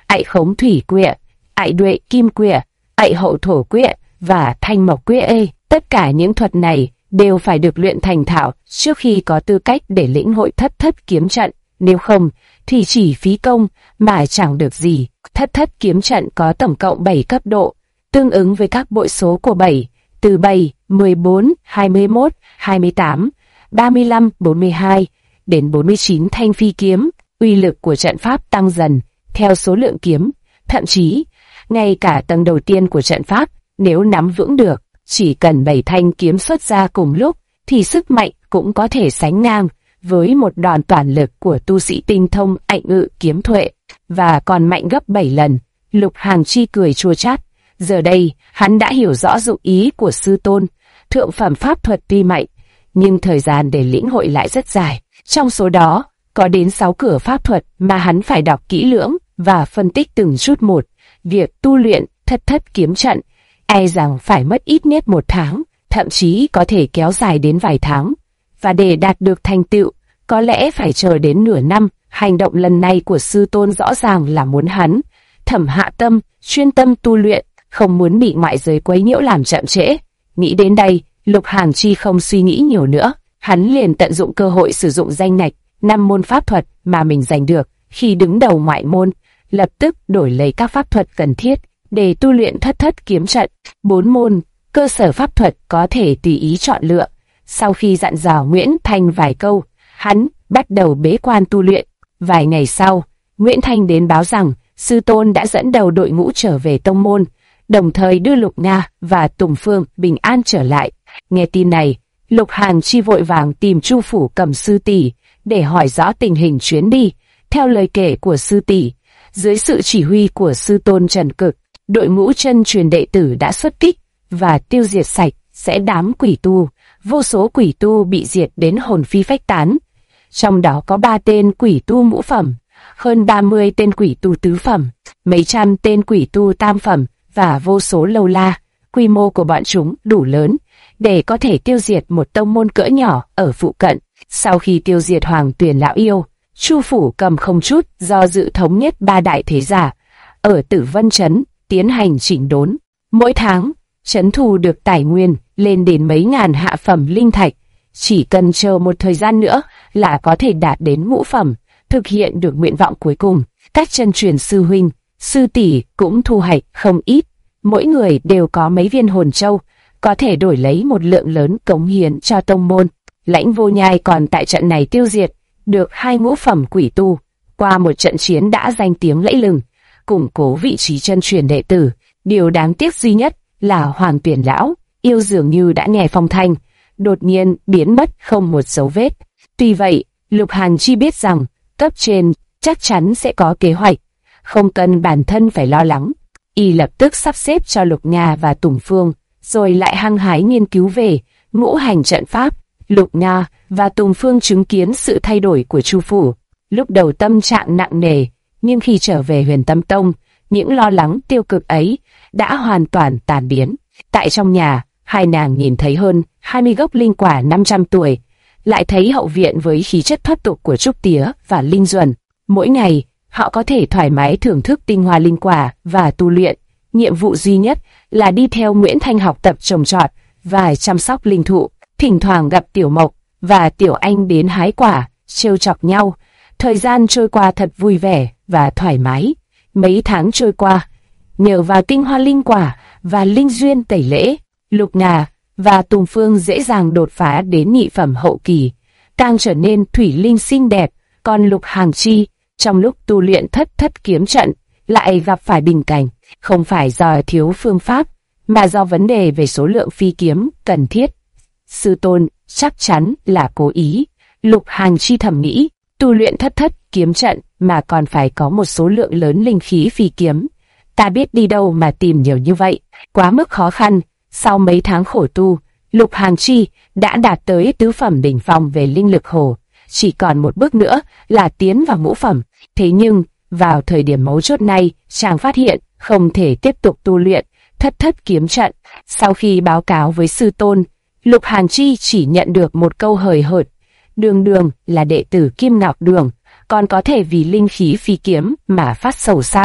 ạy khống thủy quệ, ạy duệ kim quệ, ạy hậu thổ quệ và thanh mộc quệ. Tất cả những thuật này đều phải được luyện thành thạo trước khi có tư cách để lĩnh hội thất thất kiếm trận, nếu không thì chỉ phí công mà chẳng được gì. Thất thất kiếm trận có tổng cộng 7 cấp độ, tương ứng với các bội số của 7, từ 7, 14, 21, 28, 35, 42 đến 49 thanh phi kiếm. Uy lực của trận pháp tăng dần theo số lượng kiếm, thậm chí ngay cả tầng đầu tiên của trận pháp nếu nắm vững được, chỉ cần 7 thanh kiếm xuất ra cùng lúc thì sức mạnh cũng có thể sánh ngang với một đòn toàn lực của tu sĩ tinh thông ảnh ngự kiếm thuệ, và còn mạnh gấp 7 lần. Lục Hàn Chi cười chua chát, giờ đây hắn đã hiểu rõ dụng ý của sư tôn. Thượng phẩm pháp thuật tuy mạnh, nhưng thời gian để lĩnh hội lại rất dài. Trong số đó, có đến 6 cửa pháp thuật mà hắn phải đọc kỹ lưỡng và phân tích từng chút một. Việc tu luyện thất thất kiếm trận e rằng phải mất ít nhất 1 tháng, thậm chí có thể kéo dài đến vài tháng. Và để đạt được thành tựu, có lẽ phải chờ đến nửa năm. Hành động lần này của sư tôn rõ ràng là muốn hắn thẩm hạ tâm, chuyên tâm tu luyện, không muốn bị ngoại giới quấy nhiễu làm chậm trễ. Nghĩ đến đây, Lục Hàn Chi không suy nghĩ nhiều nữa, hắn liền tận dụng cơ hội sử dụng danh ngạch 5 môn pháp thuật mà mình giành được khi đứng đầu ngoại môn, lập tức đổi lấy các pháp thuật cần thiết để tu luyện thất thất kiếm trận. 4 môn cơ sở pháp thuật có thể tùy ý chọn lựa. Sau khi dặn dò Nguyễn Thanh vài câu, hắn bắt đầu bế quan tu luyện. Vài ngày sau, Nguyễn Thanh đến báo rằng sư tôn đã dẫn đầu đội ngũ trở về tông môn, đồng thời đưa Lục Nga và Tùng Phương bình an trở lại. Nghe tin này, Lục Hàn Chi vội vàng tìm Chu Phủ Cầm sư tỷ để hỏi rõ tình hình chuyến đi. Theo lời kể của sư tỷ, dưới sự chỉ huy của sư tôn Trần Cực, đội ngũ chân truyền đệ tử đã xuất kích và tiêu diệt sạch sẽ đám quỷ tu. Vô số quỷ tu bị diệt đến hồn phi phách tán, trong đó có 3 tên quỷ tu ngũ phẩm, hơn 30 tên quỷ tu tứ phẩm, mấy trăm tên quỷ tu tam phẩm và vô số lâu la. Quy mô của bọn chúng đủ lớn để có thể tiêu diệt một tông môn cỡ nhỏ ở phụ cận. Sau khi tiêu diệt Hoàng Tuyền lão yêu, Chu Phủ Cầm không chút do dự thống nhất 3 đại thế giả ở Tử Vân Trấn tiến hành chỉnh đốn. Mỗi tháng trấn thu được tài nguyên lên đến mấy ngàn hạ phẩm linh thạch, chỉ cần chờ một thời gian nữa là có thể đạt đến ngũ phẩm, thực hiện được nguyện vọng cuối cùng. Các chân truyền sư huynh, sư tỷ cũng thu hoạch không ít, mỗi người đều có mấy viên hồn châu, có thể đổi lấy một lượng lớn cống hiến cho tông môn. Lãnh Vô Nhai còn tại trận này tiêu diệt được 2 ngũ phẩm quỷ tu, qua một trận chiến đã danh tiếng lẫy lừng, củng cố vị trí chân truyền đệ tử. Điều đáng tiếc duy nhất là Hoàng Tuyển lão yêu dường như đã nghe phong thanh, đột nhiên biến mất không một dấu vết. Tuy vậy, Lục Hàn Chi biết rằng cấp trên chắc chắn sẽ có kế hoạch, không cần bản thân phải lo lắng. Y lập tức sắp xếp cho Lục Nga và Tùng Phương, rồi lại hăng hái nghiên cứu về ngũ hành trận pháp. Lục Nga và Tùng Phương chứng kiến sự thay đổi của Chu Phủ, lúc đầu tâm trạng nặng nề, nhưng khi trở về Huyền Tâm Tông, những lo lắng tiêu cực ấy đã hoàn toàn tan biến. Tại trong nhà, hai nàng nhìn thấy hơn 20 gốc linh quả 500 tuổi, lại thấy hậu viện với khí chất thoát tục của Trúc Tía và Linh Duẩn. Mỗi ngày, họ có thể thoải mái thưởng thức tinh hoa linh quả và tu luyện. Nhiệm vụ duy nhất là đi theo Nguyễn Thanh học tập trồng trọt và chăm sóc linh thụ. Thỉnh thoảng gặp Tiểu Mộc và Tiểu Anh đến hái quả, trêu chọc nhau. Thời gian trôi qua thật vui vẻ và thoải mái. Mấy tháng trôi qua, nhờ vào tinh hoa linh quả và linh duyên tẩy lễ, Lục Nga và Tùng Phương dễ dàng đột phá đến nhị phẩm hậu kỳ, càng trở nên thủy linh xinh đẹp. Còn Lục Hàn Chi, trong lúc tu luyện thất thất kiếm trận, lại gặp phải bình cảnh, không phải do thiếu phương pháp, mà do vấn đề về số lượng phi kiếm cần thiết. Sư tôn chắc chắn là cố ý. Lục Hàn Chi thầm nghĩ, tu luyện thất thất kiếm trận mà còn phải có một số lượng lớn linh khí phi kiếm, ta biết đi đâu mà tìm nhiều như vậy, quá mức khó khăn. Sau mấy tháng khổ tu, Lục Hàn Chi đã đạt tới tứ phẩm đỉnh phong về linh lực hồ, chỉ còn một bước nữa là tiến vào ngũ phẩm. Thế nhưng, vào thời điểm mấu chốt này, chàng phát hiện không thể tiếp tục tu luyện thất thất kiếm trận. Sau khi báo cáo với sư tôn, Lục Hàn Chi chỉ nhận được một câu hời hợt: Đường Đường là đệ tử Kim Ngọc Đường, còn có thể vì linh khí phi kiếm mà phát sầu sao?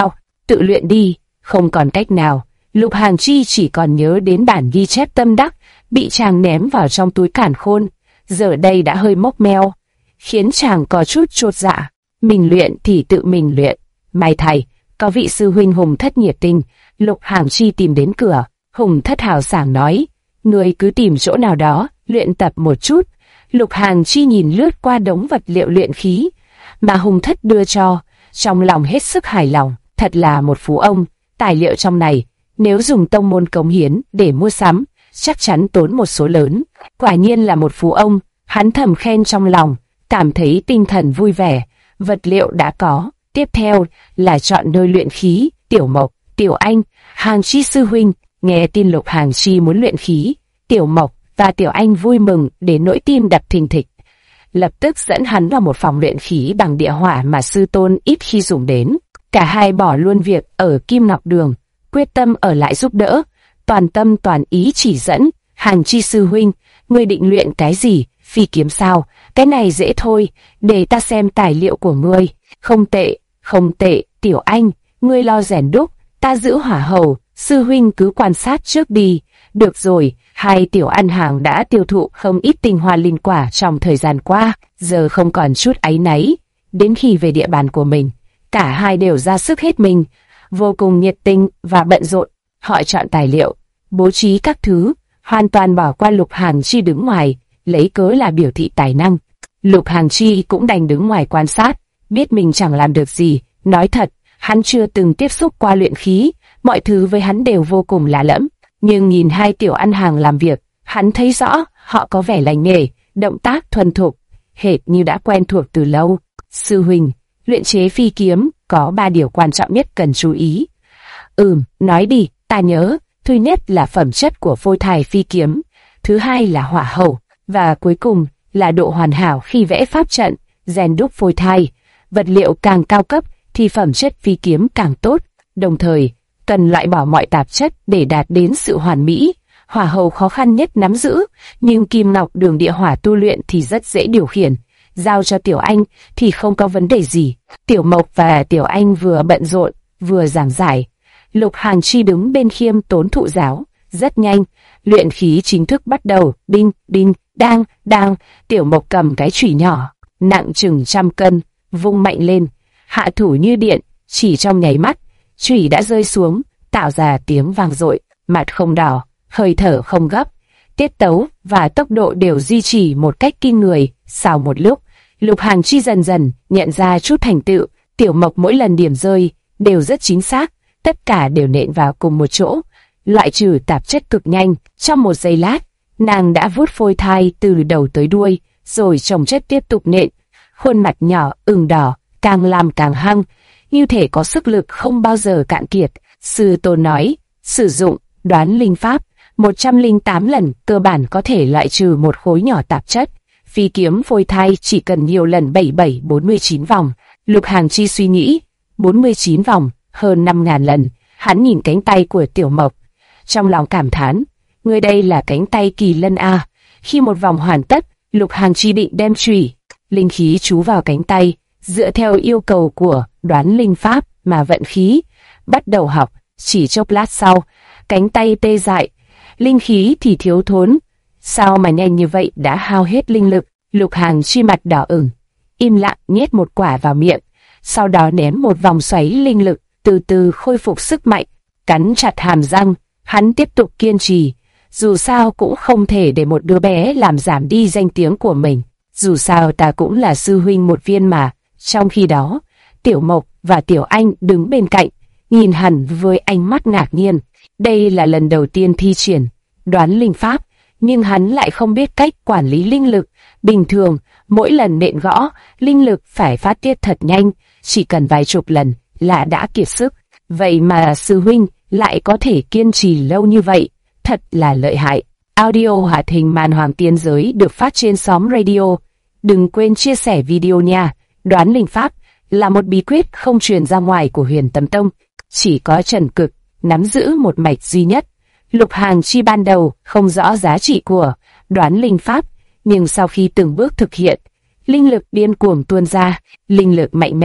tự luyện đi. Không còn cách nào, Lục Hàng Chi chỉ còn nhớ đến bản ghi chép tâm đắc bị chàng ném vào trong túi càn khôn, giờ đây đã hơi mốc meo, khiến chàng có chút chột dạ. Mình luyện thì tự mình luyện. May thầy, có vị sư huynh Hùng Thất nhiệt tình. Lục Hàng Chi tìm đến cửa. Hùng Thất hào sảng nói, ngươi cứ tìm chỗ nào đó, luyện tập một chút. Lục Hàng Chi nhìn lướt qua đống vật liệu luyện khí mà Hùng Thất đưa cho, trong lòng hết sức hài lòng. Thật là một phú ông. Tài liệu trong này, nếu dùng tông môn cống hiến để mua sắm, chắc chắn tốn một số lớn. Quả nhiên là một phú ông. Hắn thầm khen trong lòng, cảm thấy tinh thần vui vẻ. Vật liệu đã có, tiếp theo là chọn nơi luyện khí. Tiểu Mộc, Tiểu Anh, Hàng Chi sư huynh nghe tin Lục Hàng Chi muốn luyện khí, Tiểu Mộc và Tiểu Anh vui mừng đến nỗi tim đập thình thịch. Lập tức dẫn hắn vào một phòng luyện khí bằng địa hỏa mà sư tôn ít khi dùng đến. Cả hai bỏ luôn việc ở Kim Ngọc Đường, quyết tâm ở lại giúp đỡ, toàn tâm toàn ý chỉ dẫn. Hàng Chi sư huynh, ngươi định luyện cái gì? Phi kiếm sao? Cái này dễ thôi, để ta xem tài liệu của ngươi. Không tệ, không tệ. Tiểu Anh, ngươi lo rèn đúc, ta giữ hỏa hầu, sư huynh cứ quan sát trước đi. Được rồi, hai tiểu ăn hàng đã tiêu thụ không ít tinh hoa linh quả trong thời gian qua, giờ không còn chút áy náy. Đến khi về địa bàn của mình, cả hai đều ra sức hết mình, vô cùng nhiệt tình và bận rộn. Họ chọn tài liệu, bố trí các thứ, hoàn toàn bỏ qua Lục Hàng Chi đứng ngoài, lấy cớ là biểu thị tài năng. Lục Hàng Chi cũng đành đứng ngoài quan sát, biết mình chẳng làm được gì. Nói thật, hắn chưa từng tiếp xúc qua luyện khí, mọi thứ với hắn đều vô cùng lạ lẫm. Nhưng nhìn hai tiểu ăn hàng làm việc, hắn thấy rõ họ có vẻ lành nghề, động tác thuần thục, hệt như đã quen thuộc từ lâu. Sư huynh, luyện chế phi kiếm có 3 điều quan trọng nhất cần chú ý. Nói đi, ta nhớ. Thứ nhất là phẩm chất của phôi thai phi kiếm, thứ hai là hỏa hầu, và cuối cùng là độ hoàn hảo khi vẽ pháp trận, rèn đúc phôi thai. Vật liệu càng cao cấp thì phẩm chất phi kiếm càng tốt, đồng thời cần loại bỏ mọi tạp chất để đạt đến sự hoàn mỹ. Hỏa hầu khó khăn nhất nắm giữ, nhưng Kim Ngọc Đường địa hỏa tu luyện thì rất dễ điều khiển. Giao cho Tiểu Anh thì không có vấn đề gì. Tiểu Mộc và Tiểu Anh vừa bận rộn, vừa giảng giải. Lục Hàng Chi đứng bên khiêm tốn thụ giáo. Rất nhanh, luyện khí chính thức bắt đầu. Đinh, đinh, đang, đang. Tiểu Mộc cầm cái chùy nhỏ, nặng chừng 100 cân, vung mạnh lên, hạ thủ như điện. Chỉ trong nháy mắt, chùy đã rơi xuống, tạo ra tiếng vang dội. Mặt không đỏ, hơi thở không gấp, tiết tấu và tốc độ đều duy trì một cách kinh người. Sau một lúc, Lục Hàng Chi dần dần nhận ra chút thành tựu. Tiểu Mộc mỗi lần điểm rơi đều rất chính xác, tất cả đều nện vào cùng một chỗ, loại trừ tạp chất cực nhanh. Trong một giây lát, nàng đã vuốt phôi thai từ đầu tới đuôi, rồi chồng chất tiếp tục nện. Khuôn mặt nhỏ ửng đỏ, càng làm càng hăng, như thể có sức lực không bao giờ cạn kiệt. Sư tôn nói, sử dụng đoán linh pháp 108 lần cơ bản có thể loại trừ một khối nhỏ tạp chất. Phi kiếm phôi thai chỉ cần nhiều lần 47-49 vòng. Lục Hàng Chi suy nghĩ, 49 vòng, hơn 5.000 lần. Hắn nhìn cánh tay của Tiểu Mộc, trong lòng cảm thán, người đây là cánh tay kỳ lân a. Khi một vòng hoàn tất, Lục Hàng Chi định đem chùy linh khí chú vào cánh tay, dựa theo yêu cầu của đoán linh pháp mà vận khí. Bắt đầu học, chỉ chốc lát sau, cánh tay tê dại, linh khí thì thiếu thốn. Sao mà nhanh như vậy đã hao hết linh lực? Lục Hàng Chi mặt đỏ ửng, im lặng nhét một quả vào miệng, sau đó ném một vòng xoáy linh lực, từ từ khôi phục sức mạnh. Cắn chặt hàm răng, hắn tiếp tục kiên trì. Dù sao cũng không thể để một đứa bé làm giảm đi danh tiếng của mình. Dù sao ta cũng là sư huynh một viên mà. Trong khi đó, Tiểu Mộc và Tiểu Anh đứng bên cạnh, nhìn hắn với ánh mắt ngạc nhiên. Đây là lần đầu tiên thi triển đoán linh pháp, nhưng hắn lại không biết cách quản lý linh lực. Bình thường, mỗi lần nện gõ, linh lực phải phát tiết thật nhanh, chỉ cần vài chục lần là đã kiệt sức. Vậy mà sư huynh lại có thể kiên trì lâu như vậy, thật là lợi hại. Audio hoạt hình Man Hoàng Tiên Giới được phát trên xóm radio. Đừng quên chia sẻ video nha. Đoán linh pháp là một bí quyết không truyền ra ngoài của Huyền Tâm Tông, chỉ có Trần Cực nắm giữ một mạch duy nhất. Lục Hàng Chi ban đầu không rõ giá trị của đoán linh pháp, nhưng sau khi từng bước thực hiện, linh lực điên cuồng tuôn ra, linh lực mạnh mẽ,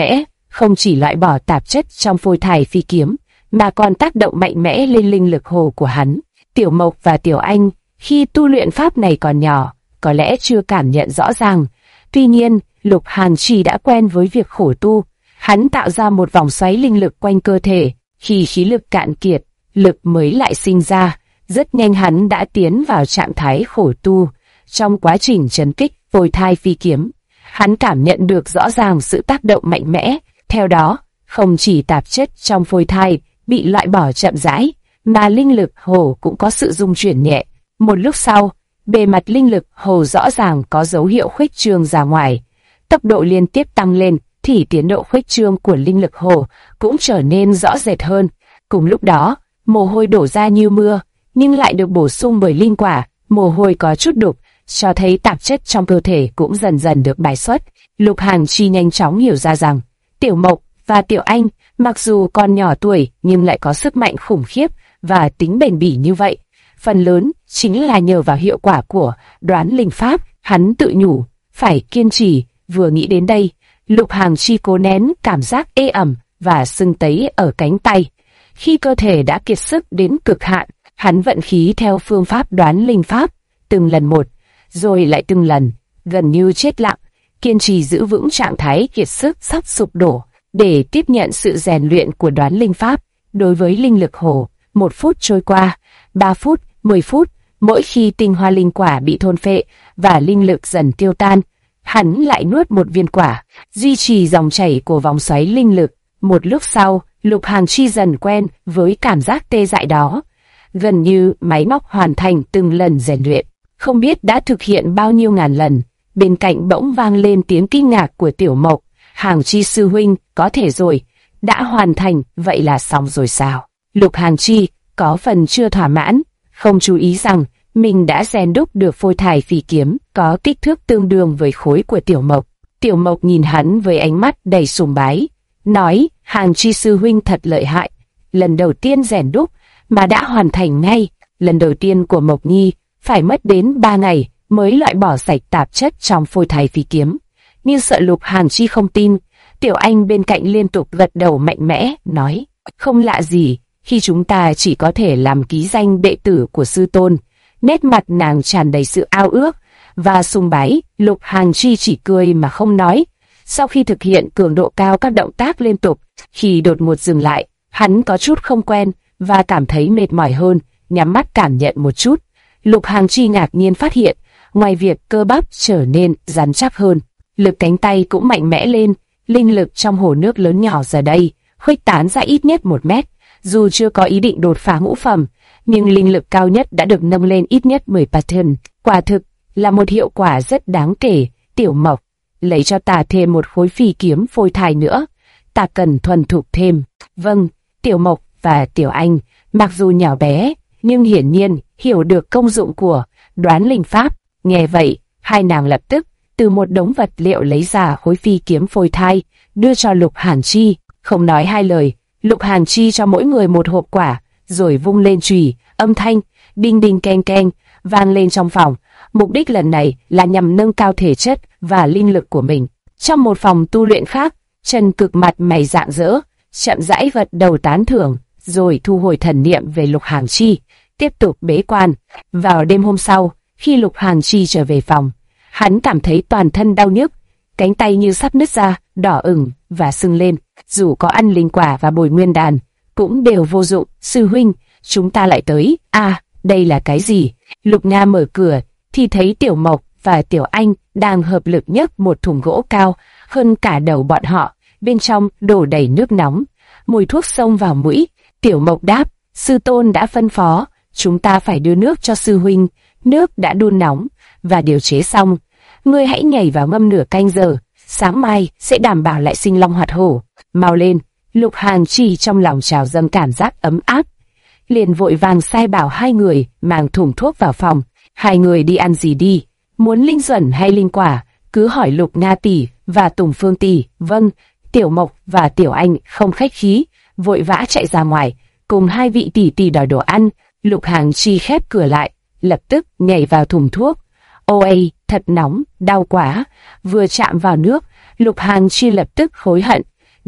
không chỉ loại bỏ tạp chất trong phôi thai phi kiếm, mà còn tác động mạnh mẽ lên linh lực hồ của hắn. Tiểu Mộc và Tiểu Anh khi tu luyện pháp này còn nhỏ, có lẽ chưa cảm nhận rõ ràng. Tuy nhiên, Lục Hàn Chi đã quen với việc khổ tu. Hắn tạo ra một vòng xoáy linh lực quanh cơ thể. Khi khí lực cạn kiệt, lực mới lại sinh ra. Rất nhanh hắn đã tiến vào trạng thái khổ tu. Trong quá trình trấn kích phôi thai phi kiếm, hắn cảm nhận được rõ ràng sự tác động mạnh mẽ. Theo đó, không chỉ tạp chất trong phôi thai bị loại bỏ chậm rãi, mà linh lực hồ cũng có sự rung chuyển nhẹ. Một lúc sau, bề mặt linh lực hồ rõ ràng có dấu hiệu khuếch trương ra ngoài. Tốc độ liên tiếp tăng lên, thì tiến độ khuếch trương của linh lực hồ cũng trở nên rõ rệt hơn. Cùng lúc đó, mồ hôi đổ ra như mưa, nhưng lại được bổ sung bởi linh quả. Mồ hôi có chút đục, cho thấy tạp chất trong cơ thể cũng dần dần được bài xuất. Lục Hàn Chi nhanh chóng hiểu ra rằng, Tiểu Mộc và Tiểu Anh mặc dù còn nhỏ tuổi nhưng lại có sức mạnh khủng khiếp và tính bền bỉ như vậy. Phần lớn chính là nhờ vào hiệu quả của đoán linh pháp. Hắn tự nhủ, phải kiên trì. Vừa nghĩ đến đây, Lục Hàn Chi cố nén cảm giác ê ẩm và sưng tấy ở cánh tay. Khi cơ thể đã kiệt sức đến cực hạn, hắn vận khí theo phương pháp đoán linh pháp, từng lần một, rồi lại từng lần, gần như chết lặng, kiên trì giữ vững trạng thái kiệt sức sắp sụp đổ, để tiếp nhận sự rèn luyện của đoán linh pháp. Đối với linh lực hồ, 1 phút trôi qua, 3 phút, 10 phút, mỗi khi tinh hoa linh quả bị thôn phệ và linh lực dần tiêu tan, hắn lại nuốt một viên quả, duy trì dòng chảy của vòng xoáy linh lực. Một lúc sau, Lục Hàn Chi dần quen với cảm giác tê dại đó, gần như máy móc hoàn thành từng lần rèn luyện. Không biết đã thực hiện bao nhiêu ngàn lần, bên cạnh bỗng vang lên tiếng kinh ngạc của Tiểu Mộc. Hàn Chi sư huynh, có thể rồi, đã hoàn thành, vậy là xong rồi sao? Lục Hàn Chi có phần chưa thỏa mãn, không chú ý rằng mình đã rèn đúc được phôi thai phi kiếm có kích thước tương đương với khối của Tiểu Mộc. Tiểu Mộc nhìn hắn với ánh mắt đầy sùng bái, nói, Hàn Chi sư huynh thật lợi hại, lần đầu tiên rèn đúc mà đã hoàn thành ngay. Lần đầu tiên của Mộc Nhi phải mất đến 3 ngày mới loại bỏ sạch tạp chất trong phôi thai phi kiếm. Nhưng sợ Lục Hàn Chi không tin, Tiểu Anh bên cạnh liên tục gật đầu mạnh mẽ, nói, không lạ gì, khi chúng ta chỉ có thể làm ký danh đệ tử của sư tôn. Nét mặt nàng tràn đầy sự ao ước và sùng bái. Lục Hàn Chi chỉ cười mà không nói. Sau khi thực hiện cường độ cao các động tác liên tục, khi đột ngột dừng lại, hắn có chút không quen và cảm thấy mệt mỏi hơn, nhắm mắt cảm nhận một chút. Lục Hàn Chi ngạc nhiên phát hiện, ngoài việc cơ bắp trở nên rắn chắc hơn, lực cánh tay cũng mạnh mẽ lên. Linh lực trong hồ nước lớn nhỏ giờ đây khuếch tán ra ít nhất 1 mét. Dù chưa có ý định đột phá ngũ phẩm, nhưng linh lực cao nhất đã được nâng lên ít nhất 10 pattern. Quả thực là một hiệu quả rất đáng kể. Tiểu Mộc, lấy cho ta thêm một khối phi kiếm phôi thai nữa, ta cần thuần thục thêm. Vâng. Tiểu Mộc và Tiểu Anh mặc dù nhỏ bé, nhưng hiển nhiên hiểu được công dụng của đoán linh pháp. Nghe vậy, hai nàng lập tức từ một đống vật liệu lấy ra khối phi kiếm phôi thai, đưa cho Lục Hàn Chi. Không nói hai lời, Lục Hàn Chi cho mỗi người một hộp quả, rồi vung lên chùy, âm thanh đinh đinh keng keng vang lên trong phòng. Mục đích lần này là nhằm nâng cao thể chất và linh lực của mình. Trong một phòng tu luyện khác, Trần Cực mặt mày rạng rỡ, chậm rãi gật đầu tán thưởng, rồi thu hồi thần niệm về Lục Hàn Chi, tiếp tục bế quan. Vào đêm hôm sau, khi Lục Hàn Chi trở về phòng, hắn cảm thấy toàn thân đau nhức, cánh tay như sắp nứt ra, đỏ ửng và sưng lên. Dù có ăn linh quả và bồi nguyên đan, cũng đều vô dụng. Sư huynh, chúng ta lại tới. À, đây là cái gì? Lục Nga mở cửa, thì thấy Tiểu Mộc và Tiểu Anh đang hợp lực nhấc một thùng gỗ cao hơn cả đầu bọn họ, bên trong đổ đầy nước nóng. Mùi thuốc xông vào mũi. Tiểu Mộc đáp, sư tôn đã phân phó, chúng ta phải đưa nước cho sư huynh. Nước đã đun nóng và điều chế xong. Ngươi hãy nhảy vào ngâm nửa canh giờ, sáng mai sẽ đảm bảo lại sinh long hoạt hổ. Mau lên. Lục Hàn Chi trong lòng trào dâng cảm giác ấm áp, liền vội vàng sai bảo hai người mang thùng thuốc vào phòng. Hai người đi ăn gì đi? Muốn linh duẩn hay linh quả? Cứ hỏi Lục Nga tỷ và Tùng Phương tỷ. Vâng. Tiểu Mộc và Tiểu Anh không khách khí, vội vã chạy ra ngoài, cùng hai vị tỷ tỷ đòi đồ ăn. Lục Hàn Chi khép cửa lại, lập tức nhảy vào thùng thuốc. Ôi, thật nóng, đau quá. Vừa chạm vào nước, Lục Hàn Chi lập tức hối hận.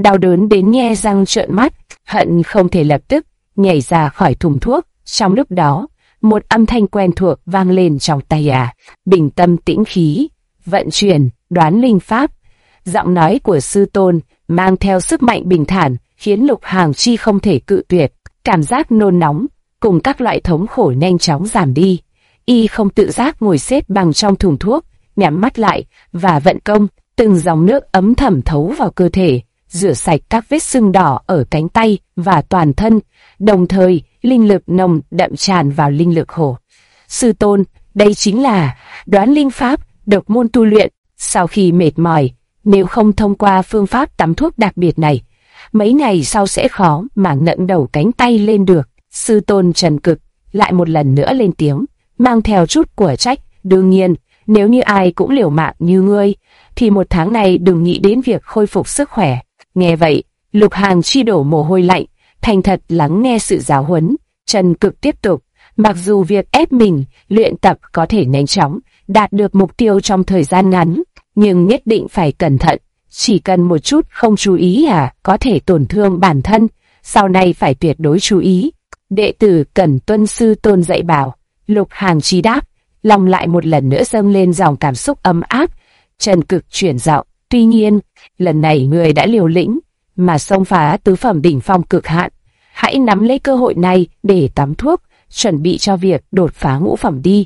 đau đớn đến nhe răng trợn mắt, hận không thể lập tức nhảy ra khỏi thùng thuốc. Trong lúc đó, một âm thanh quen thuộc vang lên trong tai bình tâm tĩnh khí, vận chuyển, đoán linh pháp. Giọng nói của sư tôn mang theo sức mạnh bình thản, khiến Lục Hàng Chi không thể cự tuyệt. Cảm giác nôn nóng cùng các loại thống khổ nhanh chóng giảm đi. Y không tự giác ngồi xếp bằng trong thùng thuốc, nhắm mắt lại và vận công. Từng dòng nước ấm thẩm thấu vào cơ thể, rửa sạch các vết sưng đỏ ở cánh tay và toàn thân. Đồng thời, linh lực nồng đậm tràn vào linh lực hồ. Sư tôn, đây chính là đoán linh pháp, độc môn tu luyện. Sau khi mệt mỏi, nếu không thông qua phương pháp tắm thuốc đặc biệt này, mấy ngày sau sẽ khó mà ngẩng đầu cánh tay lên được. Sư tôn Trần Cực lại một lần nữa lên tiếng, mang theo chút của trách. Đương nhiên, nếu như ai cũng liều mạng như ngươi, thì một tháng này đừng nghĩ đến việc khôi phục sức khỏe. Nghe vậy, Lục Hàng Chi đổ mồ hôi lạnh, thành thật lắng nghe sự giáo huấn. Trần Cực tiếp tục, mặc dù việc ép mình luyện tập có thể nhanh chóng đạt được mục tiêu trong thời gian ngắn, nhưng nhất định phải cẩn thận. Chỉ cần một chút không chú ý có thể tổn thương bản thân, sau này phải tuyệt đối chú ý. Đệ tử cần tuân sư tôn dạy bảo. Lục Hàng Chi đáp, lòng lại một lần nữa dâng lên dòng cảm xúc ấm áp. Trần Cực chuyển giọng, tuy nhiên, lần này người đã liều lĩnh mà xông phá tứ phẩm đỉnh phong cực hạn. Hãy nắm lấy cơ hội này để tắm thuốc, chuẩn bị cho việc đột phá ngũ phẩm đi.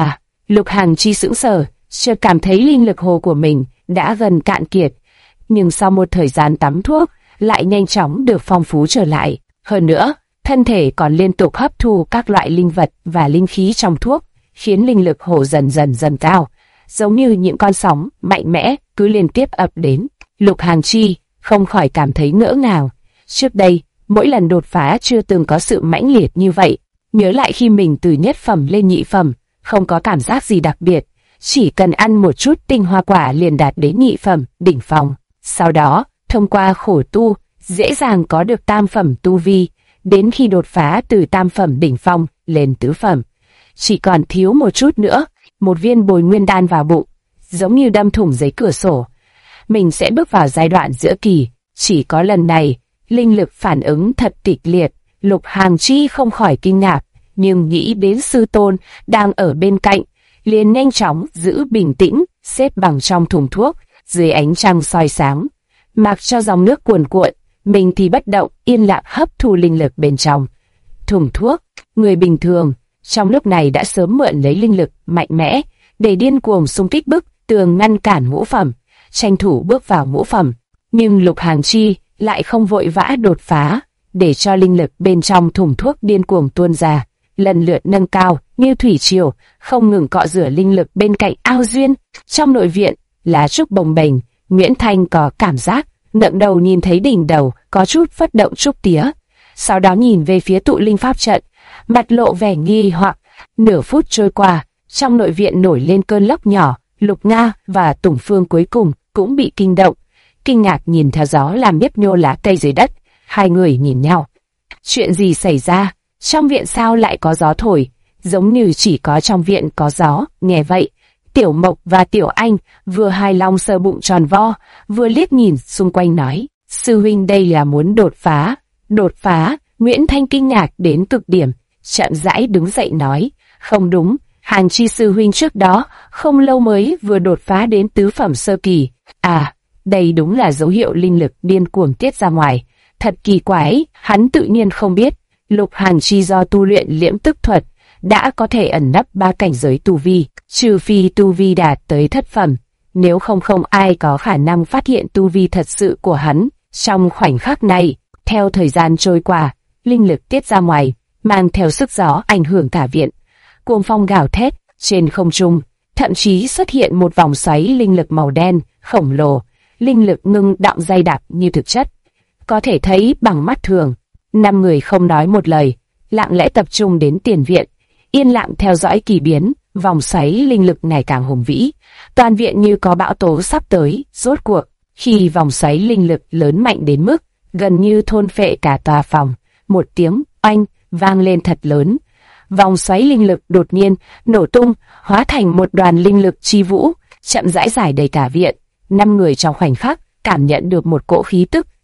Lục Hàng Chi sững sờ, chợt cảm thấy linh lực hồ của mình đã gần cạn kiệt, nhưng sau một thời gian tắm thuốc, lại nhanh chóng được phong phú trở lại. Hơn nữa, thân thể còn liên tục hấp thu các loại linh vật và linh khí trong thuốc, khiến linh lực hồ dần dần cao, giống như những con sóng mạnh mẽ cứ liên tiếp ập đến. Lục Hàng Chi không khỏi cảm thấy ngỡ ngàng. Trước đây, mỗi lần đột phá chưa từng có sự mãnh liệt như vậy. Nhớ lại khi mình từ nhất phẩm lên nhị phẩm, không có cảm giác gì đặc biệt, chỉ cần ăn một chút tinh hoa quả liền đạt đến nhị phẩm đỉnh phong. Sau đó, thông qua khổ tu, dễ dàng có được tam phẩm tu vi, đến khi đột phá từ tam phẩm đỉnh phong lên tứ phẩm, chỉ còn thiếu một chút nữa, một viên bồi nguyên đan vào bụng, giống như đâm thủng giấy cửa sổ. Mình sẽ bước vào giai đoạn giữa kỳ. Chỉ có lần này, linh lực phản ứng thật kịch liệt. Lục Hàng Chi không khỏi kinh ngạc, nhưng nghĩ đến sư tôn đang ở bên cạnh, liền nhanh chóng giữ bình tĩnh, xếp bằng trong thùng thuốc, dưới ánh trăng soi sáng. Mặc cho dòng nước cuồn cuộn, mình thì bất động, yên lặng hấp thu linh lực bên trong thùng thuốc. Người bình thường trong lúc này đã sớm mượn lấy linh lực mạnh mẽ để điên cuồng xung kích bức tường ngăn cản ngũ phẩm, tranh thủ bước vào ngũ phẩm. Nhưng Lục Hàng Chi lại không vội vã đột phá, để cho linh lực bên trong thùng thuốc điên cuồng tuôn ra, lần lượt nâng cao như thủy triều, không ngừng cọ rửa linh lực bên cạnh ao duyên. Trong nội viện, lá trúc bồng bềnh, Nguyễn Thanh có cảm giác ngẩng đầu nhìn thấy đỉnh đầu có chút phất động trúc tía, sau đó nhìn về phía tụ linh pháp trận, mặt lộ vẻ nghi hoặc. Nửa phút trôi qua, trong nội viện nổi lên cơn lốc nhỏ. Lục Nga và Tùng Phương cuối cùng cũng bị kinh động, kinh ngạc nhìn theo gió làm nhấp nhô lá cây dưới đất. Hai người nhìn nhau, chuyện gì xảy ra? Trong viện sao lại có gió thổi? Giống như chỉ có trong viện có gió. Nghe vậy, Tiểu Mộc và Tiểu Anh vừa hài lòng sờ bụng tròn vo, vừa liếc nhìn xung quanh nói, sư huynh đây là muốn đột phá. Đột phá? Nguyễn Thanh kinh ngạc đến cực điểm, chậm rãi đứng dậy nói, không đúng, Hàng Chi sư huynh trước đó không lâu mới vừa đột phá đến tứ phẩm sơ kỳ. Đây đúng là dấu hiệu linh lực điên cuồng tiết ra ngoài. Thật kỳ quái, hắn tự nhiên không biết, Lục Hàng Chi do tu luyện liễm tức thuật đã có thể ẩn nấp 3 cảnh giới tu vi, trừ phi tu vi đạt tới thất phẩm, nếu không ai có khả năng phát hiện tu vi thật sự của hắn. Trong khoảnh khắc này, theo thời gian trôi qua, linh lực tiết ra ngoài, mang theo sức gió ảnh hưởng cả viện. Cuồng phong gào thét, trên không trung, thậm chí xuất hiện một vòng xoáy linh lực màu đen, khổng lồ, linh lực ngưng đọng dày đặc như thực chất, có thể thấy bằng mắt thường. 5 người không nói một lời, lặng lẽ tập trung đến tiền viện, yên lặng theo dõi kỳ biến. Vòng xoáy linh lực ngày càng hùng vĩ, toàn viện như có bão tố sắp tới. Rốt cuộc, khi vòng xoáy linh lực lớn mạnh đến mức gần như thôn phệ cả tòa phòng, một tiếng oanh vang lên thật lớn. Vòng xoáy linh lực đột nhiên nổ tung, hóa thành một đoàn linh lực chi vũ, chậm rãi rải đầy cả viện. 5 người trong khoảnh khắc cảm nhận được một cỗ khí tức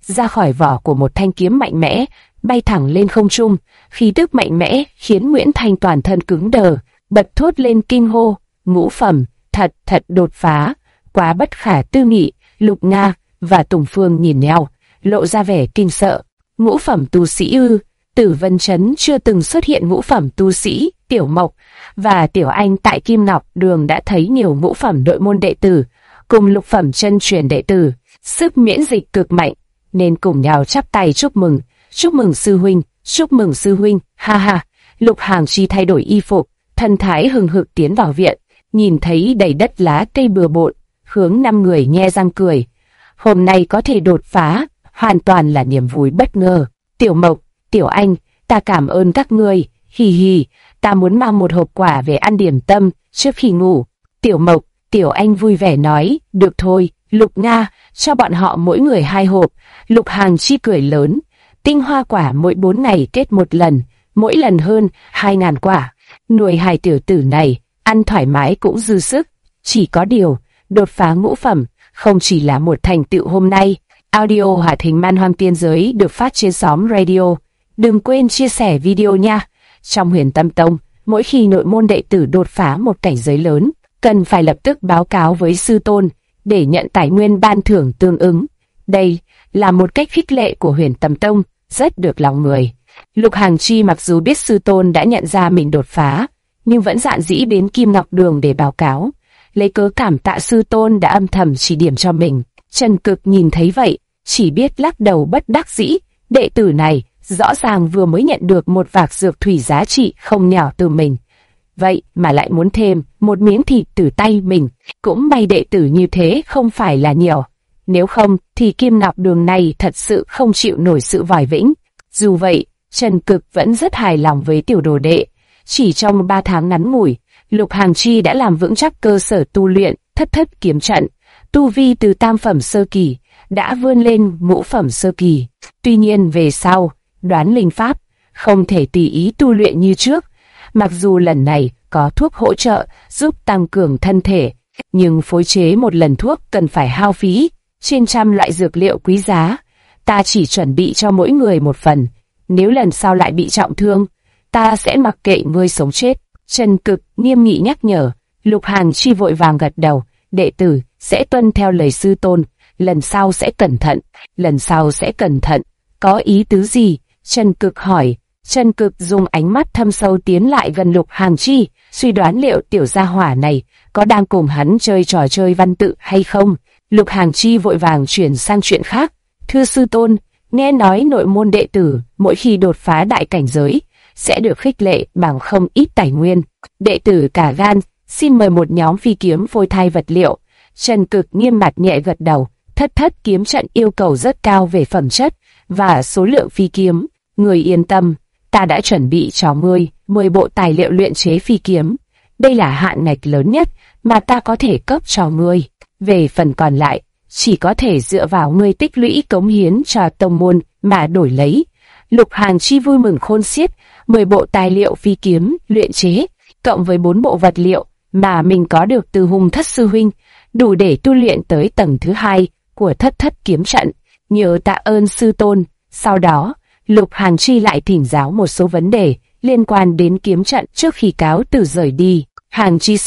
ra khỏi vỏ của một thanh kiếm mạnh mẽ, bay thẳng lên không trung. Khí tức mạnh mẽ khiến Nguyễn Thanh toàn thân cứng đờ, bật thốt lên kinh hô, ngũ phẩm, thật đột phá, quá bất khả tư nghị. Lục Nga và Tùng Phương nhìn nhau, lộ ra vẻ kinh sợ. Ngũ phẩm tu sĩ ư? Tử Vân Trấn chưa từng xuất hiện ngũ phẩm tu sĩ. Tiểu Mộc và Tiểu Anh tại Kim Ngọc Đường đã thấy nhiều ngũ phẩm nội môn đệ tử cùng lục phẩm chân truyền đệ tử, sức miễn dịch cực mạnh, nên cùng nhau chắp tay chúc mừng. Chúc mừng sư huynh, chúc mừng sư huynh, ha ha. Lục Hàng Chi thay đổi y phục, thần thái hừng hực tiến vào viện, nhìn thấy đầy đất lá cây bừa bộn, hướng 5 người nhe răng cười. Hôm nay có thể đột phá, hoàn toàn là niềm vui bất ngờ. Tiểu Mộc, Tiểu Anh, ta cảm ơn các ngươi, hì hì, ta muốn mang một hộp quả về ăn điểm tâm trước khi ngủ. Tiểu Mộc, Tiểu Anh vui vẻ nói, được thôi, Lục Nga, cho bọn họ mỗi người 2 hộp. Lục Hàng Chi cười lớn, tinh hoa quả mỗi 4 ngày kết một lần, mỗi lần hơn 2.000 quả. Nuôi 2 tiểu tử này, ăn thoải mái cũng dư sức. Chỉ có điều, đột phá ngũ phẩm không chỉ là một thành tựu hôm nay. Audio hoạt hình Man Hoang Tiên Giới được phát trên xóm radio. Đừng quên chia sẻ video nha. Trong Huyền Tâm Tông, mỗi khi nội môn đệ tử đột phá một cảnh giới lớn, cần phải lập tức báo cáo với sư tôn để nhận tài nguyên ban thưởng tương ứng. Đây là một cách khích lệ của Huyền Tâm Tông, rất được lòng người. Lục Hàng Chi mặc dù biết sư tôn đã nhận ra mình đột phá, nhưng vẫn dạn dĩ đến Kim Ngọc Đường để báo cáo, lấy cớ cảm tạ sư tôn đã âm thầm chỉ điểm cho mình. Trần Cực nhìn thấy vậy, chỉ biết lắc đầu bất đắc dĩ. Đệ tử này rõ ràng vừa mới nhận được một vạc dược thủy giá trị không nhỏ từ mình, vậy mà lại muốn thêm một miếng thịt từ tay mình. Cũng may đệ tử như thế không phải là nhiều, nếu không thì Kim Ngọc Đường này thật sự không chịu nổi sự vòi vĩnh. Dù vậy, Trần Cực vẫn rất hài lòng với tiểu đồ đệ. Chỉ trong 3 tháng ngắn ngủi, Lục Hàng Chi đã làm vững chắc cơ sở tu luyện thất kiếm trận. Tu vi từ tam phẩm sơ kỳ đã vươn lên ngũ phẩm sơ kỳ. Tuy nhiên về sau, đoán linh pháp không thể tùy ý tu luyện như trước. Mặc dù lần này có thuốc hỗ trợ giúp tăng cường thân thể, nhưng phối chế một lần thuốc cần phải hao phí trên trăm loại dược liệu quý giá. Ta chỉ chuẩn bị cho mỗi người một phần. Nếu lần sau lại bị trọng thương, ta sẽ mặc kệ ngươi sống chết. Trần Cực nghiêm nghị nhắc nhở. Lục Hàng Chi vội vàng gật đầu. Đệ tử sẽ tuân theo lời sư tôn. Lần sau sẽ cẩn thận. Lần sau sẽ cẩn thận. Có ý tứ gì? Trần Cực hỏi. Trần Cực dùng ánh mắt thâm sâu tiến lại gần Lục Hàng Chi, suy đoán liệu tiểu gia hỏa này có đang cùng hắn chơi trò chơi văn tự hay không. Lục Hàng Chi vội vàng chuyển sang chuyện khác. Thưa sư tôn, nghe nói nội môn đệ tử mỗi khi đột phá đại cảnh giới sẽ được khích lệ bằng không ít tài nguyên. Đệ tử cả gan xin mời một nhóm phi kiếm phôi thai vật liệu. Trần Cực nghiêm mặt nhẹ gật đầu. Thất kiếm trận yêu cầu rất cao về phẩm chất và số lượng phi kiếm. Người yên tâm, ta đã chuẩn bị cho ngươi 10 bộ tài liệu luyện chế phi kiếm. Đây là hạn ngạch lớn nhất mà ta có thể cấp cho ngươi. Về phần còn lại, chỉ có thể dựa vào ngươi tích lũy cống hiến cho tông môn mà đổi lấy. Lục Hàng Chi vui mừng khôn xiết. 10 bộ tài liệu phi kiếm luyện chế, cộng với 4 bộ vật liệu mà mình có được từ Hùng Thất sư huynh, đủ để tu luyện tới tầng thứ 2 của thất kiếm trận. Nhờ tạ ơn sư tôn. Sau đó, Lục Hàng Chi lại thỉnh giáo một số vấn đề liên quan đến kiếm trận trước khi cáo từ rời đi. Hàng Chi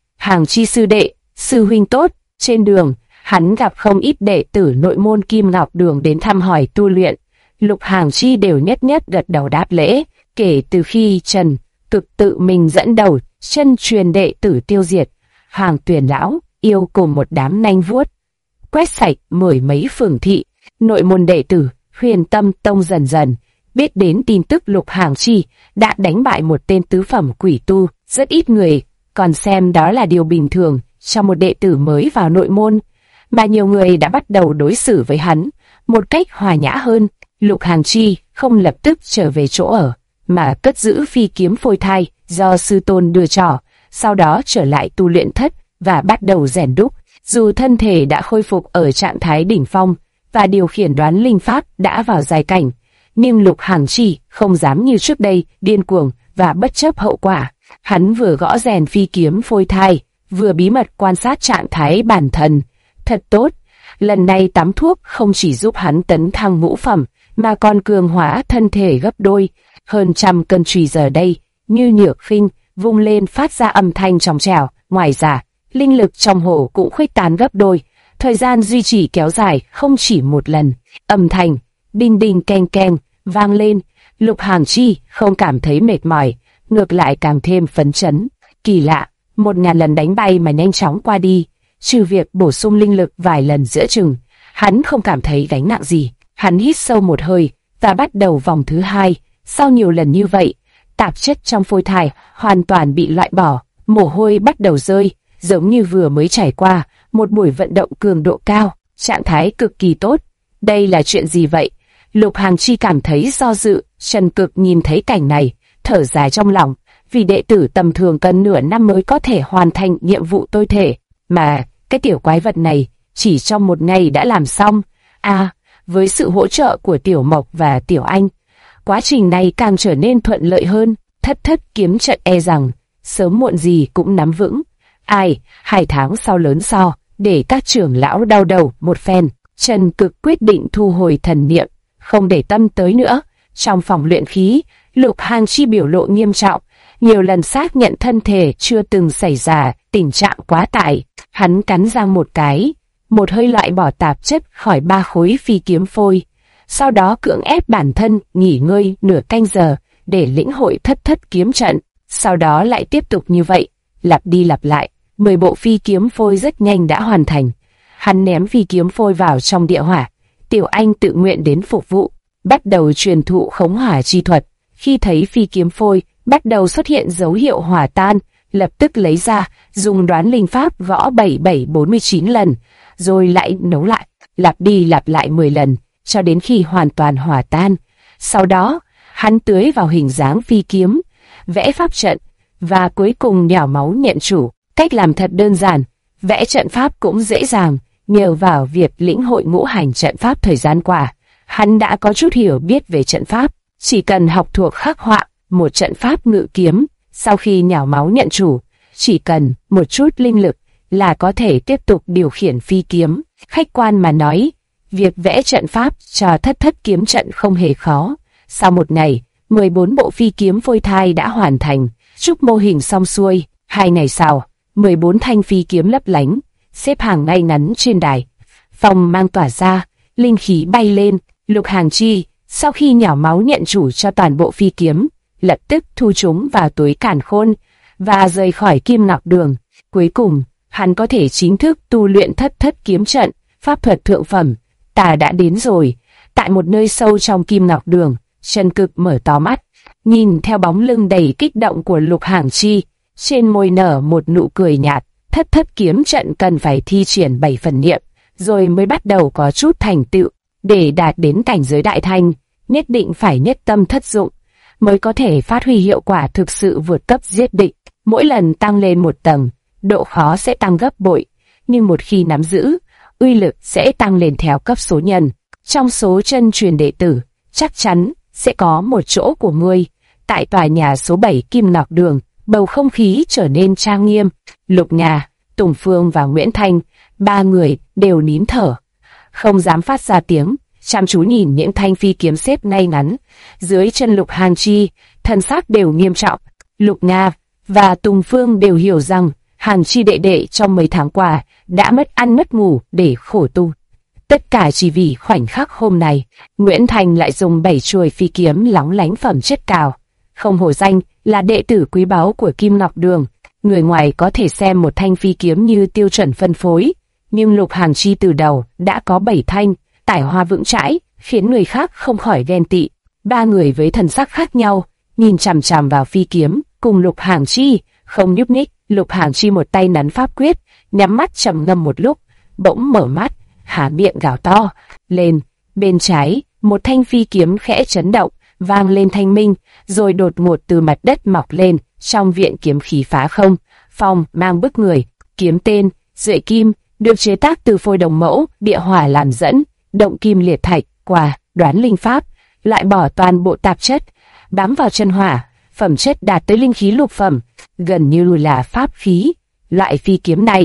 sư đệ, sư huynh tốt. Trên đường, hắn gặp không ít đệ tử nội môn Kim Ngọc Đường đến thăm hỏi tu luyện. Lục Hàng Chi đều nhất gật đầu đáp lễ. Kể từ khi Trần Cực tự mình dẫn đầu chân truyền đệ tử tiêu diệt Hàng Tuyền lão yêu cùng một đám nanh vuốt, quét sạch 10 mấy phường thị, nội môn đệ tử Huyền Tâm Tông dần dần biết đến tin tức Lục Hàng Chi đã đánh bại một tên tứ phẩm quỷ tu. Rất ít người còn xem đó là điều bình thường cho một đệ tử mới vào nội môn, mà nhiều người đã bắt đầu đối xử với hắn một cách hòa nhã hơn. Lục Hàng Chi không lập tức trở về chỗ ở, mà cất giữ phi kiếm phôi thai do sư tôn đưa cho, sau đó trở lại tu luyện thất và bắt đầu rèn đúc. Dù thân thể đã khôi phục ở trạng thái đỉnh phong và điều khiển đoán linh pháp đã vào giai cảnh, nhưng Lục Hàng Chi không dám như trước đây điên cuồng và bất chấp hậu quả. Hắn vừa gõ rèn phi kiếm phôi thai, vừa bí mật quan sát trạng thái bản thân. Thật tốt, Lần này tắm thuốc không chỉ giúp hắn tấn thăng ngũ phẩm, mà còn cường hóa thân thể gấp đôi. Hơn 100 cân chùy giờ đây, như nhược khinh, vung lên phát ra âm thanh trong trẻo. Ngoài ra, linh lực trong hồ cũng khuếch tán gấp đôi. Thời gian duy trì kéo dài không chỉ một lần. Âm thanh đinh đinh keng keng vang lên. Lục Hàng Chi không cảm thấy mệt mỏi, ngược lại càng thêm phấn chấn. Kỳ lạ, 1000 lần đánh bay mà nhanh chóng qua đi, trừ việc bổ sung linh lực vài lần giữa chừng, hắn không cảm thấy gánh nặng gì. Hắn hít sâu một hơi và bắt đầu vòng thứ 2. Sau nhiều lần như vậy, tạp chất trong phôi thai hoàn toàn bị loại bỏ, mồ hôi bắt đầu rơi, giống như vừa mới trải qua một buổi vận động cường độ cao, trạng thái cực kỳ tốt. Đây là chuyện gì vậy? Lục Hàng Chi cảm thấy do dự. Trần Cực nhìn thấy cảnh này, thở dài trong lòng, vì đệ tử tầm thường cần nửa năm mới có thể hoàn thành nhiệm vụ tôi thể, mà cái tiểu quái vật này chỉ trong 1 ngày đã làm xong. Với sự hỗ trợ của Tiểu Mộc và Tiểu Anh, quá trình này càng trở nên thuận lợi hơn. Thất thất kiếm trận e rằng sớm muộn gì cũng nắm vững. 2 tháng sau lớn so, để các trưởng lão đau đầu một phen, Trần Cực quyết định thu hồi thần niệm, không để tâm tới nữa. Trong phòng luyện khí, Lục Hàng Chi biểu lộ nghiêm trọng, nhiều lần xác nhận thân thể chưa từng xảy ra tình trạng quá tải. Hắn cắn răng một cái, một hơi loại bỏ tạp chất khỏi 3 khối phi kiếm phôi, sau đó cưỡng ép bản thân nghỉ ngơi nửa canh giờ để lĩnh hội thất thất kiếm trận. Sau đó lại tiếp tục như vậy, lặp đi lặp lại. 10 bộ phi kiếm phôi rất nhanh đã hoàn thành. Hắn ném phi kiếm phôi vào trong địa hỏa. Tiểu Anh tự nguyện đến phục vụ, bắt đầu truyền thụ khống hỏa chi thuật. Khi thấy phi kiếm phôi bắt đầu xuất hiện dấu hiệu hỏa tan, lập tức lấy ra, dùng đoán linh pháp gõ 7749 lần, rồi lại nấu lại, lặp đi lặp lại 10 lần, cho đến khi hoàn toàn hỏa tan. Sau đó, hắn tưới vào hình dáng phi kiếm, vẽ pháp trận, và cuối cùng nhào máu nhận chủ. Cách làm thật đơn giản, vẽ trận pháp cũng dễ dàng, nhờ vào việc lĩnh hội ngũ hành trận pháp thời gian qua. Hắn đã có chút hiểu biết về trận pháp, chỉ cần học thuộc khắc họa một trận pháp ngự kiếm, sau khi nhào máu nhận chủ, chỉ cần một chút linh lực là có thể tiếp tục điều khiển phi kiếm. Khách quan mà nói, việc vẽ trận pháp cho thất thất kiếm trận không hề khó. Sau một ngày, 14 bộ phi kiếm phôi thai đã hoàn thành, chúc mô hình xong xuôi. 2 ngày sau, 14 thanh phi kiếm lấp lánh, xếp hàng ngay ngắn trên đài. Phòng mang tỏa ra, linh khí bay lên. Lục Hàng Chi, sau khi nhào máu nhận chủ cho toàn bộ phi kiếm, lập tức thu chúng vào túi càn khôn và rời khỏi Kim Ngọc Đường. Cuối cùng, hắn có thể chính thức tu luyện thất thất kiếm trận, pháp thuật thượng phẩm. Ta đã đến rồi. Tại một nơi sâu trong Kim Ngọc Đường, Trần Cực mở to mắt, nhìn theo bóng lưng đầy kích động của Lục Hàng Chi, trên môi nở một nụ cười nhạt. Thất thất kiếm trận cần phải thi triển 7 phần niệm, rồi mới bắt đầu có chút thành tựu. Để đạt đến cảnh giới đại thành, nhất định phải nhất tâm thất dụng, mới có thể phát huy hiệu quả thực sự vượt cấp giết địch. Mỗi lần tăng lên một tầng, độ khó sẽ tăng gấp bội, nhưng một khi nắm giữ, uy lực sẽ tăng lên theo cấp số nhân. Trong số chân truyền đệ tử, chắc chắn sẽ có một chỗ của ngươi. Tại tòa nhà số 7 Kim Ngọc Đường, bầu không khí trở nên trang nghiêm. Lục Ngà, Tùng Phương và Nguyễn Thanh, 3 người đều nín thở, không dám phát ra tiếng, chăm chú nhìn những thanh phi kiếm xếp ngay ngắn dưới chân Lục Hàng Chi, thân xác đều nghiêm trọng. Lục Ngà và Tùng Phương đều hiểu rằng Hàng Chi đệ đệ trong mấy tháng qua đã mất ăn mất ngủ để khổ tu, tất cả chỉ vì khoảnh khắc hôm nay. Nguyễn Thanh lại dùng 7 chuôi phi kiếm lóng lánh phẩm chất cao, không hổ danh là đệ tử quý báu của Kim Ngọc Đường. Người ngoài có thể xem một thanh phi kiếm như tiêu chuẩn phân phối, nhưng Lục Hàng Chi từ đầu đã có 7 thanh, tài hoa vững chãi, khiến người khác không khỏi ghen tị. 3 người với thần sắc khác nhau, nhìn chằm chằm vào phi kiếm, cùng Lục Hàng Chi, không nhúc nhích. Lục Hàng Chi một tay nắn pháp quyết, nhắm mắt trầm ngâm một lúc, bỗng mở mắt, há miệng gào to lên. Bên trái, một thanh phi kiếm khẽ chấn động, vang lên thanh minh, rồi đột ngột từ mặt đất mọc lên. Trong viện kiếm khí phá không, phong mang bức người. Kiếm tên Duệ Kim, được chế tác từ phôi đồng mẫu, địa hỏa làm dẫn, động kim liệt thạch, quả đoán linh pháp, loại bỏ toàn bộ tạp chất, bám vào chân hỏa, phẩm chất đạt tới linh khí lục phẩm, gần như là pháp khí. Loại phi kiếm này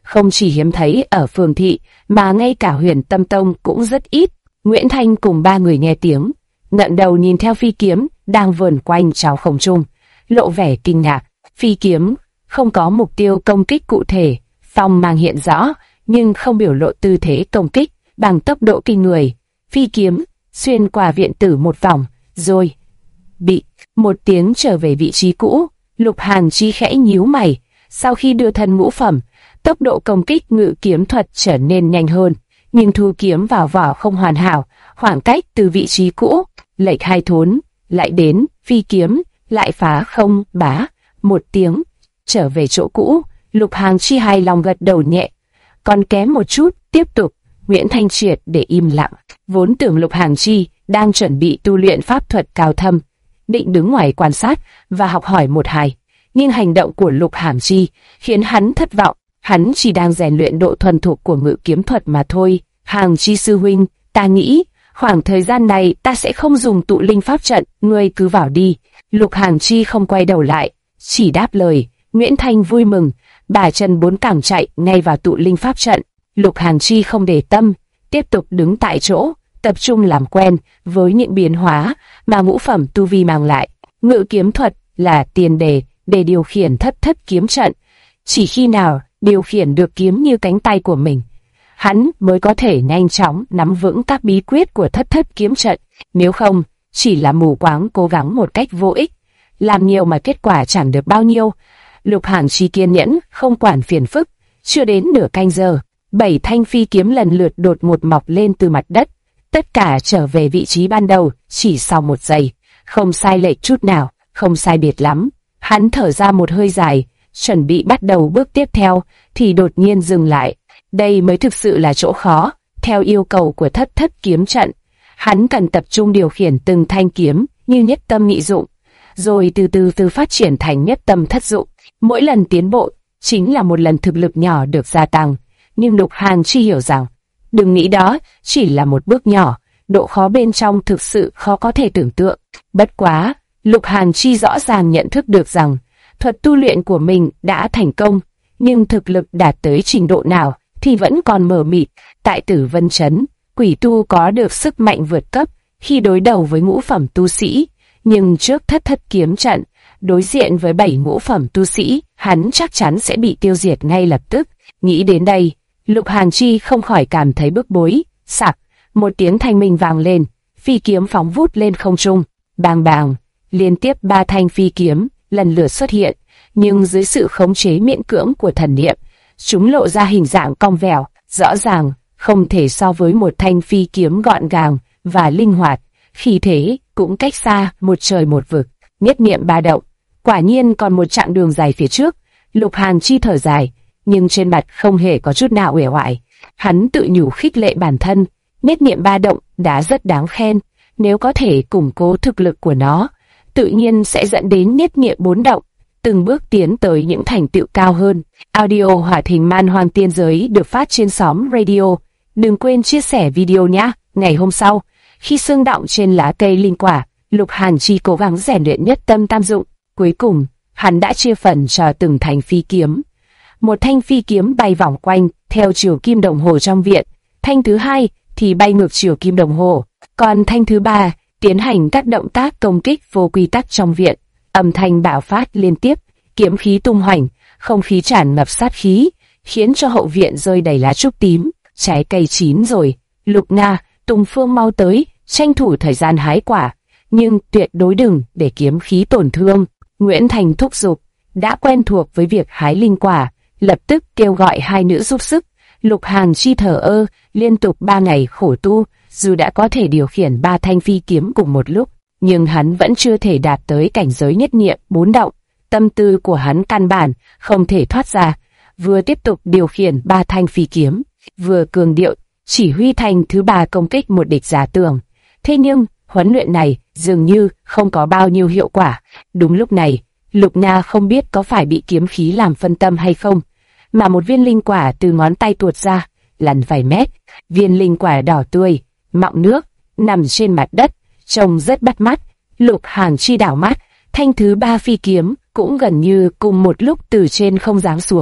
không chỉ hiếm thấy ở phường thị, mà ngay cả Huyền Tâm Tông cũng rất ít. Nguyễn Thanh cùng ba người nghe tiếng, ngẩng đầu nhìn theo phi kiếm đang vờn quanh trong không trung, lộ vẻ kinh ngạc. Phi kiếm không có mục tiêu công kích cụ thể, phong mang hiện rõ, nhưng không biểu lộ tư thế công kích bằng tốc độ kinh người. Phi kiếm xuyên qua viện tử một vòng, rồi bị một tiếng trở về vị trí cũ. Lục Hàn Chi khẽ nhíu mày, sau khi đưa thân ngũ phẩm, tốc độ công kích ngự kiếm thuật trở nên nhanh hơn, nhưng thu kiếm vào vỏ không hoàn hảo, khoảng cách từ vị trí cũ lệch 2 thốn, lại đến, phi kiếm lại phá không bá một tiếng trở về chỗ cũ. Lục Hàn Chi hài lòng gật đầu nhẹ, còn kém một chút, tiếp tục. Nguyễn Thanh triệt để im lặng, vốn tưởng Lục Hàn Chi đang chuẩn bị tu luyện pháp thuật cao thâm, định đứng ngoài quan sát và học hỏi một hai, nhưng hành động của Lục Hàn Chi khiến hắn thất vọng. Hắn chỉ đang rèn luyện độ thuần thục của ngự kiếm thuật mà thôi. Hàn Chi sư huynh, ta nghĩ khoảng thời gian này ta sẽ không dùng tụ linh pháp trận, ngươi cứ vào đi. Lục Hàn Chi không quay đầu lại, chỉ đáp lời. Nguyễn Thanh vui mừng, bà chân bốn cẳng chạy ngay vào tụ linh pháp trận. Lục Hàn Chi không để tâm, tiếp tục đứng tại chỗ, tập trung làm quen với những biến hóa mà ngũ phẩm tu vi mang lại. Ngự kiếm thuật là tiền đề để điều khiển thất thất kiếm trận. Chỉ khi nào điều khiển được kiếm như cánh tay của mình, hắn mới có thể nhanh chóng nắm vững các bí quyết của thất thất kiếm trận. Nếu không, chỉ là mù quáng cố gắng một cách vô ích, làm nhiều mà kết quả chẳng được bao nhiêu. Lục Hàn Chi kiên nhẫn, không quản phiền phức. Chưa đến nửa canh giờ, 7 thanh phi kiếm lần lượt đột ngột mọc lên từ mặt đất, tất cả trở về vị trí ban đầu chỉ sau 1 giây, không sai lệch chút nào, không sai biệt lắm. Hắn thở ra một hơi dài, chuẩn bị bắt đầu bước tiếp theo, thì đột nhiên dừng lại. Đây mới thực sự là chỗ khó. Theo yêu cầu của thất thất kiếm trận, hắn cần tập trung điều khiển từng thanh kiếm như nhất tâm nhị dụng, rồi từ từ phát triển thành nhất tâm thất dụng. Mỗi lần tiến bộ chính là một lần thực lực nhỏ được gia tăng. Nhưng Lục Hàn Chi hiểu rằng, đừng nghĩ đó chỉ là một bước nhỏ, độ khó bên trong thực sự khó có thể tưởng tượng. Bất quá, Lục Hàn Chi rõ ràng nhận thức được rằng, thuật tu luyện của mình đã thành công, nhưng thực lực đạt tới trình độ nào thì vẫn còn mờ mịt. Tại Tử Vân Trấn, quỷ tu có được sức mạnh vượt cấp khi đối đầu với ngũ phẩm tu sĩ, nhưng trước thất thất kiếm trận, đối diện với 7 ngũ phẩm tu sĩ, hắn chắc chắn sẽ bị tiêu diệt ngay lập tức. Nghĩ đến đây, Lục Hàn Chi không khỏi cảm thấy bức bối. Sặc, một tiếng thanh minh vang lên, phi kiếm phóng vút lên không trung. Bang bang, liên tiếp 3 thanh phi kiếm lần lượt xuất hiện, nhưng dưới sự khống chế miễn cưỡng của thần niệm, chúng lộ ra hình dạng cong vẻo, rõ ràng không thể so với một thanh phi kiếm gọn gàng và linh hoạt. Khí thế cũng cách xa một trời một vực. Nhất niệm ba động, quả nhiên còn một chặng đường dài phía trước. Lục Hàn Chi thở dài, nhưng trên mặt không hề có chút nào uể oải. Hắn tự nhủ khích lệ bản thân, nhất niệm ba động đã rất đáng khen, nếu có thể củng cố thực lực của nó, tự nhiên sẽ dẫn đến nhất niệm 4 động, từng bước tiến tới những thành tựu cao hơn. Audio Hoạt Hình Man Hoang Tiên Giới được phát trên xóm radio. Đừng quên chia sẻ video nhé. Ngày hôm sau, khi sương đọng trên lá cây linh quả, Lục Hàn Chi cố gắng rèn luyện nhất tâm tam dụng. Cuối cùng, hắn đã chia phần cho từng thanh phi kiếm. Một thanh phi kiếm bay vòng quanh theo chiều kim đồng hồ trong viện, thanh thứ hai thì bay ngược chiều kim đồng hồ, còn thanh thứ ba tiến hành các động tác công kích vô quy tắc trong viện. Âm thanh bạo phát liên tiếp, kiếm khí tung hoành, không khí tràn ngập sát khí, khiến cho hậu viện rơi đầy lá trúc tím. Trái cây chín rồi, Lục Nga, Tùng Phương mau tới, tranh thủ thời gian hái quả, nhưng tuyệt đối đừng để kiếm khí tổn thương. Nguyễn Thành thúc giục, đã quen thuộc với việc hái linh quả, lập tức kêu gọi hai nữ giúp sức. Lục Hàn Chi thở ơ, liên tục 3 ngày khổ tu, dù đã có thể điều khiển 3 thanh phi kiếm cùng một lúc, nhưng hắn vẫn chưa thể đạt tới cảnh giới nhất niệm 4 động. Tâm tư của hắn căn bản không thể thoát ra, vừa tiếp tục điều khiển 3 thanh phi kiếm, vừa cường điệu chỉ huy thanh thứ 3 công kích một địch giả tưởng. Thế nhưng, huấn luyện này dường như không có bao nhiêu hiệu quả. Đúng lúc này, Lục Nga không biết có phải bị kiếm khí làm phân tâm hay không, mà một viên linh quả từ ngón tay tuột ra, lăn vài mét. Viên linh quả đỏ tươi, mọng nước, nằm trên mặt đất, trông rất bắt mắt. Lục Hàn Chi đảo mắt, thanh thứ 3 phi kiếm cũng gần như cùng một lúc từ trên không giáng xuống.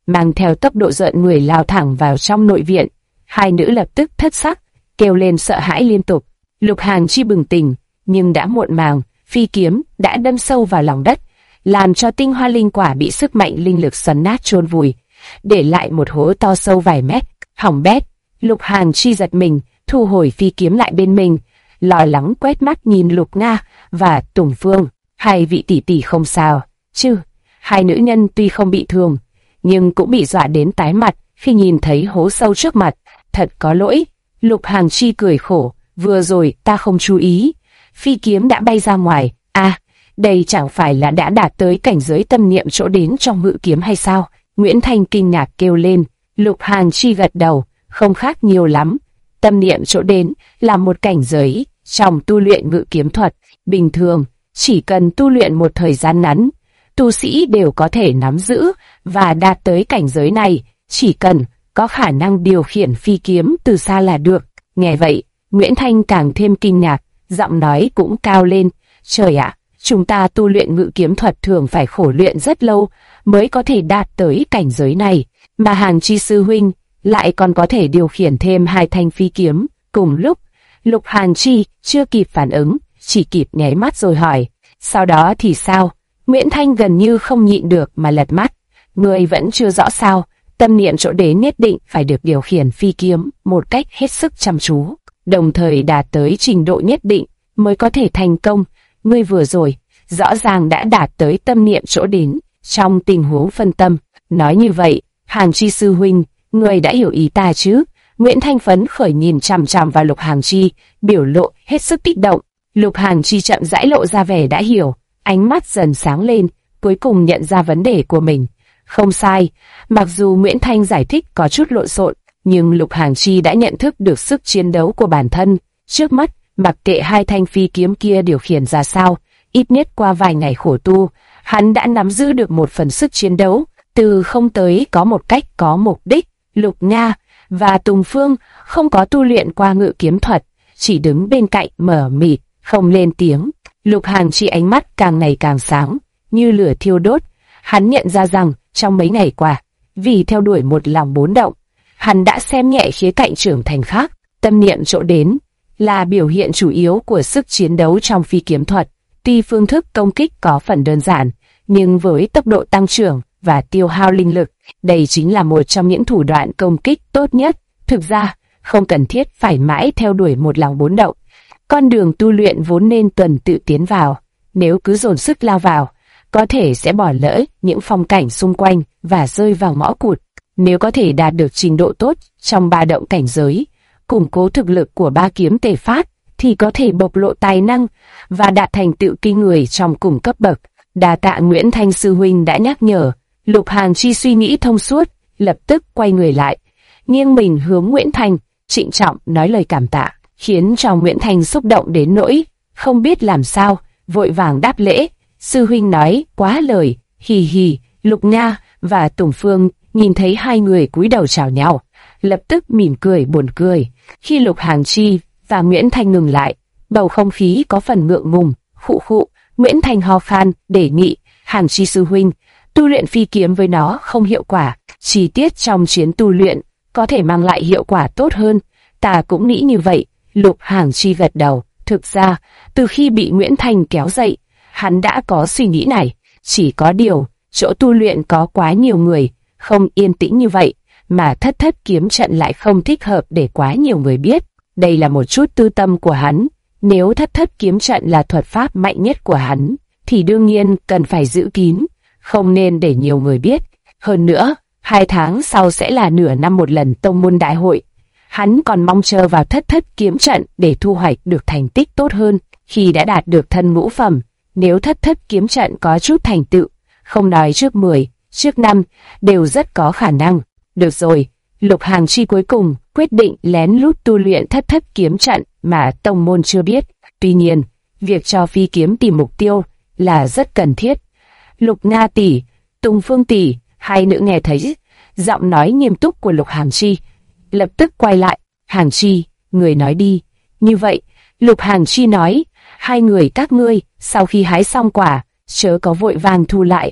mang theo tốc độ rợn người lao thẳng vào trong nội viện. Hai nữ lập tức thất sắc, kêu lên sợ hãi liên tục. Lục Hàn Chi bừng tỉnh, nhưng đã muộn màng, phi kiếm đã đâm sâu vào lòng đất, làm cho tinh hoa linh quả bị sức mạnh linh lực xoắn nát chôn vùi, để lại một hố to sâu vài mét, hỏng bét. Lục Hàn Chi giật mình, thu hồi phi kiếm lại bên mình, lo lắng quét mắt nhìn Lục Nga và Tùng Phương. Hai vị tỷ tỷ không sao chứ? Hai nữ nhân tuy không bị thương, nhưng cũng bị dọa đến tái mặt khi nhìn thấy hố sâu trước mặt. Thật có lỗi. Lục Hàn Chi cười khổ, vừa rồi ta không chú ý, phi kiếm đã bay ra ngoài. À, đây chẳng phải là đã đạt tới cảnh giới tâm niệm chỗ đến trong ngự kiếm hay sao? Nguyễn Thanh kinh ngạc kêu lên. Lục Hàn Chi gật đầu, không khác nhiều lắm. Tâm niệm chỗ đến là một cảnh giới trong tu luyện ngự kiếm thuật. Bình thường, chỉ cần tu luyện một thời gian ngắn, tu sĩ đều có thể nắm giữ và đạt tới cảnh giới này, chỉ cần có khả năng điều khiển phi kiếm từ xa là được. Nghe vậy, Nguyễn Thanh càng thêm kinh ngạc, giọng nói cũng cao lên. Trời ạ, chúng ta tu luyện ngự kiếm thuật thường phải khổ luyện rất lâu mới có thể đạt tới cảnh giới này, mà Hàn Chi sư huynh lại còn có thể điều khiển thêm hai thanh phi kiếm cùng lúc. Lục Hàn Chi chưa kịp phản ứng, chỉ kịp nháy mắt rồi hỏi, sau đó thì sao? Nguyễn Thanh gần như không nhịn được mà lật mắt. Người vẫn chưa rõ sao? Tâm niệm chỗ đến nhất định phải được điều khiển phi kiếm một cách hết sức chăm chú, đồng thời đạt tới trình độ nhất định mới có thể thành công. Ngươi vừa rồi rõ ràng đã đạt tới tâm niệm chỗ đến trong tình huống phân tâm. Nói như vậy, Hàn Chi sư huynh, ngươi đã hiểu ý ta chứ? Nguyễn Thanh phấn khởi nhìn chằm chằm vào Lục Hàn Chi, biểu lộ hết sức kích động. Lục Hàn Chi chậm rãi lộ ra vẻ đã hiểu, ánh mắt dần sáng lên, cuối cùng nhận ra vấn đề của mình. Không sai, mặc dù Nguyễn Thanh giải thích có chút lộn xộn, nhưng Lục Hàn Chi đã nhận thức được sức chiến đấu của bản thân. Trước mắt, mặc kệ hai thanh phi kiếm kia điều khiển ra sao, ít nhất qua vài ngày khổ tu, hắn đã nắm giữ được một phần sức chiến đấu, từ không tới có một cách có mục đích. Lục Nga và Tùng Phương không có tu luyện qua ngự kiếm thuật, chỉ đứng bên cạnh mở mịt, không lên tiếng. Lục Hàn Chi ánh mắt càng ngày càng sáng, như lửa thiêu đốt. Hắn nhận ra rằng trong mấy ngày qua, vì theo đuổi một lòng bốn động, hắn đã xem nhẹ khía cạnh trưởng thành khác. Tâm niệm chỗ đến là biểu hiện chủ yếu của sức chiến đấu trong phi kiếm thuật. Tuy phương thức công kích có phần đơn giản, nhưng với tốc độ tăng trưởng và tiêu hao linh lực, đây chính là một trong những thủ đoạn công kích tốt nhất. Thực ra, không cần thiết phải mãi theo đuổi một lòng bốn động. Con đường tu luyện vốn nên tuần tự tiến vào. Nếu cứ dồn sức lao vào, có thể sẽ bỏ lỡ những phong cảnh xung quanh và rơi vào ngõ cụt. Nếu có thể đạt được trình độ tốt trong ba động cảnh giới, củng cố thực lực của ba kiếm tề phát, thì có thể bộc lộ tài năng và đạt thành tựu kinh người trong cùng cấp bậc. Đa tạ Nguyễn Thanh sư huynh đã nhắc nhở. Lục Hàn Chi suy nghĩ thông suốt, lập tức quay người lại, nghiêng mình hướng Nguyễn Thanh, trịnh trọng nói lời cảm tạ, khiến cho Nguyễn Thanh xúc động đến nỗi không biết làm sao, vội vàng đáp lễ. Sư huynh nói quá lời, hì hì. Lục Nga và Tùng Phương nhìn thấy hai người cúi đầu chào nhau, lập tức mỉm cười buồn cười. Khi Lục Hàn Chi và Nguyễn Thanh ngừng lại, bầu không khí có phần ngượng ngùng. Khụ khụ, Nguyễn Thanh ho khan, đề nghị, Hàn Chi sư huynh, tu luyện phi kiếm với nó không hiệu quả, chi tiết trong chiến tu luyện có thể mang lại hiệu quả tốt hơn. Ta cũng nghĩ như vậy. Lục Hàn Chi gật đầu. Thực ra, từ khi bị Nguyễn Thanh kéo dậy, hắn đã có suy nghĩ này. Chỉ có điều, chỗ tu luyện có quá nhiều người, không yên tĩnh như vậy, mà thất thất kiếm trận lại không thích hợp để quá nhiều người biết. Đây là một chút tư tâm của hắn. Nếu thất thất kiếm trận là thuật pháp mạnh nhất của hắn, thì đương nhiên cần phải giữ kín, không nên để nhiều người biết. Hơn nữa, 2 tháng sau sẽ là nửa năm một lần tông môn đại hội. Hắn còn mong chờ vào thất thất kiếm trận để thu hoạch được thành tích tốt hơn khi đã đạt được thân ngũ phẩm. Nếu thất thất kiếm trận có chút thành tựu, không nói trước 10, trước 5, đều rất có khả năng. Được rồi, Lục Hàn Chi cuối cùng quyết định lén lút tu luyện thất thất kiếm trận mà tông môn chưa biết. Tuy nhiên, việc cho phi kiếm tìm mục tiêu là rất cần thiết. Lục Nga tỷ, Tùng Phương tỷ, hai nữ nghe thấy giọng nói nghiêm túc của Lục Hàn Chi, lập tức quay lại. Hàn Chi, người nói đi. Như vậy, Lục Hàn Chi nói, hai người các ngươi sau khi hái xong quả, chớ có vội vàng thu lại.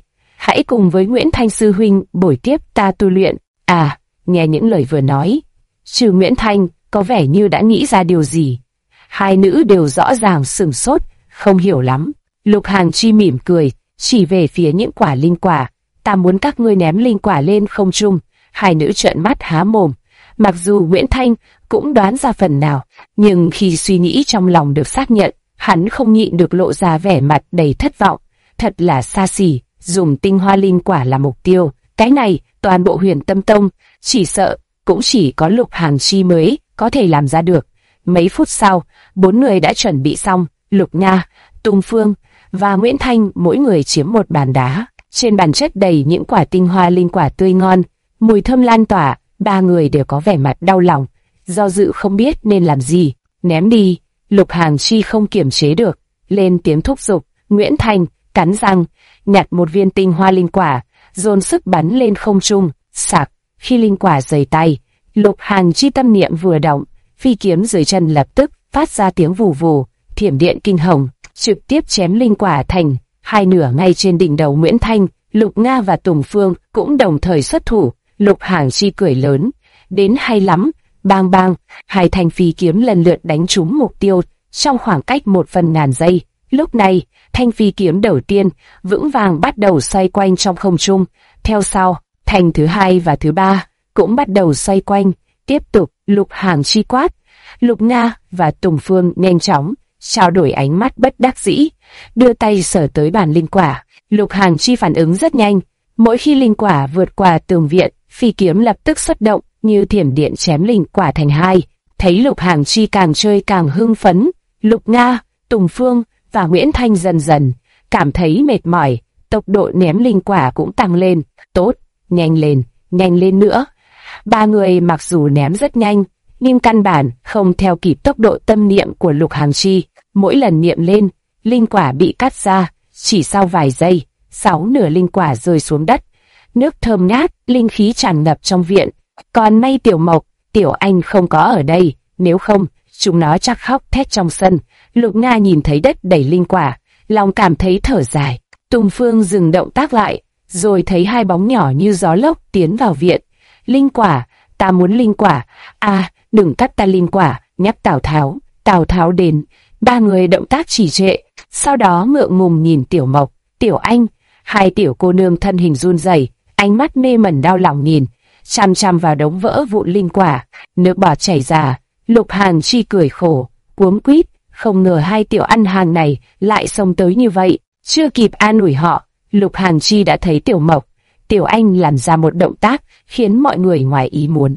hãy cùng với Nguyễn Thanh sư huynh bồi tiếp ta tu luyện. À, nghe những lời vừa nói, trừ Nguyễn Thanh có vẻ như đã nghĩ ra điều gì. Hai nữ đều rõ ràng sửng sốt, không hiểu lắm. Lục Hàng Chi mỉm cười, chỉ về phía những quả linh quả. Ta muốn các ngươi ném linh quả lên không trung. Hai nữ trợn mắt há mồm. Mặc dù Nguyễn Thanh cũng đoán ra phần nào, nhưng khi suy nghĩ trong lòng được xác nhận, hắn không nhịn được lộ ra vẻ mặt đầy thất vọng. Thật là xa xỉ, dùng tinh hoa linh quả là mục tiêu. Cái này, toàn bộ Huyền Tâm Tông, chỉ sợ, cũng chỉ có Lục Hàng Chi mới có thể làm ra được. Mấy phút sau, 4 người đã chuẩn bị xong, Lục Nga, Tùng Phương và Nguyễn Thanh mỗi người chiếm một bàn đá. Trên bàn chất đầy những quả tinh hoa linh quả tươi ngon, mùi thơm lan tỏa, ba người đều có vẻ mặt đau lòng, do dự không biết nên làm gì. Ném đi, Lục Hàng Chi không kiềm chế được, lên tiếng thúc giục. Nguyễn Thanh cắn răng, nhặt một viên tinh hoa linh quả, dồn sức bắn lên không trung. Sạc, khi linh quả rời tay, Lục Hàng Chi tâm niệm vừa động, phi kiếm dưới chân lập tức phát ra tiếng vù vù, thiểm điện kinh hồng, trực tiếp chém linh quả thành hai nửa ngay trên đỉnh đầu Nguyễn Thanh. Lục Nga và Tùng Phương cũng đồng thời xuất thủ. Lục Hàng Chi cười lớn, đến hay lắm. Bang bang, hai thanh phi kiếm lần lượt đánh trúng mục tiêu trong khoảng cách 1/1000 giây. Lúc này, thanh phi kiếm đầu tiên vững vàng bắt đầu xoay quanh trong không trung. Theo sau, thanh thứ hai và thứ ba cũng bắt đầu xoay quanh. Tiếp tục, Lục Hàng Chi quát. Lục Nga và Tùng Phương nhanh chóng trao đổi ánh mắt bất đắc dĩ, đưa tay sờ tới bàn linh quả. Lục Hàng Chi phản ứng rất nhanh, mỗi khi linh quả vượt qua tường viện, phi kiếm lập tức xuất động, như thiểm điện chém linh quả thành hai. Thấy Lục Hàng Chi càng chơi càng hưng phấn, Lục Nga, Tùng Phương và Nguyễn Thanh dần dần cảm thấy mệt mỏi, tốc độ ném linh quả cũng tăng lên. Tốt, nhanh lên nữa. Ba người mặc dù ném rất nhanh, nhưng căn bản không theo kịp tốc độ tâm niệm của Lục Hàng Chi. Mỗi lần niệm lên, linh quả bị cắt ra, chỉ sau vài giây, 6 nửa linh quả rơi xuống đất. Nước thơm ngát, linh khí tràn ngập trong viện. Còn may Tiểu Mộc, Tiểu Anh không có ở đây, nếu không, chúng nó chắc khóc thét trong sân. Lục Nga nhìn thấy đất đầy linh quả, lòng cảm thấy thở dài. Tùng Phương dừng động tác lại, rồi thấy hai bóng nhỏ như gió lốc tiến vào viện. Linh quả, ta muốn linh quả. À, đừng cắt ta linh quả, nhắc Tào Tháo. Tào Tháo đến. Ba người động tác trì trệ, sau đó ngượng ngùng nhìn Tiểu Mộc, Tiểu Anh. Hai tiểu cô nương thân hình run rẩy, ánh mắt mê mẩn đau lòng nhìn chằm chằm vào đống vỡ vụn linh quả. Nước bọt chảy ra. Lục Hàng Chi cười khổ, cuống quýt, không ngờ hai tiểu ăn hàng này lại xông tới như vậy. Chưa kịp an ủi họ, Lục Hàng Chi đã thấy Tiểu Mộc, Tiểu Anh làm ra một động tác khiến mọi người ngoài ý muốn.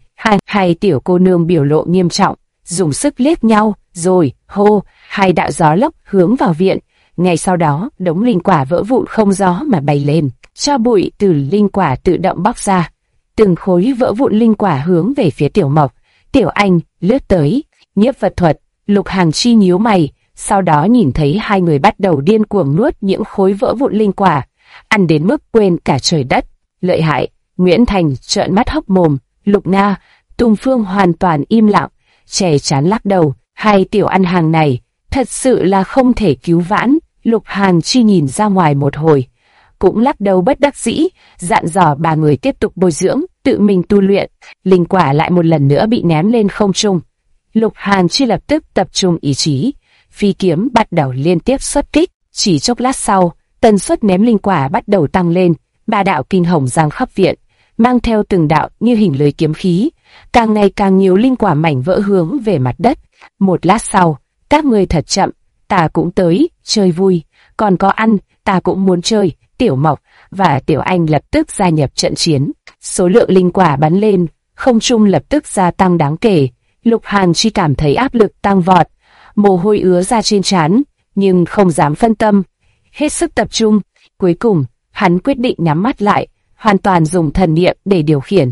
Hai tiểu cô nương biểu lộ nghiêm trọng, dùng sức liếc nhau, rồi hô, hai đạo gió lốc hướng vào viện. Ngay sau đó, đống linh quả vỡ vụn không gió mà bay lên, cho bụi từ linh quả tự động bóc ra. Từng khối vỡ vụn linh quả hướng về phía Tiểu Mộc, Tiểu Anh lướt tới. Nhiếp vật thuật, Lục Hàng Chi nhíu mày, sau đó nhìn thấy hai người bắt đầu điên cuồng nuốt những khối vỡ vụn linh quả, ăn đến mức quên cả trời đất. Lợi hại. Nguyễn Thành trợn mắt hốc mồm. Lục Nga, Tùng Phương hoàn toàn im lặng, chè chán lắc đầu. Hai tiểu ăn hàng này thật sự là không thể cứu vãn. Lục Hàng Chi nhìn ra ngoài một hồi, cũng lắc đầu bất đắc dĩ, dặn dò ba người tiếp tục bồi dưỡng, tự mình tu luyện. Linh quả lại một lần nữa bị ném lên không trung. Lục Hàng Chi lập tức tập trung ý chí, phi kiếm bắt đầu liên tiếp xuất kích. Chỉ chốc lát sau, tần suất ném linh quả bắt đầu tăng lên, ba đạo kinh hồng giang khắp viện, mang theo từng đạo như hình lưới kiếm khí. Càng ngày càng nhiều linh quả mảnh vỡ hướng về mặt đất. Một lát sau, các người thật chậm, ta cũng tới, chơi vui, còn có ăn, ta cũng muốn chơi. Tiểu Mộc và Tiểu Anh lập tức gia nhập trận chiến. Số lượng linh quả bắn lên không trung lập tức gia tăng đáng kể. Lục Hàng Chi cảm thấy áp lực tăng vọt, mồ hôi ứa ra trên trán, nhưng không dám phân tâm, hết sức tập trung. Cuối cùng, hắn quyết định nhắm mắt lại, hoàn toàn dùng thần niệm để điều khiển.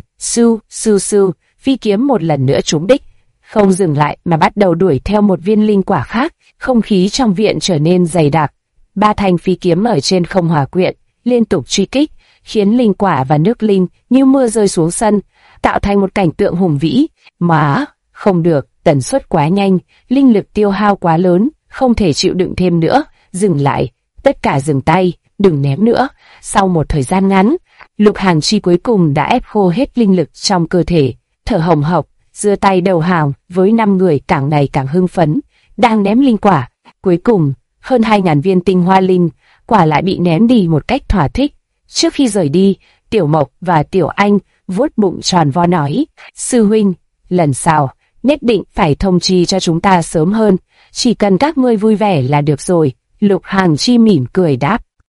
Su, phi kiếm một lần nữa trúng đích, không dừng lại mà bắt đầu đuổi theo một viên linh quả khác. Không khí trong viện trở nên dày đặc. Ba thanh phi kiếm ở trên không hòa quyện, liên tục truy kích, khiến linh quả và nước linh như mưa rơi xuống sân, tạo thành một cảnh tượng hùng vĩ. Mà không được, tần suất quá nhanh, linh lực tiêu hao quá lớn, không thể chịu đựng thêm nữa. Dừng lại, tất cả dừng tay. đừng ném nữa. Sau một thời gian ngắn, Lục Hàng Chi cuối cùng đã ép khô hết linh lực trong cơ thể, thở hồng hộc, giơ tay đầu hàng với 5 người càng ngày càng hưng phấn, đang ném linh quả. Cuối cùng, hơn 2.000 viên tinh hoa linh quả lại bị ném đi một cách thỏa thích. Trước khi rời đi, Tiểu Mộc và Tiểu Anh vuốt bụng tròn vo nói: sư huynh, lần sau nhất định phải thông chi cho chúng ta sớm hơn, chỉ cần các ngươi vui vẻ là được rồi. Lục Hàng Chi mỉm cười đáp: